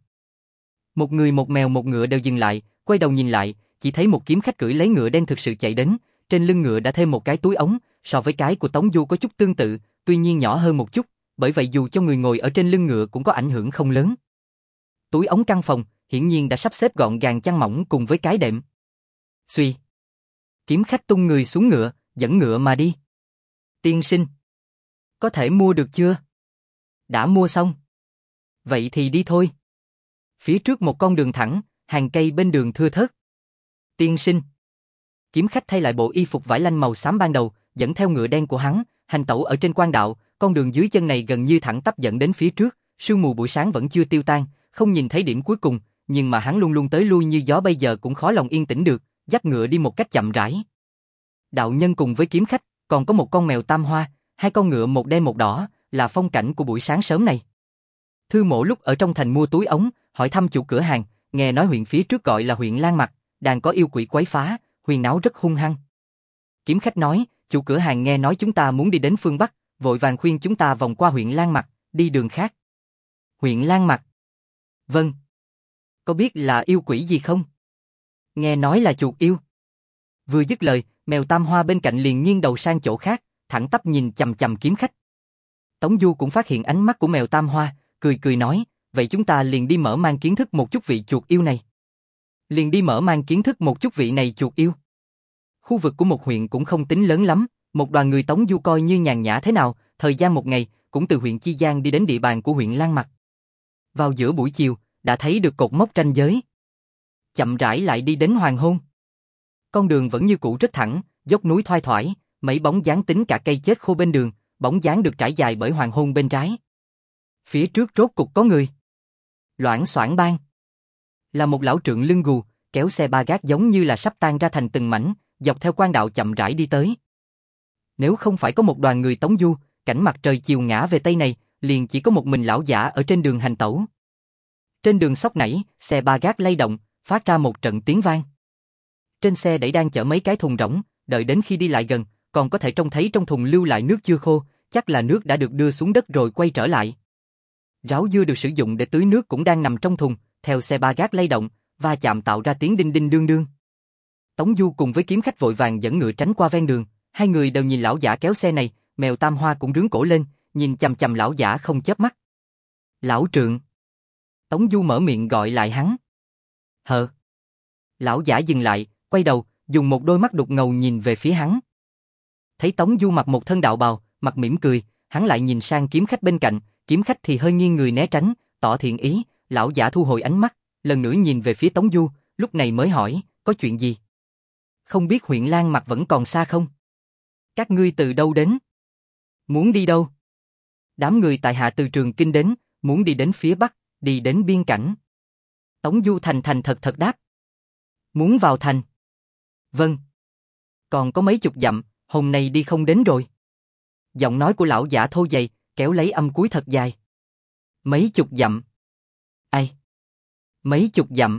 Một người một mèo một ngựa đều dừng lại, quay đầu nhìn lại, chỉ thấy một kiếm khách cưỡi lấy ngựa đen thực sự chạy đến, trên lưng ngựa đã thêm một cái túi ống, so với cái của Tống Du có chút tương tự, tuy nhiên nhỏ hơn một chút, bởi vậy dù cho người ngồi ở trên lưng ngựa cũng có ảnh hưởng không lớn. Túi ống căn phòng, hiển nhiên đã sắp xếp gọn gàng chăn mỏng cùng với cái đệm. Xuy. Kiếm khách tung người xuống ngựa, dẫn ngựa mà đi. Tiên sinh. Có thể mua được chưa? Đã mua xong. Vậy thì đi thôi. Phía trước một con đường thẳng, hàng cây bên đường thưa thớt. Tiên sinh. Kiếm khách thay lại bộ y phục vải lanh màu xám ban đầu, dẫn theo ngựa đen của hắn, hành tẩu ở trên quan đạo, con đường dưới chân này gần như thẳng tắp dẫn đến phía trước, sương mù buổi sáng vẫn chưa tiêu tan, không nhìn thấy điểm cuối cùng, nhưng mà hắn luôn luôn tới lui như gió bây giờ cũng khó lòng yên tĩnh được, dắt ngựa đi một cách chậm rãi. Đạo nhân cùng với kiếm khách, còn có một con mèo Tam Hoa, hai con ngựa một đen một đỏ, là phong cảnh của buổi sáng sớm này. Thư Mộ lúc ở trong thành mua túi ống, hỏi thăm chủ cửa hàng, nghe nói huyện phía trước gọi là huyện Lan Mặt, đang có yêu quỷ quấy phá, huyền náo rất hung hăng. Kiếm khách nói, chủ cửa hàng nghe nói chúng ta muốn đi đến phương Bắc, vội vàng khuyên chúng ta vòng qua huyện Lan Mặt, đi đường khác. Huyện Lan Mặt? Vâng. Có biết là yêu quỷ gì không? Nghe nói là chuột yêu. Vừa dứt lời, mèo Tam Hoa bên cạnh liền nghiêng đầu sang chỗ khác, thẳng tắp nhìn chằm chằm kiếm khách. Tống Du cũng phát hiện ánh mắt của mèo Tam Hoa, cười cười nói, vậy chúng ta liền đi mở mang kiến thức một chút vị chuột yêu này. Liền đi mở mang kiến thức một chút vị này chuột yêu. Khu vực của một huyện cũng không tính lớn lắm, một đoàn người Tống Du coi như nhàn nhã thế nào, thời gian một ngày, cũng từ huyện Chi Giang đi đến địa bàn của huyện Lan Mặt. Vào giữa buổi chiều, đã thấy được cột mốc ranh giới. Chậm rãi lại đi đến hoàng hôn. Con đường vẫn như cũ rất thẳng, dốc núi thoai thoải, mấy bóng dáng tính cả cây chết khô bên đường, bóng dáng được trải dài bởi hoàng hôn bên trái. Phía trước rốt cục có người. Loảng xoảng bang. Là một lão trượng lưng gù, kéo xe ba gác giống như là sắp tan ra thành từng mảnh, dọc theo quan đạo chậm rãi đi tới. Nếu không phải có một đoàn người Tống Du, cảnh mặt trời chiều ngã về tây này, liền chỉ có một mình lão giả ở trên đường hành tẩu. Trên đường sóc nảy, xe ba gác lay động, phát ra một trận tiếng vang. Trên xe đẩy đang chở mấy cái thùng rỗng, đợi đến khi đi lại gần, còn có thể trông thấy trong thùng lưu lại nước chưa khô, chắc là nước đã được đưa xuống đất rồi quay trở lại. Ráo dưa được sử dụng để tưới nước cũng đang nằm trong thùng, theo xe ba gác lay động, va chạm tạo ra tiếng đinh đinh đương đương. Tống Du cùng với kiếm khách vội vàng dẫn ngựa tránh qua ven đường, hai người đều nhìn lão giả kéo xe này, mèo Tam Hoa cũng rướn cổ lên, nhìn chằm chằm lão giả không chớp mắt. Lão trượng. Tống Du mở miệng gọi lại hắn. Hờ. Lão giả dừng lại, quay đầu, dùng một đôi mắt đục ngầu nhìn về phía hắn. Thấy Tống Du mặc một thân đạo bào, mặt mỉm cười, hắn lại nhìn sang kiếm khách bên cạnh, kiếm khách thì hơi nghiêng người né tránh, tỏ thiện ý, lão giả thu hồi ánh mắt, lần nữa nhìn về phía Tống Du, lúc này mới hỏi, có chuyện gì? Không biết huyện Lan Mặt vẫn còn xa không? Các ngươi từ đâu đến? Muốn đi đâu? Đám người tại hạ từ Trường Kinh đến, muốn đi đến phía Bắc, đi đến biên cảnh. Tống Du thành thành thật thật đáp. Muốn vào thành? Vâng. Còn có mấy chục dặm, hôm nay đi không đến rồi. Giọng nói của lão giả thô dày, kéo lấy âm cuối thật dài. Mấy chục dặm. Ai? Mấy chục dặm.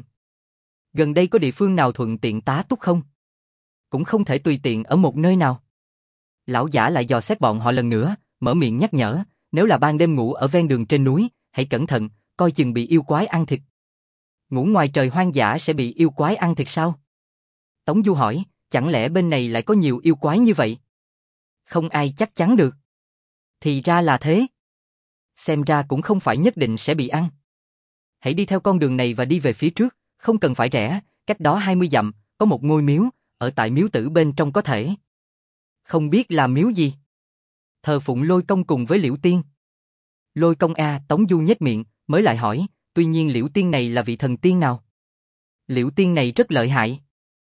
Gần đây có địa phương nào thuận tiện tá túc không? Cũng không thể tùy tiện ở một nơi nào. Lão giả lại dò xét bọn họ lần nữa, mở miệng nhắc nhở, nếu là ban đêm ngủ ở ven đường trên núi, hãy cẩn thận, coi chừng bị yêu quái ăn thịt. Ngủ ngoài trời hoang dã sẽ bị yêu quái ăn thịt sao? Tống Du hỏi, chẳng lẽ bên này lại có nhiều yêu quái như vậy? Không ai chắc chắn được. Thì ra là thế. Xem ra cũng không phải nhất định sẽ bị ăn. Hãy đi theo con đường này và đi về phía trước, không cần phải rẽ, cách đó hai mươi dặm, có một ngôi miếu, ở tại miếu tử bên trong có thể. Không biết là miếu gì? Thờ phụng Lôi Công cùng với Liễu Tiên. Lôi Công a, Tống Du nhếch miệng, mới lại hỏi, tuy nhiên Liễu Tiên này là vị thần tiên nào? Liễu Tiên này rất lợi hại.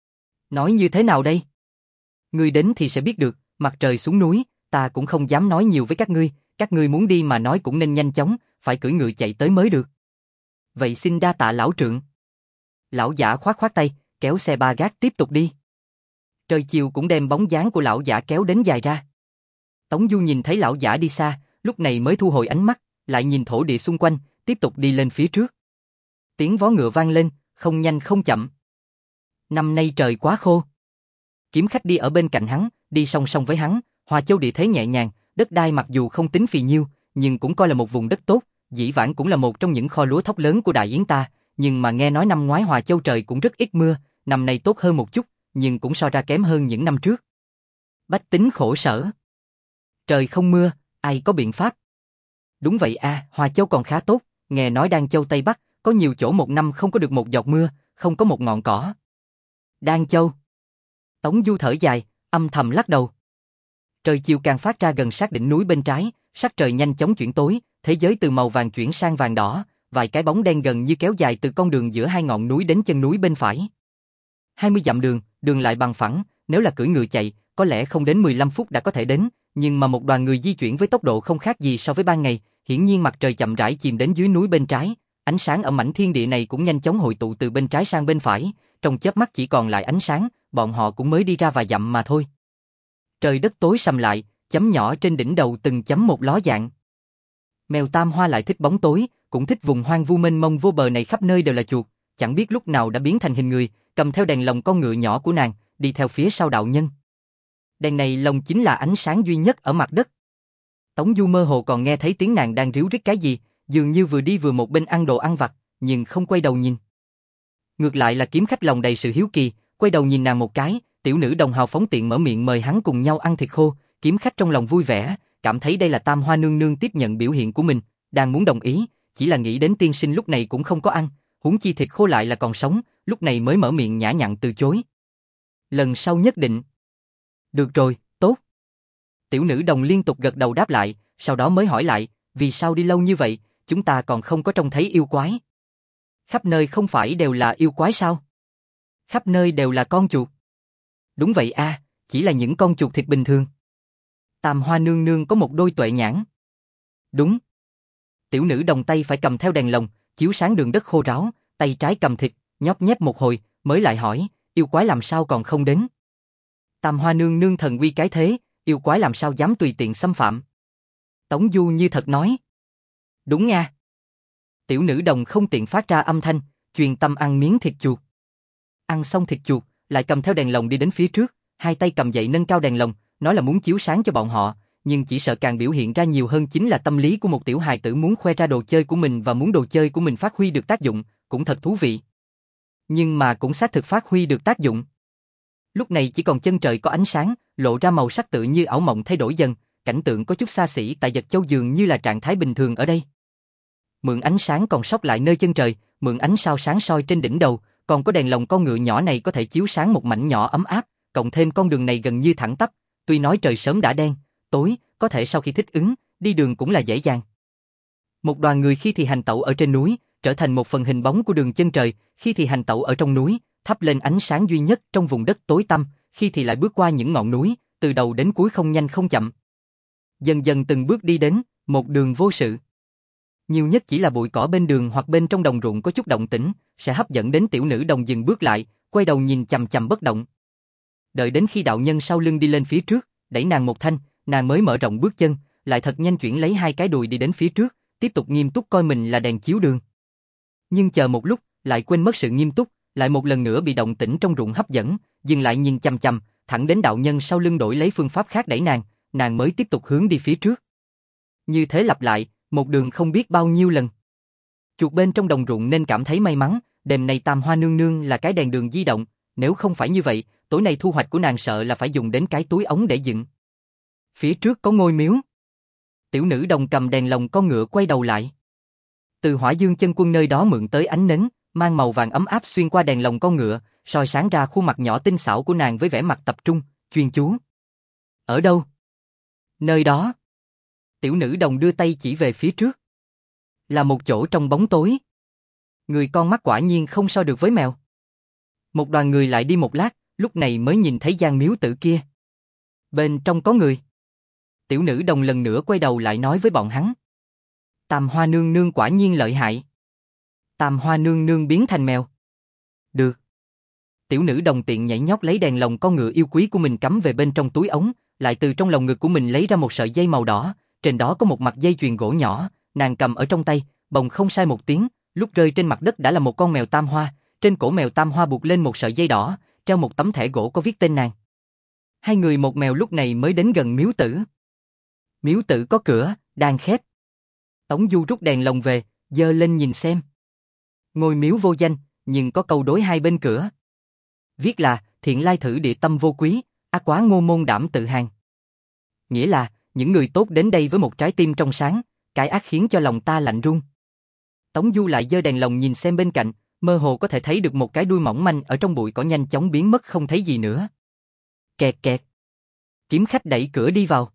Nói như thế nào đây? Ngươi đến thì sẽ biết được, mặt trời xuống núi, ta cũng không dám nói nhiều với các ngươi, các ngươi muốn đi mà nói cũng nên nhanh chóng, phải cưỡi ngựa chạy tới mới được. Vậy xin đa tạ lão trượng. Lão giả khoát khoát tay, kéo xe ba gác tiếp tục đi. Trời chiều cũng đem bóng dáng của lão giả kéo đến dài ra. Tống Du nhìn thấy lão giả đi xa, lúc này mới thu hồi ánh mắt, lại nhìn thổ địa xung quanh, tiếp tục đi lên phía trước. Tiếng vó ngựa vang lên, không nhanh không chậm. Năm nay trời quá khô. Kiếm khách đi ở bên cạnh hắn, đi song song với hắn, Hòa Châu địa thế nhẹ nhàng, đất đai mặc dù không tính phì nhiêu, nhưng cũng coi là một vùng đất tốt, dĩ vãng cũng là một trong những kho lúa thóc lớn của Đại Yến ta, nhưng mà nghe nói năm ngoái Hòa Châu trời cũng rất ít mưa, năm nay tốt hơn một chút, nhưng cũng so ra kém hơn những năm trước. Bách tính khổ sở. Trời không mưa, ai có biện pháp? Đúng vậy a, à, Hòa Châu còn khá tốt, nghe nói Đan Châu Tây Bắc, có nhiều chỗ một năm không có được một giọt mưa, không có một ngọn cỏ. Đan Châu. Tống Du thở dài, âm thầm lắc đầu. Trời chiều càng phát ra gần sát đỉnh núi bên trái, sắc trời nhanh chóng chuyển tối, thế giới từ màu vàng chuyển sang vàng đỏ, vài cái bóng đen gần như kéo dài từ con đường giữa hai ngọn núi đến chân núi bên phải. hai mươi dặm đường, đường lại bằng phẳng, nếu là cưỡi ngựa chạy, có lẽ không đến mười lăm phút đã có thể đến, nhưng mà một đoàn người di chuyển với tốc độ không khác gì so với ban ngày, hiển nhiên mặt trời chậm rãi chìm đến dưới núi bên trái, ánh sáng ở mảnh thiên địa này cũng nhanh chóng hội tụ từ bên trái sang bên phải, trong chớp mắt chỉ còn lại ánh sáng, bọn họ cũng mới đi ra vài dặm mà thôi. Trời đất tối sầm lại, chấm nhỏ trên đỉnh đầu từng chấm một ló dạng. Mèo Tam Hoa lại thích bóng tối, cũng thích vùng hoang vu mênh mông vô bờ này khắp nơi đều là chuột, chẳng biết lúc nào đã biến thành hình người, cầm theo đèn lồng con ngựa nhỏ của nàng, đi theo phía sau đạo nhân. Đèn này lồng chính là ánh sáng duy nhất ở mặt đất. Tống Du mơ hồ còn nghe thấy tiếng nàng đang ríu rít cái gì, dường như vừa đi vừa một bên ăn đồ ăn vặt, nhưng không quay đầu nhìn. Ngược lại là kiếm khách lòng đầy sự hiếu kỳ, quay đầu nhìn nàng một cái, tiểu nữ đồng hào phóng tiện mở miệng mời hắn cùng nhau ăn thịt khô, kiếm khách trong lòng vui vẻ, cảm thấy đây là Tam Hoa nương nương tiếp nhận biểu hiện của mình, đang muốn đồng ý, chỉ là nghĩ đến tiên sinh lúc này cũng không có ăn, huống chi thịt khô lại là còn sống, lúc này mới mở miệng nhã nhặn từ chối. Lần sau nhất định. Được rồi, tốt. Tiểu nữ đồng liên tục gật đầu đáp lại, sau đó mới hỏi lại, vì sao đi lâu như vậy, chúng ta còn không có trông thấy yêu quái. Khắp nơi không phải đều là yêu quái sao? Khắp nơi đều là con chuột. Đúng vậy a, à, chỉ là những con chuột thịt bình thường. Tam Hoa nương nương có một đôi tuệ nhãn. Đúng. Tiểu nữ đồng tay phải cầm theo đèn lồng, chiếu sáng đường đất khô ráo, tay trái cầm thịt, nhóp nhép một hồi, mới lại hỏi, yêu quái làm sao còn không đến? Tam Hoa nương nương thần uy cái thế, yêu quái làm sao dám tùy tiện xâm phạm? Tống Du như thật nói. Đúng nha. Tiểu nữ đồng không tiện phát ra âm thanh, chuyên tâm ăn miếng thịt chuột. Ăn xong thịt chuột, lại cầm theo đèn lồng đi đến phía trước, hai tay cầm dậy nâng cao đèn lồng, nói là muốn chiếu sáng cho bọn họ, nhưng chỉ sợ càng biểu hiện ra nhiều hơn chính là tâm lý của một tiểu hài tử muốn khoe ra đồ chơi của mình và muốn đồ chơi của mình phát huy được tác dụng, cũng thật thú vị. Nhưng mà cũng xác thực phát huy được tác dụng. Lúc này chỉ còn chân trời có ánh sáng, lộ ra màu sắc tự như ảo mộng thay đổi dần, cảnh tượng có chút xa xỉ tại Giật Châu dường như là trạng thái bình thường ở đây. Mượn ánh sáng còn sót lại nơi chân trời, mượn ánh sao sáng soi trên đỉnh đầu, còn có đèn lồng con ngựa nhỏ này có thể chiếu sáng một mảnh nhỏ ấm áp, cộng thêm con đường này gần như thẳng tắp, tuy nói trời sớm đã đen, tối, có thể sau khi thích ứng, đi đường cũng là dễ dàng. Một đoàn người khi thì hành tẩu ở trên núi, trở thành một phần hình bóng của đường chân trời, khi thì hành tẩu ở trong núi, thắp lên ánh sáng duy nhất trong vùng đất tối tăm, khi thì lại bước qua những ngọn núi, từ đầu đến cuối không nhanh không chậm. Dần dần từng bước đi đến, một đường vô sự. Nhiều nhất chỉ là bụi cỏ bên đường hoặc bên trong đồng ruộng có chút động tĩnh, sẽ hấp dẫn đến tiểu nữ đồng dừng bước lại, quay đầu nhìn chằm chằm bất động. Đợi đến khi đạo nhân sau lưng đi lên phía trước, đẩy nàng một thanh, nàng mới mở rộng bước chân, lại thật nhanh chuyển lấy hai cái đùi đi đến phía trước, tiếp tục nghiêm túc coi mình là đèn chiếu đường. Nhưng chờ một lúc, lại quên mất sự nghiêm túc, lại một lần nữa bị động tĩnh trong ruộng hấp dẫn, dừng lại nhìn chằm chằm, thẳng đến đạo nhân sau lưng đổi lấy phương pháp khác đẩy nàng, nàng mới tiếp tục hướng đi phía trước. Như thế lặp lại, một đường không biết bao nhiêu lần. Chuột bên trong đồng ruộng nên cảm thấy may mắn, đêm nay Tam Hoa nương nương là cái đèn đường di động, nếu không phải như vậy, tối nay thu hoạch của nàng sợ là phải dùng đến cái túi ống để dựng. Phía trước có ngôi miếu. Tiểu nữ đồng cầm đèn lồng con ngựa quay đầu lại. Từ Hỏa Dương chân quân nơi đó mượn tới ánh nến, mang màu vàng ấm áp xuyên qua đèn lồng con ngựa, soi sáng ra khuôn mặt nhỏ tinh xảo của nàng với vẻ mặt tập trung, chuyên chú. Ở đâu? Nơi đó. Tiểu nữ đồng đưa tay chỉ về phía trước. Là một chỗ trong bóng tối. Người con mắt quả nhiên không so được với mèo. Một đoàn người lại đi một lát, lúc này mới nhìn thấy gian miếu tử kia. Bên trong có người. Tiểu nữ đồng lần nữa quay đầu lại nói với bọn hắn. Tam Hoa nương nương quả nhiên lợi hại. Tam Hoa nương nương biến thành mèo. Được. Tiểu nữ đồng tiện nhảy nhót lấy đèn lồng con ngựa yêu quý của mình cắm về bên trong túi ống, lại từ trong lồng ngực của mình lấy ra một sợi dây màu đỏ, trên đó có một mặt dây chuyền gỗ nhỏ, nàng cầm ở trong tay, bồng không sai một tiếng, lúc rơi trên mặt đất đã là một con mèo tam hoa, trên cổ mèo tam hoa buộc lên một sợi dây đỏ, treo một tấm thẻ gỗ có viết tên nàng. Hai người một mèo lúc này mới đến gần miếu tử. Miếu tử có cửa, đang khép. Tống Du rút đèn lồng về, giơ lên nhìn xem. Ngôi miếu vô danh, nhưng có câu đối hai bên cửa. Viết là, thiện lai thử địa tâm vô quý, ác quá ngô môn đảm tự hàng. Nghĩa là, những người tốt đến đây với một trái tim trong sáng, cái ác khiến cho lòng ta lạnh run. Tống Du lại giơ đèn lồng nhìn xem bên cạnh, mơ hồ có thể thấy được một cái đuôi mỏng manh ở trong bụi cỏ nhanh chóng biến mất không thấy gì nữa. Kẹt kẹt. Kiếm khách đẩy cửa đi vào.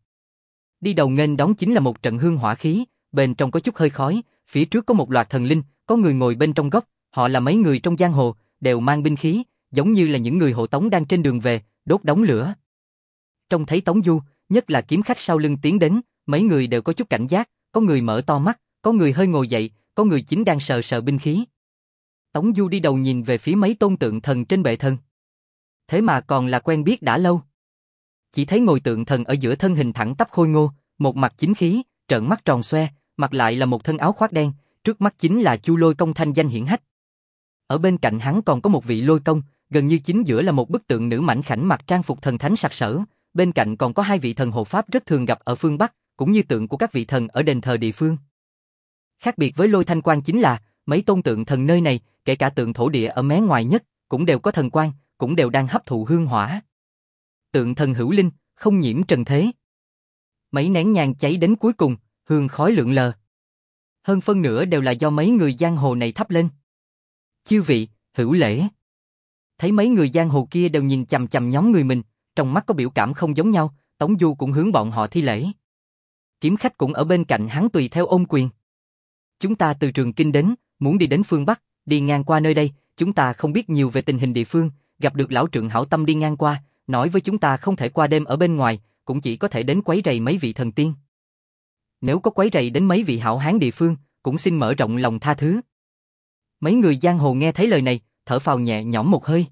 Đi đầu nghênh đón chính là một trận hương hỏa khí, bên trong có chút hơi khói, phía trước có một loạt thần linh, có người ngồi bên trong góc, họ là mấy người trong giang hồ, đều mang binh khí, giống như là những người hộ tống đang trên đường về, đốt đống lửa. Trông thấy Tống Du, nhất là kiếm khách sau lưng tiến đến, mấy người đều có chút cảnh giác, có người mở to mắt, có người hơi ngồi dậy, có người chính đang sờ sờ binh khí. Tống Du đi đầu nhìn về phía mấy tôn tượng thần trên bệ thần. Thế mà còn là quen biết đã lâu. Chỉ thấy ngồi tượng thần ở giữa thân hình thẳng tắp khôi ngô, một mặt chính khí, trợn mắt tròn xoe, mặc lại là một thân áo khoác đen, trước mắt chính là Chu Lôi Công thanh danh hiển hách. Ở bên cạnh hắn còn có một vị Lôi Công, gần như chính giữa là một bức tượng nữ mảnh khảnh mặc trang phục thần thánh sặc sỡ, bên cạnh còn có hai vị thần hộ pháp rất thường gặp ở phương Bắc, cũng như tượng của các vị thần ở đền thờ địa phương. Khác biệt với Lôi Thanh Quan chính là, mấy tôn tượng thần nơi này, kể cả tượng thổ địa ở mé ngoài nhất, cũng đều có thần quan, cũng đều đang hấp thụ hương hỏa. Tượng thần hữu linh, không nhiễm trần thế. Mấy nén nhang cháy đến cuối cùng, hương khói lượn lờ. Hơn phân nửa đều là do mấy người giang hồ này thắp lên. Chư vị, hữu lễ. Thấy mấy người giang hồ kia đều nhìn chằm chằm nhóm người mình, trong mắt có biểu cảm không giống nhau, Tống Du cũng hướng bọn họ thi lễ. Kiếm khách cũng ở bên cạnh hắn tùy theo ôm quyền. Chúng ta từ Trường Kinh đến, muốn đi đến phương Bắc, đi ngang qua nơi đây, chúng ta không biết nhiều về tình hình địa phương, gặp được lão trượng hảo tâm đi ngang qua, nói với chúng ta không thể qua đêm ở bên ngoài, cũng chỉ có thể đến quấy rầy mấy vị thần tiên. Nếu có quấy rầy đến mấy vị hảo hán địa phương, cũng xin mở rộng lòng tha thứ. Mấy người giang hồ nghe thấy lời này, thở phào nhẹ nhõm một hơi.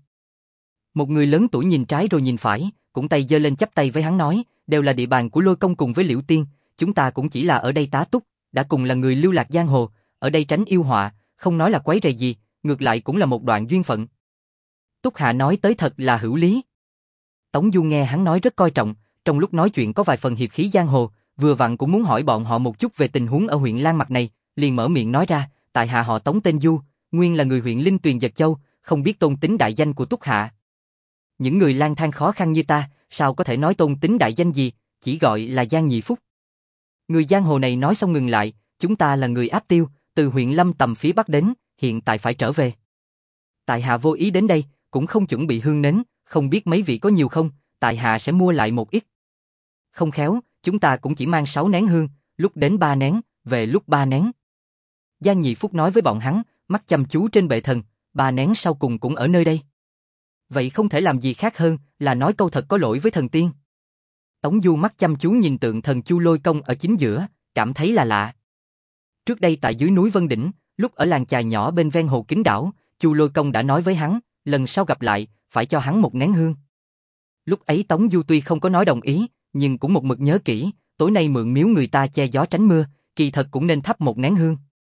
Một người lớn tuổi nhìn trái rồi nhìn phải, cũng tay giơ lên chắp tay với hắn nói, đều là địa bàn của Lôi Công cùng với Liễu Tiên, chúng ta cũng chỉ là ở đây tá túc, đã cùng là người lưu lạc giang hồ, ở đây tránh yêu họa, không nói là quấy rầy gì, ngược lại cũng là một đoạn duyên phận. Túc Hạ nói tới thật là hữu lý. Tống Du nghe hắn nói rất coi trọng, trong lúc nói chuyện có vài phần hiệp khí giang hồ, vừa vặn cũng muốn hỏi bọn họ một chút về tình huống ở huyện Lan Mặt này, liền mở miệng nói ra, tại hạ họ Tống tên Du, nguyên là người huyện Linh Tuyền Giật Châu, không biết tôn tính đại danh của Túc Hạ. Những người lang thang khó khăn như ta, sao có thể nói tôn tính đại danh gì, chỉ gọi là Giang Nhị Phúc. Người giang hồ này nói xong ngừng lại, chúng ta là người áp tiêu, từ huyện Lâm Tầm phía bắc đến, hiện tại phải trở về. Tại hạ vô ý đến đây, cũng không chuẩn bị hương nến, không biết mấy vị có nhiều không, tại hạ sẽ mua lại một ít. Không khéo, chúng ta cũng chỉ mang sáu nén hương, lúc đến ba nén, về lúc ba nén. Giang Nhị Phúc nói với bọn hắn, mắt chăm chú trên bệ thần, ba nén sau cùng cũng ở nơi đây. Vậy không thể làm gì khác hơn là nói câu thật có lỗi với thần tiên. Tống Du mắt chăm chú nhìn tượng thần Chu Lôi Công ở chính giữa, cảm thấy là lạ. Trước đây tại dưới núi Vân Đỉnh, lúc ở làng chài nhỏ bên ven hồ Kính Đảo, Chu Lôi Công đã nói với hắn, lần sau gặp lại, phải cho hắn một nén hương. Lúc ấy Tống Du tuy không có nói đồng ý, nhưng cũng một mực nhớ kỹ, tối nay mượn miếu người ta che gió tránh mưa, kỳ thật cũng nên thắp một nén hương.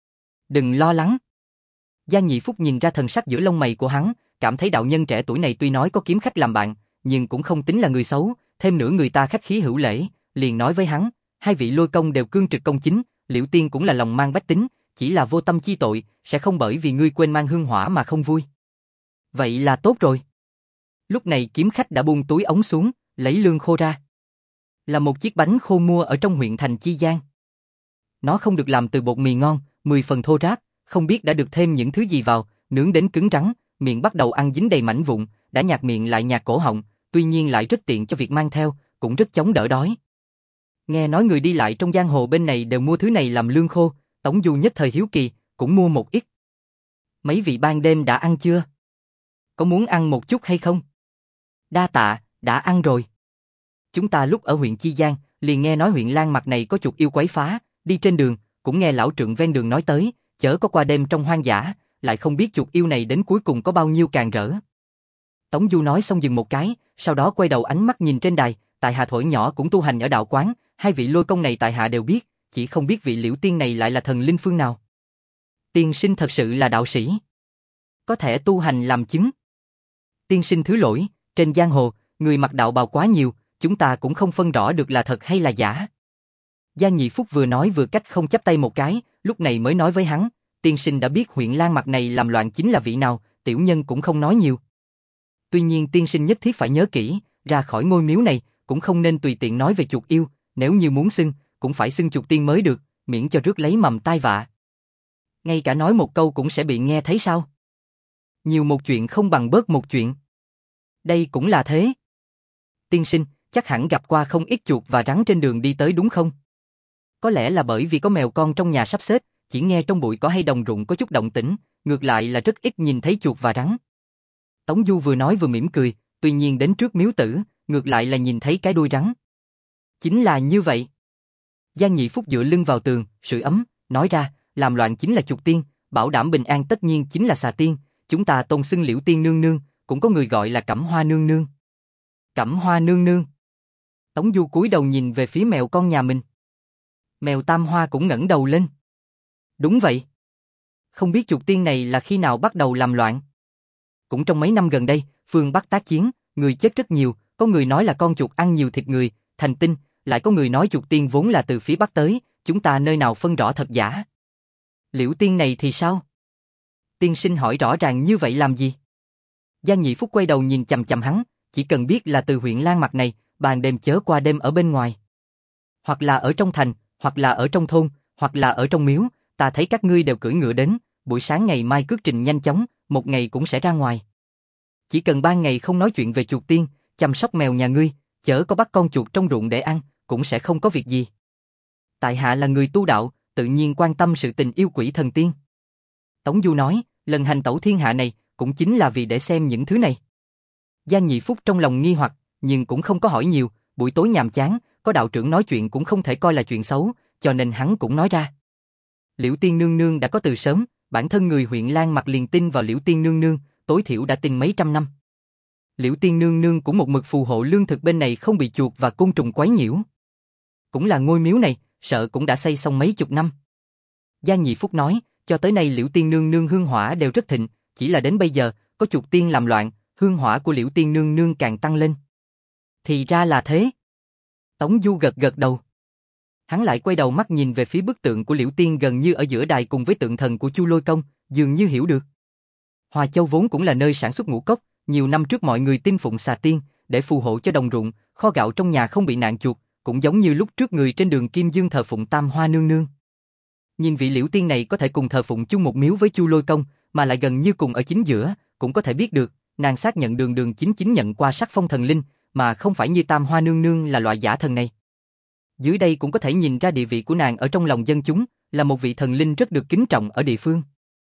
Đừng lo lắng. Giang Nhị Phúc nhìn ra thần sắc giữa lông mày của hắn, cảm thấy đạo nhân trẻ tuổi này tuy nói có kiếm khách làm bạn, nhưng cũng không tính là người xấu, thêm nữa người ta khách khí hữu lễ, liền nói với hắn, hai vị Lôi Công đều cương trực công chính, Liễu Tiên cũng là lòng mang bách tính, chỉ là vô tâm chi tội, sẽ không bởi vì ngươi quên mang hương hỏa mà không vui. Vậy là tốt rồi. Lúc này kiếm khách đã buông túi ống xuống, lấy lương khô ra. Là một chiếc bánh khô mua ở trong huyện thành Chi Giang. Nó không được làm từ bột mì ngon, mười phần thô ráp, không biết đã được thêm những thứ gì vào, nướng đến cứng rắn, miệng bắt đầu ăn dính đầy mảnh vụn, đã nhạt miệng lại nhạt cổ họng, tuy nhiên lại rất tiện cho việc mang theo, cũng rất chống đỡ đói. Nghe nói người đi lại trong giang hồ bên này đều mua thứ này làm lương khô, Tống Du nhất thời hiếu kỳ, cũng mua một ít. Mấy vị ban đêm đã ăn chưa? Có muốn ăn một chút hay không? Đa tạ, đã ăn rồi. Chúng ta lúc ở huyện Chi Giang, liền nghe nói huyện Lan Mặt này có chuột yêu quấy phá, đi trên đường, cũng nghe lão trượng ven đường nói tới, chớ có qua đêm trong hoang dã, lại không biết chuột yêu này đến cuối cùng có bao nhiêu càng rỡ. Tống Du nói xong dừng một cái, sau đó quay đầu ánh mắt nhìn trên đài, tại hạ thổi nhỏ cũng tu hành ở đạo quán, hai vị Lôi Công này tại hạ đều biết, chỉ không biết vị Liễu Tiên này lại là thần linh phương nào. Tiên sinh thật sự là đạo sĩ, có thể tu hành làm chứng. Tiên sinh thứ lỗi, trên giang hồ, người mặc đạo bào quá nhiều, chúng ta cũng không phân rõ được là thật hay là giả. Giang Nhị Phúc vừa nói vừa cách không chắp tay một cái, lúc này mới nói với hắn, tiên sinh đã biết huyện Lan Mặt này làm loạn chính là vị nào, tiểu nhân cũng không nói nhiều. Tuy nhiên tiên sinh nhất thiết phải nhớ kỹ, ra khỏi ngôi miếu này, cũng không nên tùy tiện nói về chuột yêu, nếu như muốn xưng, cũng phải xưng chuột tiên mới được, miễn cho rước lấy mầm tai vạ. Ngay cả nói một câu cũng sẽ bị nghe thấy sao? Nhiều một chuyện không bằng bớt một chuyện. Đây cũng là thế. Tiên sinh, chắc hẳn gặp qua không ít chuột và rắn trên đường đi tới đúng không? Có lẽ là bởi vì có mèo con trong nhà sắp xếp, chỉ nghe trong bụi cỏ hay đồng ruộng có chút động tĩnh, ngược lại là rất ít nhìn thấy chuột và rắn. Tống Du vừa nói vừa mỉm cười, tuy nhiên đến trước miếu tử, ngược lại là nhìn thấy cái đuôi rắn. Chính là như vậy. Giang Nhị Phúc dựa lưng vào tường, sưởi ấm, nói ra, làm loạn chính là chuột tiên, bảo đảm bình an tất nhiên chính là xà tiên, chúng ta tôn xưng Liễu Tiên nương nương, cũng có người gọi là Cẩm Hoa nương nương. Cẩm Hoa nương nương. Tống Du cúi đầu nhìn về phía mèo con nhà mình. Mèo Tam Hoa cũng ngẩng đầu lên. Đúng vậy. Không biết chuột tiên này là khi nào bắt đầu làm loạn. Cũng trong mấy năm gần đây, phương Bắc tác chiến, người chết rất nhiều, có người nói là con chuột ăn nhiều thịt người, thành tinh, lại có người nói chuột tiên vốn là từ phía Bắc tới, chúng ta nơi nào phân rõ thật giả. Liễu Tiên này thì sao? Tiên sinh hỏi rõ ràng như vậy làm gì? Giang Nhị Phúc quay đầu nhìn chằm chằm hắn, chỉ cần biết là từ huyện Lan Mặt này, ban đêm chớ qua đêm ở bên ngoài. Hoặc là ở trong thành, hoặc là ở trong thôn, hoặc là ở trong miếu, ta thấy các ngươi đều cưỡi ngựa đến, buổi sáng ngày mai cước trình nhanh chóng, một ngày cũng sẽ ra ngoài. Chỉ cần ban ngày không nói chuyện về chuột tiên, chăm sóc mèo nhà ngươi, chớ có bắt con chuột trong ruộng để ăn, cũng sẽ không có việc gì. Tại hạ là người tu đạo, tự nhiên quan tâm sự tình yêu quỷ thần tiên. Tống Du nói, lần hành tẩu thiên hạ này, cũng chính là vì để xem những thứ này. Giang Nhị Phúc trong lòng nghi hoặc, nhưng cũng không có hỏi nhiều, buổi tối nhàm chán, có đạo trưởng nói chuyện cũng không thể coi là chuyện xấu, cho nên hắn cũng nói ra. Liễu Tiên nương nương đã có từ sớm, bản thân người huyện Lan Mặc liền tin vào Liễu Tiên Nương Nương, tối thiểu đã tin mấy trăm năm. Liễu Tiên Nương Nương cũng một mực phù hộ lương thực bên này không bị chuột và côn trùng quấy nhiễu. Cũng là ngôi miếu này, sợ cũng đã xây xong mấy chục năm. Giang Nhị Phúc nói, cho tới nay Liễu Tiên Nương Nương hương hỏa đều rất thịnh, chỉ là đến bây giờ, có chuột tiên làm loạn, hương hỏa của Liễu Tiên Nương Nương càng tăng lên. Thì ra là thế. Tống Du gật gật đầu. Hắn lại quay đầu mắt nhìn về phía bức tượng của Liễu Tiên gần như ở giữa đài cùng với tượng thần của Chu Lôi Công, dường như hiểu được. Hòa Châu vốn cũng là nơi sản xuất ngũ cốc, nhiều năm trước mọi người tin phụng xà tiên, để phù hộ cho đồng ruộng, kho gạo trong nhà không bị nạn chuột, cũng giống như lúc trước người trên đường Kim Dương thờ phụng Tam Hoa Nương Nương. Nhìn vị Liễu Tiên này có thể cùng thờ phụng chung một miếu với Chu Lôi Công, mà lại gần như cùng ở chính giữa, cũng có thể biết được, nàng xác nhận đường đường chính chính nhận qua sắc phong thần linh, mà không phải như Tam Hoa Nương Nương là loại giả thần này. Dưới đây cũng có thể nhìn ra địa vị của nàng ở trong lòng dân chúng, là một vị thần linh rất được kính trọng ở địa phương.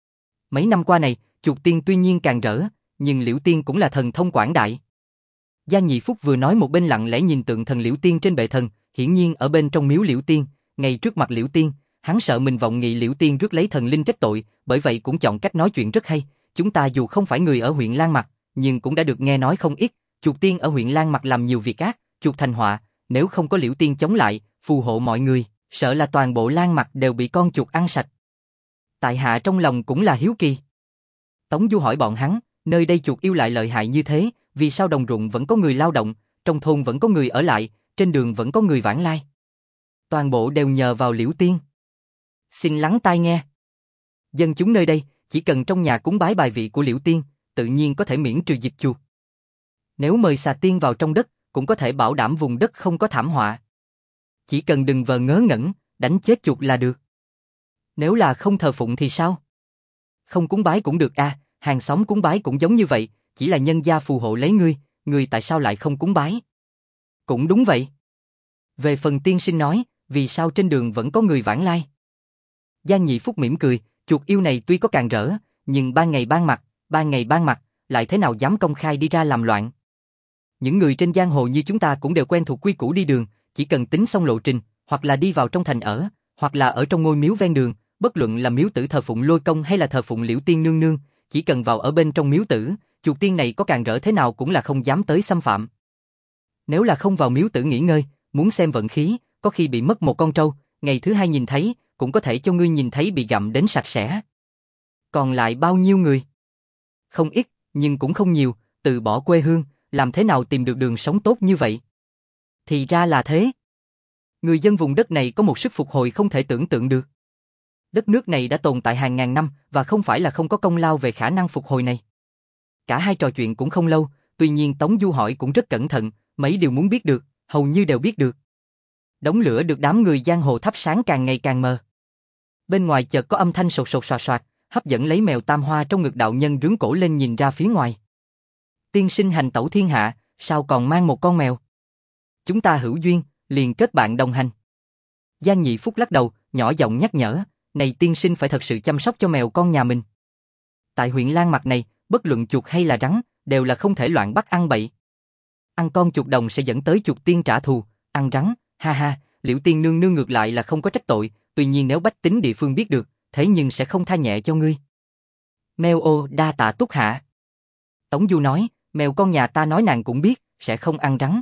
Mấy năm qua này, chuột tiên tuy nhiên càng rỡ, nhưng Liễu Tiên cũng là thần thông quảng đại. Giang Nhị Phúc vừa nói một bên lặng lẽ nhìn tượng thần Liễu Tiên trên bệ thần, hiển nhiên ở bên trong miếu Liễu Tiên, ngay trước mặt Liễu Tiên, hắn sợ mình vọng nghị Liễu Tiên rước lấy thần linh trách tội, bởi vậy cũng chọn cách nói chuyện rất hay. Chúng ta dù không phải người ở huyện Lan Mặc, nhưng cũng đã được nghe nói không ít, chuột tiên ở huyện Lan Mặc làm nhiều việc ác, chuột thành họa, nếu không có Liễu Tiên chống lại, phù hộ mọi người, sợ là toàn bộ Lan Mặc đều bị con chuột ăn sạch. Tại hạ trong lòng cũng là hiếu kỳ. Tống Du hỏi bọn hắn, nơi đây chuột yêu lại lợi hại như thế, vì sao đồng ruộng vẫn có người lao động, trong thôn vẫn có người ở lại, trên đường vẫn có người vãng lai. Toàn bộ đều nhờ vào Liễu Tiên. Xin lắng tai nghe. Dân chúng nơi đây, chỉ cần trong nhà cúng bái bài vị của Liễu Tiên, tự nhiên có thể miễn trừ dịch chuột. Nếu mời xà tiên vào trong đất, cũng có thể bảo đảm vùng đất không có thảm họa. Chỉ cần đừng vờ ngớ ngẩn, đánh chết chuột là được. Nếu là không thờ phụng thì sao? Không cúng bái cũng được à, hàng xóm cúng bái cũng giống như vậy, chỉ là nhân gia phù hộ lấy ngươi, ngươi tại sao lại không cúng bái? Cũng đúng vậy. Về phần tiên sinh nói, vì sao trên đường vẫn có người vãng lai? Giang Nhị Phúc mỉm cười, chuột yêu này tuy có càng rỡ, nhưng ban ngày ban mặt, ban ngày ban mặt, lại thế nào dám công khai đi ra làm loạn? Những người trên giang hồ như chúng ta cũng đều quen thuộc quy củ đi đường, chỉ cần tính xong lộ trình, hoặc là đi vào trong thành ở, hoặc là ở trong ngôi miếu ven đường, bất luận là miếu tử thờ phụng Lôi Công hay là thờ phụng Liễu Tiên Nương Nương, chỉ cần vào ở bên trong miếu tử, chuột tiên này có càng rỡ thế nào cũng là không dám tới xâm phạm. Nếu là không vào miếu tử nghỉ ngơi, muốn xem vận khí, có khi bị mất một con trâu, ngày thứ hai nhìn thấy, cũng có thể cho ngươi nhìn thấy bị gặm đến sạch sẽ. Còn lại bao nhiêu người? Không ít, nhưng cũng không nhiều, từ bỏ quê hương, làm thế nào tìm được đường sống tốt như vậy? Thì ra là thế. Người dân vùng đất này có một sức phục hồi không thể tưởng tượng được. Đất nước này đã tồn tại hàng ngàn năm và không phải là không có công lao về khả năng phục hồi này. Cả hai trò chuyện cũng không lâu, tuy nhiên Tống Du hỏi cũng rất cẩn thận, mấy điều muốn biết được, hầu như đều biết được. Đống lửa được đám người giang hồ thắp sáng càng ngày càng mờ. Bên ngoài chợt có âm thanh sột sột soạt soạt, hấp dẫn lấy mèo tam hoa trong ngực đạo nhân rướn cổ lên nhìn ra phía ngoài. Tiên sinh hành tẩu thiên hạ, sao còn mang một con mèo? Chúng ta hữu duyên, liền kết bạn đồng hành. Giang Nhị Phúc lắc đầu, nhỏ giọng nhắc nhở, này tiên sinh phải thật sự chăm sóc cho mèo con nhà mình. Tại huyện Lan Mặc này, bất luận chuột hay là rắn, đều là không thể loạn bắt ăn bậy. Ăn con chuột đồng sẽ dẫn tới chuột tiên trả thù, ăn rắn, ha ha, Liễu Tiên Nương Nương ngược lại là không có trách tội, tuy nhiên nếu bách tính địa phương biết được, thế nhưng sẽ không tha nhẹ cho ngươi. Mèo ô đa tạ túc hạ. Tống Du nói, mèo con nhà ta nói nàng cũng biết, sẽ không ăn rắn.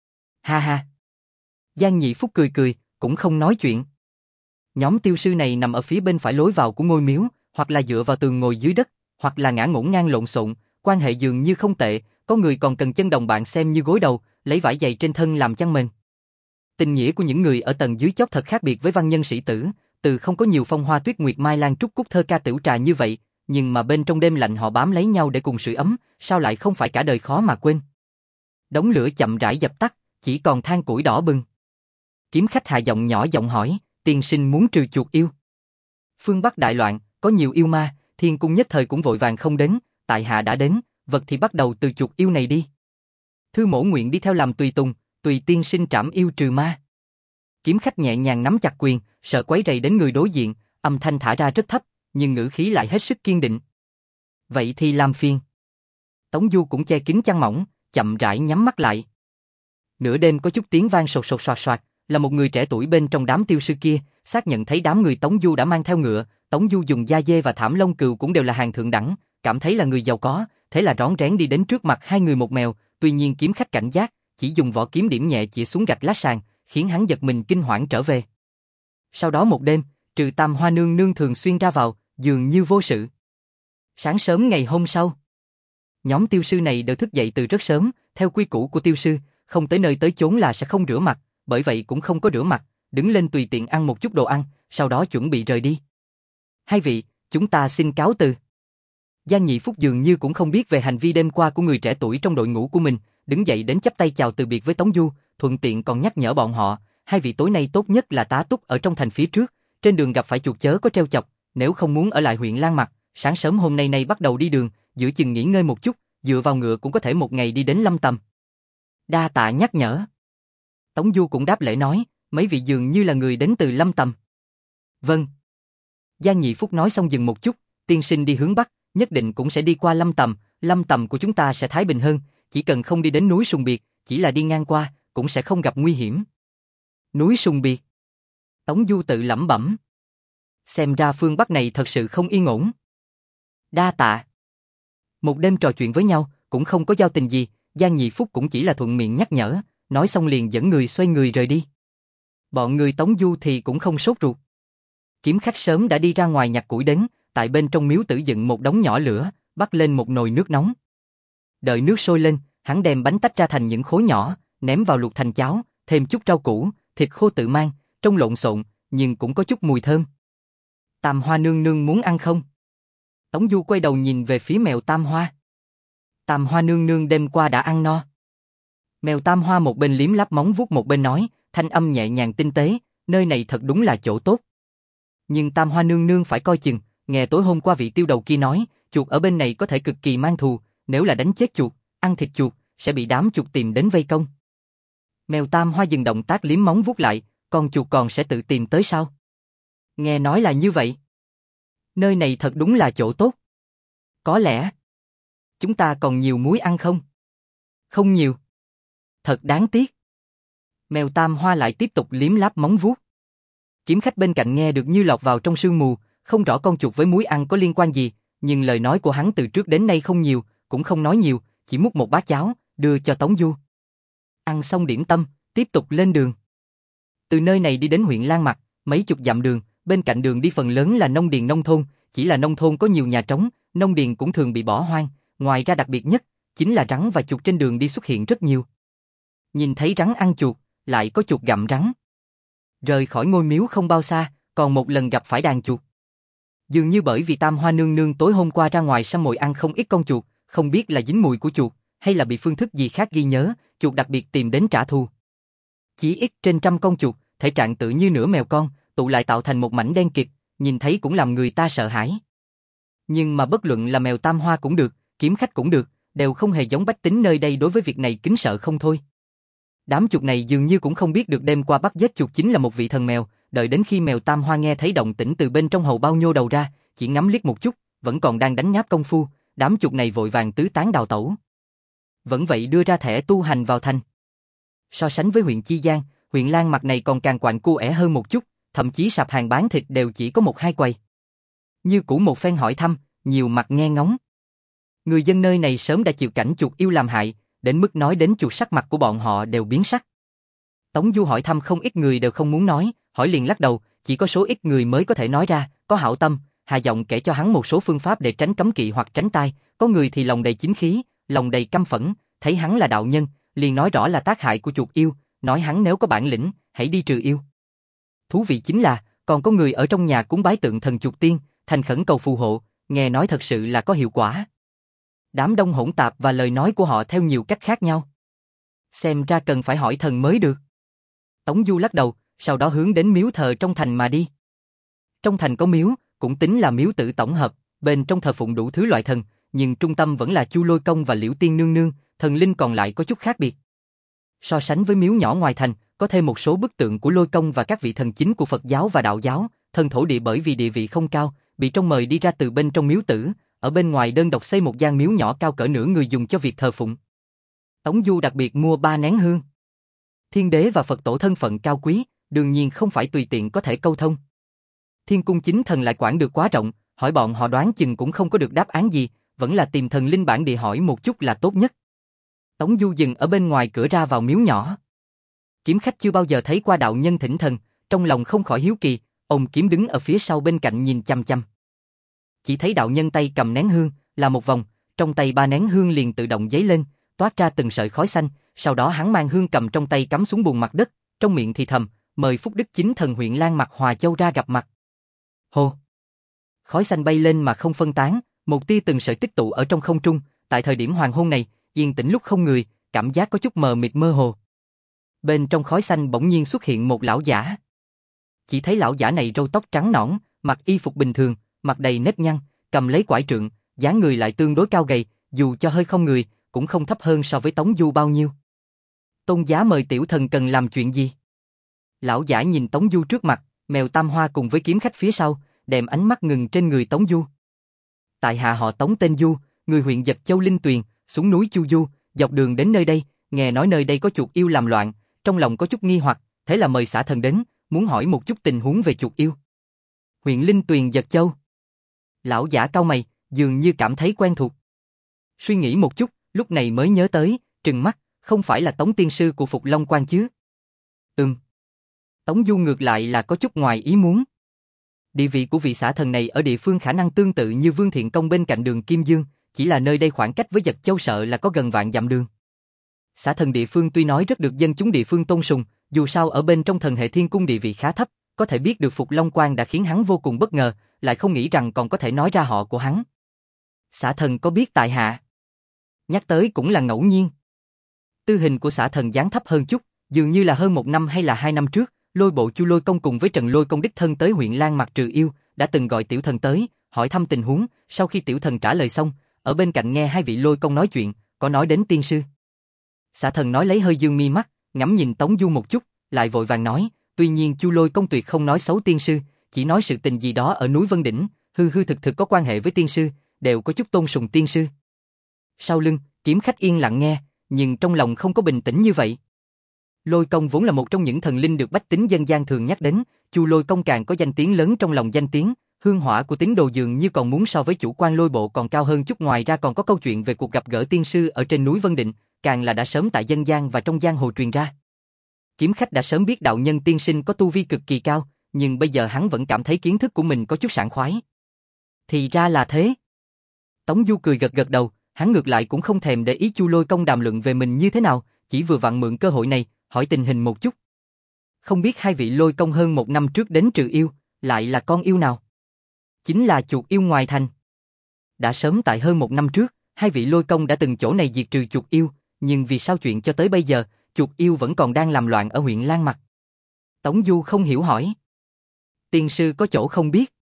Ha ha. Giang Nhị Phúc cười cười, cũng không nói chuyện. Nhóm tiêu sư này nằm ở phía bên phải lối vào của ngôi miếu, hoặc là dựa vào tường ngồi dưới đất, hoặc là ngã ngổn ngang lộn xộn, quan hệ dường như không tệ, có người còn cần chân đồng bạn xem như gối đầu, lấy vải dày trên thân làm chăn mền. Tình nghĩa của những người ở tầng dưới chót thật khác biệt với văn nhân sĩ tử, từ không có nhiều phong hoa tuyết nguyệt mai lan trúc cúc thơ ca tửu trà như vậy, nhưng mà bên trong đêm lạnh họ bám lấy nhau để cùng sưởi ấm, sao lại không phải cả đời khó mà quên. Đống lửa chậm rãi dập tắt, chỉ còn than củi đỏ bừng. Kiếm khách hạ giọng nhỏ giọng hỏi, tiên sinh muốn trừ chuột yêu. Phương Bắc đại loạn, có nhiều yêu ma, thiên cung nhất thời cũng vội vàng không đến, tại hạ đã đến, vật thì bắt đầu từ chuột yêu này đi. Thư mổ nguyện đi theo làm tùy tùng, tùy tiên sinh trảm yêu trừ ma. Kiếm khách nhẹ nhàng nắm chặt quyền, sợ quấy rầy đến người đối diện, âm thanh thả ra rất thấp, nhưng ngữ khí lại hết sức kiên định. Vậy thì làm phiền. Tống Du cũng che kín chăn mỏng, chậm rãi nhắm mắt lại. Nửa đêm có chút tiếng vang sột sột soạt soạt, là một người trẻ tuổi bên trong đám tiêu sư kia, xác nhận thấy đám người Tống Du đã mang theo ngựa, Tống Du dùng da dê và thảm lông cừu cũng đều là hàng thượng đẳng, cảm thấy là người giàu có, thế là rón rén đi đến trước mặt hai người một mèo, tuy nhiên kiếm khách cảnh giác, chỉ dùng vỏ kiếm điểm nhẹ chĩa xuống gạch lá sàn, khiến hắn giật mình kinh hoảng trở về. Sau đó một đêm, trừ Tam Hoa nương nương thường xuyên ra vào, dường như vô sự. Sáng sớm ngày hôm sau, nhóm tiêu sư này đều thức dậy từ rất sớm, theo quy củ của tiêu sư, không tới nơi tới chốn là sẽ không rửa mặt, bởi vậy cũng không có rửa mặt, đứng lên tùy tiện ăn một chút đồ ăn, sau đó chuẩn bị rời đi. Hai vị, chúng ta xin cáo từ. Giang Nhị Phúc dường như cũng không biết về hành vi đêm qua của người trẻ tuổi trong đội ngũ của mình, đứng dậy đến chắp tay chào từ biệt với Tống Du, thuận tiện còn nhắc nhở bọn họ, hai vị tối nay tốt nhất là tá túc ở trong thành phía trước, trên đường gặp phải chuột chớ có treo chọc, nếu không muốn ở lại huyện Lan Mặt, sáng sớm hôm nay nay bắt đầu đi đường, giữa chừng nghỉ ngơi một chút, dựa vào ngựa cũng có thể một ngày đi đến Lâm Tầm. Đa tạ nhắc nhở. Tống Du cũng đáp lễ nói, mấy vị dường như là người đến từ Lâm Tầm. Vâng. Giang Nhị Phúc nói xong dừng một chút, tiên sinh đi hướng Bắc, nhất định cũng sẽ đi qua Lâm Tầm, Lâm Tầm của chúng ta sẽ thái bình hơn, chỉ cần không đi đến núi Sùng Biệt, chỉ là đi ngang qua, cũng sẽ không gặp nguy hiểm. Núi Sùng Biệt. Tống Du tự lẩm bẩm. Xem ra phương Bắc này thật sự không yên ổn. Đa tạ. Một đêm trò chuyện với nhau, cũng không có giao tình gì, Giang Nhị Phúc cũng chỉ là thuận miệng nhắc nhở, nói xong liền dẫn người xoay người rời đi. Bọn người Tống Du thì cũng không sốt ruột. Kiếm khách sớm đã đi ra ngoài nhặt củi đến, tại bên trong miếu tử dựng một đống nhỏ lửa, bắt lên một nồi nước nóng. Đợi nước sôi lên, hắn đem bánh tách ra thành những khối nhỏ, ném vào luộc thành cháo, thêm chút rau củ, thịt khô tự mang, trông lộn xộn, nhưng cũng có chút mùi thơm. Tam Hoa nương nương muốn ăn không? Tống Du quay đầu nhìn về phía mèo Tam Hoa. Tam Hoa nương nương đêm qua đã ăn no. Mèo Tam Hoa một bên liếm láp móng vuốt một bên nói, thanh âm nhẹ nhàng tinh tế, nơi này thật đúng là chỗ tốt. Nhưng Tam Hoa nương nương phải coi chừng, nghe tối hôm qua vị tiêu đầu kia nói, chuột ở bên này có thể cực kỳ mang thù, nếu là đánh chết chuột, ăn thịt chuột, sẽ bị đám chuột tìm đến vây công. Mèo Tam Hoa dừng động tác liếm móng vuốt lại, con chuột còn sẽ tự tìm tới sao? Nghe nói là như vậy. Nơi này thật đúng là chỗ tốt. Có lẽ chúng ta còn nhiều muối ăn không? Không nhiều. Thật đáng tiếc. Mèo Tam Hoa lại tiếp tục liếm láp móng vuốt. Kiếm khách bên cạnh nghe được như lọt vào trong sương mù, không rõ con chuột với muối ăn có liên quan gì, nhưng lời nói của hắn từ trước đến nay không nhiều, cũng không nói nhiều, chỉ múc một bát cháo, đưa cho Tống Du. Ăn xong điểm tâm, tiếp tục lên đường. Từ nơi này đi đến huyện Lan Mặt, mấy chục dặm đường, bên cạnh đường đi phần lớn là nông điền nông thôn, chỉ là nông thôn có nhiều nhà trống, nông điền cũng thường bị bỏ hoang, ngoài ra đặc biệt nhất, chính là rắn và chuột trên đường đi xuất hiện rất nhiều. Nhìn thấy rắn ăn chuột, lại có chuột gặm rắn. Rời khỏi ngôi miếu không bao xa, còn một lần gặp phải đàn chuột. Dường như bởi vì Tam Hoa nương nương tối hôm qua ra ngoài săn mồi ăn không ít con chuột, không biết là dính mùi của chuột, hay là bị phương thức gì khác ghi nhớ, chuột đặc biệt tìm đến trả thù. Chỉ ít trên trăm con chuột, thể trạng tự như nửa mèo con, tụ lại tạo thành một mảnh đen kịt, nhìn thấy cũng làm người ta sợ hãi. Nhưng mà bất luận là mèo Tam Hoa cũng được, kiếm khách cũng được, đều không hề giống bách tính nơi đây đối với việc này kính sợ không thôi. Đám chuột này dường như cũng không biết được đêm qua bắt giết chuột chính là một vị thần mèo, đợi đến khi mèo Tam Hoa nghe thấy động tĩnh từ bên trong hầu bao nhô đầu ra, chỉ ngắm liếc một chút, vẫn còn đang đánh nháp công phu, đám chuột này vội vàng tứ tán đào tẩu. Vẫn vậy đưa ra thẻ tu hành vào thành. So sánh với huyện Chi Giang, huyện Lan Mặt này còn càng quạnh cu ẻ hơn một chút, thậm chí sạp hàng bán thịt đều chỉ có một hai quầy. Như cũ một phen hỏi thăm, nhiều mặt nghe ngóng. Người dân nơi này sớm đã chịu cảnh chuột yêu làm hại, đến mức nói đến chuột sắc mặt của bọn họ đều biến sắc. Tống Du hỏi thăm không ít người đều không muốn nói, hỏi liền lắc đầu, chỉ có số ít người mới có thể nói ra, có hảo tâm, hạ giọng kể cho hắn một số phương pháp để tránh cấm kỵ hoặc tránh tai, có người thì lòng đầy chính khí, lòng đầy căm phẫn, thấy hắn là đạo nhân, liền nói rõ là tác hại của chuột yêu, nói hắn nếu có bản lĩnh, hãy đi trừ yêu. Thú vị chính là, còn có người ở trong nhà cúng bái tượng thần chuột tiên, thành khẩn cầu phù hộ, nghe nói thật sự là có hiệu quả. Đám đông hỗn tạp và lời nói của họ theo nhiều cách khác nhau. Xem ra cần phải hỏi thần mới được. Tống Du lắc đầu, sau đó hướng đến miếu thờ trong thành mà đi. Trong thành có miếu, cũng tính là miếu tự tổng hợp, bên trong thờ phụng đủ thứ loại thần, nhưng trung tâm vẫn là Chu Lôi Công và Liễu Tiên Nương Nương, thần linh còn lại có chút khác biệt. So sánh với miếu nhỏ ngoài thành, có thêm một số bức tượng của Lôi Công và các vị thần chính của Phật giáo và Đạo giáo, thần thổ địa bởi vì địa vị không cao, bị trong mời đi ra từ bên trong miếu tử, ở bên ngoài đơn độc xây một gian miếu nhỏ cao cỡ nửa người dùng cho việc thờ phụng. Tống Du đặc biệt mua ba nén hương. Thiên đế và Phật tổ thân phận cao quý, đương nhiên không phải tùy tiện có thể câu thông. Thiên cung chính thần lại quản được quá rộng, hỏi bọn họ đoán chừng cũng không có được đáp án gì, vẫn là tìm thần linh bản địa hỏi một chút là tốt nhất. Tống Du dừng ở bên ngoài cửa ra vào miếu nhỏ. Kiếm khách chưa bao giờ thấy qua đạo nhân thỉnh thần, trong lòng không khỏi hiếu kỳ, ông kiếm đứng ở phía sau bên cạnh nhìn chăm chăm. Chỉ thấy đạo nhân tay cầm nén hương, là một vòng, trong tay ba nén hương liền tự động dấy lên, toát ra từng sợi khói xanh, sau đó hắn mang hương cầm trong tay cắm xuống bùn mặt đất, trong miệng thì thầm, mời Phúc Đức chính thần huyện Lan Mặt Hòa Châu ra gặp mặt. Hô! Khói xanh bay lên mà không phân tán, một tia từng sợi tích tụ ở trong không trung, tại thời điểm hoàng hôn này, yên tĩnh lúc không người, cảm giác có chút mờ mịt mơ hồ. Bên trong khói xanh bỗng nhiên xuất hiện một lão giả. Chỉ thấy lão giả này râu tóc trắng nõn, mặc y phục bình thường, mặt đầy nếp nhăn, cầm lấy quải trượng, dáng người lại tương đối cao gầy, dù cho hơi không người, cũng không thấp hơn so với Tống Du bao nhiêu. Tôn giá mời tiểu thần cần làm chuyện gì? Lão giả nhìn Tống Du trước mặt, mèo tam hoa cùng với kiếm khách phía sau, đem ánh mắt ngừng trên người Tống Du. Tại hạ họ Tống tên Du, người huyện Dật Châu Linh Tuyền, xuống núi Chu Du, dọc đường đến nơi đây, nghe nói nơi đây có chuột yêu làm loạn, trong lòng có chút nghi hoặc, thế là mời xả thần đến, muốn hỏi một chút tình huống về chuột yêu. Huyện Linh Tuyền Dật Châu. Lão giả cau mày, dường như cảm thấy quen thuộc. Suy nghĩ một chút, lúc này mới nhớ tới, trừng mắt, không phải là Tống tiên sư của Phục Long Quan chứ? Ừm. Tống Du ngược lại là có chút ngoài ý muốn. Địa vị của vị xả thần này ở địa phương khả năng tương tự như Vương Thiện Công bên cạnh đường Kim Dương, chỉ là nơi đây khoảng cách với Dật Châu sợ là có gần vạn dặm đường. Xả thần địa phương tuy nói rất được dân chúng địa phương tôn sùng, dù sao ở bên trong thần hệ thiên cung địa vị khá thấp, có thể biết được Phục Long Quan đã khiến hắn vô cùng bất ngờ, lại không nghĩ rằng còn có thể nói ra họ của hắn. Xả thần có biết tại hạ? Nhắc tới cũng là ngẫu nhiên. Tư hình của xả thần dáng thấp hơn chút, dường như là hơn một năm hay là hai năm trước, Lôi Bộ Chu Lôi Công cùng với Trần Lôi Công đích thân tới huyện Lan Mặt trừ yêu, đã từng gọi tiểu thần tới, hỏi thăm tình huống, sau khi tiểu thần trả lời xong, ở bên cạnh nghe hai vị Lôi Công nói chuyện, có nói đến tiên sư. Xả thần nói lấy hơi dương mi mắt, ngắm nhìn Tống Du một chút, lại vội vàng nói, tuy nhiên Chu Lôi Công tuyệt không nói xấu tiên sư, chỉ nói sự tình gì đó ở núi Vân Đỉnh, hư hư thực thực có quan hệ với tiên sư, đều có chút tôn sùng tiên sư. Sau lưng, kiếm khách yên lặng nghe, nhưng trong lòng không có bình tĩnh như vậy. Lôi Công vốn là một trong những thần linh được bách tính dân gian thường nhắc đến, Chu Lôi Công càng có danh tiếng lớn trong lòng danh tiếng, hương hỏa của tín đồ dường như còn muốn so với chủ quan Lôi Bộ còn cao hơn chút, ngoài ra còn có câu chuyện về cuộc gặp gỡ tiên sư ở trên núi Vân Định, càng là đã sớm tại dân gian và trong giang hồ truyền ra. Kiếm khách đã sớm biết đạo nhân tiên sinh có tu vi cực kỳ cao, nhưng bây giờ hắn vẫn cảm thấy kiến thức của mình có chút sảng khoái. Thì ra là thế. Tống Du cười gật gật đầu, hắn ngược lại cũng không thèm để ý Chu Lôi Công đàm luận về mình như thế nào, chỉ vừa vặn mượn cơ hội này, hỏi tình hình một chút. Không biết hai vị Lôi Công hơn một năm trước đến trừ yêu, lại là con yêu nào? Chính là chuột yêu ngoài thành. Đã sớm tại hơn một năm trước, hai vị Lôi Công đã từng chỗ này diệt trừ chuột yêu, nhưng vì sao chuyện cho tới bây giờ, chuột yêu vẫn còn đang làm loạn ở huyện Lan Mặt? Tống Du không hiểu hỏi. Tiên sư có chỗ không biết.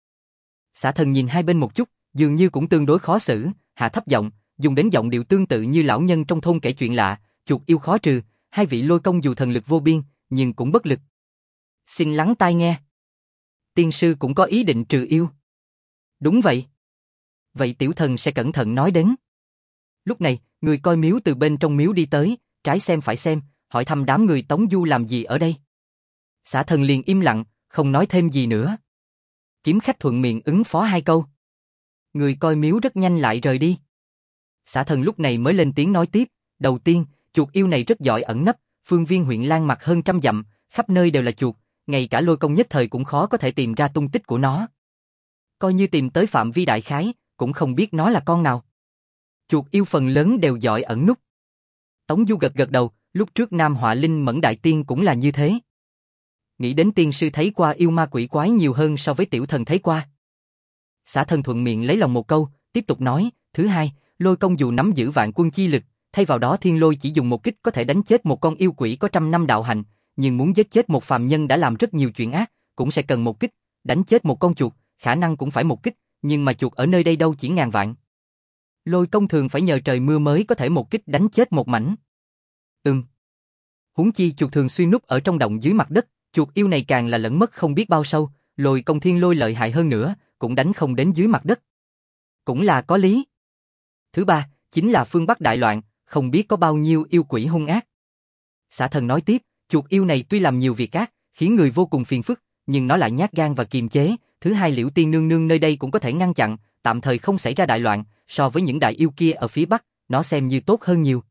Xả thần nhìn hai bên một chút, dường như cũng tương đối khó xử, hạ thấp giọng, dùng đến giọng điệu tương tự như lão nhân trong thôn kể chuyện lạ, chuột yêu khó trừ, hai vị Lôi Công dù thần lực vô biên, nhưng cũng bất lực. Xin lắng tai nghe. Tiên sư cũng có ý định trừ yêu. Đúng vậy. Vậy tiểu thần sẽ cẩn thận nói đến. Lúc này, người coi miếu từ bên trong miếu đi tới, trái xem phải xem, hỏi thăm đám người Tống Du làm gì ở đây. Xả thần liền im lặng, không nói thêm gì nữa. Kiếm khách thuận miệng ứng phó hai câu. Người coi miếu rất nhanh lại rời đi. Xả thần lúc này mới lên tiếng nói tiếp, đầu tiên, chuột yêu này rất giỏi ẩn nấp, phương viên huyện Lan Mặt hơn trăm dặm, khắp nơi đều là chuột, ngay cả Lôi Công nhất thời cũng khó có thể tìm ra tung tích của nó. Coi như tìm tới phạm vi đại khái, cũng không biết nó là con nào. Chuột yêu phần lớn đều giỏi ẩn núp. Tống Du gật gật đầu, lúc trước Nam Họa Linh Mẫn Đại Tiên cũng là như thế. Nghĩ đến tiên sư thấy qua yêu ma quỷ quái nhiều hơn so với tiểu thần thấy qua. Xả thần thuận miệng lấy lòng một câu, tiếp tục nói, thứ hai, Lôi Công dù nắm giữ vạn quân chi lực, thay vào đó thiên lôi chỉ dùng một kích có thể đánh chết một con yêu quỷ có trăm năm đạo hạnh, nhưng muốn giết chết một phàm nhân đã làm rất nhiều chuyện ác, cũng sẽ cần một kích, đánh chết một con chuột, khả năng cũng phải một kích, nhưng mà chuột ở nơi đây đâu chỉ ngàn vạn. Lôi Công thường phải nhờ trời mưa mới có thể một kích đánh chết một mảnh. Ừm. Huống chi chuột thường xuyên núp ở trong động dưới mặt đất, chuột yêu này càng là lẫn mất không biết bao sâu, Lôi Công thiên lôi lợi hại hơn nữa, cũng đánh không đến dưới mặt đất. Cũng là có lý. Thứ ba, chính là phương Bắc đại loạn, không biết có bao nhiêu yêu quỷ hung ác. Xả thần nói tiếp, chuột yêu này tuy làm nhiều việc ác, khiến người vô cùng phiền phức, nhưng nó lại nhát gan và kiềm chế, thứ hai Liễu Tiên nương nương nơi đây cũng có thể ngăn chặn, tạm thời không xảy ra đại loạn, so với những đại yêu kia ở phía bắc, nó xem như tốt hơn nhiều.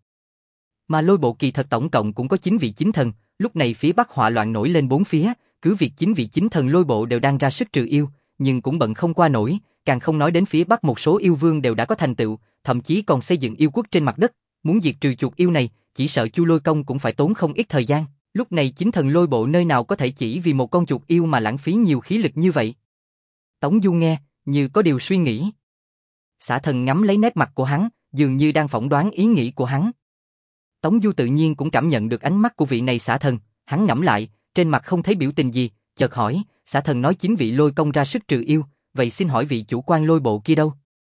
Mà lôi bộ kỳ thật tổng cộng cũng có chín vị chính thần, lúc này phía bắc họa loạn nổi lên bốn phía, cứ việc chín vị chính thần lôi bộ đều đang ra sức trừ yêu, nhưng cũng bận không qua nổi, càng không nói đến phía bắc một số yêu vương đều đã có thành tựu, thậm chí còn xây dựng yêu quốc trên mặt đất, muốn diệt trừ chuột yêu này, chỉ sợ Chu Lôi Công cũng phải tốn không ít thời gian. Lúc này chính thần lôi bộ nơi nào có thể chỉ vì một con chuột yêu mà lãng phí nhiều khí lực như vậy. Tống Du nghe, như có điều suy nghĩ. Xả Thần ngắm lấy nét mặt của hắn, dường như đang phỏng đoán ý nghĩ của hắn. Tống Du tự nhiên cũng cảm nhận được ánh mắt của vị này Xả Thần, hắn ngẫm lại, trên mặt không thấy biểu tình gì, chợt hỏi, Xả Thần nói chính vị lôi công ra sức trừ yêu, vậy xin hỏi vị chủ quan lôi bộ kia đâu?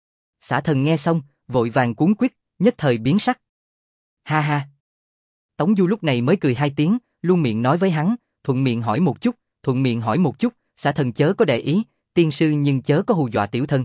Xả Thần nghe xong, vội vàng cuống quýt, nhất thời biến sắc. Ha ha. Tống Du lúc này mới cười hai tiếng, luôn miệng nói với hắn, thuận miệng hỏi một chút, thuận miệng hỏi một chút, Xả Thần chớ có để ý, tiên sư nhưng chớ có hù dọa tiểu thần.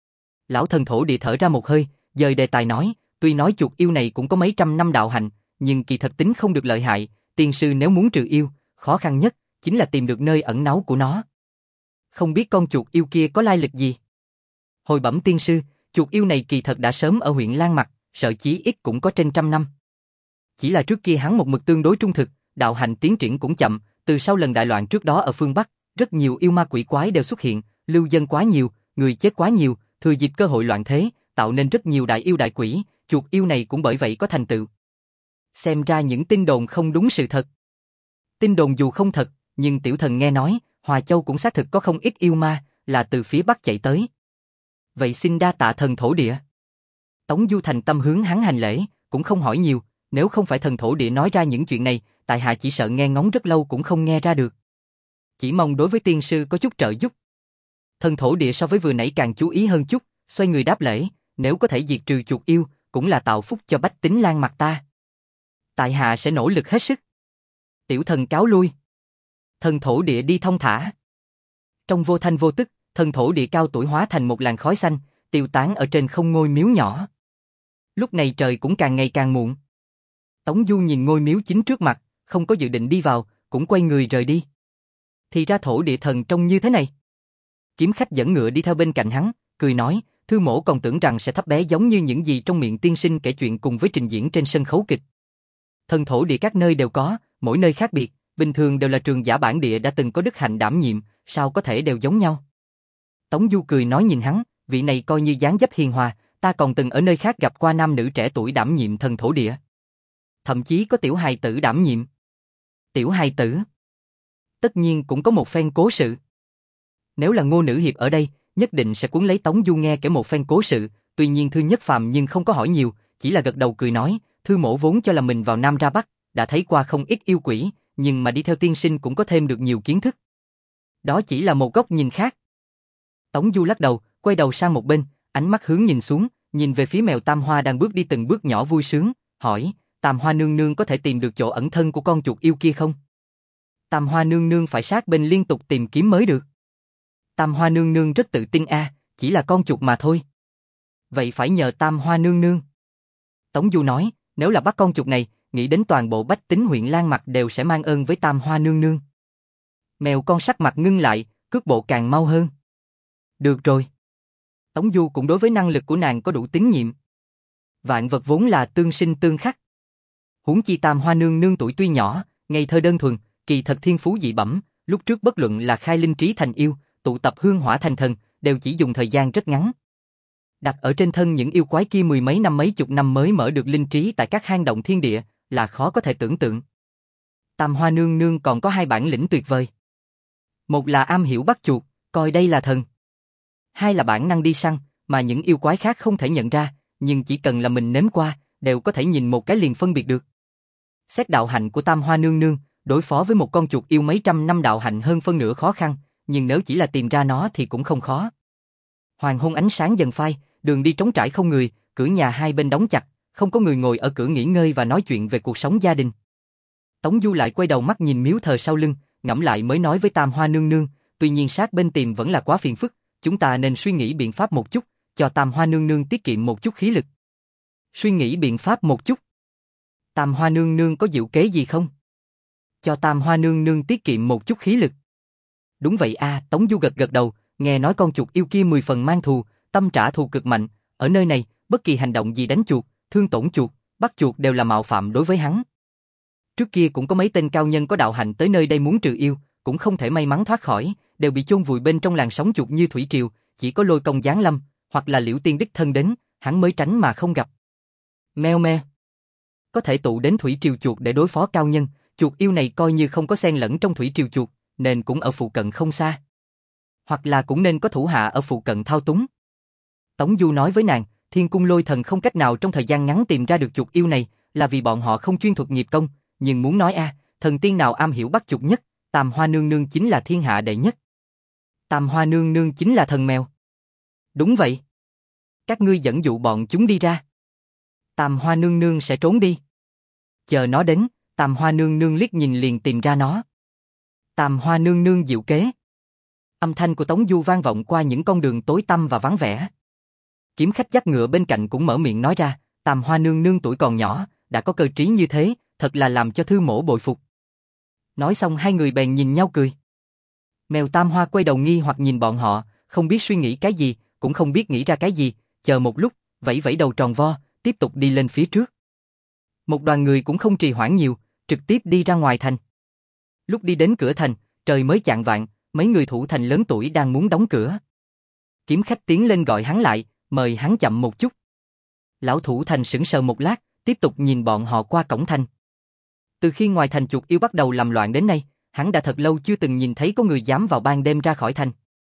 Lão thần thổ địa thở ra một hơi, dời đề tài nói, tuy nói chuột yêu này cũng có mấy trăm năm đạo hành, nhưng kỳ thật tính không được lợi hại, tiên sư nếu muốn trừ yêu, khó khăn nhất chính là tìm được nơi ẩn náu của nó. Không biết con chuột yêu kia có lai lịch gì? Hồi bẩm tiên sư, chuột yêu này kỳ thật đã sớm ở huyện Lan Mặt, sợ chí ít cũng có trên trăm năm. Chỉ là trước kia hắn một mực tương đối trung thực, đạo hành tiến triển cũng chậm, từ sau lần đại loạn trước đó ở phương Bắc, rất nhiều yêu ma quỷ quái đều xuất hiện, lưu dân quá nhiều, người chết quá nhiều, thừa dịp cơ hội loạn thế, tạo nên rất nhiều đại yêu đại quỷ, chuột yêu này cũng bởi vậy có thành tựu. Xem ra những tin đồn không đúng sự thật. Tin đồn dù không thật, nhưng tiểu thần nghe nói, Hòa Châu cũng xác thực có không ít yêu ma, là từ phía Bắc chạy tới. Vậy xin đa tạ thần thổ địa. Tống Du thành tâm hướng hắn hành lễ, cũng không hỏi nhiều, nếu không phải thần thổ địa nói ra những chuyện này, tại hạ chỉ sợ nghe ngóng rất lâu cũng không nghe ra được. Chỉ mong đối với tiên sư có chút trợ giúp. Thần thổ địa so với vừa nãy càng chú ý hơn chút, xoay người đáp lễ, nếu có thể diệt trừ chuột yêu, cũng là tạo phúc cho bách tính Lan Mặt ta. Tại hạ sẽ nỗ lực hết sức. Tiểu thần cáo lui. Thần thổ địa đi thông thả. Trong vô thanh vô tức, thần thổ địa cao tuổi hóa thành một làn khói xanh, tiêu tán ở trên không ngôi miếu nhỏ. Lúc này trời cũng càng ngày càng muộn. Tống Du nhìn ngôi miếu chính trước mặt, không có dự định đi vào, cũng quay người rời đi. Thì ra thổ địa thần trông như thế này. Kiếm khách dẫn ngựa đi theo bên cạnh hắn, cười nói, thư mổ còn tưởng rằng sẽ thấp bé giống như những gì trong miệng tiên sinh kể chuyện cùng với trình diễn trên sân khấu kịch. Thần thổ địa các nơi đều có, mỗi nơi khác biệt, bình thường đều là trường giả bản địa đã từng có đức hạnh đảm nhiệm, sao có thể đều giống nhau. Tống Du cười nói nhìn hắn, vị này coi như dáng dấp hiền hòa, ta còn từng ở nơi khác gặp qua nam nữ trẻ tuổi đảm nhiệm thần thổ địa. Thậm chí có tiểu hài tử đảm nhiệm. Tiểu hài tử? Tất nhiên cũng có một phen cố sự. Nếu là Ngô Nữ Hiệp ở đây, nhất định sẽ cuốn lấy Tống Du nghe kể một phen cố sự, tuy nhiên Thư Nhất Phàm nhưng không có hỏi nhiều, chỉ là gật đầu cười nói, Thư mổ vốn cho là mình vào Nam ra Bắc, đã thấy qua không ít yêu quỷ, nhưng mà đi theo tiên sinh cũng có thêm được nhiều kiến thức. Đó chỉ là một góc nhìn khác. Tống Du lắc đầu, quay đầu sang một bên, ánh mắt hướng nhìn xuống, nhìn về phía mèo Tam Hoa đang bước đi từng bước nhỏ vui sướng, hỏi, Tam Hoa nương nương có thể tìm được chỗ ẩn thân của con chuột yêu kia không? Tam Hoa nương nương phải sát bên liên tục tìm kiếm mới được. Tam Hoa nương nương rất tự tin a, chỉ là con chuột mà thôi. Vậy phải nhờ Tam Hoa nương nương. Tống Du nói, nếu là bắt con chuột này, nghĩ đến toàn bộ bách tính huyện Lan Mặt đều sẽ mang ơn với Tam Hoa nương nương. Mèo con sắc mặt ngưng lại, cước bộ càng mau hơn. Được rồi. Tống Du cũng đối với năng lực của nàng có đủ tín nhiệm. Vạn vật vốn là tương sinh tương khắc. Huống chi Tam Hoa nương nương tuổi tuy nhỏ, ngây thơ đơn thuần, kỳ thật thiên phú dị bẩm, lúc trước bất luận là khai linh trí thành yêu, tụ tập hương hỏa thành thần, đều chỉ dùng thời gian rất ngắn. Đặt ở trên thân những yêu quái kia mười mấy năm mấy chục năm mới mở được linh trí tại các hang động thiên địa, là khó có thể tưởng tượng. Tam Hoa nương nương còn có hai bản lĩnh tuyệt vời. Một là am hiểu bắt chuột, coi đây là thần. Hai là bản năng đi săn, mà những yêu quái khác không thể nhận ra, nhưng chỉ cần là mình nếm qua, đều có thể nhìn một cái liền phân biệt được. Xét đạo hạnh của Tam Hoa nương nương, đối phó với một con chuột yêu mấy trăm năm đạo hạnh hơn phân nửa khó khăn, nhưng nếu chỉ là tìm ra nó thì cũng không khó. Hoàng hôn ánh sáng dần phai, đường đi trống trải không người, cửa nhà hai bên đóng chặt, không có người ngồi ở cửa nghỉ ngơi và nói chuyện về cuộc sống gia đình. Tống Du lại quay đầu mắt nhìn miếu thờ sau lưng, ngẫm lại mới nói với Tam Hoa nương nương, tuy nhiên sát bên tìm vẫn là quá phiền phức, chúng ta nên suy nghĩ biện pháp một chút, cho Tam Hoa nương nương tiết kiệm một chút khí lực. Suy nghĩ biện pháp một chút. Tam Hoa nương nương có diệu kế gì không? Cho Tam Hoa nương nương tiết kiệm một chút khí lực. Đúng vậy a, Tống Du gật gật đầu, nghe nói con chuột yêu kia mười phần mang thù, tâm trả thù cực mạnh, ở nơi này, bất kỳ hành động gì đánh chuột, thương tổn chuột, bắt chuột đều là mạo phạm đối với hắn. Trước kia cũng có mấy tên cao nhân có đạo hạnh tới nơi đây muốn trừ yêu, cũng không thể may mắn thoát khỏi, đều bị chôn vùi bên trong làn sóng chuột như thủy triều, chỉ có Lôi Công giáng lâm, hoặc là Liễu Tiên đích thân đến, hắn mới tránh mà không gặp. Meo me. Có thể tụ đến thủy triều chuột để đối phó cao nhân, chuột yêu này coi như không có xen lẫn trong thủy triều chuột, nên cũng ở phụ cận không xa. Hoặc là cũng nên có thủ hạ ở phụ cận thao túng. Tống Du nói với nàng, Thiên Cung Lôi Thần không cách nào trong thời gian ngắn tìm ra được chuột yêu này, là vì bọn họ không chuyên thuật nghiệp công, nhưng muốn nói a, thần tiên nào am hiểu bắt chuột nhất, Tam Hoa Nương Nương chính là thiên hạ đệ nhất. Tam Hoa Nương Nương chính là thần mèo. Đúng vậy. Các ngươi dẫn dụ bọn chúng đi ra. Tam Hoa Nương Nương sẽ trốn đi. Chờ nó đến, Tam Hoa Nương Nương liếc nhìn liền tìm ra nó. Tam Hoa Nương Nương diệu kế. Âm thanh của Tống Du vang vọng qua những con đường tối tăm và vắng vẻ. Kiếm khách dắt ngựa bên cạnh cũng mở miệng nói ra, Tam Hoa Nương Nương tuổi còn nhỏ, đã có cơ trí như thế, thật là làm cho Thư Mỗ bội phục. Nói xong hai người bèn nhìn nhau cười. Mèo Tam Hoa quay đầu nghi hoặc nhìn bọn họ, không biết suy nghĩ cái gì, cũng không biết nghĩ ra cái gì, chờ một lúc, vẫy vẫy đầu tròn vo, tiếp tục đi lên phía trước. Một đoàn người cũng không trì hoãn nhiều, trực tiếp đi ra ngoài thành. Lúc đi đến cửa thành, trời mới chạng vạng, mấy người thủ thành lớn tuổi đang muốn đóng cửa. Kiếm khách tiến lên gọi hắn lại, mời hắn chậm một chút. Lão thủ thành sững sờ một lát, tiếp tục nhìn bọn họ qua cổng thành. Từ khi ngoài thành chuột yêu bắt đầu làm loạn đến nay, hắn đã thật lâu chưa từng nhìn thấy có người dám vào ban đêm ra khỏi thành.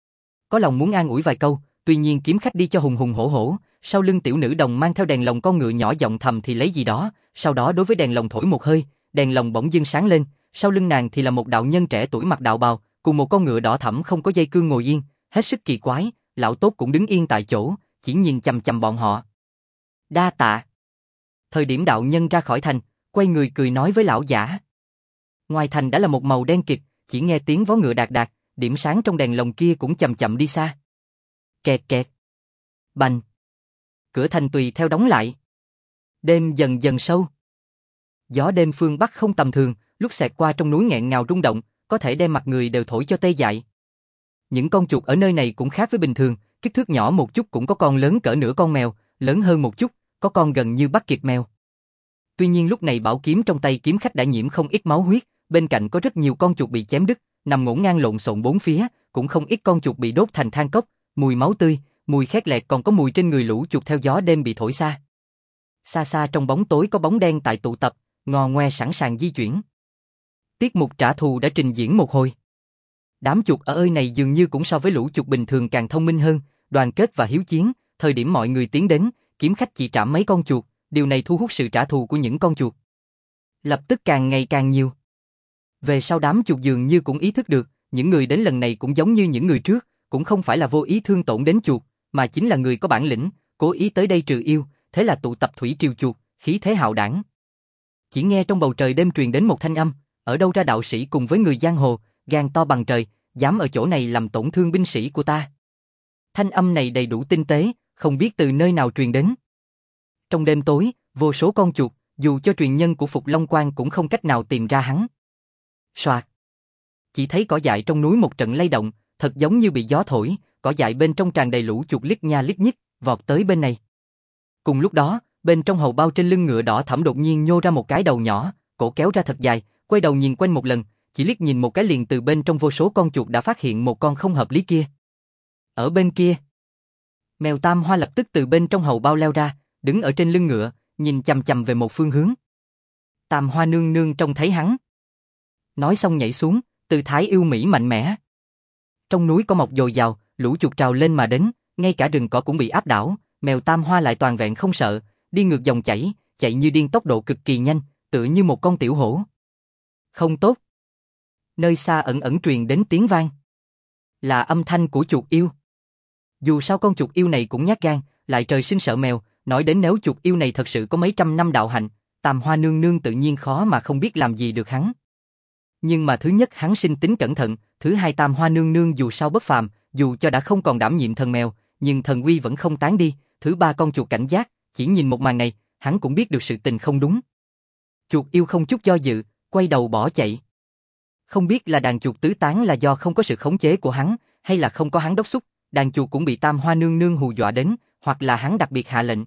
Có lòng muốn an ủi vài câu, tuy nhiên kiếm khách đi cho hùng hùng hổ hổ, sau lưng tiểu nữ đồng mang theo đèn lồng con ngựa nhỏ giọng thầm thì lấy gì đó, sau đó đối với đèn lồng thổi một hơi, đèn lồng bỗng dưng sáng lên, sau lưng nàng thì là một đạo nhân trẻ tuổi mặc đạo bào, cùng một con ngựa đỏ thẫm không có dây cương ngồi yên, hết sức kỳ quái, lão tốt cũng đứng yên tại chỗ, chỉ nhìn chằm chằm bọn họ. Đa tạ. Thời điểm đạo nhân ra khỏi thành, quay người cười nói với lão giả. Ngoài thành đã là một màu đen kịt, chỉ nghe tiếng vó ngựa đạc đạc, điểm sáng trong đèn lồng kia cũng chậm chậm đi xa. Kẹt kẹt. Bành. Cửa thành tùy theo đóng lại. Đêm dần dần sâu. Gió đêm phương Bắc không tầm thường, lúc xẹt qua trong núi nghẹn ngào rung động, có thể đem mặt người đều thổi cho tê dại. Những con chuột ở nơi này cũng khác với bình thường, kích thước nhỏ một chút cũng có con lớn cỡ nửa con mèo, lớn hơn một chút, có con gần như bắt kịp mèo. Tuy nhiên lúc này bảo kiếm trong tay kiếm khách đã nhiễm không ít máu huyết, bên cạnh có rất nhiều con chuột bị chém đứt, nằm ngổn ngang lộn xộn bốn phía, cũng không ít con chuột bị đốt thành than cốc, mùi máu tươi, mùi khét lẹt còn có mùi trên người lũ chuột theo gió đêm bị thổi xa. Xa xa trong bóng tối có bóng đen tại tụ tập, ngò ngoe sẵn sàng di chuyển. Tiết mục trả thù đã trình diễn một hồi. Đám chuột ở ơi này dường như cũng so với lũ chuột bình thường càng thông minh hơn, đoàn kết và hiếu chiến, thời điểm mọi người tiến đến, kiếm khách chỉ trảm mấy con chuột, điều này thu hút sự trả thù của những con chuột. Lập tức càng ngày càng nhiều. Về sau đám chuột dường như cũng ý thức được, những người đến lần này cũng giống như những người trước, cũng không phải là vô ý thương tổn đến chuột, mà chính là người có bản lĩnh, cố ý tới đây trừ yêu, thế là tụ tập thủy triều chuột, khí thế hạo đảng. Chỉ nghe trong bầu trời đêm truyền đến một thanh âm, ở đâu ra đạo sĩ cùng với người giang hồ, gan to bằng trời, dám ở chỗ này làm tổn thương binh sĩ của ta. Thanh âm này đầy đủ tinh tế, không biết từ nơi nào truyền đến. Trong đêm tối, vô số con chuột, dù cho truyền nhân của Phục Long Quan cũng không cách nào tìm ra hắn. Soạt. Chỉ thấy cỏ dại trong núi một trận lay động, thật giống như bị gió thổi, cỏ dại bên trong tràn đầy lũ chuột lít nha lít nhít, vọt tới bên này. Cùng lúc đó, bên trong hầu bao trên lưng ngựa đỏ thẫm đột nhiên nhô ra một cái đầu nhỏ, cổ kéo ra thật dài, quay đầu nhìn quanh một lần, chỉ liếc nhìn một cái liền từ bên trong vô số con chuột đã phát hiện một con không hợp lý kia. Ở bên kia, mèo Tam Hoa lập tức từ bên trong hầu bao leo ra, đứng ở trên lưng ngựa, nhìn chằm chằm về một phương hướng. Tam Hoa nương nương trông thấy hắn. Nói xong nhảy xuống, tư thái yêu mỹ mạnh mẽ. Trong núi có mọc dồi dào, lũ chuột trào lên mà đến, ngay cả rừng cỏ cũng bị áp đảo, mèo Tam Hoa lại toàn vẹn không sợ, đi ngược dòng chảy, chạy như điên tốc độ cực kỳ nhanh, tựa như một con tiểu hổ. Không tốt. Nơi xa ẩn ẩn truyền đến tiếng vang. Là âm thanh của chuột yêu. Dù sao con chuột yêu này cũng nhát gan, lại trời sinh sợ mèo, nói đến nếu chuột yêu này thật sự có mấy trăm năm đạo hạnh, Tam Hoa nương nương tự nhiên khó mà không biết làm gì được hắn. Nhưng mà thứ nhất hắn sinh tính cẩn thận, thứ hai Tam Hoa nương nương dù sao bất phàm, dù cho đã không còn đảm nhiệm thần mèo, nhưng thần uy vẫn không tán đi, thứ ba con chuột cảnh giác, chỉ nhìn một màn này, hắn cũng biết được sự tình không đúng. Chuột yêu không chút do dự, quay đầu bỏ chạy. Không biết là đàn chuột tứ tán là do không có sự khống chế của hắn, hay là không có hắn đốc thúc, đàn chuột cũng bị Tam Hoa nương nương hù dọa đến, hoặc là hắn đặc biệt hạ lệnh.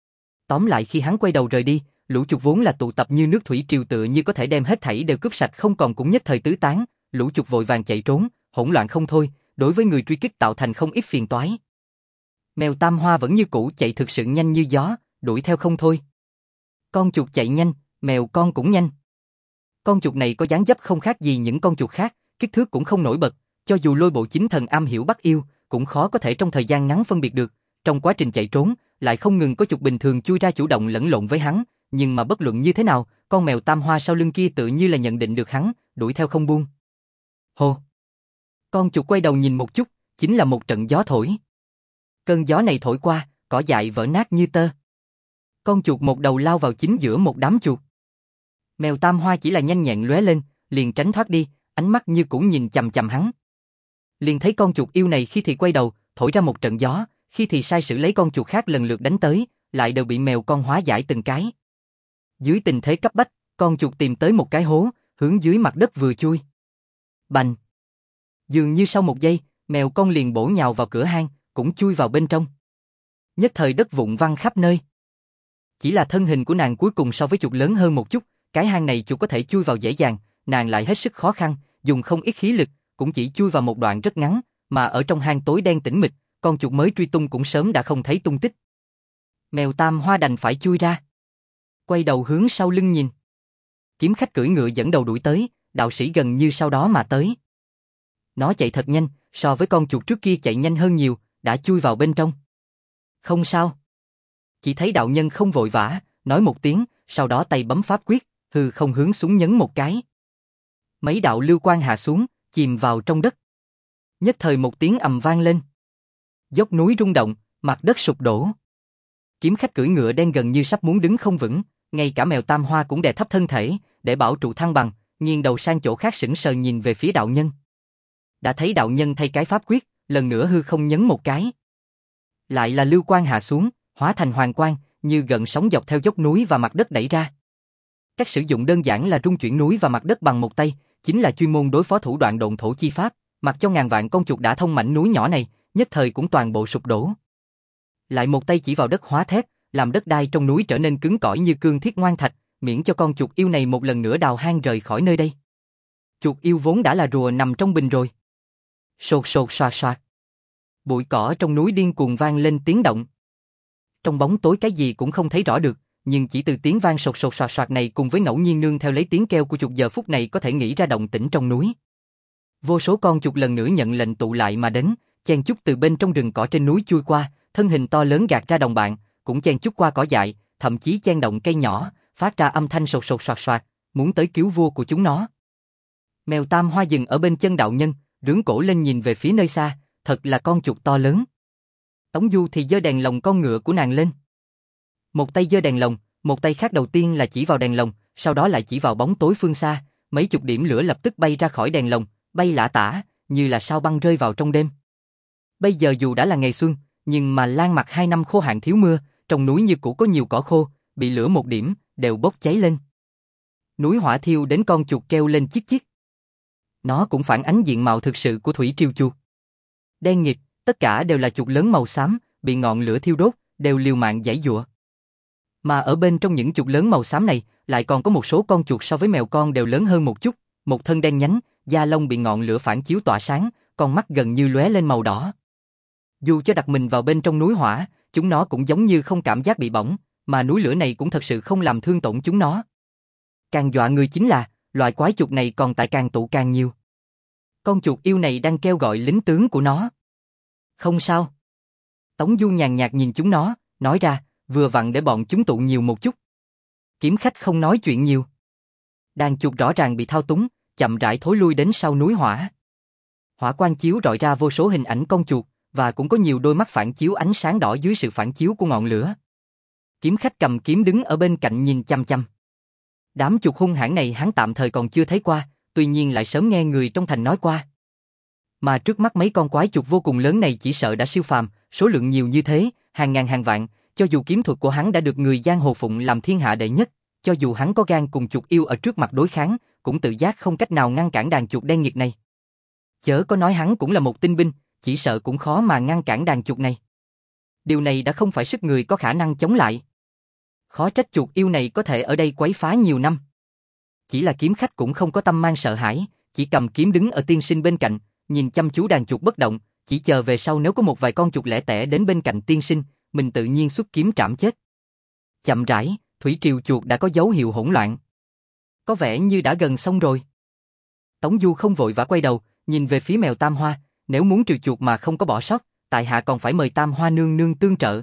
Tóm lại khi hắn quay đầu rời đi, lũ chuột vốn là tụ tập như nước thủy triều tựa như có thể đem hết thảy đều cướp sạch không còn cũng nhất thời tứ tán, lũ chuột vội vàng chạy trốn, hỗn loạn không thôi, đối với người truy kích tạo thành không ít phiền toái. Mèo Tam Hoa vẫn như cũ chạy thực sự nhanh như gió, đuổi theo không thôi. Con chuột chạy nhanh, mèo con cũng nhanh. Con chuột này có dáng dấp không khác gì những con chuột khác, kích thước cũng không nổi bật, cho dù Lôi Bộ chính thần am hiểu bắt yêu, cũng khó có thể trong thời gian ngắn phân biệt được. Trong quá trình chạy trốn, lại không ngừng có chuột bình thường chui ra chủ động lẫn lộn với hắn, nhưng mà bất luận như thế nào, con mèo Tam Hoa sau lưng kia tự như là nhận định được hắn, đuổi theo không buông. Hồ! Con chuột quay đầu nhìn một chút, chính là một trận gió thổi. Cơn gió này thổi qua, cỏ dại vỡ nát như tơ. Con chuột một đầu lao vào chính giữa một đám chuột. Mèo Tam Hoa chỉ là nhanh nhẹn lóe lên, liền tránh thoát đi, ánh mắt như cũng nhìn chằm chằm hắn. Liền thấy con chuột yêu này khi thì quay đầu, thổi ra một trận gió, khi thì sai sử lấy con chuột khác lần lượt đánh tới, lại đều bị mèo con hóa giải từng cái. Dưới tình thế cấp bách, con chuột tìm tới một cái hố, hướng dưới mặt đất vừa chui. Bành! Dường như sau một giây, mèo con liền bổ nhào vào cửa hang, cũng chui vào bên trong. Nhất thời đất vụn văng khắp nơi. Chỉ là thân hình của nàng cuối cùng so với chuột lớn hơn một chút, cái hang này chuột có thể chui vào dễ dàng, nàng lại hết sức khó khăn, dùng không ít khí lực, cũng chỉ chui vào một đoạn rất ngắn, mà ở trong hang tối đen tĩnh mịch, con chuột mới truy tung cũng sớm đã không thấy tung tích. Mèo Tam Hoa đành phải chui ra. Quay đầu hướng sau lưng nhìn. Kiếm khách cưỡi ngựa dẫn đầu đuổi tới, đạo sĩ gần như sau đó mà tới. Nó chạy thật nhanh, so với con chuột trước kia chạy nhanh hơn nhiều, đã chui vào bên trong. Không sao. Chỉ thấy đạo nhân không vội vã, nói một tiếng, sau đó tay bấm pháp quyết, hư không hướng xuống nhấn một cái. Mấy đạo lưu quang hạ xuống, chìm vào trong đất. Nhất thời một tiếng ầm vang lên. Dốc núi rung động, mặt đất sụp đổ. Kiếm khách cưỡi ngựa đen gần như sắp muốn đứng không vững, ngay cả mèo Tam Hoa cũng đè thấp thân thể, để bảo trụ thăng bằng, nghiêng đầu sang chỗ khác sững sờ nhìn về phía đạo nhân. Đã thấy đạo nhân thay cái pháp quyết, lần nữa hư không nhấn một cái. Lại là lưu quang hạ xuống, hóa thành hoàng quang, như gợn sóng dọc theo dốc núi và mặt đất đẩy ra. Cách sử dụng đơn giản là rung chuyển núi và mặt đất bằng một tay, chính là chuyên môn đối phó thủ đoạn độn thổ chi pháp, mặc cho ngàn vạn con chuột đã thông mảnh núi nhỏ này, nhất thời cũng toàn bộ sụp đổ. Lại một tay chỉ vào đất hóa thép, làm đất đai trong núi trở nên cứng cỏi như cương thiết ngoan thạch, miễn cho con chuột yêu này một lần nữa đào hang rời khỏi nơi đây. Chuột yêu vốn đã là rùa nằm trong bình rồi. Sột sột soạt soạt. Bụi cỏ trong núi điên cuồng vang lên tiếng động. Trong bóng tối cái gì cũng không thấy rõ được, nhưng chỉ từ tiếng vang sột sột soạt soạt này cùng với ngẫu nhiên nương theo lấy tiếng kêu của chuột giờ phút này có thể nghĩ ra động tĩnh trong núi. Vô số con chuột lần nữa nhận lệnh tụ lại mà đến, chen chúc từ bên trong rừng cỏ trên núi chui qua, thân hình to lớn gạt ra đồng bạn, cũng chen chúc qua cỏ dại, thậm chí chen động cây nhỏ, phát ra âm thanh sột sột soạt soạt, muốn tới cứu vua của chúng nó. Mèo Tam Hoa dừng ở bên chân đạo nhân, rướn cổ lên nhìn về phía nơi xa, thật là con chuột to lớn. Tống Du thì giơ đèn lồng con ngựa của nàng lên. Một tay giơ đèn lồng, một tay khác đầu tiên là chỉ vào đèn lồng, sau đó lại chỉ vào bóng tối phương xa, mấy chục điểm lửa lập tức bay ra khỏi đèn lồng, bay lả tả, như là sao băng rơi vào trong đêm. Bây giờ dù đã là ngày xuân, nhưng mà Lan Mặt hai năm khô hạn thiếu mưa, trong núi như cũ có nhiều cỏ khô, bị lửa một điểm, đều bốc cháy lên. Núi hỏa thiêu đến con chuột kêu lên chiếc chiếc. Nó cũng phản ánh diện mạo thực sự của thủy triều chuột. Đen nghịt, tất cả đều là chuột lớn màu xám, bị ngọn lửa thiêu đốt, đều liều mạng giãy giụa. Mà ở bên trong những chuột lớn màu xám này, lại còn có một số con chuột so với mèo con đều lớn hơn một chút, một thân đen nhánh, da lông bị ngọn lửa phản chiếu tỏa sáng, con mắt gần như lóe lên màu đỏ. Dù cho đặt mình vào bên trong núi hỏa, chúng nó cũng giống như không cảm giác bị bỏng, mà núi lửa này cũng thật sự không làm thương tổn chúng nó. Càng dọa người chính là, loại quái chuột này còn tại càng tụ càng nhiều. Con chuột yêu này đang kêu gọi lính tướng của nó. Không sao. Tống Du nhàn nhạt nhìn chúng nó, nói ra, vừa vặn để bọn chúng tụ nhiều một chút. Kiếm khách không nói chuyện nhiều. Đàn chuột rõ ràng bị thao túng, chậm rãi thối lui đến sau núi hỏa. Hỏa quang chiếu rọi ra vô số hình ảnh con chuột, và cũng có nhiều đôi mắt phản chiếu ánh sáng đỏ dưới sự phản chiếu của ngọn lửa. Kiếm khách cầm kiếm đứng ở bên cạnh nhìn chăm chăm. Đám chuột hung hãn này hắn tạm thời còn chưa thấy qua, tuy nhiên lại sớm nghe người trong thành nói qua. Mà trước mắt mấy con quái chuột vô cùng lớn này chỉ sợ đã siêu phàm, số lượng nhiều như thế, hàng ngàn hàng vạn, cho dù kiếm thuật của hắn đã được người giang hồ phụng làm thiên hạ đệ nhất, cho dù hắn có gan cùng chuột yêu ở trước mặt đối kháng, cũng tự giác không cách nào ngăn cản đàn chuột đen nghiệt này. Chớ có nói hắn cũng là một tinh binh, chỉ sợ cũng khó mà ngăn cản đàn chuột này. Điều này đã không phải sức người có khả năng chống lại. Khó trách chuột yêu này có thể ở đây quấy phá nhiều năm. Chỉ là kiếm khách cũng không có tâm mang sợ hãi, chỉ cầm kiếm đứng ở tiên sinh bên cạnh, nhìn chăm chú đàn chuột bất động, chỉ chờ về sau nếu có một vài con chuột lẻ tẻ đến bên cạnh tiên sinh, mình tự nhiên xuất kiếm trảm chết. Chậm rãi, thủy triều chuột đã có dấu hiệu hỗn loạn. Có vẻ như đã gần xong rồi. Tống Du không vội vã quay đầu, nhìn về phía mèo Tam Hoa, nếu muốn trừ chuột mà không có bỏ sót, tại hạ còn phải mời Tam Hoa nương nương tương trợ.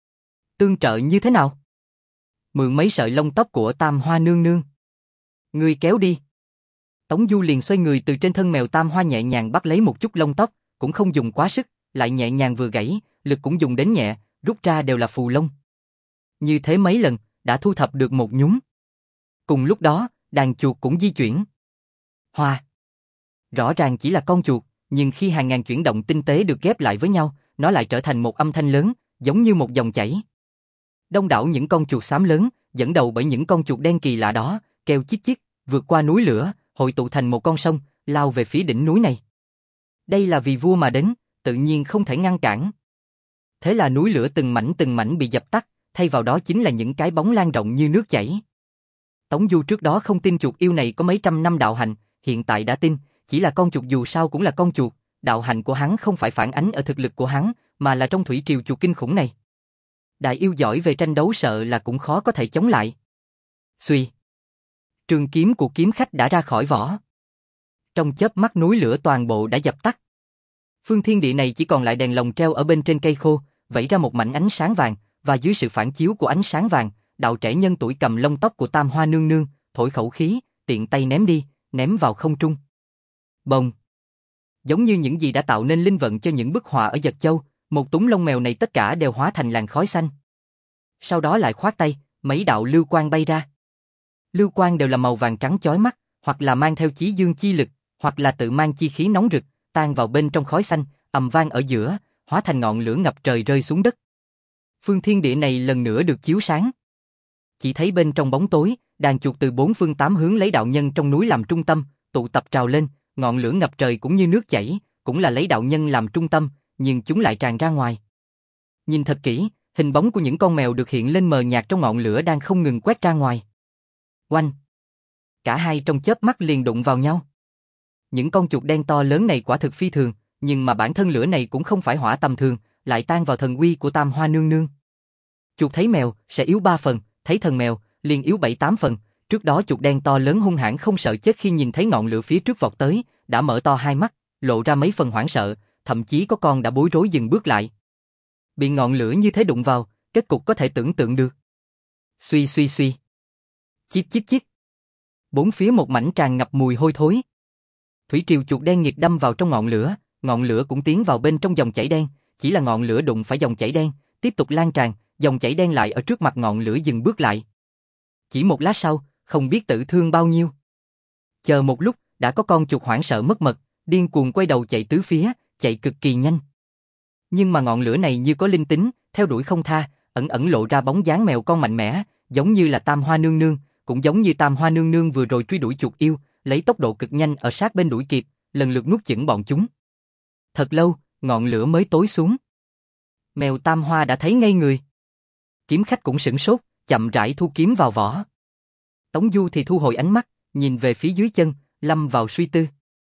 Tương trợ như thế nào? Mượn mấy sợi lông tóc của Tam Hoa nương nương. Ngươi kéo đi. Tống Du liền xoay người từ trên thân mèo Tam Hoa nhẹ nhàng bắt lấy một chút lông tóc, cũng không dùng quá sức, lại nhẹ nhàng vừa gãy, lực cũng dùng đến nhẹ, rút ra đều là phù lông. Như thế mấy lần, đã thu thập được một nhúm. Cùng lúc đó, đàn chuột cũng di chuyển. Hoa. Rõ ràng chỉ là con chuột, nhưng khi hàng ngàn chuyển động tinh tế được ghép lại với nhau, nó lại trở thành một âm thanh lớn, giống như một dòng chảy. Đông đảo những con chuột xám lớn, dẫn đầu bởi những con chuột đen kỳ lạ đó, kêu chích chích, vượt qua núi lửa, hội tụ thành một con sông, lao về phía đỉnh núi này. Đây là vì vua mà đến, tự nhiên không thể ngăn cản. Thế là núi lửa từng mảnh từng mảnh bị dập tắt, thay vào đó chính là những cái bóng lan rộng như nước chảy. Tống Du trước đó không tin chuột yêu này có mấy trăm năm đạo hành, hiện tại đã tin, chỉ là con chuột dù sao cũng là con chuột, đạo hành của hắn không phải phản ánh ở thực lực của hắn, mà là trong thủy triều chuột kinh khủng này. Đại yêu giỏi về tranh đấu sợ là cũng khó có thể chống lại. Xuy. Trường kiếm của kiếm khách đã ra khỏi vỏ. Trong chớp mắt núi lửa toàn bộ đã dập tắt. Phương thiên địa này chỉ còn lại đèn lồng treo ở bên trên cây khô, vẫy ra một mảnh ánh sáng vàng, và dưới sự phản chiếu của ánh sáng vàng, đạo trẻ nhân tuổi cầm lông tóc của Tam Hoa nương nương, thổi khẩu khí, tiện tay ném đi, ném vào không trung. Bồng. Giống như những gì đã tạo nên linh vận cho những bức họa ở Dật Châu, một túng lông mèo này tất cả đều hóa thành làn khói xanh. Sau đó lại khoát tay, mấy đạo lưu quang bay ra. Lưu quang đều là màu vàng trắng chói mắt, hoặc là mang theo chí dương chi lực, hoặc là tự mang chi khí nóng rực, tan vào bên trong khói xanh, ầm vang ở giữa, hóa thành ngọn lửa ngập trời rơi xuống đất. Phương thiên địa này lần nữa được chiếu sáng. Chỉ thấy bên trong bóng tối, đàn chuột từ bốn phương tám hướng lấy đạo nhân trong núi làm trung tâm, tụ tập trào lên, ngọn lửa ngập trời cũng như nước chảy, cũng là lấy đạo nhân làm trung tâm, nhưng chúng lại tràn ra ngoài. Nhìn thật kỹ, hình bóng của những con mèo được hiện lên mờ nhạt trong ngọn lửa đang không ngừng quét ra ngoài. Oanh! Cả hai trong chớp mắt liền đụng vào nhau. Những con chuột đen to lớn này quả thực phi thường, nhưng mà bản thân lửa này cũng không phải hỏa tầm thường, lại tan vào thần uy của Tam Hoa nương nương. Chuột thấy mèo sẽ yếu ba phần, thấy thần mèo liền yếu bảy tám phần. Trước đó chuột đen to lớn hung hãn không sợ chết khi nhìn thấy ngọn lửa phía trước vọt tới, đã mở to hai mắt, lộ ra mấy phần hoảng sợ, thậm chí có con đã bối rối dừng bước lại. Bị ngọn lửa như thế đụng vào, kết cục có thể tưởng tượng được. Suy suy suy. Chít chít chít. Bốn phía một mảnh tràn ngập mùi hôi thối. Thủy triều chuột đen nghiệt đâm vào trong ngọn lửa, ngọn lửa cũng tiến vào bên trong dòng chảy đen, chỉ là ngọn lửa đụng phải dòng chảy đen, tiếp tục lan tràn, dòng chảy đen lại ở trước mặt ngọn lửa dừng bước lại. Chỉ một lát sau, không biết tử thương bao nhiêu. Chờ một lúc, đã có con chuột hoảng sợ mất mật, điên cuồng quay đầu chạy tứ phía, chạy cực kỳ nhanh. Nhưng mà ngọn lửa này như có linh tính, theo đuổi không tha, ẩn ẩn lộ ra bóng dáng mèo con mạnh mẽ, giống như là Tam Hoa nương nương, cũng giống như Tam Hoa nương nương vừa rồi truy đuổi chuột yêu, lấy tốc độ cực nhanh ở sát bên đuổi kịp, lần lượt nuốt chửng bọn chúng. Thật lâu, ngọn lửa mới tối xuống. Mèo Tam Hoa đã thấy ngây người. Kiếm khách cũng sửng sốt, chậm rãi thu kiếm vào vỏ. Tống Du thì thu hồi ánh mắt, nhìn về phía dưới chân, lâm vào suy tư.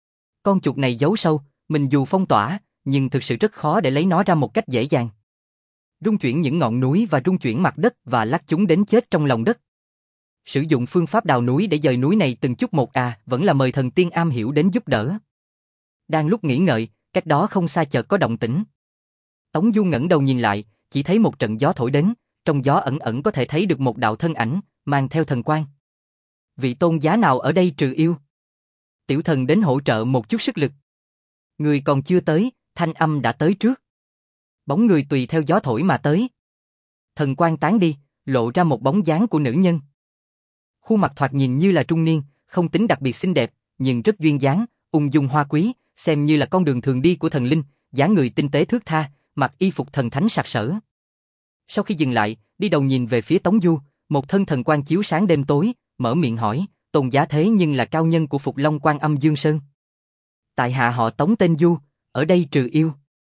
Con chuột này giấu sâu, mình dù phong tỏa, nhưng thực sự rất khó để lấy nó ra một cách dễ dàng. Rung chuyển những ngọn núi và rung chuyển mặt đất và lắc chúng đến chết trong lòng đất. Sử dụng phương pháp đào núi để dời núi này từng chút một à, vẫn là mời thần tiên am hiểu đến giúp đỡ. Đang lúc nghĩ ngợi, cách đó không xa chợt có động tĩnh. Tống Du ngẩng đầu nhìn lại, chỉ thấy một trận gió thổi đến, trong gió ẩn ẩn có thể thấy được một đạo thân ảnh, mang theo thần quang. Vị tôn giá nào ở đây trừ yêu? Tiểu thần đến hỗ trợ một chút sức lực. Người còn chưa tới, thanh âm đã tới trước. Bóng người tùy theo gió thổi mà tới. Thần quang tán đi, lộ ra một bóng dáng của nữ nhân. Khuôn mặt thoạt nhìn như là trung niên, không tính đặc biệt xinh đẹp, nhưng rất duyên dáng, ung dung hoa quý, xem như là con đường thường đi của thần linh, dáng người tinh tế thướt tha, mặc y phục thần thánh sặc sỡ. Sau khi dừng lại, đi đầu nhìn về phía Tống Du, một thân thần quang chiếu sáng đêm tối, mở miệng hỏi, tôn giá thế nhưng là cao nhân của Phục Long Quan Âm Dương Sơn. Tại hạ họ Tống tên Du, ở đây trừ yêu.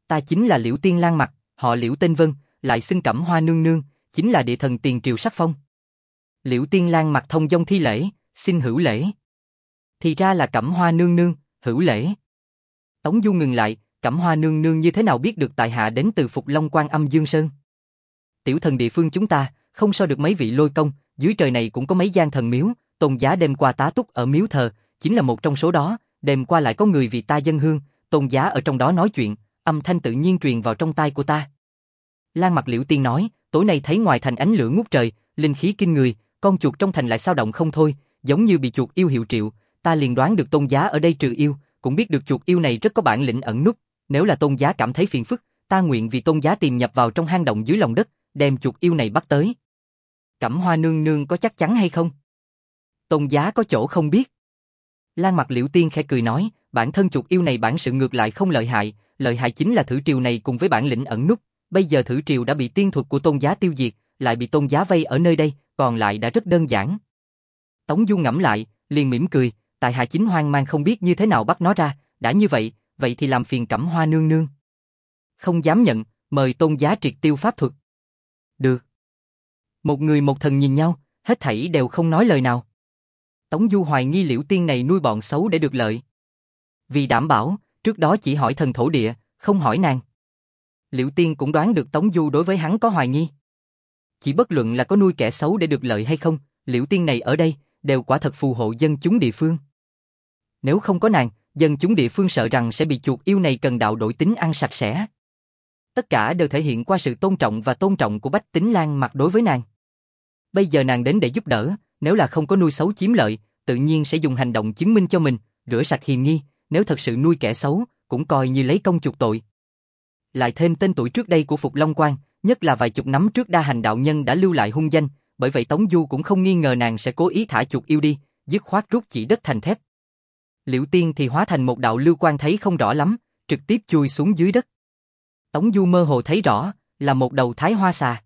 Ta chính là Liễu Tiên Lang Mặc, họ Liễu tên Vân, lại xưng Cẩm Hoa nương nương, chính là địa thần tiền triều sắc phong. Liễu Tiên Lang Mặc thông dong thi lễ, xin hữu lễ. Thì ra là Cẩm Hoa nương nương, hữu lễ. Tống Du ngừng lại, Cẩm Hoa nương nương như thế nào biết được tại hạ đến từ Phục Long Quan Âm Dương Sơn? Tiểu thần địa phương chúng ta, không so được mấy vị lôi công, dưới trời này cũng có mấy gian thần miếu, Tôn Giá đêm qua tá túc ở miếu thờ, chính là một trong số đó, đêm qua lại có người vì ta dâng hương, Tôn Giá ở trong đó nói chuyện, âm thanh tự nhiên truyền vào trong tai của ta. Lan Mặc Liễu Tiên nói, tối nay thấy ngoài thành ánh lửa ngút trời, linh khí kinh người, con chuột trong thành lại sao động không thôi, giống như bị chuột yêu hiệu triệu, ta liền đoán được Tôn Giá ở đây trừ yêu, cũng biết được chuột yêu này rất có bản lĩnh ẩn núp, nếu là Tôn Giá cảm thấy phiền phức, ta nguyện vì Tôn Giá tìm nhập vào trong hang động dưới lòng đất, đem chuột yêu này bắt tới. Cẩm Hoa nương nương có chắc chắn hay không? Tôn Giá có chỗ không biết. Lan Mặc Liễu Tiên khẽ cười nói, bản thân chuột yêu này bản sự ngược lại không lợi hại, lợi hại chính là thử triều này cùng với bản lĩnh ẩn núp, bây giờ thử triều đã bị tiên thuật của Tôn Giá tiêu diệt, lại bị Tôn Giá vây ở nơi đây, còn lại đã rất đơn giản. Tống Du ngẫm lại, liền mỉm cười, tại hạ chính hoang mang không biết như thế nào bắt nó ra, đã như vậy, vậy thì làm phiền Cẩm Hoa nương nương. Không dám nhận, mời Tôn Giá triệt tiêu pháp thuật. Được. Một người một thần nhìn nhau, hết thảy đều không nói lời nào. Tống Du hoài nghi Liễu Tiên này nuôi bọn xấu để được lợi. Vì đảm bảo, trước đó chỉ hỏi thần thổ địa, không hỏi nàng. Liễu Tiên cũng đoán được Tống Du đối với hắn có hoài nghi. Chỉ bất luận là có nuôi kẻ xấu để được lợi hay không, Liễu Tiên này ở đây, đều quả thật phù hộ dân chúng địa phương. Nếu không có nàng, dân chúng địa phương sợ rằng sẽ bị chuột yêu này cần đạo đổi tính ăn sạch sẽ. Tất cả đều thể hiện qua sự tôn trọng và tôn trọng của bách tính Lan Mặc đối với nàng. Bây giờ nàng đến để giúp đỡ, nếu là không có nuôi xấu chiếm lợi, tự nhiên sẽ dùng hành động chứng minh cho mình, rửa sạch hiềm nghi, nếu thật sự nuôi kẻ xấu, cũng coi như lấy công chuộc tội. Lại thêm tên tuổi trước đây của Phục Long Quan, nhất là vài chục năm trước đa hành đạo nhân đã lưu lại hung danh, bởi vậy Tống Du cũng không nghi ngờ nàng sẽ cố ý thả chuột yêu đi, dứt khoát rút chỉ đất thành thép. Liễu Tiên thì hóa thành một đạo lưu quang thấy không rõ lắm, trực tiếp chui xuống dưới đất. Tống Du mơ hồ thấy rõ, là một đầu thái hoa xà.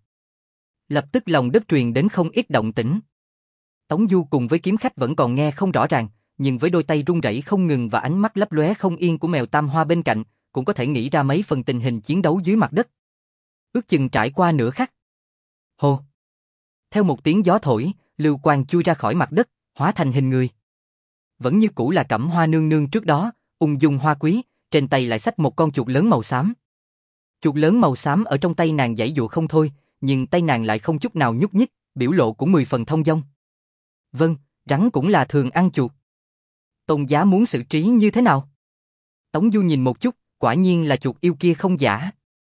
Lập tức lòng đất truyền đến không ít động tĩnh. Tống Du cùng với kiếm khách vẫn còn nghe không rõ ràng, nhưng với đôi tay run rẩy không ngừng và ánh mắt lấp lóe không yên của mèo Tam Hoa bên cạnh, cũng có thể nghĩ ra mấy phần tình hình chiến đấu dưới mặt đất. Ước chừng trải qua nửa khắc. Hồ! Theo một tiếng gió thổi, lưu quang chui ra khỏi mặt đất, hóa thành hình người. Vẫn như cũ là Cẩm Hoa nương nương trước đó, ung dung hoa quý, trên tay lại xách một con chuột lớn màu xám. Chuột lớn màu xám ở trong tay nàng giãy giụa không thôi, nhưng tay nàng lại không chút nào nhúc nhích, biểu lộ cũng mười phần thông dong. Vâng, rắn cũng là thường ăn chuột. Tôn Giá muốn xử trí như thế nào? Tống Du nhìn một chút, quả nhiên là chuột yêu kia không giả.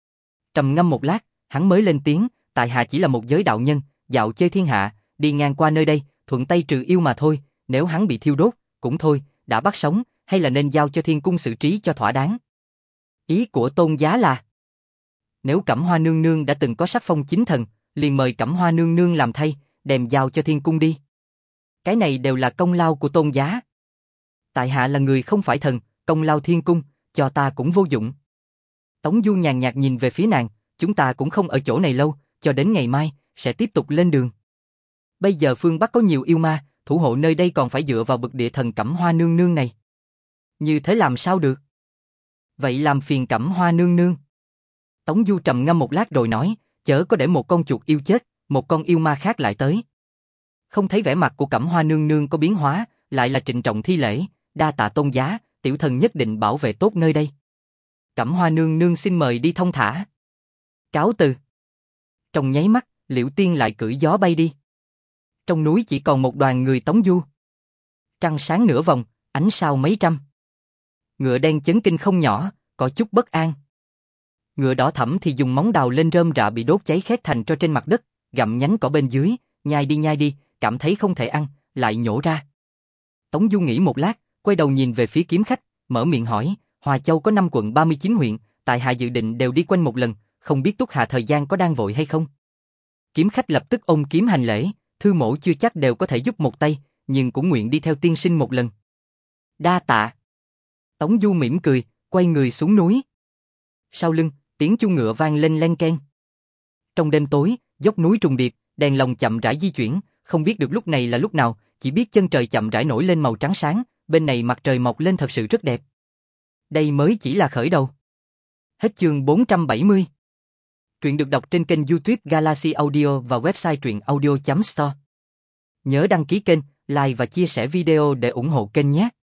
Trầm ngâm một lát, hắn mới lên tiếng, tại hạ chỉ là một giới đạo nhân, dạo chơi thiên hạ, đi ngang qua nơi đây, thuận tay trừ yêu mà thôi, nếu hắn bị thiêu đốt, cũng thôi, đã bắt sống, hay là nên giao cho thiên cung xử trí cho thỏa đáng. Ý của Tôn Giá là, nếu Cẩm Hoa nương nương đã từng có sắc phong chính thần, liền mời Cẩm Hoa nương nương làm thay, đem giao cho thiên cung đi. Cái này đều là công lao của Tôn Giá. Tại hạ là người không phải thần, công lao thiên cung, cho ta cũng vô dụng. Tống Du nhàn nhạt nhìn về phía nàng, chúng ta cũng không ở chỗ này lâu, cho đến ngày mai, sẽ tiếp tục lên đường. Bây giờ phương Bắc có nhiều yêu ma, thủ hộ nơi đây còn phải dựa vào bậc địa thần Cẩm Hoa nương nương này. Như thế làm sao được? Vậy làm phiền Cẩm Hoa nương nương. Tống Du trầm ngâm một lát rồi nói, chớ có để một con chuột yêu chết, một con yêu ma khác lại tới. Không thấy vẻ mặt của Cẩm Hoa nương nương có biến hóa, lại là trịnh trọng thi lễ, đa tạ Tôn Giá, tiểu thần nhất định bảo vệ tốt nơi đây. Cẩm Hoa nương nương xin mời đi thông thả. Cáo từ. Trong nháy mắt, Liễu Tiên lại cưỡi gió bay đi. Trong núi chỉ còn một đoàn người Tống Du. Trăng sáng nửa vòng, ánh sao mấy trăm. Ngựa đen chấn kinh không nhỏ, có chút bất an. Ngựa đỏ thẫm thì dùng móng đào lên rơm rạ bị đốt cháy khét thành tro trên mặt đất, gặm nhánh cỏ bên dưới, nhai đi nhai đi, cảm thấy không thể ăn, lại nhổ ra. Tống Du nghĩ một lát, quay đầu nhìn về phía kiếm khách, mở miệng hỏi, Hòa Châu có năm quận ba mươi chín huyện, tại hạ dự định đều đi quanh một lần, không biết Túc Hà thời gian có đang vội hay không? Kiếm khách lập tức ôm kiếm hành lễ, thư mổ chưa chắc đều có thể giúp một tay, nhưng cũng nguyện đi theo tiên sinh một lần. Đa tạ. Tống Du mỉm cười, quay người xuống núi. Sau lưng, tiếng chuông ngựa vang lên len keng. Trong đêm tối, dốc núi trùng điệp, đèn lồng chậm rãi di chuyển, không biết được lúc này là lúc nào, chỉ biết chân trời chậm rãi nổi lên màu trắng sáng, bên này mặt trời mọc lên thật sự rất đẹp. Đây mới chỉ là khởi đầu. Hết chương bốn trăm bảy mươi. Truyện được đọc trên kênh YouTube Galaxy Audio và website truyện audio chấm store. Nhớ đăng ký kênh, like và chia sẻ video để ủng hộ kênh nhé.